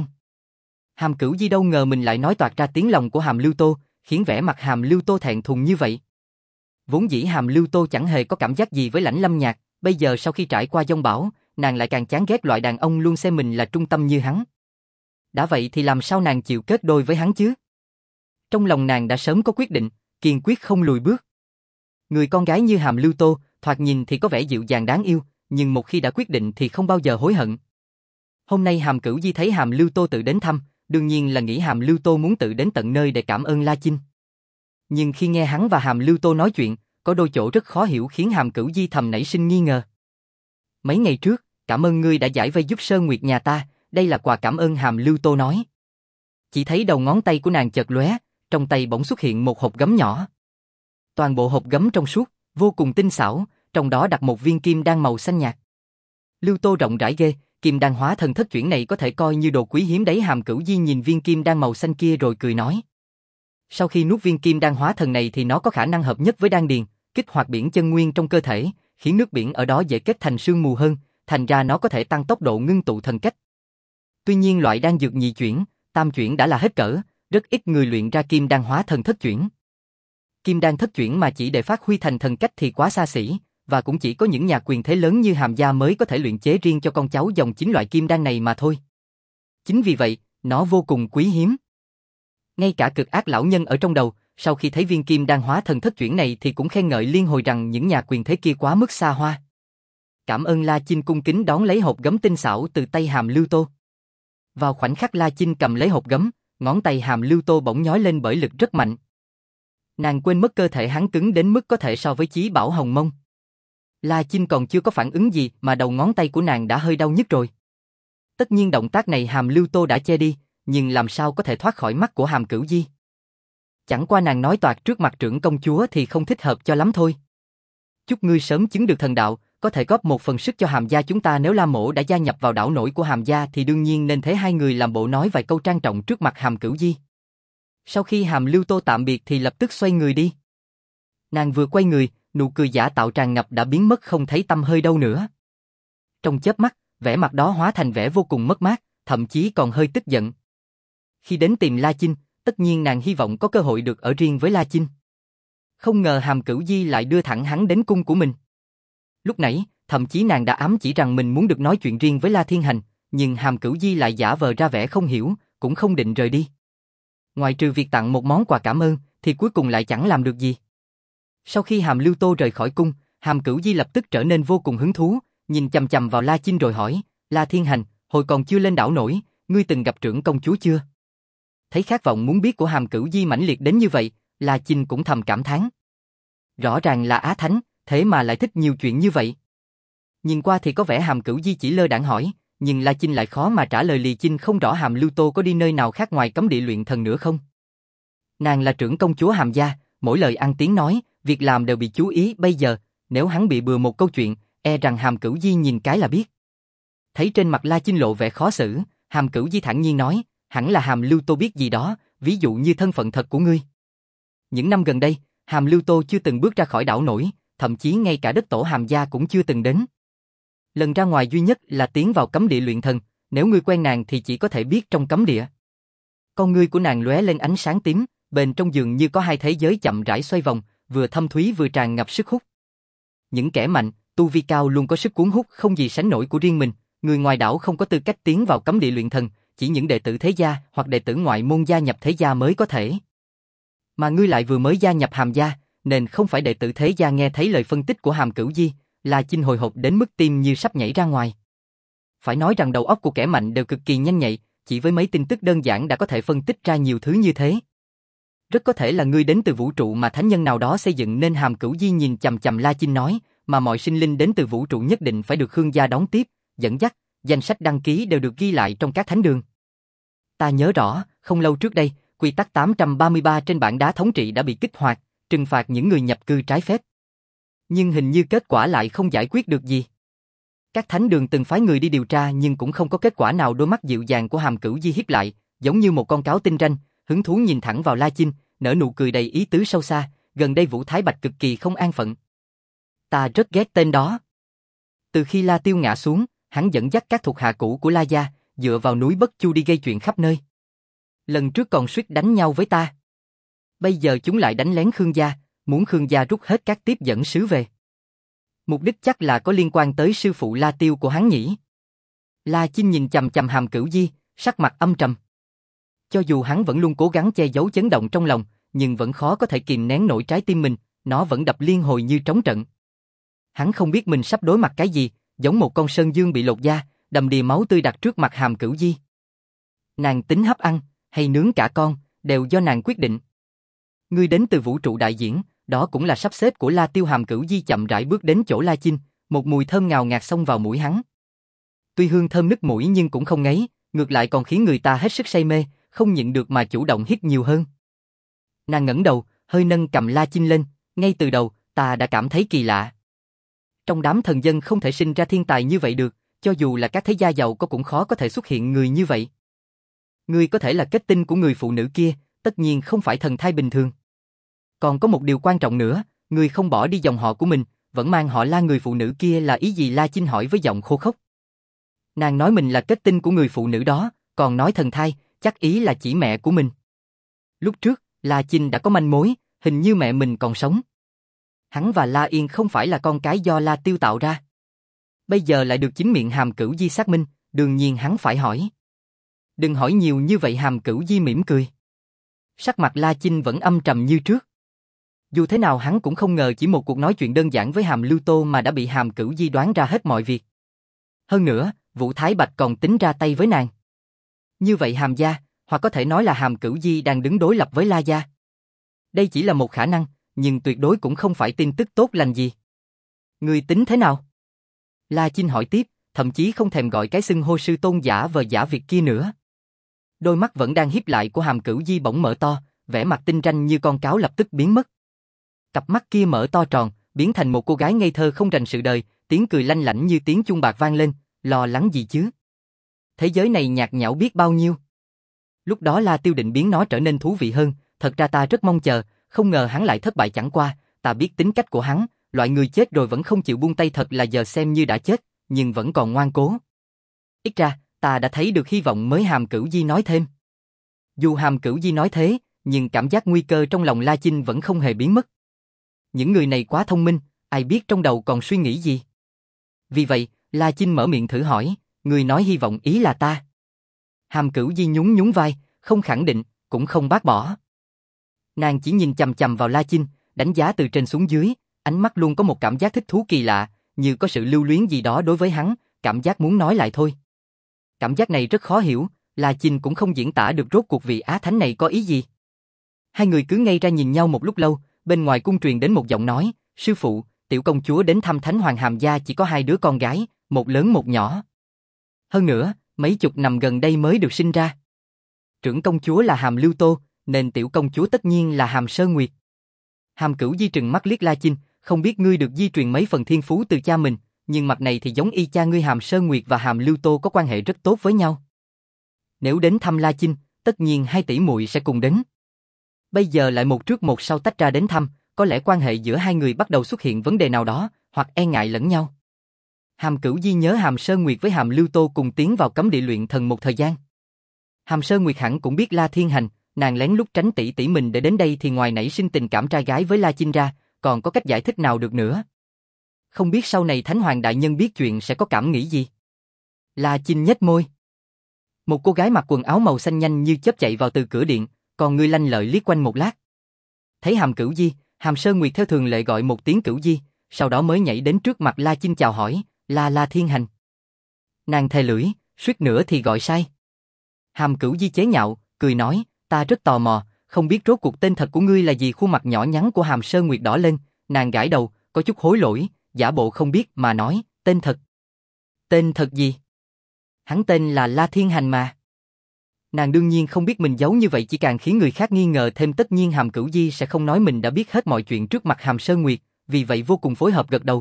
Hàm Cửu Di đâu ngờ mình lại nói toạc ra tiếng lòng của Hàm Lưu Tô, khiến vẻ mặt Hàm Lưu Tô thẹn thùng như vậy. Vốn dĩ Hàm Lưu Tô chẳng hề có cảm giác gì với Lãnh Lâm Nhạc, bây giờ sau khi trải qua giông bão, nàng lại càng chán ghét loại đàn ông luôn xem mình là trung tâm như hắn. Đã vậy thì làm sao nàng chịu kết đôi với hắn chứ? Trong lòng nàng đã sớm có quyết định, kiên quyết không lùi bước. Người con gái như Hàm Lưu Tô, thoạt nhìn thì có vẻ dịu dàng đáng yêu, nhưng một khi đã quyết định thì không bao giờ hối hận. Hôm nay Hàm Cửu Di thấy Hàm Lưu Tô tự đến thăm, đương nhiên là nghĩ Hàm Lưu Tô muốn tự đến tận nơi để cảm ơn La Chinh. Nhưng khi nghe hắn và Hàm Lưu Tô nói chuyện, có đôi chỗ rất khó hiểu khiến Hàm Cửu Di thầm nảy sinh nghi ngờ. Mấy ngày trước, cảm ơn ngươi đã giải vây giúp Sơn Nguyệt nhà ta, đây là quà cảm ơn. Hàm Lưu Tô nói. Chỉ thấy đầu ngón tay của nàng chợt lóe, trong tay bỗng xuất hiện một hộp gấm nhỏ. Toàn bộ hộp gấm trong suốt, vô cùng tinh xảo, trong đó đặt một viên kim đan màu xanh nhạt. Lưu Tô rộng rãi ghê, kim đan hóa thần thất chuyển này có thể coi như đồ quý hiếm đấy. Hàm Cửu Di nhìn viên kim đan màu xanh kia rồi cười nói. Sau khi nuốt viên kim đan hóa thần này thì nó có khả năng hợp nhất với đan điền, kích hoạt biển chân nguyên trong cơ thể, khiến nước biển ở đó dễ kết thành sương mù hơn, thành ra nó có thể tăng tốc độ ngưng tụ thần cách. Tuy nhiên loại đan dược nhị chuyển, tam chuyển đã là hết cỡ, rất ít người luyện ra kim đan hóa thần thất chuyển. Kim đan thất chuyển mà chỉ để phát huy thành thần cách thì quá xa xỉ, và cũng chỉ có những nhà quyền thế lớn như Hàm gia mới có thể luyện chế riêng cho con cháu dòng chính loại kim đan này mà thôi. Chính vì vậy, nó vô cùng quý hiếm. Ngay cả cực ác lão nhân ở trong đầu, sau khi thấy viên kim đan hóa thần thất chuyển này thì cũng khen ngợi liên hồi rằng những nhà quyền thế kia quá mức xa hoa. Cảm ơn La Chinh cung kính đón lấy hộp gấm tinh xảo từ tay Hàm Lưu Tô. Vào khoảnh khắc La Chinh cầm lấy hộp gấm, ngón tay Hàm Lưu Tô bỗng nhói lên bởi lực rất mạnh. Nàng quên mất cơ thể hắn cứng đến mức có thể so với Chí Bảo Hồng Mông. La Chinh còn chưa có phản ứng gì mà đầu ngón tay của nàng đã hơi đau nhức rồi. Tất nhiên động tác này Hàm Lưu Tô đã che đi, nhưng làm sao có thể thoát khỏi mắt của Hàm Cửu Di. Chẳng qua nàng nói toạc trước mặt trưởng công chúa thì không thích hợp cho lắm thôi. Chúc ngươi sớm chứng được thần đạo, có thể góp một phần sức cho Hàm gia chúng ta. Nếu La Mỗ đã gia nhập vào đảo nổi của Hàm gia thì đương nhiên nên thế hai người làm bộ nói vài câu trang trọng trước mặt Hàm Cửu Di. Sau khi Hàm Lưu Tô tạm biệt thì lập tức xoay người đi. Nàng vừa quay người, nụ cười giả tạo tràn ngập đã biến mất không thấy tăm hơi đâu nữa. Trong chớp mắt, vẻ mặt đó hóa thành vẻ vô cùng mất mát, thậm chí còn hơi tức giận. Khi đến tìm La Chinh, tất nhiên nàng hy vọng có cơ hội được ở riêng với La Chinh. Không ngờ Hàm Cửu Di lại đưa thẳng hắn đến cung của mình. Lúc nãy, thậm chí nàng đã ám chỉ rằng mình muốn được nói chuyện riêng với La Thiên Hành, nhưng Hàm Cửu Di lại giả vờ ra vẻ không hiểu, cũng không định rời đi. Ngoài trừ việc tặng một món quà cảm ơn, thì cuối cùng lại chẳng làm được gì. Sau khi Hàm Lưu Tô rời khỏi cung, Hàm Cửu Di lập tức trở nên vô cùng hứng thú, nhìn chằm chằm vào La Chinh rồi hỏi, La Thiên Hành, hồi còn chưa lên đảo nổi, ngươi từng gặp trưởng công chúa chưa? Thấy khát vọng muốn biết của Hàm Cửu Di mãnh liệt đến như vậy, La Chinh cũng thầm cảm thán. Rõ ràng là Á Thánh, thế mà lại thích nhiều chuyện như vậy. Nhìn qua thì có vẻ Hàm Cửu Di chỉ lơ đãng hỏi, nhưng La Chinh lại khó mà trả lời. Lì Chinh không rõ Hàm Lưu Tô có đi nơi nào khác ngoài cấm địa luyện thần nữa không? Nàng là trưởng công chúa Hàm gia, mỗi lời ăn tiếng nói, việc làm đều bị chú ý. Bây giờ, nếu hắn bị bừa một câu chuyện, e rằng Hàm Cửu Di nhìn cái là biết. Thấy trên mặt La Chinh lộ vẻ khó xử, Hàm Cửu Di thản nhiên nói, hẳn là Hàm Lưu Tô biết gì đó, ví dụ như thân phận thật của ngươi. Những năm gần đây, Hàm Lưu Tô chưa từng bước ra khỏi đảo nổi, thậm chí ngay cả đất tổ Hàm gia cũng chưa từng đến. Lần ra ngoài duy nhất là tiến vào cấm địa luyện thần, nếu ngươi quen nàng thì chỉ có thể biết trong cấm địa. Con ngươi của nàng lóe lên ánh sáng tím, bên trong giường như có hai thế giới chậm rãi xoay vòng, vừa thâm thúy vừa tràn ngập sức hút. Những kẻ mạnh, tu vi cao luôn có sức cuốn hút không gì sánh nổi của riêng mình, người ngoài đảo không có tư cách tiến vào cấm địa luyện thần, chỉ những đệ tử thế gia hoặc đệ tử ngoại môn gia nhập thế gia mới có thể. Mà ngươi lại vừa mới gia nhập Hàm gia, nên không phải đệ tử thế gia. Nghe thấy lời phân tích của Hàm Cửu Di, La Chinh hồi hộp đến mức tim như sắp nhảy ra ngoài. Phải nói rằng đầu óc của kẻ mạnh đều cực kỳ nhanh nhạy, chỉ với mấy tin tức đơn giản đã có thể phân tích ra nhiều thứ như thế. Rất có thể là ngươi đến từ vũ trụ mà thánh nhân nào đó xây dựng nên. Hàm Cửu Di nhìn chằm chằm La Chinh nói, mà mọi sinh linh đến từ vũ trụ nhất định phải được Khương gia đón tiếp, dẫn dắt, danh sách đăng ký đều được ghi lại trong các thánh đường. Ta nhớ rõ, không lâu trước đây, quy tắc tám trăm ba mươi ba trên bảng đá thống trị đã bị kích hoạt, trừng phạt những người nhập cư trái phép. Nhưng hình như kết quả lại không giải quyết được gì. Các thánh đường từng phái người đi điều tra nhưng cũng không có kết quả nào. Đôi mắt dịu dàng của Hàm Cửu Di híp lại, giống như một con cáo tinh ranh, hứng thú nhìn thẳng vào La Chinh, nở nụ cười đầy ý tứ sâu xa. Gần đây Vũ Thái Bạch cực kỳ không an phận. Ta rất ghét tên đó. Từ khi La Tiêu ngã xuống, hắn dẫn dắt các thuộc hạ cũ của La gia, dựa vào núi Bất Chu đi gây chuyện khắp nơi. Lần trước còn suýt đánh nhau với ta. Bây giờ chúng lại đánh lén Khương gia, muốn Khương gia rút hết các tiếp dẫn sứ về. Mục đích chắc là có liên quan tới sư phụ La Tiêu của hắn nhỉ. La Chinh nhìn chằm chằm Hàm Cửu Di, sắc mặt âm trầm. Cho dù hắn vẫn luôn cố gắng che giấu chấn động trong lòng, nhưng vẫn khó có thể kìm nén nổi trái tim mình, nó vẫn đập liên hồi như trống trận. Hắn không biết mình sắp đối mặt cái gì, giống một con sơn dương bị lột da, đầm đìa máu tươi đặt trước mặt Hàm Cửu Di. Nàng tính hấp ăn, hay nướng cả con, đều do nàng quyết định. Ngươi đến từ vũ trụ đại diễn, đó cũng là sắp xếp của La Tiêu. Hàm Cửu Di chậm rãi bước đến chỗ La Chinh, một mùi thơm ngào ngạt xông vào mũi hắn. Tuy hương thơm nức mũi nhưng cũng không ngấy, ngược lại còn khiến người ta hết sức say mê, không nhịn được mà chủ động hít nhiều hơn. Nàng ngẩng đầu, hơi nâng cầm La Chinh lên, ngay từ đầu, ta đã cảm thấy kỳ lạ. Trong đám thần dân không thể sinh ra thiên tài như vậy được, cho dù là các thế gia giàu có cũng khó có thể xuất hiện người như vậy. Ngươi có thể là kết tinh của người phụ nữ kia, tất nhiên không phải thần thai bình thường. Còn có một điều quan trọng nữa, ngươi không bỏ đi dòng họ của mình, vẫn mang họ La. Người phụ nữ kia là ý gì? La Chinh hỏi với giọng khô khốc. Nàng nói mình là kết tinh của người phụ nữ đó, còn nói thần thai, chắc ý là chỉ mẹ của mình. Lúc trước, La Chinh đã có manh mối, hình như mẹ mình còn sống. Hắn và La Yên không phải là con cái do La Tiêu tạo ra. Bây giờ lại được chính miệng Hàm Cửu Di xác minh, đương nhiên hắn phải hỏi. Đừng hỏi nhiều như vậy, Hàm Cửu Di mỉm cười. Sắc mặt La Chinh vẫn âm trầm như trước. Dù thế nào hắn cũng không ngờ chỉ một cuộc nói chuyện đơn giản với Hàm Lưu Tô mà đã bị Hàm Cửu Di đoán ra hết mọi việc. Hơn nữa, Vũ Thái Bạch còn tính ra tay với nàng. Như vậy Hàm gia, hoặc có thể nói là Hàm Cửu Di đang đứng đối lập với La gia. Đây chỉ là một khả năng, nhưng tuyệt đối cũng không phải tin tức tốt lành gì. Ngươi tính thế nào? La Chinh hỏi tiếp, thậm chí không thèm gọi cái xưng hô sư tôn giả vờ giả việc kia nữa. Đôi mắt vẫn đang híp lại của Hàm Cửu Di bỗng mở to, vẻ mặt tinh ranh như con cáo lập tức biến mất. Cặp mắt kia mở to tròn, biến thành một cô gái ngây thơ không rành sự đời, tiếng cười lanh lảnh như tiếng chuông bạc vang lên, lo lắng gì chứ? Thế giới này nhạt nhẽo biết bao nhiêu. Lúc đó La Tiêu định biến nó trở nên thú vị hơn, thật ra ta rất mong chờ, không ngờ hắn lại thất bại, chẳng qua, ta biết tính cách của hắn, loại người chết rồi vẫn không chịu buông tay, thật là giờ xem như đã chết, nhưng vẫn còn ngoan cố. Ít ra, ta đã thấy được hy vọng mới. Hàm Cửu Di nói thêm. Dù Hàm Cửu Di nói thế, nhưng cảm giác nguy cơ trong lòng La Chinh vẫn không hề biến mất. Những người này quá thông minh, ai biết trong đầu còn suy nghĩ gì. Vì vậy, La Chinh mở miệng thử hỏi, người nói hy vọng ý là ta. Hàm Cửu Di nhún nhún vai, không khẳng định, cũng không bác bỏ. Nàng chỉ nhìn chằm chằm vào La Chinh, đánh giá từ trên xuống dưới, ánh mắt luôn có một cảm giác thích thú kỳ lạ, như có sự lưu luyến gì đó đối với hắn, cảm giác muốn nói lại thôi. Cảm giác này rất khó hiểu, La Chinh cũng không diễn tả được rốt cuộc vị Á Thánh này có ý gì. Hai người cứ ngây ra nhìn nhau một lúc lâu, bên ngoài cung truyền đến một giọng nói, sư phụ, tiểu công chúa đến thăm Thánh Hoàng Hàm gia chỉ có hai đứa con gái, một lớn một nhỏ. Hơn nữa, mấy chục năm gần đây mới được sinh ra. Trưởng công chúa là Hàm Lưu Tô, nên tiểu công chúa tất nhiên là Hàm Sơn Nguyệt. Hàm Cửu Di trừng mắt liếc La Chinh, không biết ngươi được di truyền mấy phần thiên phú từ cha mình, nhưng mặt này thì giống y cha ngươi. Hàm Sơn Nguyệt và Hàm Lưu Tô có quan hệ rất tốt với nhau. Nếu đến thăm La Chinh, tất nhiên hai tỷ muội sẽ cùng đến. Bây giờ lại một trước một sau tách ra đến thăm, có lẽ quan hệ giữa hai người bắt đầu xuất hiện vấn đề nào đó, hoặc e ngại lẫn nhau. Hàm Cửu Di nhớ Hàm Sơn Nguyệt với Hàm Lưu Tô cùng tiến vào cấm địa luyện thần một thời gian. Hàm Sơn Nguyệt hẳn cũng biết La Thiên Hành, nàng lén lút tránh tỷ tỷ mình để đến đây thì ngoài nảy sinh tình cảm trai gái với La Chinh ra, còn có cách giải thích nào được nữa. Không biết sau này Thánh Hoàng đại nhân biết chuyện sẽ có cảm nghĩ gì. La Chinh nhếch môi. Một cô gái mặc quần áo màu xanh nhanh như chớp chạy vào từ cửa điện, còn người lanh lợi liếc quanh một lát. Thấy Hàm Cửu Di, Hàm Sơn Nguyệt theo thường lệ gọi một tiếng Cửu Di, sau đó mới nhảy đến trước mặt La Chinh chào hỏi, La La Thiên Hành. Nàng thè lưỡi, suýt nữa thì gọi sai. Hàm Cửu Di chế nhạo, cười nói, ta rất tò mò, không biết rốt cuộc tên thật của ngươi là gì. Khuôn mặt nhỏ nhắn của Hàm Sơn Nguyệt đỏ lên, nàng gãi đầu, có chút hối lỗi, giả bộ không biết mà nói, tên thật. Tên thật gì? Hắn tên là La Thiên Hành mà. Nàng đương nhiên không biết mình giấu như vậy chỉ càng khiến người khác nghi ngờ thêm. Tất nhiên Hàm Cửu Di sẽ không nói mình đã biết hết mọi chuyện trước mặt Hàm Sơn Nguyệt, vì vậy vô cùng phối hợp gật đầu.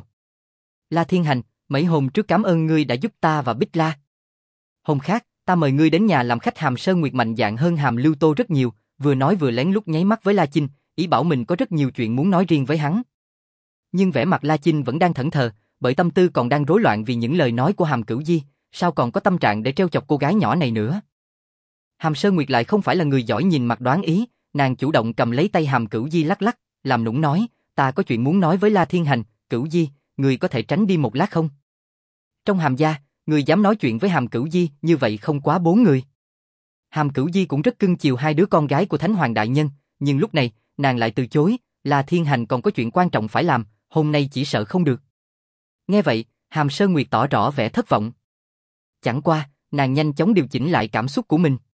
La Thiên Hành, mấy hôm trước cảm ơn ngươi đã giúp ta và Bích La. Hôm khác, ta mời ngươi đến nhà làm khách. Hàm Sơn Nguyệt mạnh dạn hơn Hàm Lưu Tô rất nhiều, vừa nói vừa lén lút nháy mắt với La Chinh, ý bảo mình có rất nhiều chuyện muốn nói riêng với hắn. Nhưng vẻ mặt La Chinh vẫn đang thẫn thờ, bởi tâm tư còn đang rối loạn vì những lời nói của Hàm Cửu Di, sao còn có tâm trạng để trêu chọc cô gái nhỏ này nữa. Hàm Sơn Nguyệt lại không phải là người giỏi nhìn mặt đoán ý, nàng chủ động cầm lấy tay Hàm Cửu Di lắc lắc, làm nũng nói, ta có chuyện muốn nói với La Thiên Hành, Cửu Di, người có thể tránh đi một lát không? Trong Hàm gia, người dám nói chuyện với Hàm Cửu Di như vậy không quá bốn người. Hàm Cửu Di cũng rất cưng chiều hai đứa con gái của Thánh Hoàng đại nhân, nhưng lúc này, nàng lại từ chối, La Thiên Hành còn có chuyện quan trọng phải làm, hôm nay chỉ sợ không được. Nghe vậy, Hàm Sơn Nguyệt tỏ rõ vẻ thất vọng. Chẳng qua, nàng nhanh chóng điều chỉnh lại cảm xúc của mình.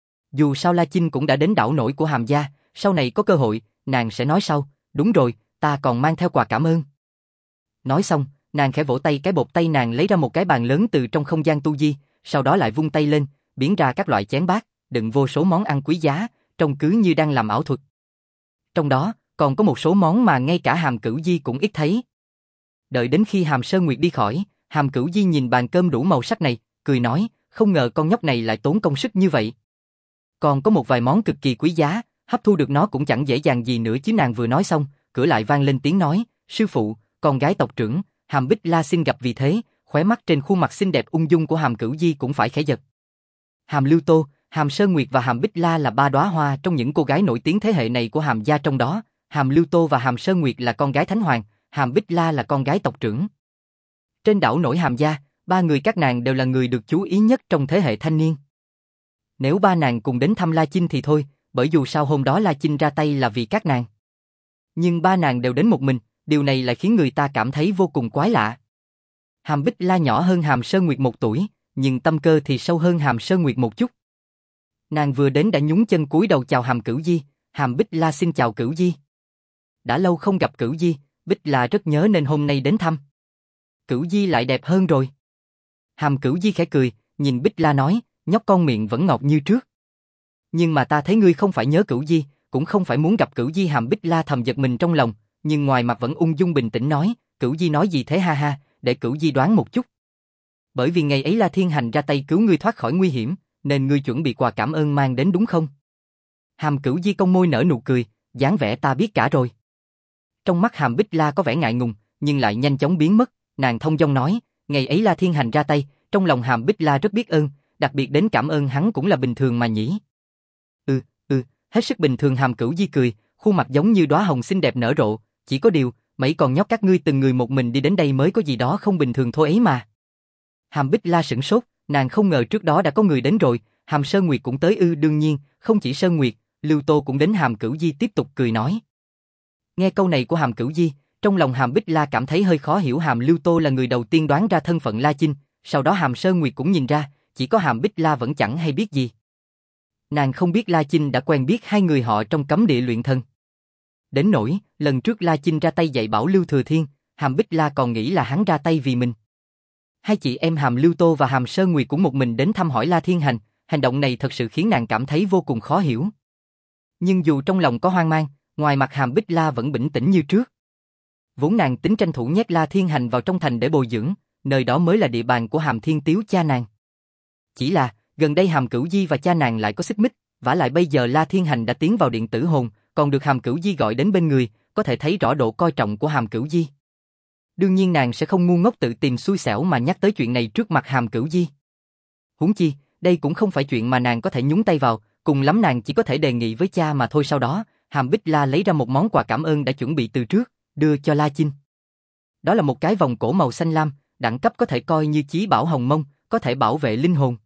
Dù sao La Chinh cũng đã đến đảo nổi của Hàm gia, sau này có cơ hội, nàng sẽ nói sau, đúng rồi, ta còn mang theo quà cảm ơn. Nói xong, nàng khẽ vỗ tay, cái bột tay nàng lấy ra một cái bàn lớn từ trong không gian tu di, sau đó lại vung tay lên, biến ra các loại chén bát, đựng vô số món ăn quý giá, trông cứ như đang làm ảo thuật. Trong đó, còn có một số món mà ngay cả Hàm Cửu Di cũng ít thấy. Đợi đến khi Hàm Sơn Nguyệt đi khỏi, Hàm Cửu Di nhìn bàn cơm đủ màu sắc này, cười nói, không ngờ con nhóc này lại tốn công sức như vậy. Còn có một vài món cực kỳ quý giá, hấp thu được nó cũng chẳng dễ dàng gì nữa chứ. Nàng vừa nói xong, cửa lại vang lên tiếng nói, sư phụ, con gái tộc trưởng, Hàm Bích La xin gặp. Vì thế, khóe mắt trên khuôn mặt xinh đẹp ung dung của Hàm Cửu Di cũng phải khẽ giật. Hàm Lưu Tô, Hàm Sơn Nguyệt và Hàm Bích La là ba đóa hoa trong những cô gái nổi tiếng thế hệ này của Hàm gia, trong đó, Hàm Lưu Tô và Hàm Sơn Nguyệt là con gái Thánh Hoàng, Hàm Bích La là con gái tộc trưởng. Trên đảo nổi Hàm gia, ba người các nàng đều là người được chú ý nhất trong thế hệ thanh niên. Nếu ba nàng cùng đến thăm La Chinh thì thôi, bởi dù sao hôm đó La Chinh ra tay là vì các nàng. Nhưng ba nàng đều đến một mình, điều này lại khiến người ta cảm thấy vô cùng quái lạ. Hàm Bích La nhỏ hơn Hàm Sơn Nguyệt một tuổi, nhưng tâm cơ thì sâu hơn Hàm Sơn Nguyệt một chút. Nàng vừa đến đã nhún chân cúi đầu chào Hàm Cửu Di, Hàm Bích La xin chào Cửu Di. Đã lâu không gặp Cửu Di, Bích La rất nhớ nên hôm nay đến thăm. Cửu Di lại đẹp hơn rồi. Hàm Cửu Di khẽ cười, nhìn Bích La nói, nhóc con miệng vẫn ngọt như trước. Nhưng mà ta thấy ngươi không phải nhớ Cửu Di, cũng không phải muốn gặp Cửu Di. Hàm Bích La thầm giật mình trong lòng, nhưng ngoài mặt vẫn ung dung bình tĩnh nói, Cửu Di nói gì thế ha ha, để Cửu Di đoán một chút. Bởi vì ngày ấy La Thiên Hành ra tay cứu ngươi thoát khỏi nguy hiểm, nên ngươi chuẩn bị quà cảm ơn mang đến đúng không? Hàm Cửu Di cong môi nở nụ cười, dáng vẻ ta biết cả rồi. Trong mắt Hàm Bích La có vẻ ngại ngùng, nhưng lại nhanh chóng biến mất, nàng thông dong nói, ngày ấy La Thiên Hành ra tay, trong lòng Hàm Bích La rất biết ơn, đặc biệt đến cảm ơn hắn cũng là bình thường mà nhỉ. Ừ, ừ, hết sức bình thường. Hàm Cửu Di cười, khuôn mặt giống như đóa hồng xinh đẹp nở rộ, chỉ có điều, mấy con nhóc các ngươi từng người một mình đi đến đây mới có gì đó không bình thường thôi ấy mà. Hàm Bích La sửng sốt, nàng không ngờ trước đó đã có người đến rồi. Hàm Sơn Nguyệt cũng tới ư? Đương nhiên, không chỉ Sơn Nguyệt, Lưu Tô cũng đến. Hàm Cửu Di tiếp tục cười nói. Nghe câu này của Hàm Cửu Di, trong lòng Hàm Bích La cảm thấy hơi khó hiểu. Hàm Lưu Tô là người đầu tiên đoán ra thân phận La Chinh, sau đó Hàm Sơn Nguyệt cũng nhìn ra, chỉ có Hàm Bích La vẫn chẳng hay biết gì. Nàng không biết La Chinh đã quen biết hai người họ trong cấm địa luyện thần. Đến nỗi, lần trước La Chinh ra tay dạy bảo Lưu Thừa Thiên, Hàm Bích La còn nghĩ là hắn ra tay vì mình. Hai chị em Hàm Lưu Tô và Hàm Sơn Nguyệt cũng một mình đến thăm hỏi La Thiên Hành, hành động này thật sự khiến nàng cảm thấy vô cùng khó hiểu. Nhưng dù trong lòng có hoang mang, ngoài mặt Hàm Bích La vẫn bình tĩnh như trước. Vốn nàng tính tranh thủ nhét La Thiên Hành vào trong thành để bồi dưỡng, nơi đó mới là địa bàn của Hàm Thiên Tiếu cha nàng. Chỉ là, gần đây Hàm Cửu Di và cha nàng lại có xích mích, vả lại bây giờ La Thiên Hành đã tiến vào điện tử hồn, còn được Hàm Cửu Di gọi đến bên người, có thể thấy rõ độ coi trọng của Hàm Cửu Di. Đương nhiên nàng sẽ không ngu ngốc tự tìm xui xẻo mà nhắc tới chuyện này trước mặt Hàm Cửu Di. Huống chi, đây cũng không phải chuyện mà nàng có thể nhúng tay vào, cùng lắm nàng chỉ có thể đề nghị với cha mà thôi. Sau đó, Hàm Bích La lấy ra một món quà cảm ơn đã chuẩn bị từ trước, đưa cho La Chinh. Đó là một cái vòng cổ màu xanh lam, đẳng cấp có thể coi như chí bảo hồng mông, có thể bảo vệ linh hồn.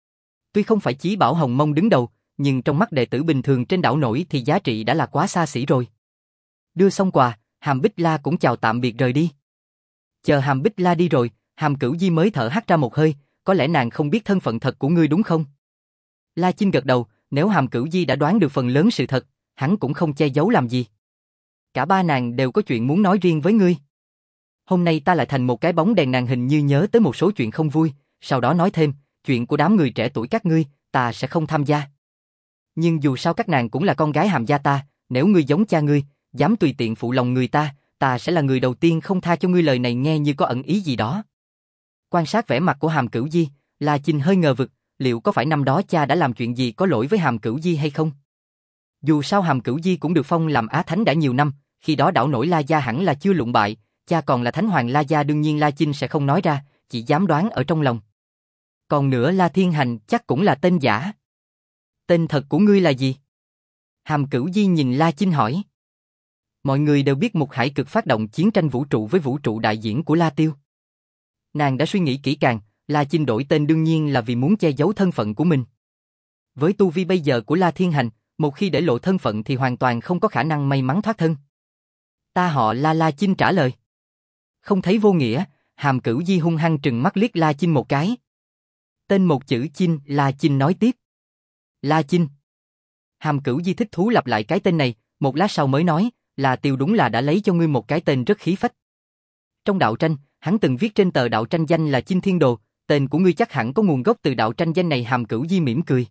Tuy không phải chí bảo hồng mông đứng đầu, nhưng trong mắt đệ tử bình thường trên đảo nổi thì giá trị đã là quá xa xỉ rồi. Đưa xong quà, Hàm Bích La cũng chào tạm biệt rời đi. Chờ Hàm Bích La đi rồi, Hàm Cửu Di mới thở hắt ra một hơi, có lẽ nàng không biết thân phận thật của ngươi đúng không? La Chinh gật đầu, nếu Hàm Cửu Di đã đoán được phần lớn sự thật, hắn cũng không che giấu làm gì. Cả ba nàng đều có chuyện muốn nói riêng với ngươi. Hôm nay ta lại thành một cái bóng đèn. Nàng hình như nhớ tới một số chuyện không vui, sau đó nói thêm, chuyện của đám người trẻ tuổi các ngươi, ta sẽ không tham gia. Nhưng dù sao các nàng cũng là con gái Hàm gia ta, nếu ngươi giống cha ngươi, dám tùy tiện phụ lòng người ta, ta sẽ là người đầu tiên không tha cho ngươi. Lời này nghe như có ẩn ý gì đó. Quan sát vẻ mặt của Hàm Cửu Di, La Chinh hơi ngờ vực, liệu có phải năm đó cha đã làm chuyện gì có lỗi với Hàm Cửu Di hay không? Dù sao Hàm Cửu Di cũng được phong làm Á Thánh đã nhiều năm, khi đó đảo nổi La Gia hẳn là chưa lụng bại, cha còn là Thánh Hoàng La Gia. Đương nhiên La Chinh sẽ không nói ra, chỉ dám đoán ở trong lòng. Còn nữa, La Thiên Hành chắc cũng là tên giả. Tên thật của ngươi là gì? Hàm Cửu Di nhìn La Chinh hỏi. Mọi người đều biết Mục Hải Cực phát động chiến tranh vũ trụ với vũ trụ đại diễn của La Tiêu. Nàng đã suy nghĩ kỹ càng, La Chinh đổi tên đương nhiên là vì muốn che giấu thân phận của mình. Với tu vi bây giờ của La Thiên Hành, một khi để lộ thân phận thì hoàn toàn không có khả năng may mắn thoát thân. Ta họ La. La Chinh trả lời. Không thấy vô nghĩa, Hàm Cửu Di hung hăng trừng mắt liếc La Chinh một cái. Tên một chữ Chinh. La Chinh nói tiếp. La Chinh. Hàm Cửu Di thích thú lặp lại cái tên này, một lát sau mới nói, là Tiêu đúng là đã lấy cho ngươi một cái tên rất khí phách. Trong đạo tranh, hắn từng viết trên tờ đạo tranh danh là Chinh Thiên Đồ, tên của ngươi chắc hẳn có nguồn gốc từ đạo tranh danh này. Hàm Cửu Di mỉm cười.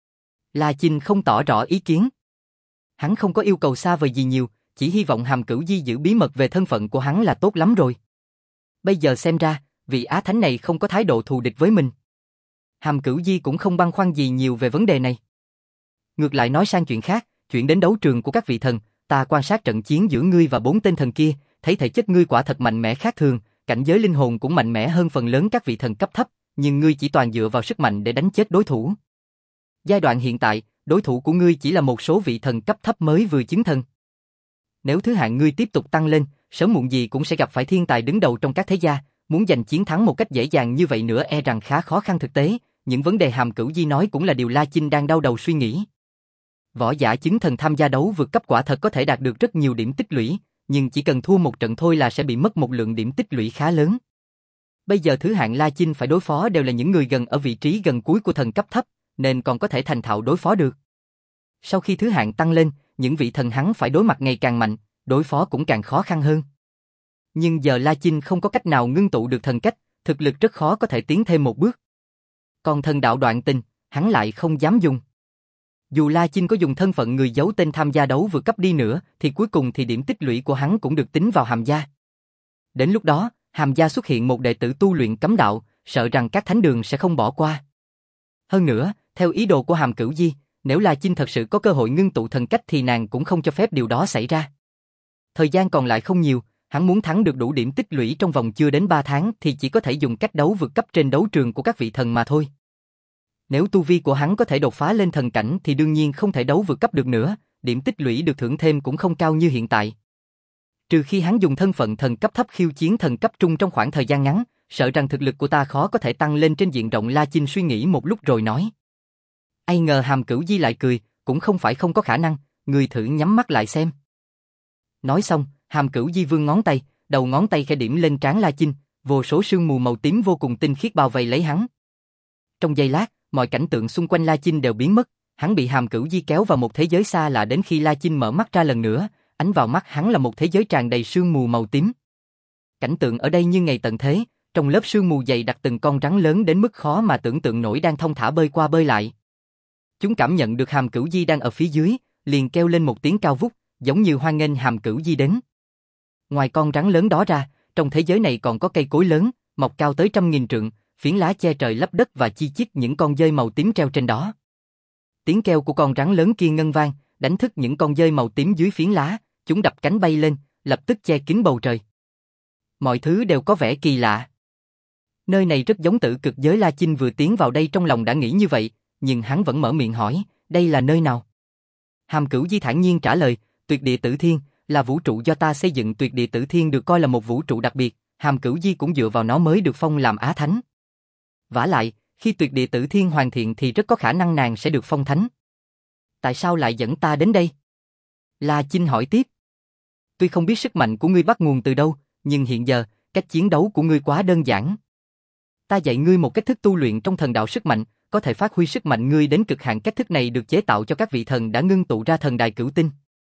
La Chinh không tỏ rõ ý kiến. Hắn không có yêu cầu xa vời gì nhiều, chỉ hy vọng Hàm Cửu Di giữ bí mật về thân phận của hắn là tốt lắm rồi. Bây giờ xem ra, vị Á Thánh này không có thái độ thù địch với mình. Hàm Cửu Di cũng không băn khoăn gì nhiều về vấn đề này. Ngược lại nói sang chuyện khác, chuyện đến đấu trường của các vị thần, ta quan sát trận chiến giữa ngươi và bốn tên thần kia, thấy thể chất ngươi quả thật mạnh mẽ khác thường, cảnh giới linh hồn cũng mạnh mẽ hơn phần lớn các vị thần cấp thấp, nhưng ngươi chỉ toàn dựa vào sức mạnh để đánh chết đối thủ. Giai đoạn hiện tại, đối thủ của ngươi chỉ là một số vị thần cấp thấp mới vừa chứng thần. Nếu thứ hạng ngươi tiếp tục tăng lên, sớm muộn gì cũng sẽ gặp phải thiên tài đứng đầu trong các thế gia, muốn giành chiến thắng một cách dễ dàng như vậy nữa e rằng khá khó khăn thực tế, những vấn đề Hàm Cửu Di nói cũng là điều La Chinh đang đau đầu suy nghĩ. Võ giả chứng thần tham gia đấu vượt cấp quả thật có thể đạt được rất nhiều điểm tích lũy, nhưng chỉ cần thua một trận thôi là sẽ bị mất một lượng điểm tích lũy khá lớn. Bây giờ thứ hạng La Chinh phải đối phó đều là những người gần ở vị trí gần cuối của thần cấp thấp, nên còn có thể thành thạo đối phó được. Sau khi thứ hạng tăng lên, những vị thần hắn phải đối mặt ngày càng mạnh, đối phó cũng càng khó khăn hơn. Nhưng giờ La Chinh không có cách nào ngưng tụ được thần cách, thực lực rất khó có thể tiến thêm một bước. Còn thần đạo đoạn tình, hắn lại không dám dùng. Dù La Chinh có dùng thân phận người giấu tên tham gia đấu vượt cấp đi nữa, thì cuối cùng thì điểm tích lũy của hắn cũng được tính vào Hàm gia. Đến lúc đó, Hàm gia xuất hiện một đệ tử tu luyện cấm đạo, sợ rằng các thánh đường sẽ không bỏ qua. Hơn nữa, theo ý đồ của Hàm Cửu Di, nếu La Chinh thật sự có cơ hội ngưng tụ thần cách thì nàng cũng không cho phép điều đó xảy ra. Thời gian còn lại không nhiều, hắn muốn thắng được đủ điểm tích lũy trong vòng chưa đến ba tháng thì chỉ có thể dùng cách đấu vượt cấp trên đấu trường của các vị thần mà thôi. Nếu tu vi của hắn có thể đột phá lên thần cảnh thì đương nhiên không thể đấu vượt cấp được nữa, điểm tích lũy được thưởng thêm cũng không cao như hiện tại. Trừ khi hắn dùng thân phận thần cấp thấp khiêu chiến thần cấp trung trong khoảng thời gian ngắn, sợ rằng thực lực của ta khó có thể tăng lên trên diện rộng. La Chinh suy nghĩ một lúc rồi nói. Ai ngờ Hàm Cửu Di lại cười, cũng không phải không có khả năng, người thử nhắm mắt lại xem. Nói xong, Hàm Cửu Di vươn ngón tay, đầu ngón tay khẽ điểm lên trán La Chinh, vô số sương mù màu tím vô cùng tinh khiết bao vây lấy hắn. Trong giây lát, mọi cảnh tượng xung quanh La Chinh đều biến mất, hắn bị Hàm Cửu Di kéo vào một thế giới xa lạ đến khi La Chinh mở mắt ra lần nữa, ánh vào mắt hắn là một thế giới tràn đầy sương mù màu tím. Cảnh tượng ở đây như ngày tận thế, trong lớp sương mù dày đặc từng con rắn lớn đến mức khó mà tưởng tượng nổi đang thong thả bơi qua bơi lại. Chúng cảm nhận được Hàm Cửu Di đang ở phía dưới, liền kêu lên một tiếng cao vút, giống như hoan nghênh Hàm Cửu Di đến. Ngoài con rắn lớn đó ra, trong thế giới này còn có cây cối lớn, mọc cao tới trăm nghìn trượng, phiến lá che trời lấp đất và chi chít những con dơi màu tím treo trên đó. Tiếng kêu của con rắn lớn kia ngân vang, đánh thức những con dơi màu tím dưới phiến lá, chúng đập cánh bay lên, lập tức che kín bầu trời. Mọi thứ đều có vẻ kỳ lạ. Nơi này rất giống Tử Cực giới. La Chinh vừa tiến vào đây trong lòng đã nghĩ như vậy, nhưng hắn vẫn mở miệng hỏi, đây là nơi nào? Hàm Cửu Di thản nhiên trả lời, Tuyệt Địa Tử Thiên, là vũ trụ do ta xây dựng. Tuyệt Địa Tử Thiên được coi là một vũ trụ đặc biệt, Hàm Cửu Di cũng dựa vào nó mới được phong làm Á Thánh. Vả lại, khi Tuyệt Địa Tử Thiên hoàn thiện thì rất có khả năng nàng sẽ được phong thánh. Tại sao lại dẫn ta đến đây? La Chinh hỏi tiếp. Tuy không biết sức mạnh của ngươi bắt nguồn từ đâu, nhưng hiện giờ, cách chiến đấu của ngươi quá đơn giản. Ta dạy ngươi một cách thức tu luyện trong thần đạo sức mạnh, có thể phát huy sức mạnh ngươi đến cực hạn. Cách thức này được chế tạo cho các vị thần đã ngưng tụ ra thần đài cửu tinh.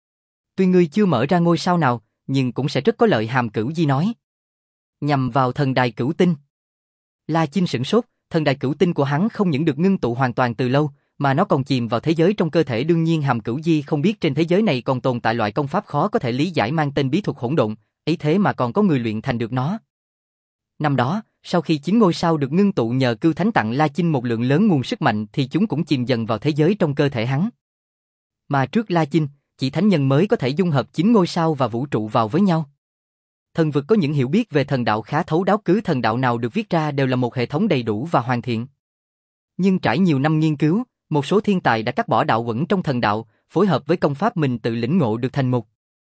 Tuy ngươi chưa mở ra ngôi sao nào, nhưng cũng sẽ rất có lợi. Hàm Cửu Di nói. Nhằm vào thần đài cửu tinh. La Chinh sửng sốt, thần đài cửu tinh của hắn không những được ngưng tụ hoàn toàn từ lâu, mà nó còn chìm vào thế giới trong cơ thể. Đương nhiên Hàm Cửu Di không biết trên thế giới này còn tồn tại loại công pháp khó có thể lý giải mang tên bí thuật hỗn độn, ấy thế mà còn có người luyện thành được nó. Năm đó, sau khi chín ngôi sao được ngưng tụ nhờ Cưu Thánh tặng La Chinh một lượng lớn nguồn sức mạnh thì chúng cũng chìm dần vào thế giới trong cơ thể hắn. Mà trước La Chinh, chỉ thánh nhân mới có thể dung hợp chín ngôi sao và vũ trụ vào với nhau. Thần vực có những hiểu biết về thần đạo khá thấu đáo, cứ thần đạo nào được viết ra đều là một hệ thống đầy đủ và hoàn thiện. Nhưng trải nhiều năm nghiên cứu, một số thiên tài đã cắt bỏ đạo quẩn trong thần đạo, phối hợp với công pháp mình tự lĩnh ngộ được thành một.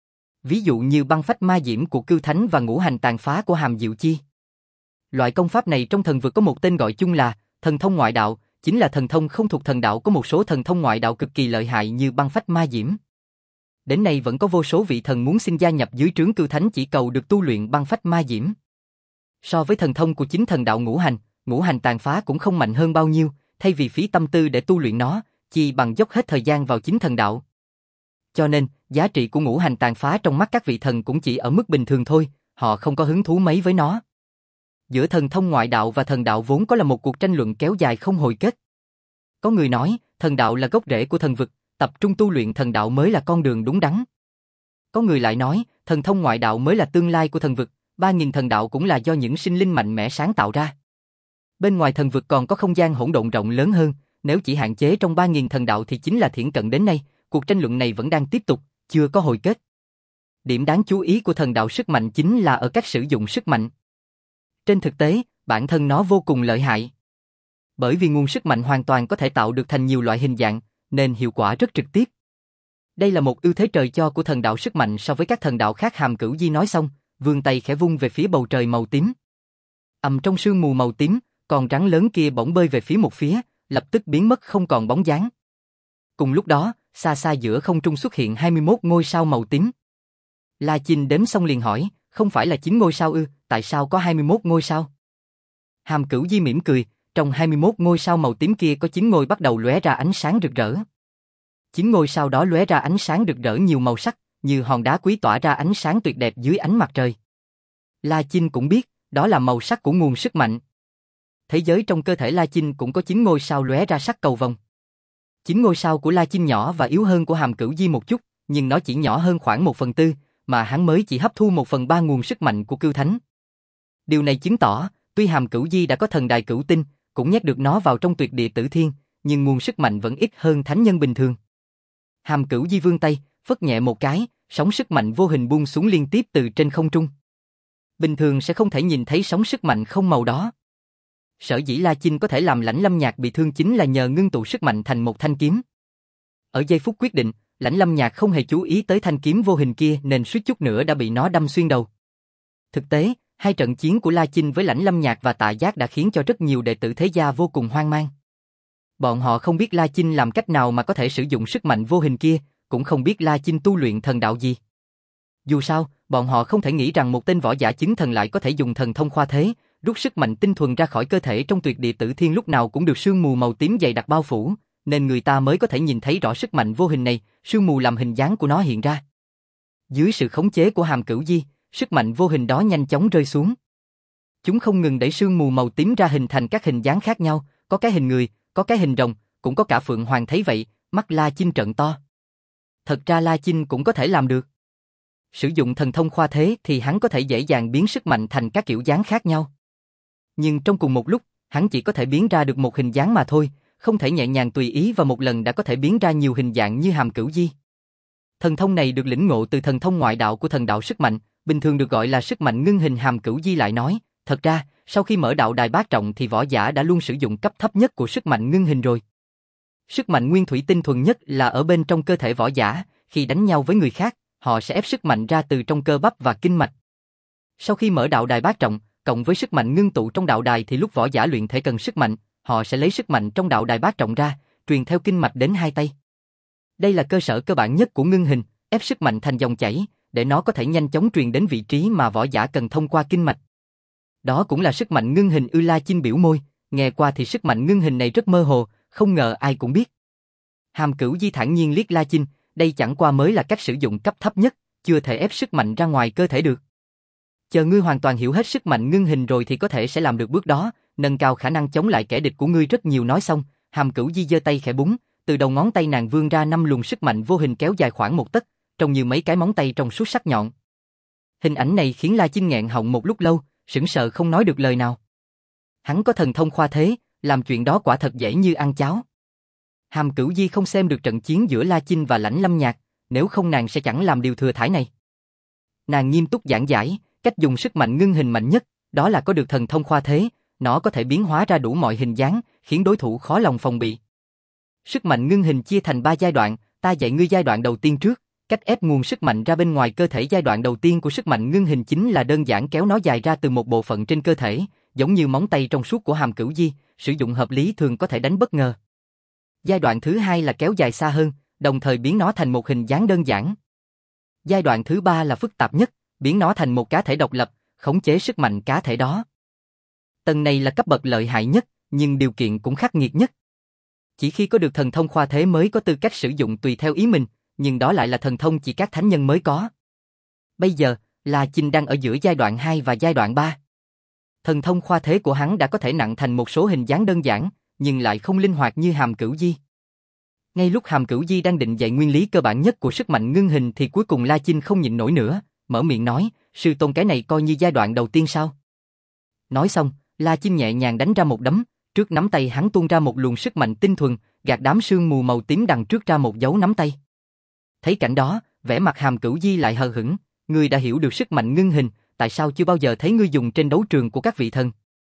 Ví dụ như băng phách ma diễm của Cưu Thánh và ngũ hành tàn phá của Hàm Diệu Chi. Loại công pháp này trong thần vực có một tên gọi chung là thần thông ngoại đạo, chính là thần thông không thuộc thần đạo. Có một số thần thông ngoại đạo cực kỳ lợi hại như băng phách ma diễm. Đến nay vẫn có vô số vị thần muốn xin gia nhập dưới trướng Cưu Thánh chỉ cầu được tu luyện băng phách ma diễm. So với thần thông của chính thần đạo ngũ hành, ngũ hành tàn phá cũng không mạnh hơn bao nhiêu, thay vì phí tâm tư để tu luyện nó, chi bằng dốc hết thời gian vào chính thần đạo. Cho nên, giá trị của ngũ hành tàn phá trong mắt các vị thần cũng chỉ ở mức bình thường thôi, họ không có hứng thú mấy với nó. Giữa thần thông ngoại đạo và thần đạo vốn có là một cuộc tranh luận kéo dài không hồi kết. Có người nói, thần đạo là gốc rễ của thần vực, tập trung tu luyện thần đạo mới là con đường đúng đắn. Có người lại nói, thần thông ngoại đạo mới là tương lai của thần vực, ba nghìn thần đạo cũng là do những sinh linh mạnh mẽ sáng tạo ra. Bên ngoài thần vực còn có không gian hỗn độn rộng lớn hơn, nếu chỉ hạn chế trong ba nghìn thần đạo thì chính là thiển cận. Đến nay, cuộc tranh luận này vẫn đang tiếp tục, chưa có hồi kết. Điểm đáng chú ý của thần đạo sức mạnh chính là ở cách sử dụng sức mạnh. Trên thực tế, bản thân nó vô cùng lợi hại. Bởi vì nguồn sức mạnh hoàn toàn có thể tạo được thành nhiều loại hình dạng, nên hiệu quả rất trực tiếp. Đây là một ưu thế trời cho của thần đạo sức mạnh so với các thần đạo khác. Hàm Cửu Di nói xong, vươn tay khẽ vung về phía bầu trời màu tím. Ầm, trong sương mù màu tím, con rắn lớn kia bỗng bơi về phía một phía, lập tức biến mất không còn bóng dáng. Cùng lúc đó, xa xa giữa không trung xuất hiện hai mươi mốt ngôi sao màu tím. La Chinh đếm xong liền hỏi, không phải là chín ngôi sao ư, tại sao có hai mươi mốt ngôi sao? Hàm Cửu Di mỉm cười, trong hai mươi mốt ngôi sao màu tím kia có chín ngôi bắt đầu lóe ra ánh sáng rực rỡ. Chín ngôi sao đó lóe ra ánh sáng rực rỡ nhiều màu sắc, như hòn đá quý tỏa ra ánh sáng tuyệt đẹp dưới ánh mặt trời. La Chinh cũng biết, đó là màu sắc của nguồn sức mạnh. Thế giới trong cơ thể La Chinh cũng có chín ngôi sao lóe ra sắc cầu vồng. Chín ngôi sao của La Chinh nhỏ và yếu hơn của Hàm Cửu Di một chút, nhưng nó chỉ nhỏ hơn khoảng một phần tư, mà hắn mới chỉ hấp thu một phần ba nguồn sức mạnh của Cưu Thánh. Điều này chứng tỏ, tuy Hàm Cửu Di đã có thần đài cửu tinh, cũng nhét được nó vào trong tuyệt địa tử thiên, nhưng nguồn sức mạnh vẫn ít hơn thánh nhân bình thường. Hàm Cửu Di vươn tay, phất nhẹ một cái, sóng sức mạnh vô hình buông xuống liên tiếp từ trên không trung. Bình thường sẽ không thể nhìn thấy sóng sức mạnh không màu đó. Sở dĩ La Chinh có thể làm Lãnh Lâm Nhạc bị thương chính là nhờ ngưng tụ sức mạnh thành một thanh kiếm. Ở giây phút quyết định, Lãnh Lâm Nhạc không hề chú ý tới thanh kiếm vô hình kia nên suýt chút nữa đã bị nó đâm xuyên đầu. Thực tế, hai trận chiến của La Chinh với Lãnh Lâm Nhạc và Tạ Giác đã khiến cho rất nhiều đệ tử thế gia vô cùng hoang mang. Bọn họ không biết La Chinh làm cách nào mà có thể sử dụng sức mạnh vô hình kia, cũng không biết La Chinh tu luyện thần đạo gì. Dù sao, bọn họ không thể nghĩ rằng một tên võ giả chứng thần lại có thể dùng thần thông khoa thế, rút sức mạnh tinh thuần ra khỏi cơ thể trong tuyệt địa tử thiên lúc nào cũng được sương mù màu tím dày đặc bao phủ, nên người ta mới có thể nhìn thấy rõ sức mạnh vô hình này, sương mù làm hình dáng của nó hiện ra. Dưới sự khống chế của Hàm Cửu Di, sức mạnh vô hình đó nhanh chóng rơi xuống. Chúng không ngừng đẩy sương mù màu tím ra hình thành các hình dáng khác nhau, có cái hình người, có cái hình rồng, cũng có cả Phượng Hoàng. Thấy vậy, mắt La Chinh trợn to. Thật ra La Chinh cũng có thể làm được. Sử dụng thần thông khoa thế thì hắn có thể dễ dàng biến sức mạnh thành các kiểu dáng khác nhau. Nhưng trong cùng một lúc, hắn chỉ có thể biến ra được một hình dáng mà thôi, không thể nhẹ nhàng tùy ý và một lần đã có thể biến ra nhiều hình dạng như Hàm Cửu Di. Thần thông này được lĩnh ngộ từ thần thông ngoại đạo của thần đạo sức mạnh, bình thường được gọi là sức mạnh ngưng hình. Hàm Cửu Di lại nói, thật ra, sau khi mở đạo đài bát trọng thì võ giả đã luôn sử dụng cấp thấp nhất của sức mạnh ngưng hình rồi. Sức mạnh nguyên thủy tinh thuần nhất là ở bên trong cơ thể võ giả, khi đánh nhau với người khác, họ sẽ ép sức mạnh ra từ trong cơ bắp và kinh mạch. Sau khi mở đạo đài bát trọng, cộng với sức mạnh ngưng tụ trong đạo đài thì lúc võ giả luyện thể cần sức mạnh, họ sẽ lấy sức mạnh trong đạo đài bát trọng ra, truyền theo kinh mạch đến hai tay. Đây là cơ sở cơ bản nhất của ngưng hình, ép sức mạnh thành dòng chảy, để nó có thể nhanh chóng truyền đến vị trí mà võ giả cần thông qua kinh mạch. Đó cũng là sức mạnh ngưng hình. Ư La Chinh biểu môi, nghe qua thì sức mạnh ngưng hình này rất mơ hồ, không ngờ ai cũng biết. Hàm Cửu Di thản nhiên liếc La Chinh, đây chẳng qua mới là cách sử dụng cấp thấp nhất, chưa thể ép sức mạnh ra ngoài cơ thể được. Chờ ngươi hoàn toàn hiểu hết sức mạnh ngưng hình rồi thì có thể sẽ làm được bước đó, nâng cao khả năng chống lại kẻ địch của ngươi rất nhiều. Nói xong, Hàm Cửu Di giơ tay khẽ búng, từ đầu ngón tay nàng vươn ra năm luồng sức mạnh vô hình kéo dài khoảng một tấc, trông như mấy cái móng tay trong suốt sắc nhọn. Hình ảnh này khiến La Chinh nghẹn họng một lúc lâu, sững sờ không nói được lời nào. Hắn có thần thông khoa thế, làm chuyện đó quả thật dễ như ăn cháo. Hàm Cửu Di không xem được trận chiến giữa La Chinh và Lãnh Lâm Nhạc, nếu không nàng sẽ chẳng làm điều thừa thãi này. Nàng nghiêm túc giảng giải, cách dùng sức mạnh ngưng hình mạnh nhất, đó là có được thần thông khoa thế, nó có thể biến hóa ra đủ mọi hình dáng, khiến đối thủ khó lòng phòng bị. Sức mạnh ngưng hình chia thành ba giai đoạn, ta dạy ngươi giai đoạn đầu tiên trước, cách ép nguồn sức mạnh ra bên ngoài cơ thể. Giai đoạn đầu tiên của sức mạnh ngưng hình chính là đơn giản kéo nó dài ra từ một bộ phận trên cơ thể, giống như móng tay trong suốt của Hàm Cửu Di, sử dụng hợp lý thường có thể đánh bất ngờ. Giai đoạn thứ hai là kéo dài xa hơn, đồng thời biến nó thành một hình dáng đơn giản. Giai đoạn thứ ba là phức tạp nhất, biến nó thành một cá thể độc lập, khống chế sức mạnh cá thể đó. Tầng này là cấp bậc lợi hại nhất, nhưng điều kiện cũng khắc nghiệt nhất. Chỉ khi có được thần thông khoa thế mới có tư cách sử dụng tùy theo ý mình, nhưng đó lại là thần thông chỉ các thánh nhân mới có. Bây giờ, La Chinh đang ở giữa giai đoạn hai và giai đoạn ba. Thần thông khoa thế của hắn đã có thể nặng thành một số hình dáng đơn giản, nhưng lại không linh hoạt như Hàm Cửu Di. Ngay lúc Hàm Cửu Di đang định dạy nguyên lý cơ bản nhất của sức mạnh ngưng hình thì cuối cùng La Chinh không nhịn nổi nữa, mở miệng nói, sư tôn cái này coi như giai đoạn đầu tiên sao? Nói xong, La Chinh nhẹ nhàng đánh ra một đấm, trước nắm tay hắn tuôn ra một luồng sức mạnh tinh thuần, gạt đám sương mù màu tím đằng trước ra một dấu nắm tay. Thấy cảnh đó, vẻ mặt Hàm Cửu Di lại hờ hững, ngươi đã hiểu được sức mạnh ngưng hình, tại sao chưa bao giờ thấy ngươi dùng trên đấu trường của các vị thần?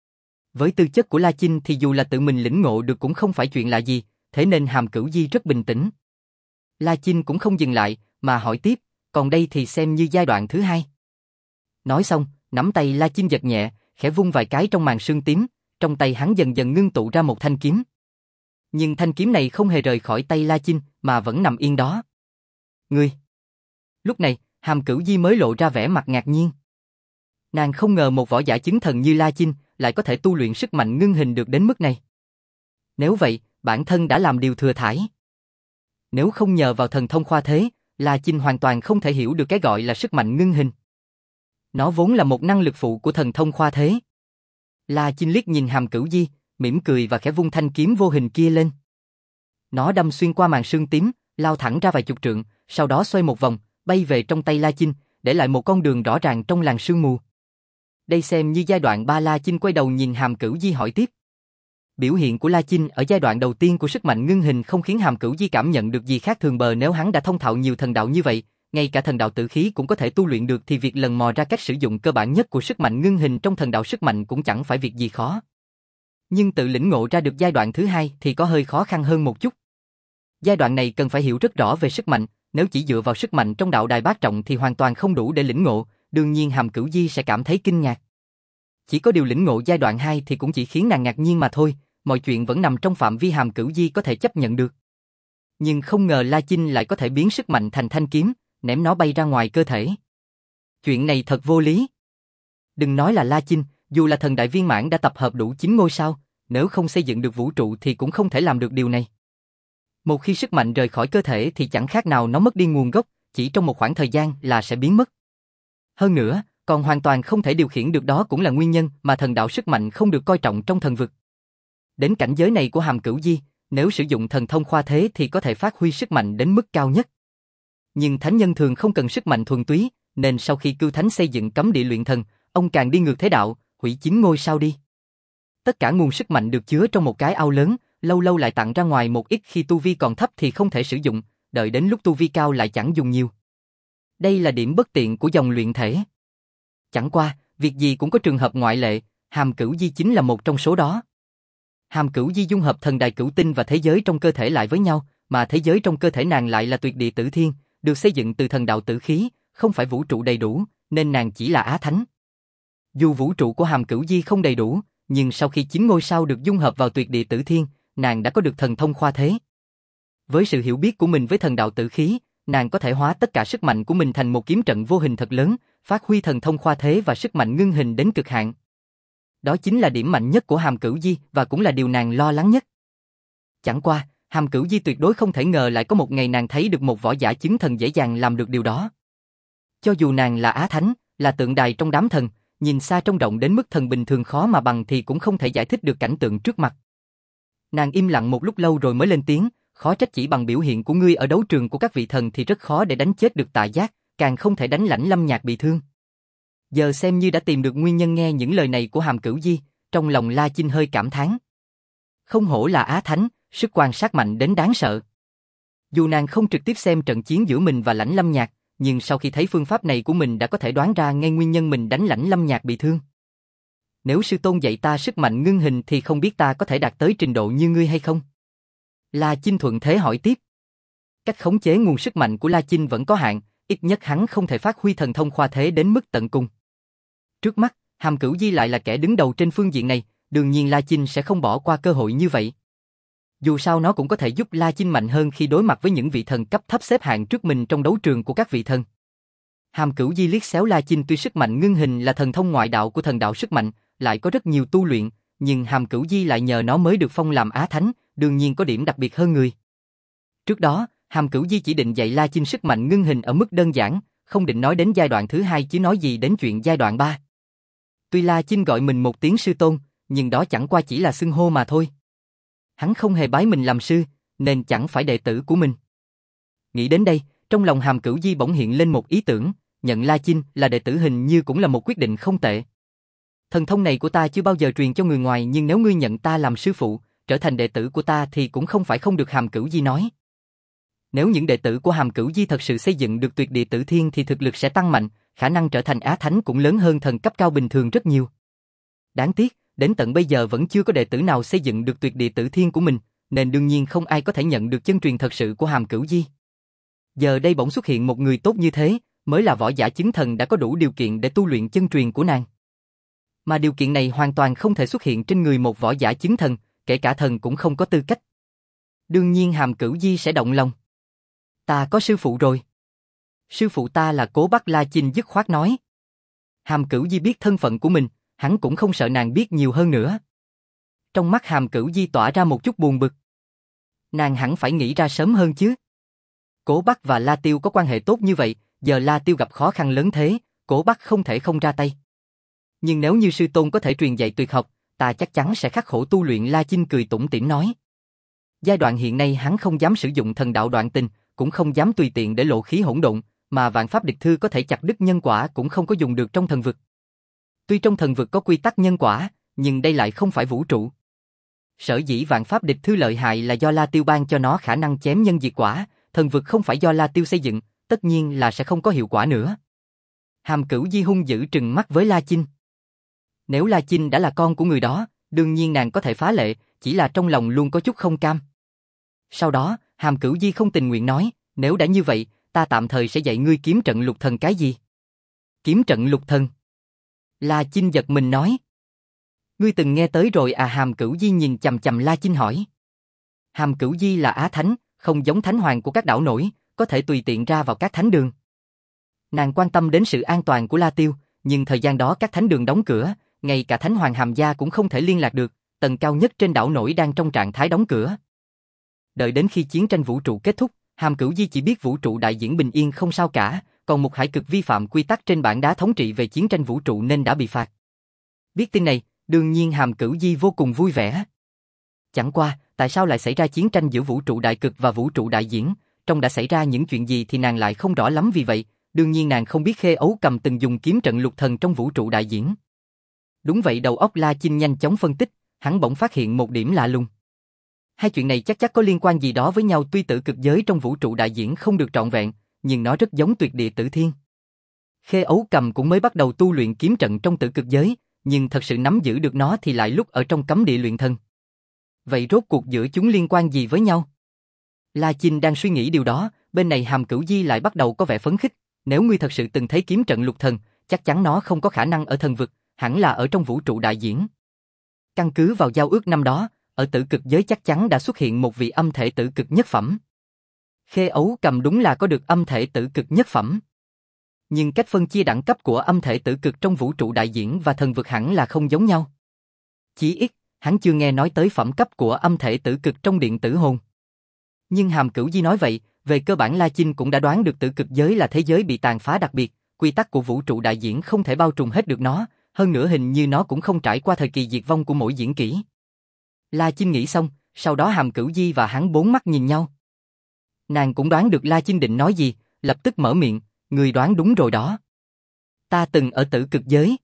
Với tư chất của La Chinh thì dù là tự mình lĩnh ngộ được cũng không phải chuyện lạ gì, thế nên Hàm Cửu Di rất bình tĩnh. La Chinh cũng không dừng lại, mà hỏi tiếp, còn đây thì xem như giai đoạn thứ hai. Nói xong, nắm tay La Chinh giật nhẹ, khẽ vung vài cái trong màn sương tím, trong tay hắn dần dần ngưng tụ ra một thanh kiếm. Nhưng thanh kiếm này không hề rời khỏi tay La Chinh, mà vẫn nằm yên đó. Ngươi! Lúc này, Hàm Cửu Di mới lộ ra vẻ mặt ngạc nhiên. Nàng không ngờ một võ giả chứng thần như La Chinh lại có thể tu luyện sức mạnh ngưng hình được đến mức này. Nếu vậy, bản thân đã làm điều thừa thãi. Nếu không nhờ vào thần thông khoa thế, La Chinh hoàn toàn không thể hiểu được cái gọi là sức mạnh ngưng hình. Nó vốn là một năng lực phụ của thần thông khoa thế. La Chinh liếc nhìn Hàm Cửu Di, mỉm cười và khẽ vung thanh kiếm vô hình kia lên. Nó đâm xuyên qua màn sương tím, lao thẳng ra vài chục trượng, sau đó xoay một vòng, bay về trong tay La Chinh, để lại một con đường rõ ràng trong làn sương mù. Đây xem như giai đoạn ba. La Chinh quay đầu nhìn Hàm Cửu Di hỏi tiếp. Biểu hiện của La Chinh ở giai đoạn đầu tiên của sức mạnh ngưng hình không khiến Hàm Cửu Di cảm nhận được gì khác thường bờ, nếu hắn đã thông thạo nhiều thần đạo như vậy, ngay cả thần đạo tử khí cũng có thể tu luyện được thì việc lần mò ra cách sử dụng cơ bản nhất của sức mạnh ngưng hình trong thần đạo sức mạnh cũng chẳng phải việc gì khó. Nhưng tự lĩnh ngộ ra được giai đoạn thứ hai thì có hơi khó khăn hơn một chút. Giai đoạn này cần phải hiểu rất rõ về sức mạnh, nếu chỉ dựa vào sức mạnh trong đạo đài bát trọng thì hoàn toàn không đủ để lĩnh ngộ, đương nhiên Hàm Cửu Di sẽ cảm thấy kinh ngạc. Chỉ có điều lĩnh ngộ giai đoạn hai thì cũng chỉ khiến nàng ngạc nhiên mà thôi, mọi chuyện vẫn nằm trong phạm vi Hàm Cửu Di có thể chấp nhận được. Nhưng không ngờ La Chinh lại có thể biến sức mạnh thành thanh kiếm, ném nó bay ra ngoài cơ thể. Chuyện này thật vô lý. Đừng nói là La Chinh, dù là thần đại viên mãn đã tập hợp đủ chín ngôi sao, nếu không xây dựng được vũ trụ thì cũng không thể làm được điều này. Một khi sức mạnh rời khỏi cơ thể thì chẳng khác nào nó mất đi nguồn gốc, chỉ trong một khoảng thời gian là sẽ biến mất. Hơn nữa, còn hoàn toàn không thể điều khiển được, đó cũng là nguyên nhân mà thần đạo sức mạnh không được coi trọng trong thần vực. Đến cảnh giới này của Hàm Cửu Di, nếu sử dụng thần thông khoa thế thì có thể phát huy sức mạnh đến mức cao nhất. Nhưng thánh nhân thường không cần sức mạnh thuần túy, nên sau khi Cưu Thánh xây dựng cấm địa luyện thần, ông càng đi ngược thế đạo, hủy chín ngôi sao đi. Tất cả nguồn sức mạnh được chứa trong một cái ao lớn, lâu lâu lại tặng ra ngoài một ít khi tu vi còn thấp thì không thể sử dụng, đợi đến lúc tu vi cao lại chẳng dùng nhiều. Đây là điểm bất tiện của dòng luyện thể. Chẳng qua, việc gì cũng có trường hợp ngoại lệ, Hàm Cửu Di chính là một trong số đó. Hàm Cửu Di dung hợp thần đài cửu tinh và thế giới trong cơ thể lại với nhau, mà thế giới trong cơ thể nàng lại là tuyệt địa tử thiên, được xây dựng từ thần đạo tử khí, không phải vũ trụ đầy đủ, nên nàng chỉ là Á Thánh. Dù vũ trụ của Hàm Cửu Di không đầy đủ, nhưng sau khi chín ngôi sao được dung hợp vào tuyệt địa tử thiên, nàng đã có được thần thông khoa thế. Với sự hiểu biết của mình với thần đạo tử khí, nàng có thể hóa tất cả sức mạnh của mình thành một kiếm trận vô hình thật lớn, phát huy thần thông khoa thế và sức mạnh ngưng hình đến cực hạn. Đó chính là điểm mạnh nhất của Hàm Cửu Di và cũng là điều nàng lo lắng nhất. Chẳng qua, Hàm Cửu Di tuyệt đối không thể ngờ lại có một ngày nàng thấy được một võ giả chứng thần dễ dàng làm được điều đó. Cho dù nàng là Á Thánh, là tượng đài trong đám thần, nhìn xa trông rộng đến mức thần bình thường khó mà bằng thì cũng không thể giải thích được cảnh tượng trước mặt. Nàng im lặng một lúc lâu rồi mới lên tiếng, khó trách chỉ bằng biểu hiện của ngươi ở đấu trường của các vị thần thì rất khó để đánh chết được Tạ Giác, càng không thể đánh Lãnh Lâm Nhạc bị thương. Giờ xem như đã tìm được nguyên nhân. Nghe những lời này của Hàm Cửu Di, trong lòng La Chinh hơi cảm thán. Không hổ là Á Thánh, sức quan sát mạnh đến đáng sợ. Dù nàng không trực tiếp xem trận chiến giữa mình và Lãnh Lâm Nhạc, nhưng sau khi thấy phương pháp này của mình đã có thể đoán ra ngay nguyên nhân mình đánh Lãnh Lâm Nhạc bị thương. Nếu sư tôn dạy ta sức mạnh ngưng hình thì không biết ta có thể đạt tới trình độ như ngươi hay không? La Chinh thuận thế hỏi tiếp. Cách khống chế nguồn sức mạnh của La Chinh vẫn có hạn, ít nhất hắn không thể phát huy thần thông khoa thế đến mức tận cùng. Trước mắt, Hàm Cửu Di lại là kẻ đứng đầu trên phương diện này, đương nhiên La Chinh sẽ không bỏ qua cơ hội như vậy. Dù sao nó cũng có thể giúp La Chinh mạnh hơn khi đối mặt với những vị thần cấp thấp xếp hạng trước mình trong đấu trường của các vị thần. Hàm Cửu Di liếc xéo La Chinh, tuy sức mạnh ngưng hình là thần thông ngoại đạo của thần đạo sức mạnh, lại có rất nhiều tu luyện, nhưng Hàm Cửu Di lại nhờ nó mới được phong làm Á Thánh, đương nhiên có điểm đặc biệt hơn người. Trước đó, Hàm Cửu Di chỉ định dạy La Chinh sức mạnh ngưng hình ở mức đơn giản, không định nói đến giai đoạn thứ hai chứ nói gì đến chuyện giai đoạn ba. Tuy La Chinh gọi mình một tiếng sư tôn, nhưng đó chẳng qua chỉ là xưng hô mà thôi. Hắn không hề bái mình làm sư, nên chẳng phải đệ tử của mình. Nghĩ đến đây, trong lòng Hàm Cửu Di bỗng hiện lên một ý tưởng, nhận La Chinh là đệ tử hình như cũng là một quyết định không tệ. Thần thông này của ta chưa bao giờ truyền cho người ngoài, nhưng nếu ngươi nhận ta làm sư phụ, trở thành đệ tử của ta thì cũng không phải không được. Hàm Cửu Di nói. Nếu những đệ tử của Hàm Cửu Di thật sự xây dựng được tuyệt địa tử thiên thì thực lực sẽ tăng mạnh, khả năng trở thành Á Thánh cũng lớn hơn thần cấp cao bình thường rất nhiều. Đáng tiếc, đến tận bây giờ vẫn chưa có đệ tử nào xây dựng được tuyệt địa tử thiên của mình, nên đương nhiên không ai có thể nhận được chân truyền thật sự của Hàm Cửu Di. Giờ đây bỗng xuất hiện một người tốt như thế, mới là võ giả chứng thần đã có đủ điều kiện để tu luyện chân truyền của nàng. Mà điều kiện này hoàn toàn không thể xuất hiện trên người một võ giả chứng thần, kể cả thần cũng không có tư cách. Đương nhiên Hàm Cửu Di sẽ động lòng. Ta có sư phụ rồi. Sư phụ ta là Cố Bắc, La Chinh dứt khoát nói. Hàm Cửu Di biết thân phận của mình, hắn cũng không sợ nàng biết nhiều hơn nữa. Trong mắt Hàm Cửu Di tỏa ra một chút buồn bực. Nàng hẳn phải nghĩ ra sớm hơn chứ. Cố Bắc và La Tiêu có quan hệ tốt như vậy, giờ La Tiêu gặp khó khăn lớn thế, Cố Bắc không thể không ra tay. Nhưng nếu như sư tôn có thể truyền dạy tuyệt học, ta chắc chắn sẽ khắc khổ tu luyện. La Chinh cười tủm tỉm nói. Giai đoạn hiện nay hắn không dám sử dụng thần đạo đoạn tình, cũng không dám tùy tiện để lộ khí hỗn độn, mà vạn pháp địch thư có thể chặt đứt nhân quả cũng không có dùng được trong thần vực. Tuy trong thần vực có quy tắc nhân quả, nhưng đây lại không phải vũ trụ. Sở dĩ vạn pháp địch thư lợi hại là do La Tiêu ban cho nó khả năng chém nhân diệt quả, thần vực không phải do La Tiêu xây dựng, tất nhiên là sẽ không có hiệu quả nữa. Hàm Cửu Di hung dữ trừng mắt với La Chinh. Nếu La Chinh đã là con của người đó, đương nhiên nàng có thể phá lệ, chỉ là trong lòng luôn có chút không cam. Sau đó, Hàm Cửu Di không tình nguyện nói, nếu đã như vậy, ta tạm thời sẽ dạy ngươi kiếm trận lục thần. Cái gì? Kiếm trận lục thần? La Chinh giật mình nói. Ngươi từng nghe tới rồi à? Hàm Cửu Di nhìn chằm chằm La Chinh hỏi. Hàm Cửu Di là Á Thánh, không giống thánh hoàng của các đảo nổi, có thể tùy tiện ra vào các thánh đường. Nàng quan tâm đến sự an toàn của La Tiêu, nhưng thời gian đó các thánh đường đóng cửa, ngay cả thánh hoàng Hàm gia cũng không thể liên lạc được, tầng cao nhất trên đảo nổi đang trong trạng thái đóng cửa. Đợi đến khi chiến tranh vũ trụ kết thúc, Hàm Cửu Di chỉ biết vũ trụ đại diễn bình yên không sao cả, còn một hải cực vi phạm quy tắc trên bảng đá thống trị về chiến tranh vũ trụ nên đã bị phạt. Biết tin này, đương nhiên Hàm Cửu Di vô cùng vui vẻ. Chẳng qua, tại sao lại xảy ra chiến tranh giữa vũ trụ đại cực và vũ trụ đại diễn, trong đã xảy ra những chuyện gì thì nàng lại không rõ lắm, vì vậy, đương nhiên nàng không biết Khê Ấu Cầm từng dùng kiếm trận lục thần trong vũ trụ đại diễn. Đúng vậy, đầu óc La Chinh nhanh chóng phân tích, hắn bỗng phát hiện một điểm lạ lùng. Hai chuyện này chắc chắc có liên quan gì đó với nhau, tuy tử cực giới trong vũ trụ đại diễn không được trọn vẹn, nhưng nó rất giống tuyệt địa tử thiên. Khê Ấu Cầm cũng mới bắt đầu tu luyện kiếm trận trong tử cực giới, nhưng thật sự nắm giữ được nó thì lại lúc ở trong cấm địa luyện thần. Vậy rốt cuộc giữa chúng liên quan gì với nhau? La Chinh đang suy nghĩ điều đó, bên này Hàm Cửu Di lại bắt đầu có vẻ phấn khích. Nếu ngươi thật sự từng thấy kiếm trận lục thần, chắc chắn nó không có khả năng ở thần vực, hẳn là ở trong vũ trụ đại diễn. Căn cứ vào giao ước năm đó, ở tử cực giới chắc chắn đã xuất hiện một vị âm thể tử cực nhất phẩm. Khê Ấu Cầm đúng là có được âm thể tử cực nhất phẩm. Nhưng cách phân chia đẳng cấp của âm thể tử cực trong vũ trụ đại diễn và thần vực hẳn là không giống nhau. Chỉ ít, hắn chưa nghe nói tới phẩm cấp của âm thể tử cực trong điện tử hồn. Nhưng Hàm Cửu Di nói vậy, về cơ bản La Chinh cũng đã đoán được tử cực giới là thế giới bị tàn phá đặc biệt, quy tắc của vũ trụ đại diễn không thể bao trùm hết được nó, hơn nữa hình như nó cũng không trải qua thời kỳ diệt vong của mỗi diễn kỷ. La Chinh nghĩ xong, sau đó Hàm Cửu Di và hắn bốn mắt nhìn nhau. Nàng cũng đoán được La Chinh định nói gì, lập tức mở miệng, ngươi đoán đúng rồi đó. Ta từng ở tử cực giới.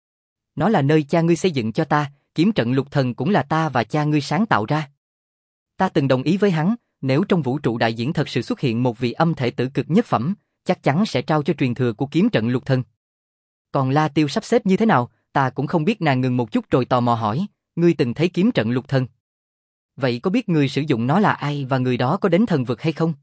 Nó là nơi cha ngươi xây dựng cho ta, kiếm trận lục thần cũng là ta và cha ngươi sáng tạo ra. Ta từng đồng ý với hắn, nếu trong vũ trụ đại diễn thật sự xuất hiện một vị âm thể tử cực nhất phẩm, chắc chắn sẽ trao cho truyền thừa của kiếm trận lục thần. Còn La Tiêu sắp xếp như thế nào, ta cũng không biết. Nàng ngừng một chút rồi tò mò hỏi, ngươi từng thấy kiếm trận lục thần? Vậy có biết người sử dụng nó là ai và người đó có đến thần vực hay không?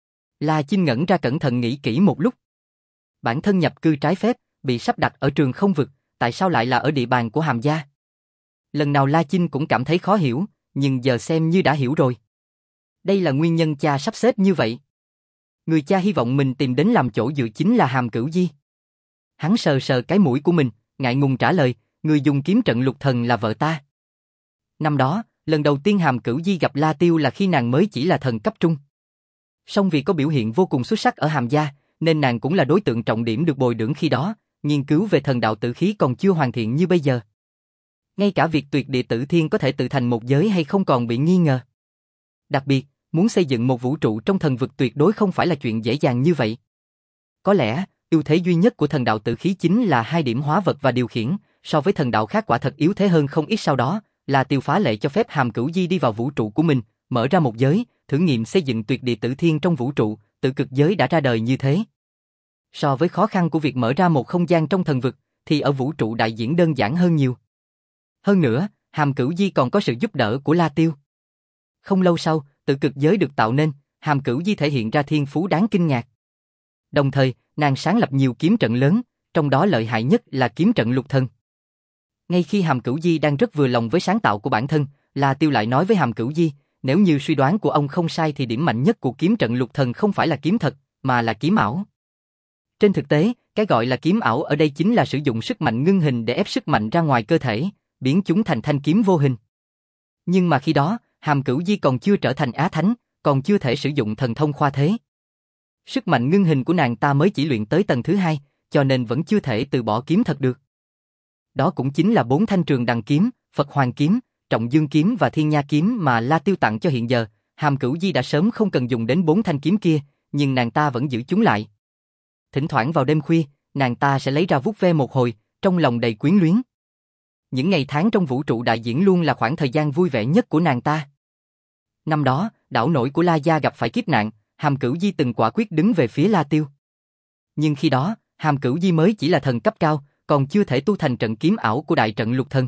La Chinh ngẩn ra cẩn thận nghĩ kỹ một lúc. Bản thân nhập cư trái phép, bị sắp đặt ở trường không vực, tại sao lại là ở địa bàn của Hàm gia? Lần nào La Chinh cũng cảm thấy khó hiểu, nhưng giờ xem như đã hiểu rồi. Đây là nguyên nhân cha sắp xếp như vậy. Người cha hy vọng mình tìm đến làm chỗ dựa chính là Hàm Cửu Di. Hắn sờ sờ cái mũi của mình, ngại ngùng trả lời, người dùng kiếm trận lục thần là vợ ta. Năm đó, lần đầu tiên Hàm Cửu Di gặp La Tiêu là khi nàng mới chỉ là thần cấp trung. Song vì có biểu hiện vô cùng xuất sắc ở Hàm gia, nên nàng cũng là đối tượng trọng điểm được bồi dưỡng khi đó, nghiên cứu về thần đạo tử khí còn chưa hoàn thiện như bây giờ. Ngay cả việc tuyệt địa tử thiên có thể tự thành một giới hay không còn bị nghi ngờ. Đặc biệt, muốn xây dựng một vũ trụ trong thần vực tuyệt đối không phải là chuyện dễ dàng như vậy. Có lẽ, ưu thế duy nhất của thần đạo tử khí chính là hai điểm hóa vật và điều khiển, so với thần đạo khác quả thật yếu thế hơn không ít. Sau đó, là Tiêu phá lệ cho phép Hàm Cửu Di đi vào vũ trụ của mình, mở ra một giới, thử nghiệm xây dựng tuyệt địa tử thiên trong vũ trụ, tử cực giới đã ra đời như thế. So với khó khăn của việc mở ra một không gian trong thần vực, thì ở vũ trụ đại diễn đơn giản hơn nhiều. Hơn nữa, Hàm Cửu Di còn có sự giúp đỡ của La Tiêu. Không lâu sau, tử cực giới được tạo nên, Hàm Cửu Di thể hiện ra thiên phú đáng kinh ngạc. Đồng thời, nàng sáng lập nhiều kiếm trận lớn, trong đó lợi hại nhất là kiếm trận lục thần. Ngay khi Hàm Cửu Di đang rất vừa lòng với sáng tạo của bản thân, La Tiêu lại nói với Hàm Cửu Di, nếu như suy đoán của ông không sai thì điểm mạnh nhất của kiếm trận lục thần không phải là kiếm thật, mà là kiếm ảo. Trên thực tế, cái gọi là kiếm ảo ở đây chính là sử dụng sức mạnh ngưng hình để ép sức mạnh ra ngoài cơ thể, biến chúng thành thanh kiếm vô hình. Nhưng mà khi đó, Hàm Cửu Di còn chưa trở thành Á Thánh, còn chưa thể sử dụng thần thông khoa thế. Sức mạnh ngưng hình của nàng ta mới chỉ luyện tới tầng thứ hai, cho nên vẫn chưa thể từ bỏ kiếm thật được. Đó cũng chính là bốn thanh Trường Đằng kiếm, Phật Hoàng kiếm, Trọng Dương kiếm và Thiên Nha kiếm mà La Tiêu tặng cho hiện giờ. Hàm Cửu Di đã sớm không cần dùng đến bốn thanh kiếm kia, nhưng nàng ta vẫn giữ chúng lại. Thỉnh thoảng vào đêm khuya, nàng ta sẽ lấy ra vuốt ve một hồi, trong lòng đầy quyến luyến. Những ngày tháng trong vũ trụ đại diễn luôn là khoảng thời gian vui vẻ nhất của nàng ta. Năm đó, đảo nổi của La Gia gặp phải kiếp nạn, Hàm Cửu Di từng quả quyết đứng về phía La Tiêu. Nhưng khi đó, Hàm Cửu Di mới chỉ là thần cấp cao, còn chưa thể tu thành trận kiếm ảo của đại trận lục thần.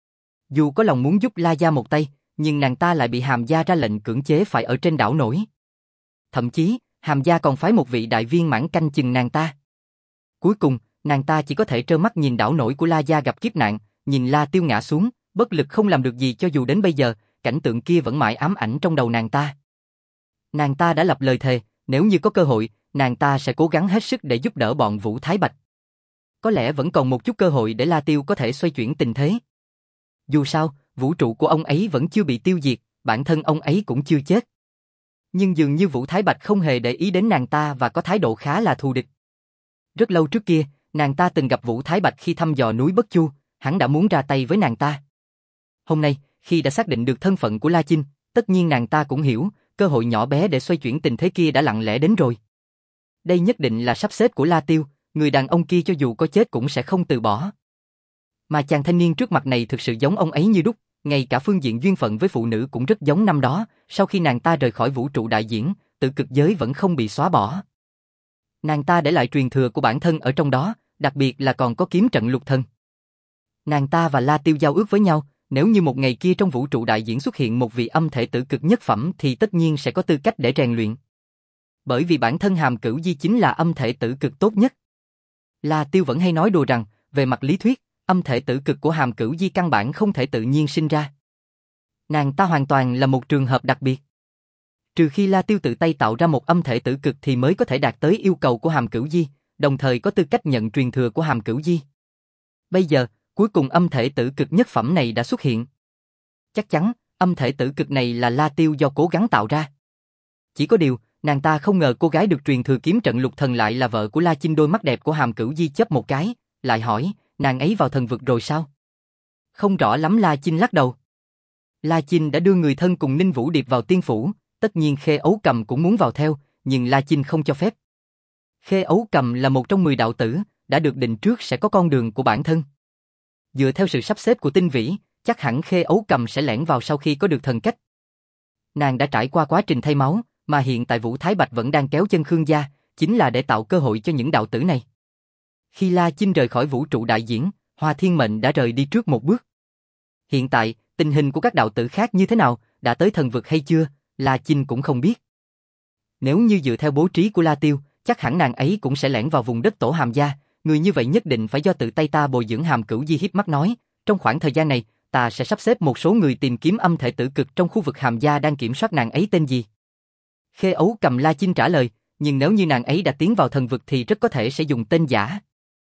Dù có lòng muốn giúp La Gia một tay, nhưng nàng ta lại bị Hàm Gia ra lệnh cưỡng chế phải ở trên đảo nổi. Thậm chí, Hàm Gia còn phái một vị đại viên mãn canh chừng nàng ta. Cuối cùng, nàng ta chỉ có thể trơ mắt nhìn đảo nổi của La Gia gặp kiếp nạn, nhìn La Tiêu ngã xuống, bất lực không làm được gì cho dù đến bây giờ, cảnh tượng kia vẫn mãi ám ảnh trong đầu nàng ta. Nàng ta đã lập lời thề, nếu như có cơ hội, nàng ta sẽ cố gắng hết sức để giúp đỡ bọn Vũ Thái Bạch. Có lẽ vẫn còn một chút cơ hội để La Tiêu có thể xoay chuyển tình thế. Dù sao, vũ trụ của ông ấy vẫn chưa bị tiêu diệt, bản thân ông ấy cũng chưa chết. Nhưng dường như Vũ Thái Bạch không hề để ý đến nàng ta và có thái độ khá là thù địch. Rất lâu trước kia, nàng ta từng gặp Vũ Thái Bạch khi thăm dò núi Bất Chu, hắn đã muốn ra tay với nàng ta. Hôm nay, khi đã xác định được thân phận của La Chinh, tất nhiên nàng ta cũng hiểu, cơ hội nhỏ bé để xoay chuyển tình thế kia đã lặng lẽ đến rồi. Đây nhất định là sắp xếp của La Tiêu, người đàn ông kia cho dù có chết cũng sẽ không từ bỏ. Mà chàng thanh niên trước mặt này thực sự giống ông ấy như đúc, ngay cả phương diện duyên phận với phụ nữ cũng rất giống năm đó, sau khi nàng ta rời khỏi vũ trụ đại diễn, tự cực giới vẫn không bị xóa bỏ. Nàng ta để lại truyền thừa của bản thân ở trong đó, đặc biệt là còn có kiếm trận lục thần. Nàng ta và La Tiêu giao ước với nhau, nếu như một ngày kia trong vũ trụ đại diễn xuất hiện một vị âm thể tử cực nhất phẩm thì tất nhiên sẽ có tư cách để rèn luyện. Bởi vì bản thân Hàm Cửu Di chính là âm thể tử cực tốt nhất. La Tiêu vẫn hay nói đùa rằng, về mặt lý thuyết, âm thể tử cực của Hàm Cửu Di căn bản không thể tự nhiên sinh ra. Nàng ta hoàn toàn là một trường hợp đặc biệt. Trừ khi La Tiêu tự tay tạo ra một âm thể tử cực thì mới có thể đạt tới yêu cầu của Hàm Cửu Di, đồng thời có tư cách nhận truyền thừa của Hàm Cửu Di. Bây giờ, cuối cùng âm thể tử cực nhất phẩm này đã xuất hiện. Chắc chắn, âm thể tử cực này là La Tiêu do cố gắng tạo ra. Chỉ có điều, nàng ta không ngờ cô gái được truyền thừa kiếm trận lục thần lại là vợ của La Chinh. Đôi mắt đẹp của Hàm Cửu Di chớp một cái, lại hỏi, nàng ấy vào thần vực rồi sao? Không rõ lắm. La Chinh lắc đầu. La Chinh đã đưa người thân cùng Ninh Vũ Điệp vào tiên phủ, tất nhiên Khê Ấu Cầm cũng muốn vào theo, nhưng La Chinh không cho phép. Khê Ấu Cầm là một trong mười đạo tử, đã được định trước sẽ có con đường của bản thân. Dựa theo sự sắp xếp của Tinh Vĩ, chắc hẳn Khê Ấu Cầm sẽ lẻn vào sau khi có được thần cách. Nàng đã trải qua quá trình thay máu, mà hiện tại Vũ Thái Bạch vẫn đang kéo chân Khương gia, chính là để tạo cơ hội cho những đạo tử này. Khi La Chinh rời khỏi vũ trụ đại diễn, Hoa Thiên Mệnh đã rời đi trước một bước. Hiện tại, tình hình của các đạo tử khác như thế nào, đã tới thần vực hay chưa, La Chinh cũng không biết. Nếu như dựa theo bố trí của La Tiêu, chắc hẳn nàng ấy cũng sẽ lẻn vào vùng đất tổ Hàm gia, người như vậy nhất định phải do tự tay ta bồi dưỡng. Hàm Cửu Di híp mắt nói, trong khoảng thời gian này, ta sẽ sắp xếp một số người tìm kiếm âm thể tử cực trong khu vực Hàm gia đang kiểm soát. Nàng ấy tên gì? Khê Ấu Cầm. La Chinh trả lời, nhưng nếu như nàng ấy đã tiến vào thần vực thì rất có thể sẽ dùng tên giả.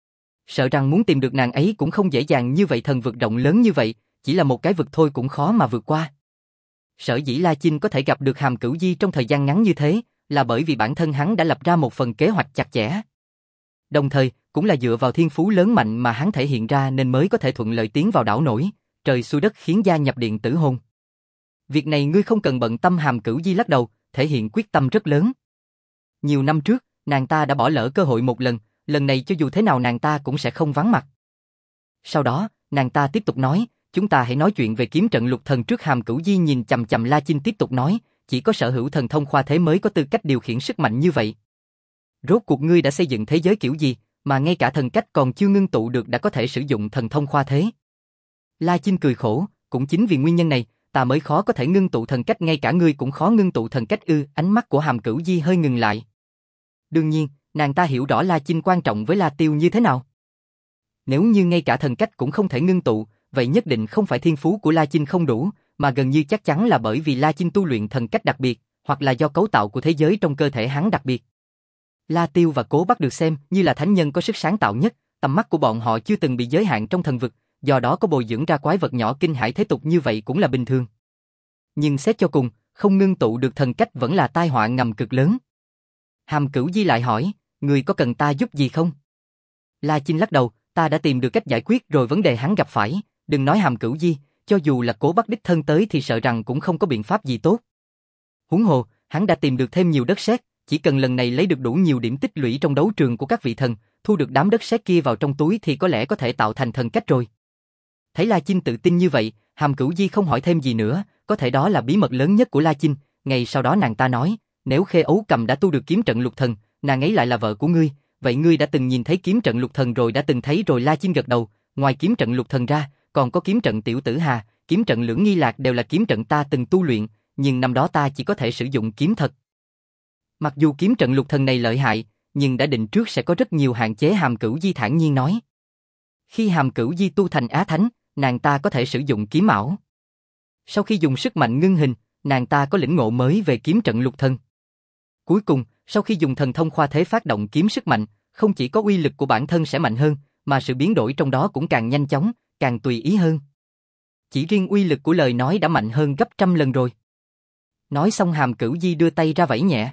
Sợ rằng muốn tìm được nàng ấy cũng không dễ dàng như vậy, thần vực rộng lớn như vậy, chỉ là một cái vực thôi cũng khó mà vượt qua. Sở dĩ La Chinh có thể gặp được Hàm Cửu Di trong thời gian ngắn như thế, là bởi vì bản thân hắn đã lập ra một phần kế hoạch chặt chẽ. Đồng thời, cũng là dựa vào thiên phú lớn mạnh mà hắn thể hiện ra nên mới có thể thuận lợi tiến vào đảo nổi, trời xuôi đất khiến gia nhập điện tử hồn. Việc này ngươi không cần bận tâm. Hàm Cửu Di lắc đầu, thể hiện quyết tâm rất lớn. Nhiều năm trước, nàng ta đã bỏ lỡ cơ hội một lần, lần này cho dù thế nào nàng ta cũng sẽ không vắng mặt. Sau đó, nàng ta tiếp tục nói, chúng ta hãy nói chuyện về kiếm trận lục thần trước. Hàm Cửu Di nhìn chằm chằm La Chinh tiếp tục nói, chỉ có sở hữu thần thông khoa thế mới có tư cách điều khiển sức mạnh như vậy. Rốt cuộc ngươi đã xây dựng thế giới kiểu gì, mà ngay cả thần cách còn chưa ngưng tụ được đã có thể sử dụng thần thông khoa thế? La Chinh cười khổ, cũng chính vì nguyên nhân này, ta mới khó có thể ngưng tụ thần cách, ngay cả ngươi cũng khó ngưng tụ thần cách ư? Ánh mắt của Hàm Cửu Di hơi ngừng lại. Đương nhiên, nàng ta hiểu rõ La Chinh quan trọng với La Tiêu như thế nào. Nếu như ngay cả thần cách cũng không thể ngưng tụ, vậy nhất định không phải thiên phú của La Chinh không đủ, mà gần như chắc chắn là bởi vì La Chinh tu luyện thần cách đặc biệt, hoặc là do cấu tạo của thế giới trong cơ thể hắn đặc biệt. La Tiêu và Cố Bắc được xem như là thánh nhân có sức sáng tạo nhất, tầm mắt của bọn họ chưa từng bị giới hạn trong thần vực, do đó có bồi dưỡng ra quái vật nhỏ kinh hãi thế tục như vậy cũng là bình thường. Nhưng xét cho cùng, không ngưng tụ được thần cách vẫn là tai họa ngầm cực lớn. Hàm Cửu Di lại hỏi, người có cần ta giúp gì không? La Chinh lắc đầu, ta đã tìm được cách giải quyết rồi vấn đề hắn gặp phải, đừng nói Hàm Cửu Di, cho dù là Cố Bắc đích thân tới thì sợ rằng cũng không có biện pháp gì tốt. Huống hồ, hắn đã tìm được thêm nhiều đất sét, chỉ cần lần này lấy được đủ nhiều điểm tích lũy trong đấu trường của các vị thần, thu được đám đất sét kia vào trong túi thì có lẽ có thể tạo thành thần cách rồi. Thấy La Chinh tự tin như vậy, Hàm Cửu Di không hỏi thêm gì nữa, có thể đó là bí mật lớn nhất của La Chinh. Ngày sau đó nàng ta nói, nếu Khê Ấu Cầm đã tu được kiếm trận lục thần, nàng ấy lại là vợ của ngươi, vậy ngươi đã từng nhìn thấy kiếm trận lục thần rồi? Đã từng thấy rồi. La Chinh gật đầu, ngoài kiếm trận lục thần ra, còn có kiếm trận Tiểu Tử Hà, kiếm trận Lưỡng Nghi Lạc đều là kiếm trận ta từng tu luyện, nhưng năm đó ta chỉ có thể sử dụng kiếm thật. Mặc dù kiếm trận lục thần này lợi hại, nhưng đã định trước sẽ có rất nhiều hạn chế. Hàm Cửu Di thản nhiên nói. Khi Hàm Cửu Di tu thành Á Thánh, nàng ta có thể sử dụng kiếm ảo. Sau khi dùng sức mạnh ngưng hình, nàng ta có lĩnh ngộ mới về kiếm trận lục thần. Cuối cùng, sau khi dùng thần thông khoa thế phát động kiếm sức mạnh, không chỉ có uy lực của bản thân sẽ mạnh hơn, mà sự biến đổi trong đó cũng càng nhanh chóng, càng tùy ý hơn. Chỉ riêng uy lực của lời nói đã mạnh hơn gấp trăm lần rồi. Nói xong Hàm Cửu Di đưa tay ra vẫy nhẹ.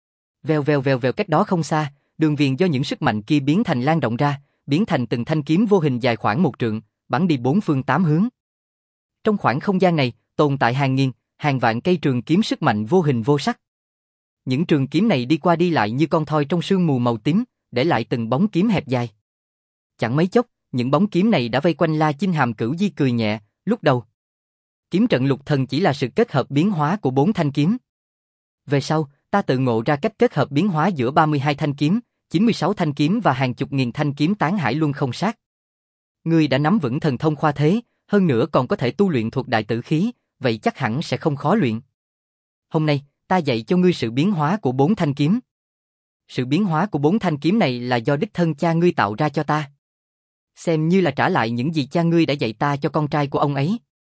Vèo vèo vèo vèo, cách đó không xa, đường viền do những sức mạnh kia biến thành lan rộng ra, biến thành từng thanh kiếm vô hình dài khoảng một trượng, bắn đi bốn phương tám hướng. Trong khoảng không gian này, tồn tại hàng nghìn, hàng vạn cây trường kiếm sức mạnh vô hình vô sắc. Những trường kiếm này đi qua đi lại như con thoi trong sương mù màu tím, để lại từng bóng kiếm hẹp dài. Chẳng mấy chốc, những bóng kiếm này đã vây quanh La Chinh. Hàm Cửu Di cười nhẹ, lúc đầu kiếm trận lục thần chỉ là sự kết hợp biến hóa của bốn thanh kiếm. Về sau, ta tự ngộ ra cách kết hợp biến hóa giữa ba mươi hai thanh kiếm, chín mươi sáu thanh kiếm và hàng chục nghìn thanh kiếm tán hải luân không sát. Ngươi đã nắm vững thần thông khoa thế, hơn nữa còn có thể tu luyện thuộc đại tử khí, vậy chắc hẳn sẽ không khó luyện. Hôm nay, ta dạy cho ngươi sự biến hóa của bốn thanh kiếm. Sự biến hóa của bốn thanh kiếm này là do đích thân cha ngươi tạo ra cho ta. Xem như là trả lại những gì cha ngươi đã dạy ta cho con trai của ông ấy.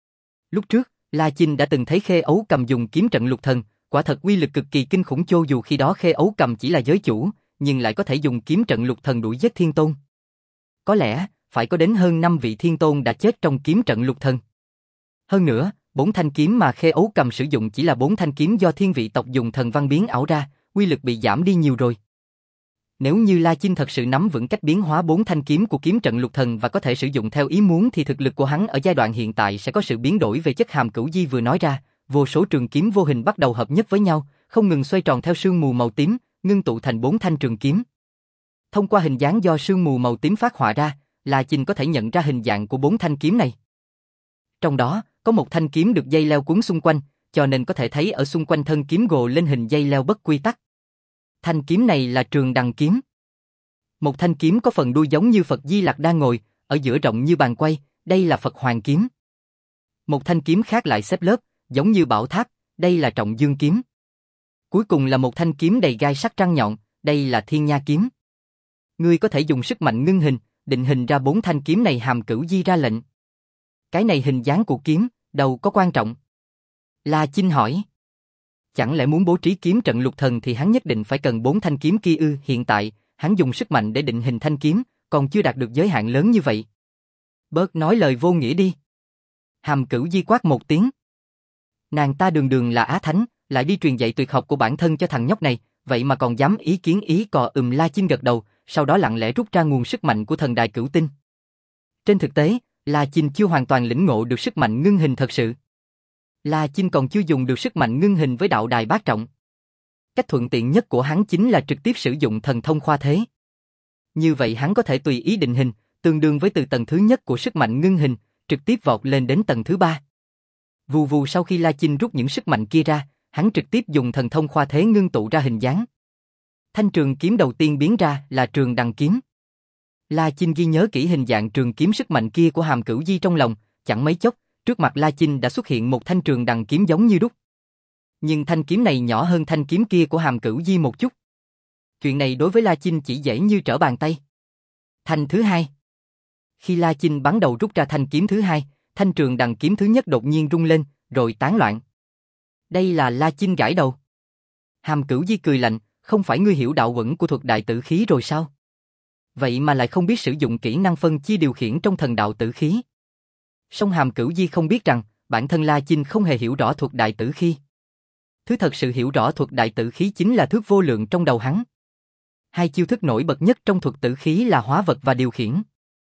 Lúc trước, La Chinh đã từng thấy Khê Ấu Cầm dùng kiếm trận lục thần, quả thật uy lực cực kỳ kinh khủng. Cho dù khi đó Khê Ấu Cầm chỉ là giới chủ, nhưng lại có thể dùng kiếm trận lục thần đuổi giết thiên tôn. Có lẽ, phải có đến hơn năm vị thiên tôn đã chết trong kiếm trận lục thần. Hơn nữa, bốn thanh kiếm mà Khê Ấu Cầm sử dụng chỉ là bốn thanh kiếm do thiên vị tộc dùng thần văn biến ảo ra, uy lực bị giảm đi nhiều rồi. Nếu như La Chinh thật sự nắm vững cách biến hóa bốn thanh kiếm của kiếm trận lục thần và có thể sử dụng theo ý muốn thì thực lực của hắn ở giai đoạn hiện tại sẽ có sự biến đổi về chất. Hàm Cửu Di vừa nói ra, vô số trường kiếm vô hình bắt đầu hợp nhất với nhau, không ngừng xoay tròn theo sương mù màu tím, ngưng tụ thành bốn thanh trường kiếm. Thông qua hình dáng do sương mù màu tím phát họa ra, La Chinh có thể nhận ra hình dạng của bốn thanh kiếm này. Trong đó, có một thanh kiếm được dây leo cuốn xung quanh, cho nên có thể thấy ở xung quanh thân kiếm gồ lên hình dây leo bất quy tắc. Thanh kiếm này là Trường Đằng kiếm. Một thanh kiếm có phần đuôi giống như Phật Di Lặc đang ngồi, ở giữa rộng như bàn quay, đây là Phật Hoàng kiếm. Một thanh kiếm khác lại xếp lớp, giống như bảo tháp, đây là Trọng Dương kiếm. Cuối cùng là một thanh kiếm đầy gai sắc răng nhọn, đây là Thiên Nha kiếm. Ngươi có thể dùng sức mạnh ngưng hình, định hình ra bốn thanh kiếm này. Hàm Cửu Di ra lệnh. Cái này hình dáng của kiếm, đâu có quan trọng. La Chinh hỏi. Chẳng lẽ muốn bố trí kiếm trận lục thần thì hắn nhất định phải cần bốn thanh kiếm kia ư? Hiện tại, hắn dùng sức mạnh để định hình thanh kiếm, còn chưa đạt được giới hạn lớn như vậy. Bớt nói lời vô nghĩa đi. Hàm Cửu Di quát một tiếng. Nàng ta đường đường là Á Thánh, lại đi truyền dạy tuyệt học của bản thân cho thằng nhóc này, vậy mà còn dám ý kiến ý cò. Ừm. La Chinh gật đầu, sau đó lặng lẽ rút ra nguồn sức mạnh của thần đài cửu tinh. Trên thực tế, La Chinh chưa hoàn toàn lĩnh ngộ được sức mạnh ngưng hình thật sự. La Chinh còn chưa dùng được sức mạnh ngưng hình với đạo đài bát trọng. Cách thuận tiện nhất của hắn chính là trực tiếp sử dụng thần thông khoa thế. Như vậy hắn có thể tùy ý định hình, tương đương với từ tầng thứ nhất của sức mạnh ngưng hình, trực tiếp vọt lên đến tầng thứ ba. Vù vù. Sau khi La Chinh rút những sức mạnh kia ra, hắn trực tiếp dùng thần thông khoa thế ngưng tụ ra hình dáng. Thanh trường kiếm đầu tiên biến ra là Trường Đằng kiếm. La Chinh ghi nhớ kỹ hình dạng trường kiếm sức mạnh kia của Hàm Cửu Di trong lòng, chẳng mấy chốc, trước mặt La Chinh đã xuất hiện một thanh trường đằng kiếm giống như đúc. Nhưng thanh kiếm này nhỏ hơn thanh kiếm kia của Hàm Cửu Di một chút. Chuyện này đối với La Chinh chỉ dễ như trở bàn tay. Thanh thứ hai. Khi La Chinh bắn đầu rút ra thanh kiếm thứ hai, thanh trường đằng kiếm thứ nhất đột nhiên rung lên, rồi tán loạn. Đây là La Chinh gãi đầu. Hàm Cửu Di cười lạnh, không phải ngươi hiểu đạo uẩn của thuật đại tử khí rồi sao? Vậy mà lại không biết sử dụng kỹ năng phân chia điều khiển trong thần đạo tử khí. Song Hàm Cửu Di không biết rằng, bản thân La Chinh không hề hiểu rõ thuật đại tử khí. Thứ thật sự hiểu rõ thuật đại tử khí chính là thước vô lượng trong đầu hắn. Hai chiêu thức nổi bật nhất trong thuật tử khí là hóa vật và điều khiển.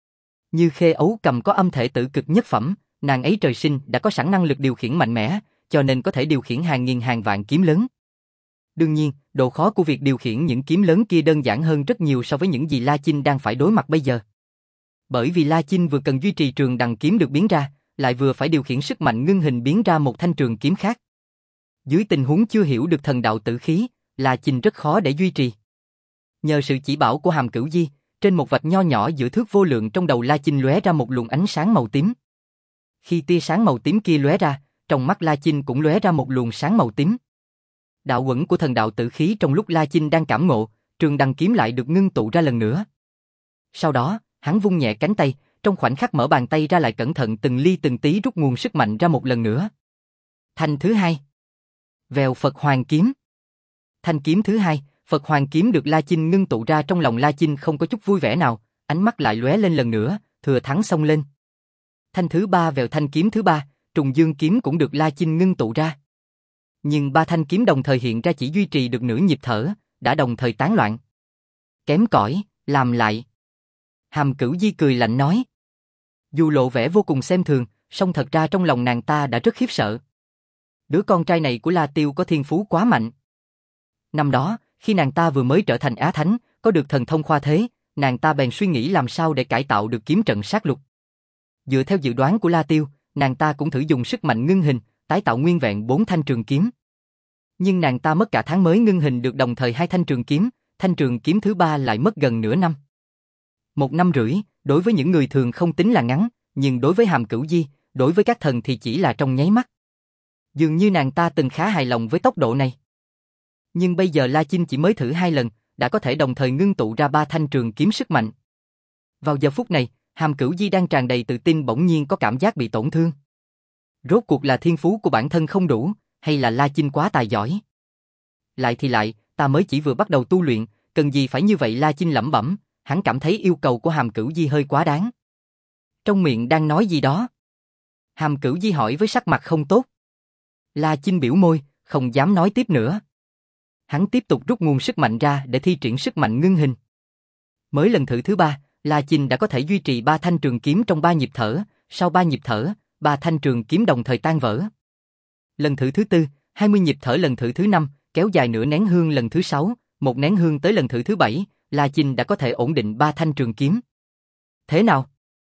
Như Khê Ấu Cầm có âm thể tử cực nhất phẩm, nàng ấy trời sinh đã có sẵn năng lực điều khiển mạnh mẽ, cho nên có thể điều khiển hàng nghìn hàng vạn kiếm lớn. Đương nhiên, độ khó của việc điều khiển những kiếm lớn kia đơn giản hơn rất nhiều so với những gì La Chinh đang phải đối mặt bây giờ. Bởi vì La Chinh vừa cần duy trì trường đằng kiếm được biến ra, lại vừa phải điều khiển sức mạnh ngưng hình biến ra một thanh trường kiếm khác. Dưới tình huống chưa hiểu được thần đạo tử khí, La Chinh rất khó để duy trì. Nhờ sự chỉ bảo của Hàm Cửu Di, trên một vạch nho nhỏ giữa thước vô lượng trong đầu La Chinh lóe ra một luồng ánh sáng màu tím. Khi tia sáng màu tím kia lóe ra, trong mắt La Chinh cũng lóe ra một luồng sáng màu tím. Đạo uẩn của thần đạo tử khí trong lúc La Chinh đang cảm ngộ, trường đằng kiếm lại được ngưng tụ ra lần nữa. Sau đó, hắn vung nhẹ cánh tay, trong khoảnh khắc mở bàn tay ra lại cẩn thận từng ly từng tí rút nguồn sức mạnh ra một lần nữa. Thanh thứ hai. Vèo Phật Hoàng Kiếm. Thanh kiếm thứ hai, Phật Hoàng Kiếm được La Chinh ngưng tụ ra trong lòng La Chinh không có chút vui vẻ nào, ánh mắt lại lóe lên lần nữa, thừa thắng xông lên. Thanh thứ ba Vèo thanh kiếm thứ ba, Trùng Dương Kiếm cũng được La Chinh ngưng tụ ra. Nhưng ba thanh kiếm đồng thời hiện ra chỉ duy trì được nửa nhịp thở, đã đồng thời tán loạn. Kém cỏi, làm lại. Hàm Cửu Di cười lạnh nói. Dù lộ vẻ vô cùng xem thường, song thật ra trong lòng nàng ta đã rất khiếp sợ. Đứa con trai này của La Tiêu có thiên phú quá mạnh. Năm đó, khi nàng ta vừa mới trở thành Á Thánh, có được thần thông khoa thế, nàng ta bèn suy nghĩ làm sao để cải tạo được kiếm trận sát lục. Dựa theo dự đoán của La Tiêu, nàng ta cũng thử dùng sức mạnh ngưng hình, tái tạo nguyên vẹn bốn thanh trường kiếm. Nhưng nàng ta mất cả tháng mới ngưng hình được đồng thời hai thanh trường kiếm, thanh trường kiếm thứ ba lại mất gần nửa năm. Một năm rưỡi, đối với những người thường không tính là ngắn, nhưng đối với Hàm Cửu Di, đối với các thần thì chỉ là trong nháy mắt. Dường như nàng ta từng khá hài lòng với tốc độ này. Nhưng bây giờ La Chinh chỉ mới thử hai lần, đã có thể đồng thời ngưng tụ ra ba thanh trường kiếm sức mạnh. Vào giờ phút này, Hàm Cửu Di đang tràn đầy tự tin bỗng nhiên có cảm giác bị tổn thương. Rốt cuộc là thiên phú của bản thân không đủ, hay là La Chinh quá tài giỏi? Lại thì lại, ta mới chỉ vừa bắt đầu tu luyện, cần gì phải như vậy? La Chinh lẩm bẩm, hắn cảm thấy yêu cầu của Hàm Cửu Di hơi quá đáng. Trong miệng đang nói gì đó. Hàm Cửu Di hỏi với sắc mặt không tốt. La Chinh biểu môi, không dám nói tiếp nữa. Hắn tiếp tục rút nguồn sức mạnh ra để thi triển sức mạnh ngưng hình. Mới lần thử thứ ba, La Chinh đã có thể duy trì ba thanh trường kiếm trong ba nhịp thở, sau ba nhịp thở, ba thanh trường kiếm đồng thời tan vỡ. Lần thử thứ tư, hai mươi nhịp thở lần thử thứ năm, kéo dài nửa nén hương lần thứ sáu, một nén hương tới lần thử thứ bảy, La Chinh đã có thể ổn định ba thanh trường kiếm. Thế nào?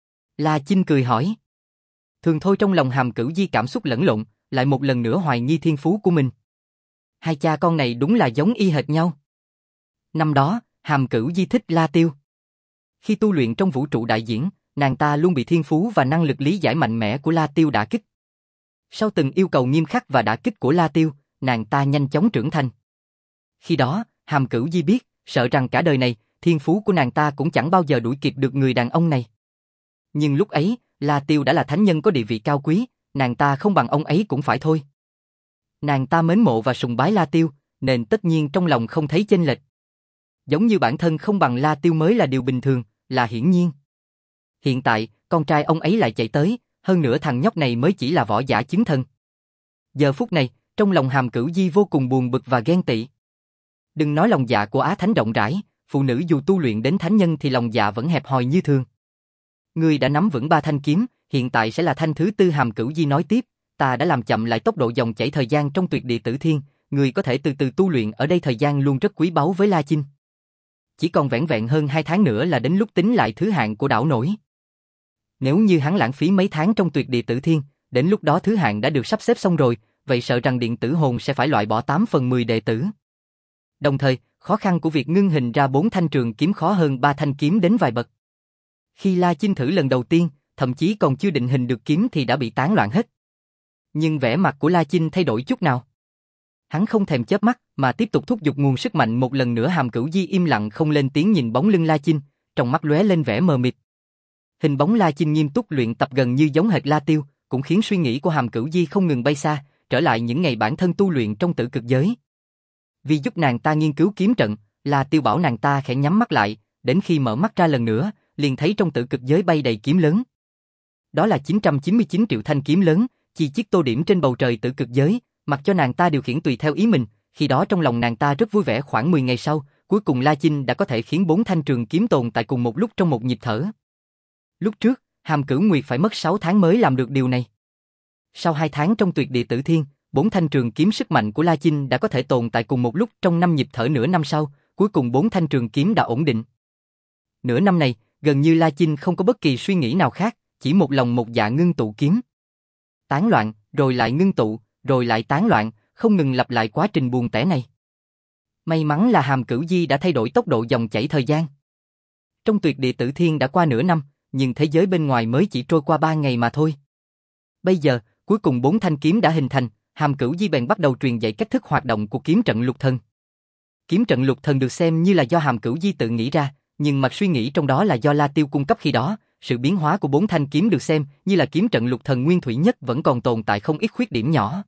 La Chinh cười hỏi. Thường thôi, trong lòng Hàm Cửu Di cảm xúc lẫn lộn, lại một lần nữa hoài nghi thiên phú của mình. Hai cha con này đúng là giống y hệt nhau. Năm đó, Hàm Cửu Di thích La Tiêu. Khi tu luyện trong vũ trụ đại diễn, nàng ta luôn bị thiên phú và năng lực lý giải mạnh mẽ của La Tiêu đả kích. Sau từng yêu cầu nghiêm khắc và đả kích của La Tiêu, nàng ta nhanh chóng trưởng thành. Khi đó, Hàm Cửu Di biết, sợ rằng cả đời này, thiên phú của nàng ta cũng chẳng bao giờ đuổi kịp được người đàn ông này. Nhưng lúc ấy, La Tiêu đã là thánh nhân có địa vị cao quý, nàng ta không bằng ông ấy cũng phải thôi. Nàng ta mến mộ và sùng bái La Tiêu, nên tất nhiên trong lòng không thấy chênh lệch. Giống như bản thân không bằng La Tiêu mới là điều bình thường, là hiển nhiên. Hiện tại, con trai ông ấy lại chạy tới, hơn nữa thằng nhóc này mới chỉ là võ giả chứng thần. Giờ phút này, trong lòng Hàm Cửu Di vô cùng buồn bực và ghen tị. Đừng nói lòng dạ của Á Thánh rộng rãi, phụ nữ dù tu luyện đến thánh nhân thì lòng dạ vẫn hẹp hòi như thường. Ngươi đã nắm vững ba thanh kiếm, hiện tại sẽ là thanh thứ tư. Hàm Cửu Di nói tiếp, ta đã làm chậm lại tốc độ dòng chảy thời gian trong tuyệt địa tử thiên, ngươi có thể từ từ tu luyện ở đây, thời gian luôn rất quý báu với La Chinh. Chỉ còn vẻn vẹn hơn hai tháng nữa là đến lúc tính lại thứ hạng của đảo nổi. Nếu như hắn lãng phí mấy tháng trong tuyệt địa tử thiên, đến lúc đó thứ hạng đã được sắp xếp xong rồi, vậy sợ rằng điện tử hồn sẽ phải loại bỏ tám phần mười đệ tử. Đồng thời, khó khăn của việc ngưng hình ra bốn thanh trường kiếm khó hơn ba thanh kiếm đến vài bậc. Khi La Chinh thử lần đầu tiên, thậm chí còn chưa định hình được kiếm thì đã bị tán loạn hết. Nhưng vẻ mặt của La Chinh thay đổi chút nào. Hắn không thèm chớp mắt mà tiếp tục thúc giục nguồn sức mạnh một lần nữa. Hàm Cửu Di im lặng không lên tiếng nhìn bóng lưng La Chinh, trong mắt lóe lên vẻ mờ mịt. Hình bóng La Chinh nghiêm túc luyện tập gần như giống hệt La Tiêu, cũng khiến suy nghĩ của Hàm Cửu Di không ngừng bay xa, trở lại những ngày bản thân tu luyện trong tử cực giới. Vì giúp nàng ta nghiên cứu kiếm trận, La Tiêu bảo nàng ta khẽ nhắm mắt lại, đến khi mở mắt ra lần nữa, liền thấy trong tử cực giới bay đầy kiếm lớn. Đó là chín trăm chín mươi chín triệu thanh kiếm lớn, chi chiết tô điểm trên bầu trời tử cực giới, mặc cho nàng ta điều khiển tùy theo ý mình. Khi đó trong lòng nàng ta rất vui vẻ. Khoảng mười ngày sau, cuối cùng La Chinh đã có thể khiến bốn thanh trường kiếm tồn tại cùng một lúc trong một nhịp thở. Lúc trước, Hàm Cửu Nguyệt phải mất sáu tháng mới làm được điều này. Sau hai tháng trong tuyệt địa tử thiên, bốn thanh trường kiếm sức mạnh của La Chinh đã có thể tồn tại cùng một lúc trong năm nhịp thở. Nửa năm sau, cuối cùng bốn thanh trường kiếm đã ổn định. Nửa năm này, gần như La Chinh không có bất kỳ suy nghĩ nào khác, chỉ một lòng một dạ ngưng tụ kiếm. Tán loạn, rồi lại ngưng tụ, rồi lại tán loạn, không ngừng lặp lại quá trình buồn tẻ này. May mắn là Hàm Cửu Di đã thay đổi tốc độ dòng chảy thời gian. Trong tuyệt địa tử thiên đã qua nửa năm, nhưng thế giới bên ngoài mới chỉ trôi qua ba ngày mà thôi. Bây giờ, cuối cùng bốn thanh kiếm đã hình thành, Hàm Cửu Di bèn bắt đầu truyền dạy cách thức hoạt động của kiếm trận lục thần. Kiếm trận lục thần được xem như là do Hàm Cửu Di tự nghĩ ra, nhưng mạch suy nghĩ trong đó là do La Tiêu cung cấp khi đó. Sự biến hóa của bốn thanh kiếm được xem như là kiếm trận lục thần nguyên thủy nhất vẫn còn tồn tại không ít khuyết điểm nhỏ.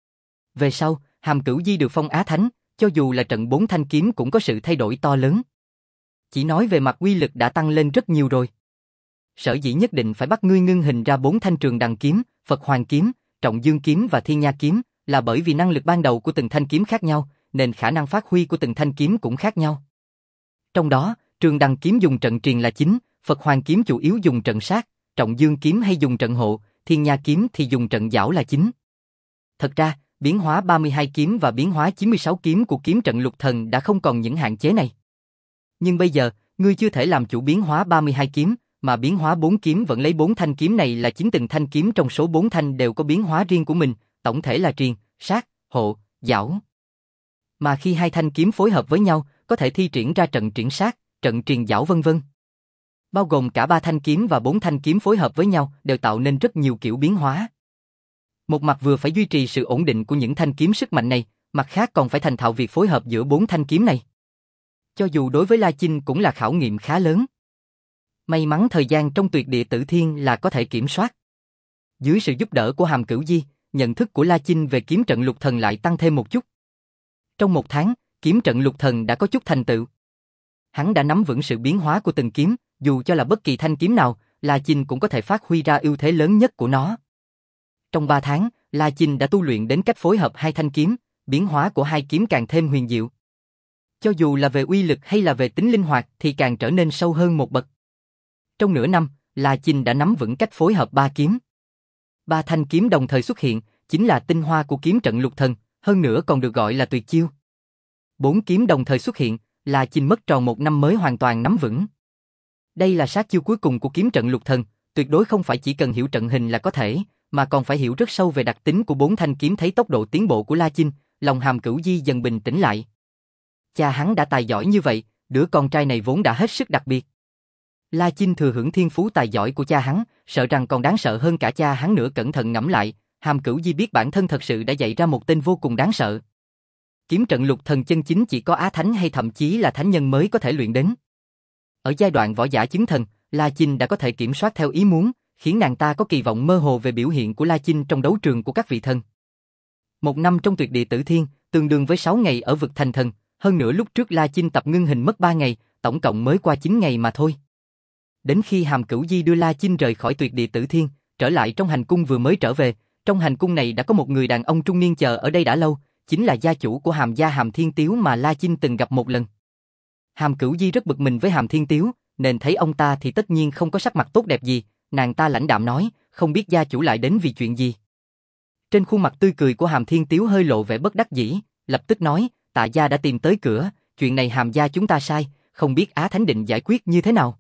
Về sau, Hàm Cửu Di được phong Á Thánh, cho dù là trận bốn thanh kiếm cũng có sự thay đổi to lớn. Chỉ nói về mặt uy lực đã tăng lên rất nhiều rồi. Sở dĩ nhất định phải bắt ngươi ngưng hình ra bốn thanh trường đằng kiếm, Phật Hoàng kiếm, Trọng Dương kiếm và Thiên Nha kiếm, là bởi vì năng lực ban đầu của từng thanh kiếm khác nhau, nên khả năng phát huy của từng thanh kiếm cũng khác nhau. Trong đó, trường đằng kiếm dùng trận triền là chính, Phật Hoàng kiếm chủ yếu dùng trận sát, Trọng Dương kiếm hay dùng trận hộ, Thiên Nha kiếm thì dùng trận giảo là chính. Thật ra, biến hóa ba mươi hai kiếm và biến hóa chín mươi sáu kiếm của kiếm trận lục thần đã không còn những hạn chế này. Nhưng bây giờ, ngươi chưa thể làm chủ biến hóa ba mươi hai kiếm, mà biến hóa bốn kiếm vẫn lấy bốn thanh kiếm này là chính. Từng thanh kiếm trong số bốn thanh đều có biến hóa riêng của mình, tổng thể là triền, sát, hộ, giảo. Mà khi hai thanh kiếm phối hợp với nhau, có thể thi triển ra trận triển sát, trận triền giảo vân vân. Bao gồm cả ba thanh kiếm và bốn thanh kiếm phối hợp với nhau đều tạo nên rất nhiều kiểu biến hóa. Một mặt vừa phải duy trì sự ổn định của những thanh kiếm sức mạnh này, mặt khác còn phải thành thạo việc phối hợp giữa bốn thanh kiếm này. Cho dù đối với La Chinh cũng là khảo nghiệm khá lớn. May mắn thời gian trong tuyệt địa tử thiên là có thể kiểm soát. Dưới sự giúp đỡ của Hàm Cửu Di, nhận thức của La Chinh về kiếm trận lục thần lại tăng thêm một chút. Trong một tháng, kiếm trận lục thần đã có chút thành tựu. Hắn đã nắm vững sự biến hóa của từng kiếm, dù cho là bất kỳ thanh kiếm nào, La Chinh cũng có thể phát huy ra ưu thế lớn nhất của nó. Trong ba tháng, La Chinh đã tu luyện đến cách phối hợp hai thanh kiếm, biến hóa của hai kiếm càng thêm huyền diệu. Cho dù là về uy lực hay là về tính linh hoạt thì càng trở nên sâu hơn một bậc. Trong nửa năm, La Chinh đã nắm vững cách phối hợp ba kiếm. Ba thanh kiếm đồng thời xuất hiện, chính là tinh hoa của kiếm trận lục thần, hơn nữa còn được gọi là tuyệt chiêu. Bốn kiếm đồng thời xuất hiện, La Chinh mất tròn một năm mới hoàn toàn nắm vững. Đây là sát chiêu cuối cùng của kiếm trận lục thần, tuyệt đối không phải chỉ cần hiểu trận hình là có thể, mà còn phải hiểu rất sâu về đặc tính của bốn thanh kiếm. Thấy tốc độ tiến bộ của La Chinh, lòng Hàm Cửu Di dần bình tĩnh lại. Cha hắn đã tài giỏi như vậy, đứa con trai này vốn đã hết sức đặc biệt. La Chinh thừa hưởng thiên phú tài giỏi của cha hắn, sợ rằng còn đáng sợ hơn cả cha hắn nữa. Cẩn thận ngẫm lại, Hàm Cửu Di biết bản thân thật sự đã dạy ra một tên vô cùng đáng sợ. Kiếm trận lục thần chân chính chỉ có Á Thánh hay thậm chí là thánh nhân mới có thể luyện đến. Ở giai đoạn võ giả chứng thần, La Chinh đã có thể kiểm soát theo ý muốn, khiến nàng ta có kỳ vọng mơ hồ về biểu hiện của La Chinh trong đấu trường của các vị thần. Một năm trong tuyệt địa tử thiên, tương đương với sáu ngày ở vực thành thần, hơn nữa lúc trước La Chinh tập ngưng hình mất ba ngày, tổng cộng mới qua chín ngày mà thôi. Đến khi Hàm Cửu Di đưa La Chinh rời khỏi tuyệt địa tử thiên, trở lại trong hành cung vừa mới trở về, trong hành cung này đã có một người đàn ông trung niên chờ ở đây đã lâu, chính là gia chủ của Hàm gia Hàm Thiên Tiếu mà La Chinh từng gặp một lần. Hàm Cửu Di rất bực mình với Hàm Thiên Tiếu, nên thấy ông ta thì tất nhiên không có sắc mặt tốt đẹp gì, nàng ta lãnh đạm nói, không biết gia chủ lại đến vì chuyện gì. Trên khuôn mặt tươi cười của Hàm Thiên Tiếu hơi lộ vẻ bất đắc dĩ, lập tức nói, Tạ gia đã tìm tới cửa, chuyện này Hàm gia chúng ta sai, không biết Á Thánh định giải quyết như thế nào.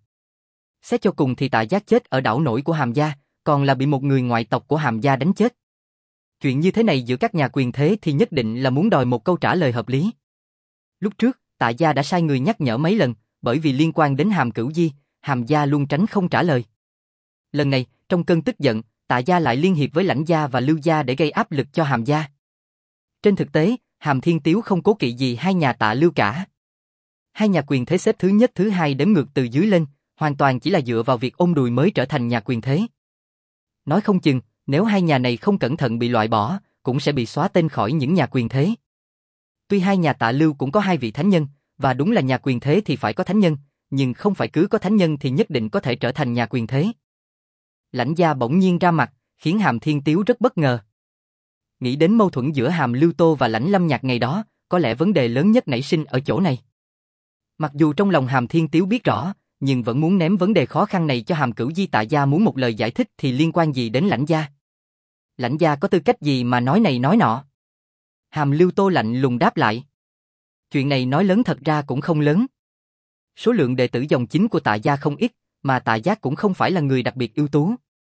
Xét cho cùng thì Tạ Giác chết ở đảo nổi của Hàm gia, còn là bị một người ngoại tộc của Hàm gia đánh chết. Chuyện như thế này giữa các nhà quyền thế thì nhất định là muốn đòi một câu trả lời hợp lý. Lúc trước, Tạ gia đã sai người nhắc nhở mấy lần, bởi vì liên quan đến Hàm Cửu Di, Hàm gia luôn tránh không trả lời. Lần này, trong cơn tức giận, Tạ gia lại liên hiệp với Lãnh gia và Lưu gia để gây áp lực cho Hàm gia. Trên thực tế, Hàm Thiên Tiếu không cố kỵ gì hai nhà Tạ Lưu cả. Hai nhà quyền thế xếp thứ nhất thứ hai đếm ngược từ dưới lên, hoàn toàn chỉ là dựa vào việc ôm đùi mới trở thành nhà quyền thế. Nói không chừng, nếu hai nhà này không cẩn thận bị loại bỏ, cũng sẽ bị xóa tên khỏi những nhà quyền thế. Tuy hai nhà Tạ Lưu cũng có hai vị thánh nhân, và đúng là nhà quyền thế thì phải có thánh nhân, nhưng không phải cứ có thánh nhân thì nhất định có thể trở thành nhà quyền thế. Lãnh gia bỗng nhiên ra mặt, khiến Hàm Thiên Tiếu rất bất ngờ. Nghĩ đến mâu thuẫn giữa Hàm Lưu Tô và Lãnh Lâm Nhạc ngày đó, có lẽ vấn đề lớn nhất nảy sinh ở chỗ này. Mặc dù trong lòng Hàm Thiên Tiếu biết rõ, nhưng vẫn muốn ném vấn đề khó khăn này cho Hàm Cửu Di. Tạ gia muốn một lời giải thích thì liên quan gì đến Lãnh gia? Lãnh gia có tư cách gì mà nói này nói nọ? Hàm Lưu Tô lạnh lùng đáp lại. Chuyện này nói lớn thật ra cũng không lớn. Số lượng đệ tử dòng chính của Tạ gia không ít, mà Tạ Giác cũng không phải là người đặc biệt ưu tú.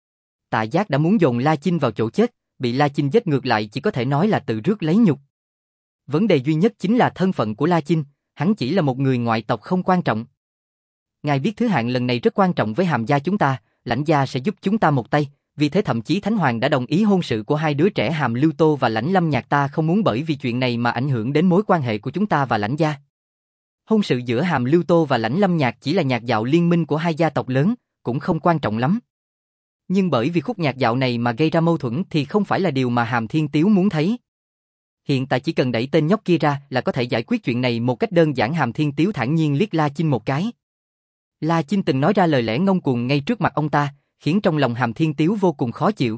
Tạ Giác đã muốn dồn La Chinh vào chỗ chết, bị La Chinh giết ngược lại chỉ có thể nói là tự rước lấy nhục. Vấn đề duy nhất chính là thân phận của La Chinh, hắn chỉ là một người ngoại tộc không quan trọng. Ngài biết thứ hạng lần này rất quan trọng với Hàm gia chúng ta, Lãnh gia sẽ giúp chúng ta một tay, vì thế thậm chí Thánh Hoàng đã đồng ý hôn sự của hai đứa trẻ Hàm Lưu Tô và Lãnh Lâm Nhạc. Ta không muốn bởi vì chuyện này mà ảnh hưởng đến mối quan hệ của chúng ta và Lãnh gia. Hôn sự giữa Hàm Lưu Tô và Lãnh Lâm Nhạc chỉ là nhạc dạo liên minh của hai gia tộc lớn, cũng không quan trọng lắm. Nhưng bởi vì khúc nhạc dạo này mà gây ra mâu thuẫn thì không phải là điều mà Hàm Thiên Tiếu muốn thấy. Hiện tại chỉ cần đẩy tên nhóc kia ra là có thể giải quyết chuyện này một cách đơn giản. Hàm Thiên Tiếu thản nhiên liếc La Chinh một cái. La Chinh từng nói ra lời lẽ ngông cuồng ngay trước mặt ông ta, khiến trong lòng Hàm Thiên Tiếu vô cùng khó chịu.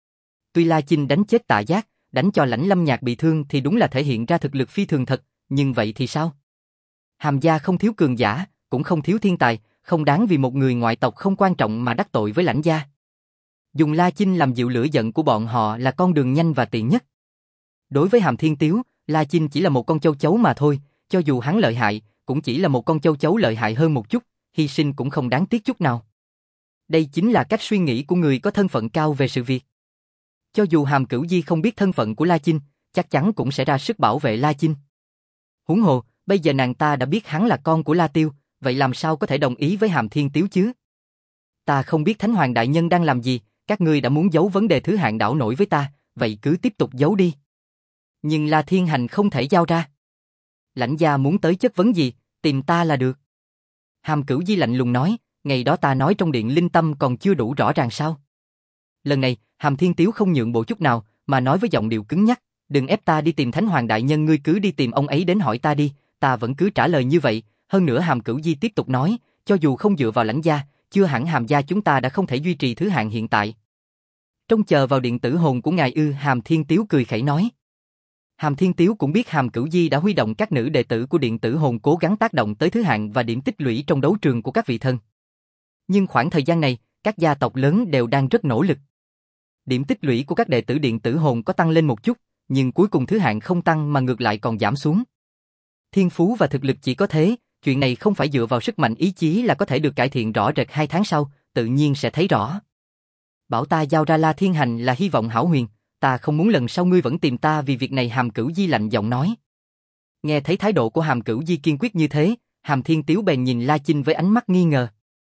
Tuy La Chinh đánh chết Tạ Giác, đánh cho Lãnh Lâm Nhạc bị thương thì đúng là thể hiện ra thực lực phi thường thật, nhưng vậy thì sao? Hàm gia không thiếu cường giả, cũng không thiếu thiên tài, không đáng vì một người ngoại tộc không quan trọng mà đắc tội với Lãnh gia. Dùng La Chinh làm dịu lửa giận của bọn họ là con đường nhanh và tiện nhất. Đối với Hàm Thiên Tiếu, La Chinh chỉ là một con châu chấu mà thôi, cho dù hắn lợi hại, cũng chỉ là một con châu chấu lợi hại hơn một chút, hy sinh cũng không đáng tiếc chút nào. Đây chính là cách suy nghĩ của người có thân phận cao về sự việc. Cho dù Hàm Cửu Di không biết thân phận của La Chinh, chắc chắn cũng sẽ ra sức bảo vệ La Chinh. Huống hồ, bây giờ nàng ta đã biết hắn là con của La Tiêu, vậy làm sao có thể đồng ý với Hàm Thiên Tiếu chứ? Ta không biết Thánh Hoàng đại nhân đang làm gì, các ngươi đã muốn giấu vấn đề thứ hạng đảo nổi với ta, vậy cứ tiếp tục giấu đi. Nhưng La Thiên Hành không thể giao ra. Lãnh gia muốn tới chất vấn gì, tìm ta là được. Hàm Cửu Di lạnh lùng nói, ngày đó ta nói trong điện linh tâm còn chưa đủ rõ ràng sao? Lần này, Hàm Thiên Tiếu không nhượng bộ chút nào, mà nói với giọng điệu cứng nhắc, đừng ép ta đi tìm Thánh Hoàng đại nhân, ngươi cứ đi tìm ông ấy đến hỏi ta đi, ta vẫn cứ trả lời như vậy. Hơn nữa Hàm Cửu Di tiếp tục nói, cho dù không dựa vào Lãnh gia, chưa hẳn Hàm gia chúng ta đã không thể duy trì thứ hạng hiện tại. Trông chờ vào điện tử hồn của ngài ư? Hàm Thiên Tiếu cười khẩy nói. Hàm Thiên Tiếu cũng biết Hàm Cửu Di đã huy động các nữ đệ tử của điện tử hồn cố gắng tác động tới thứ hạng và điểm tích lũy trong đấu trường của các vị thần. Nhưng khoảng thời gian này, các gia tộc lớn đều đang rất nỗ lực. Điểm tích lũy của các đệ tử điện tử hồn có tăng lên một chút, nhưng cuối cùng thứ hạng không tăng mà ngược lại còn giảm xuống. Thiên phú và thực lực chỉ có thế, chuyện này không phải dựa vào sức mạnh ý chí là có thể được cải thiện rõ rệt. Hai tháng sau, tự nhiên sẽ thấy rõ. Bảo ta giao ra La Thiên Hành là hy vọng hão huyền, ta không muốn lần sau ngươi vẫn tìm ta vì việc này. Hàm Cửu Di lạnh giọng nói. Nghe thấy thái độ của Hàm Cửu Di kiên quyết như thế, Hàm Thiên Tiếu bèn nhìn La Chinh với ánh mắt nghi ngờ.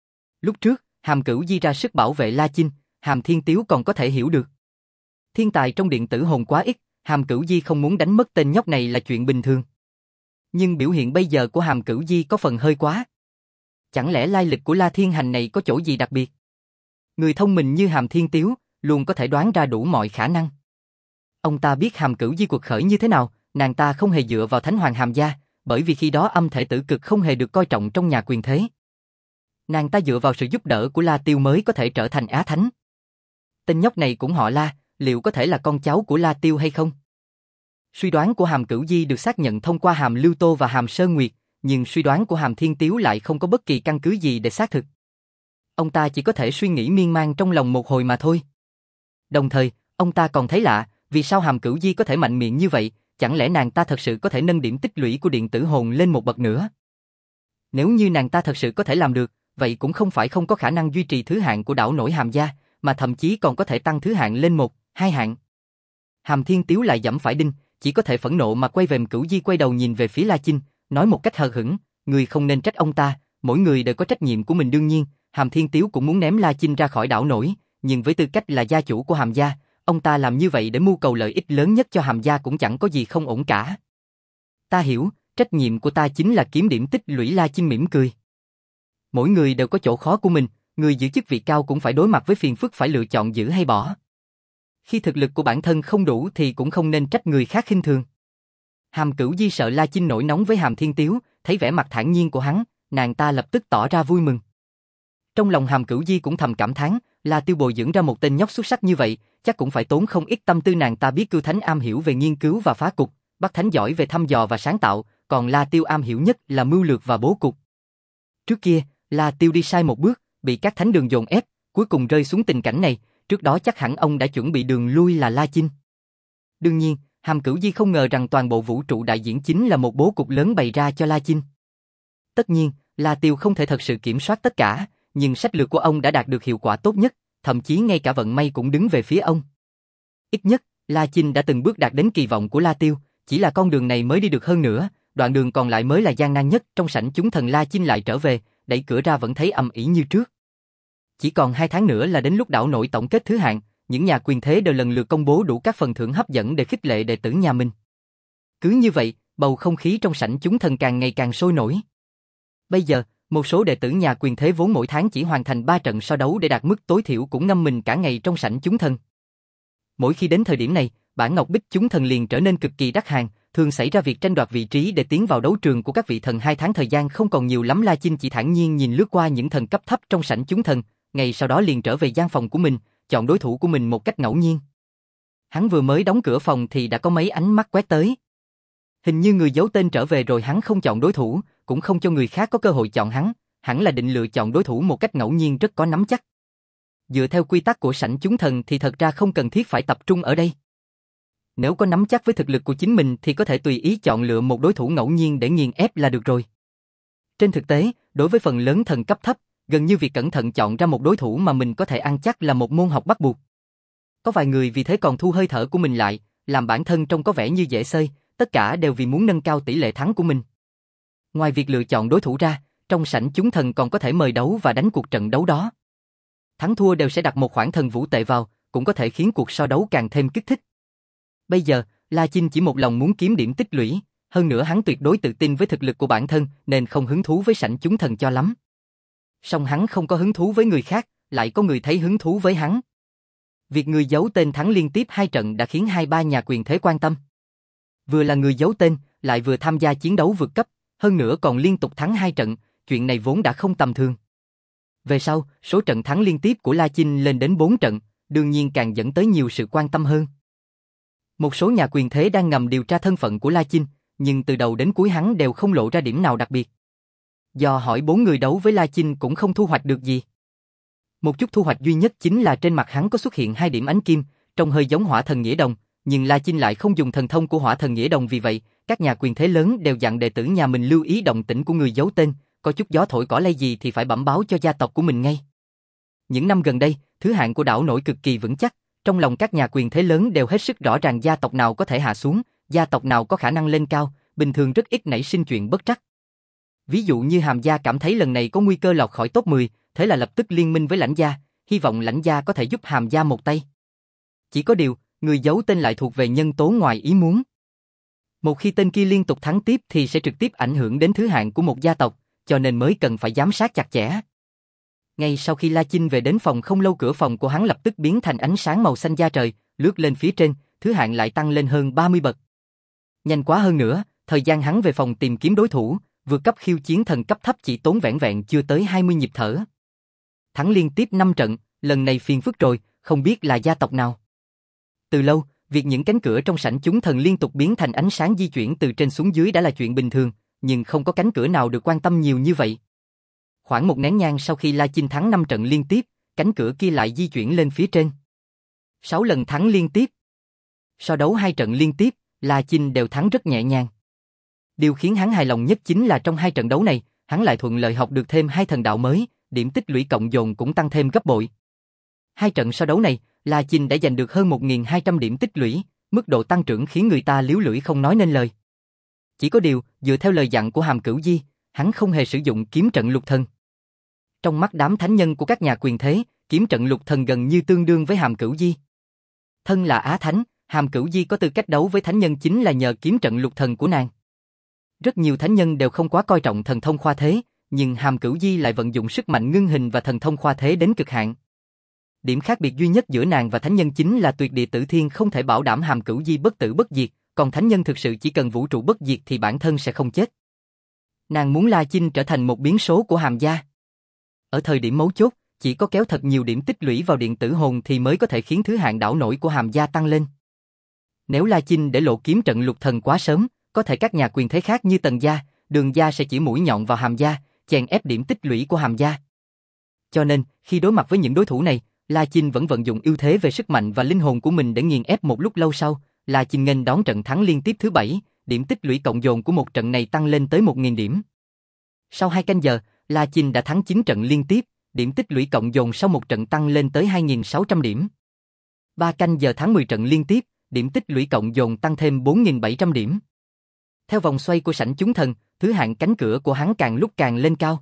Lúc trước, Hàm Cửu Di ra sức bảo vệ La Chinh, Hàm Thiên Tiếu còn có thể hiểu được. Thiên tài trong điện tử hồn quá ít, Hàm Cửu Di không muốn đánh mất tên nhóc này là chuyện bình thường. Nhưng biểu hiện bây giờ của Hàm Cửu Di có phần hơi quá. Chẳng lẽ lai lịch của La Thiên Hành này có chỗ gì đặc biệt? Người thông minh như Hàm Thiên Tiếu, luôn có thể đoán ra đủ mọi khả năng. Ông ta biết Hàm Cửu Di cuộc khởi như thế nào, nàng ta không hề dựa vào Thánh Hoàng Hàm gia, bởi vì khi đó âm thể tử cực không hề được coi trọng trong nhà quyền thế. Nàng ta dựa vào sự giúp đỡ của La Tiêu mới có thể trở thành Á Thánh. Tên nhóc này cũng họ La, liệu có thể là con cháu của La Tiêu hay không? Suy đoán của Hàm Cửu Di được xác nhận thông qua Hàm Lưu Tô và Hàm Sơn Nguyệt, nhưng suy đoán của Hàm Thiên Tiếu lại không có bất kỳ căn cứ gì để xác thực. Ông ta chỉ có thể suy nghĩ miên man trong lòng một hồi mà thôi. Đồng thời, ông ta còn thấy lạ, vì sao Hàm Cửu Di có thể mạnh miệng như vậy, chẳng lẽ nàng ta thật sự có thể nâng điểm tích lũy của điện tử hồn lên một bậc nữa? Nếu như nàng ta thật sự có thể làm được, vậy cũng không phải không có khả năng duy trì thứ hạng của đảo nổi Hàm gia, mà thậm chí còn có thể tăng thứ hạng lên một, hai hạng. Hàm Thiên Tiếu lại dẫm phải đinh, chỉ có thể phẫn nộ mà quay về. Cửu Di quay đầu nhìn về phía La Chinh, nói một cách hờ hững, người không nên trách ông ta, mỗi người đều có trách nhiệm của mình. Đương nhiên, Hàm Thiên Tiếu cũng muốn ném La Chinh ra khỏi đảo nổi, nhưng với tư cách là gia chủ của Hàm gia, ông ta làm như vậy để mưu cầu lợi ích lớn nhất cho Hàm gia cũng chẳng có gì không ổn cả. Ta hiểu, trách nhiệm của ta chính là kiếm điểm tích lũy. La Chinh mỉm cười. Mỗi người đều có chỗ khó của mình, người giữ chức vị cao cũng phải đối mặt với phiền phức phải lựa chọn giữ hay bỏ. Khi thực lực của bản thân không đủ thì cũng không nên trách người khác khinh thường. Hàm Cửu Di sợ La Chinh nổi nóng với Hàm Thiên Tiếu, thấy vẻ mặt thản nhiên của hắn, nàng ta lập tức tỏ ra vui mừng. Trong lòng Hàm Cửu Di cũng thầm cảm thán, La Tiêu bồi dưỡng ra một tên nhóc xuất sắc như vậy, chắc cũng phải tốn không ít tâm tư. Nàng ta biết Cưu Thánh am hiểu về nghiên cứu và phá cục, Bắc Thánh giỏi về thăm dò và sáng tạo, còn La Tiêu am hiểu nhất là mưu lược và bố cục. Trước kia, La Tiêu đi sai một bước, bị các thánh đường dồn ép, cuối cùng rơi xuống tình cảnh này, trước đó chắc hẳn ông đã chuẩn bị đường lui là La Chinh. Đương nhiên, Hàm Cửu Di không ngờ rằng toàn bộ vũ trụ đại diễn chính là một bố cục lớn bày ra cho La Chinh. Tất nhiên, La Tiêu không thể thật sự kiểm soát tất cả, nhưng sách lược của ông đã đạt được hiệu quả tốt nhất, thậm chí ngay cả vận may cũng đứng về phía ông. Ít nhất, La Chinh đã từng bước đạt đến kỳ vọng của La Tiêu, chỉ là con đường này mới đi được hơn nữa, đoạn đường còn lại mới là gian nan nhất. Trong sảnh chúng thần La Chinh lại trở về, đẩy cửa ra vẫn thấy ầm ĩ như trước. Chỉ còn hai tháng nữa là đến lúc đảo nổi tổng kết thứ hạng, những nhà quyền thế đều lần lượt công bố đủ các phần thưởng hấp dẫn để khích lệ đệ tử nhà mình. Cứ như vậy, bầu không khí trong sảnh chúng thần càng ngày càng sôi nổi. Bây giờ, một số đệ tử nhà quyền thế vốn mỗi tháng chỉ hoàn thành ba trận so đấu để đạt mức tối thiểu cũng ngâm mình cả ngày trong sảnh chúng thần. Mỗi khi đến thời điểm này, bản ngọc bích chúng thần liền trở nên cực kỳ đắt hàng, thường xảy ra việc tranh đoạt vị trí để tiến vào đấu trường của các vị thần. Hai tháng thời gian không còn nhiều lắm. La Chinh chỉ thản nhiên nhìn lướt qua những thần cấp thấp trong sảnh chúng thần, ngày sau đó liền trở về gian phòng của mình, chọn đối thủ của mình một cách ngẫu nhiên. Hắn vừa mới đóng cửa phòng thì đã có mấy ánh mắt quét tới. Hình như người giấu tên trở về rồi. Hắn không chọn đối thủ, cũng không cho người khác có cơ hội chọn hắn, hẳn là định lựa chọn đối thủ một cách ngẫu nhiên rất có nắm chắc. Dựa theo quy tắc của sảnh chúng thần thì thật ra không cần thiết phải tập trung ở đây. Nếu có nắm chắc với thực lực của chính mình thì có thể tùy ý chọn lựa một đối thủ ngẫu nhiên để nghiền ép là được rồi. Trên thực tế, đối với phần lớn thần cấp thấp, gần như việc cẩn thận chọn ra một đối thủ mà mình có thể ăn chắc là một môn học bắt buộc. Có vài người vì thế còn thu hơi thở của mình lại, làm bản thân trông có vẻ như dễ xơi, tất cả đều vì muốn nâng cao tỷ lệ thắng của mình. Ngoài việc lựa chọn đối thủ ra, trong sảnh chúng thần còn có thể mời đấu và đánh cuộc trận đấu đó. Thắng thua đều sẽ đặt một khoản thần vũ tệ vào, cũng có thể khiến cuộc so đấu càng thêm kích thích. Bây giờ, La Chinh chỉ một lòng muốn kiếm điểm tích lũy, hơn nữa hắn tuyệt đối tự tin với thực lực của bản thân nên không hứng thú với sảnh chúng thần cho lắm. Song hắn không có hứng thú với người khác, lại có người thấy hứng thú với hắn. Việc người giấu tên thắng liên tiếp hai trận đã khiến hai ba nhà quyền thế quan tâm. Vừa là người giấu tên, lại vừa tham gia chiến đấu vượt cấp, hơn nữa còn liên tục thắng hai trận, chuyện này vốn đã không tầm thường. Về sau, số trận thắng liên tiếp của La Chinh lên đến bốn trận, đương nhiên càng dẫn tới nhiều sự quan tâm hơn. Một số nhà quyền thế đang ngầm điều tra thân phận của La Chinh, nhưng từ đầu đến cuối hắn đều không lộ ra điểm nào đặc biệt. Do hỏi bốn người đấu với La Chinh cũng không thu hoạch được gì. Một chút thu hoạch duy nhất chính là trên mặt hắn có xuất hiện hai điểm ánh kim, trông hơi giống hỏa thần nghĩa đồng, nhưng La Chinh lại không dùng thần thông của hỏa thần nghĩa đồng. Vì vậy, các nhà quyền thế lớn đều dặn đệ tử nhà mình lưu ý động tĩnh của người giấu tên, có chút gió thổi cỏ lay gì thì phải bẩm báo cho gia tộc của mình ngay. Những năm gần đây, thứ hạng của đảo nổi cực kỳ vững chắc, trong lòng các nhà quyền thế lớn đều hết sức rõ ràng gia tộc nào có thể hạ xuống, gia tộc nào có khả năng lên cao, bình thường rất ít nảy sinh chuyện bất trắc. Ví dụ như Hàm gia cảm thấy lần này có nguy cơ lọt khỏi top mười, thế là lập tức liên minh với Lãnh gia, hy vọng Lãnh gia có thể giúp Hàm gia một tay. Chỉ có điều, người giấu tên lại thuộc về nhân tố ngoài ý muốn. Một khi tên kia liên tục thắng tiếp thì sẽ trực tiếp ảnh hưởng đến thứ hạng của một gia tộc, cho nên mới cần phải giám sát chặt chẽ. Ngay sau khi La Chinh về đến phòng không lâu, cửa phòng của hắn lập tức biến thành ánh sáng màu xanh da trời, lướt lên phía trên, thứ hạng lại tăng lên hơn ba mươi bậc. Nhanh quá hơn nữa, thời gian hắn về phòng tìm kiếm đối thủ, vượt cấp khiêu chiến thần cấp thấp chỉ tốn vẻn vẹn chưa tới hai mươi nhịp thở. Thắng liên tiếp năm trận, lần này phiền phức rồi, không biết là gia tộc nào. Từ lâu, việc những cánh cửa trong sảnh chúng thần liên tục biến thành ánh sáng di chuyển từ trên xuống dưới đã là chuyện bình thường, nhưng không có cánh cửa nào được quan tâm nhiều như vậy. Khoảng một nén nhang sau khi La Chinh thắng năm trận liên tiếp, cánh cửa kia lại di chuyển lên phía trên. Sáu lần thắng liên tiếp. So đấu hai trận liên tiếp, La Chinh đều thắng rất nhẹ nhàng. Điều khiến hắn hài lòng nhất chính là trong hai trận đấu này, hắn lại thuận lợi học được thêm hai thần đạo mới, điểm tích lũy cộng dồn cũng tăng thêm gấp bội. Hai trận so đấu này, La Chinh đã giành được hơn một nghìn hai trăm điểm tích lũy, mức độ tăng trưởng khiến người ta líu lưỡi không nói nên lời. Chỉ có điều, dựa theo lời dặn của Hàm Cửu Di, hắn không hề sử dụng kiếm trận lục thần. Trong mắt đám thánh nhân của các nhà quyền thế, kiếm trận lục thần gần như tương đương với Hàm Cửu Di. Thân là Á Thánh, Hàm Cửu Di có tư cách đấu với thánh nhân chính là nhờ kiếm trận lục thần của nàng. Rất nhiều thánh nhân đều không quá coi trọng thần thông khoa thế, nhưng Hàm Cửu Di lại vận dụng sức mạnh ngưng hình và thần thông khoa thế đến cực hạn. Điểm khác biệt duy nhất giữa nàng và thánh nhân chính là tuyệt địa tử thiên không thể bảo đảm Hàm Cửu Di bất tử bất diệt, còn thánh nhân thực sự chỉ cần vũ trụ bất diệt thì bản thân sẽ không chết. Nàng muốn La Chinh trở thành một biến số của Hàm gia. Ở thời điểm mấu chốt, chỉ có kéo thật nhiều điểm tích lũy vào điện tử hồn thì mới có thể khiến thứ hạng đảo nổi của Hàm gia tăng lên. Nếu La Chinh để lộ kiếm trận lục thần quá sớm, có thể các nhà quyền thế khác như Tần gia, Đường gia sẽ chỉ mũi nhọn vào Hàm gia, chèn ép điểm tích lũy của Hàm gia. Cho nên, khi đối mặt với những đối thủ này, La Chinh vẫn vận dụng ưu thế về sức mạnh và linh hồn của mình để nghiền ép. Một lúc lâu sau, La Chinh nghênh đón trận thắng liên tiếp thứ bảy, điểm tích lũy cộng dồn của một trận này tăng lên tới một nghìn điểm. Sau hai canh giờ, La Chinh đã thắng chín trận liên tiếp, điểm tích lũy cộng dồn sau một trận tăng lên tới hai nghìn sáu trăm điểm. ba canh giờ thắng mười trận liên tiếp, điểm tích lũy cộng dồn tăng thêm bốn nghìn bảy trăm điểm. Theo vòng xoay của sảnh chúng thần, thứ hạng cánh cửa của hắn càng lúc càng lên cao.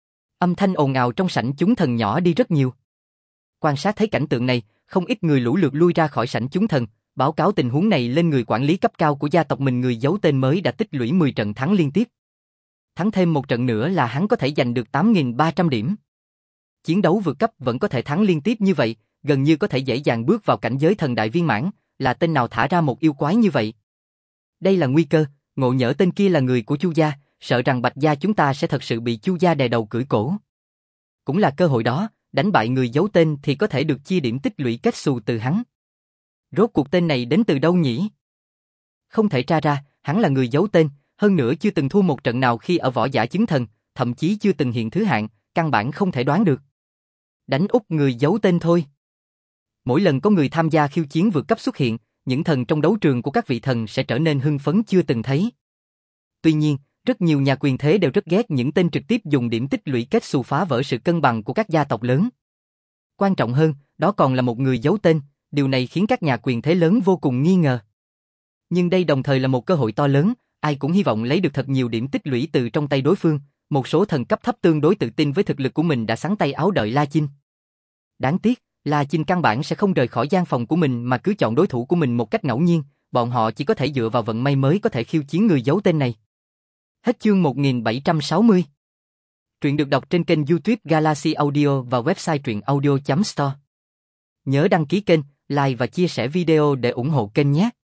Âm thanh ồn ào trong sảnh chúng thần nhỏ đi rất nhiều. Quan sát thấy cảnh tượng này, không ít người lũ lượt lui ra khỏi sảnh chúng thần, báo cáo tình huống này lên người quản lý cấp cao của gia tộc mình. Người giấu tên mới đã tích lũy mười trận thắng liên tiếp. Thắng thêm một trận nữa là hắn có thể giành được tám nghìn ba trăm điểm. Chiến đấu vượt cấp vẫn có thể thắng liên tiếp như vậy, gần như có thể dễ dàng bước vào cảnh giới thần đại viên mãn, là tên nào thả ra một yêu quái như vậy? Đây là nguy cơ, ngộ nhỡ tên kia là người của Chu gia, sợ rằng Bạch gia chúng ta sẽ thật sự bị Chu gia đè đầu cưỡi cổ. Cũng là cơ hội đó, đánh bại người giấu tên thì có thể được chia điểm tích lũy kết xù từ hắn. Rốt cuộc tên này đến từ đâu nhỉ? Không thể tra ra, hắn là người giấu tên, hơn nữa chưa từng thua một trận nào khi ở võ giả chứng thần, thậm chí chưa từng hiện thứ hạng, căn bản không thể đoán được. Đánh úp người giấu tên thôi. Mỗi lần có người tham gia khiêu chiến vượt cấp xuất hiện, những thần trong đấu trường của các vị thần sẽ trở nên hưng phấn chưa từng thấy. Tuy nhiên, rất nhiều nhà quyền thế đều rất ghét những tên trực tiếp dùng điểm tích lũy kết xù phá vỡ sự cân bằng của các gia tộc lớn. Quan trọng hơn, đó còn là một người giấu tên, điều này khiến các nhà quyền thế lớn vô cùng nghi ngờ. Nhưng đây đồng thời là một cơ hội to lớn, ai cũng hy vọng lấy được thật nhiều điểm tích lũy từ trong tay đối phương. Một số thần cấp thấp tương đối tự tin với thực lực của mình đã xắn tay áo đợi La Chinh. Đáng tiếc, La Chinh căn bản sẽ không rời khỏi gian phòng của mình mà cứ chọn đối thủ của mình một cách ngẫu nhiên, bọn họ chỉ có thể dựa vào vận may mới có thể khiêu chiến người giấu tên này. Hết chương một nghìn bảy trăm sáu mươi. Truyện được đọc trên kênh YouTube Galaxy Audio và website truyện audio chấm store. Nhớ đăng ký kênh, like và chia sẻ video để ủng hộ kênh nhé.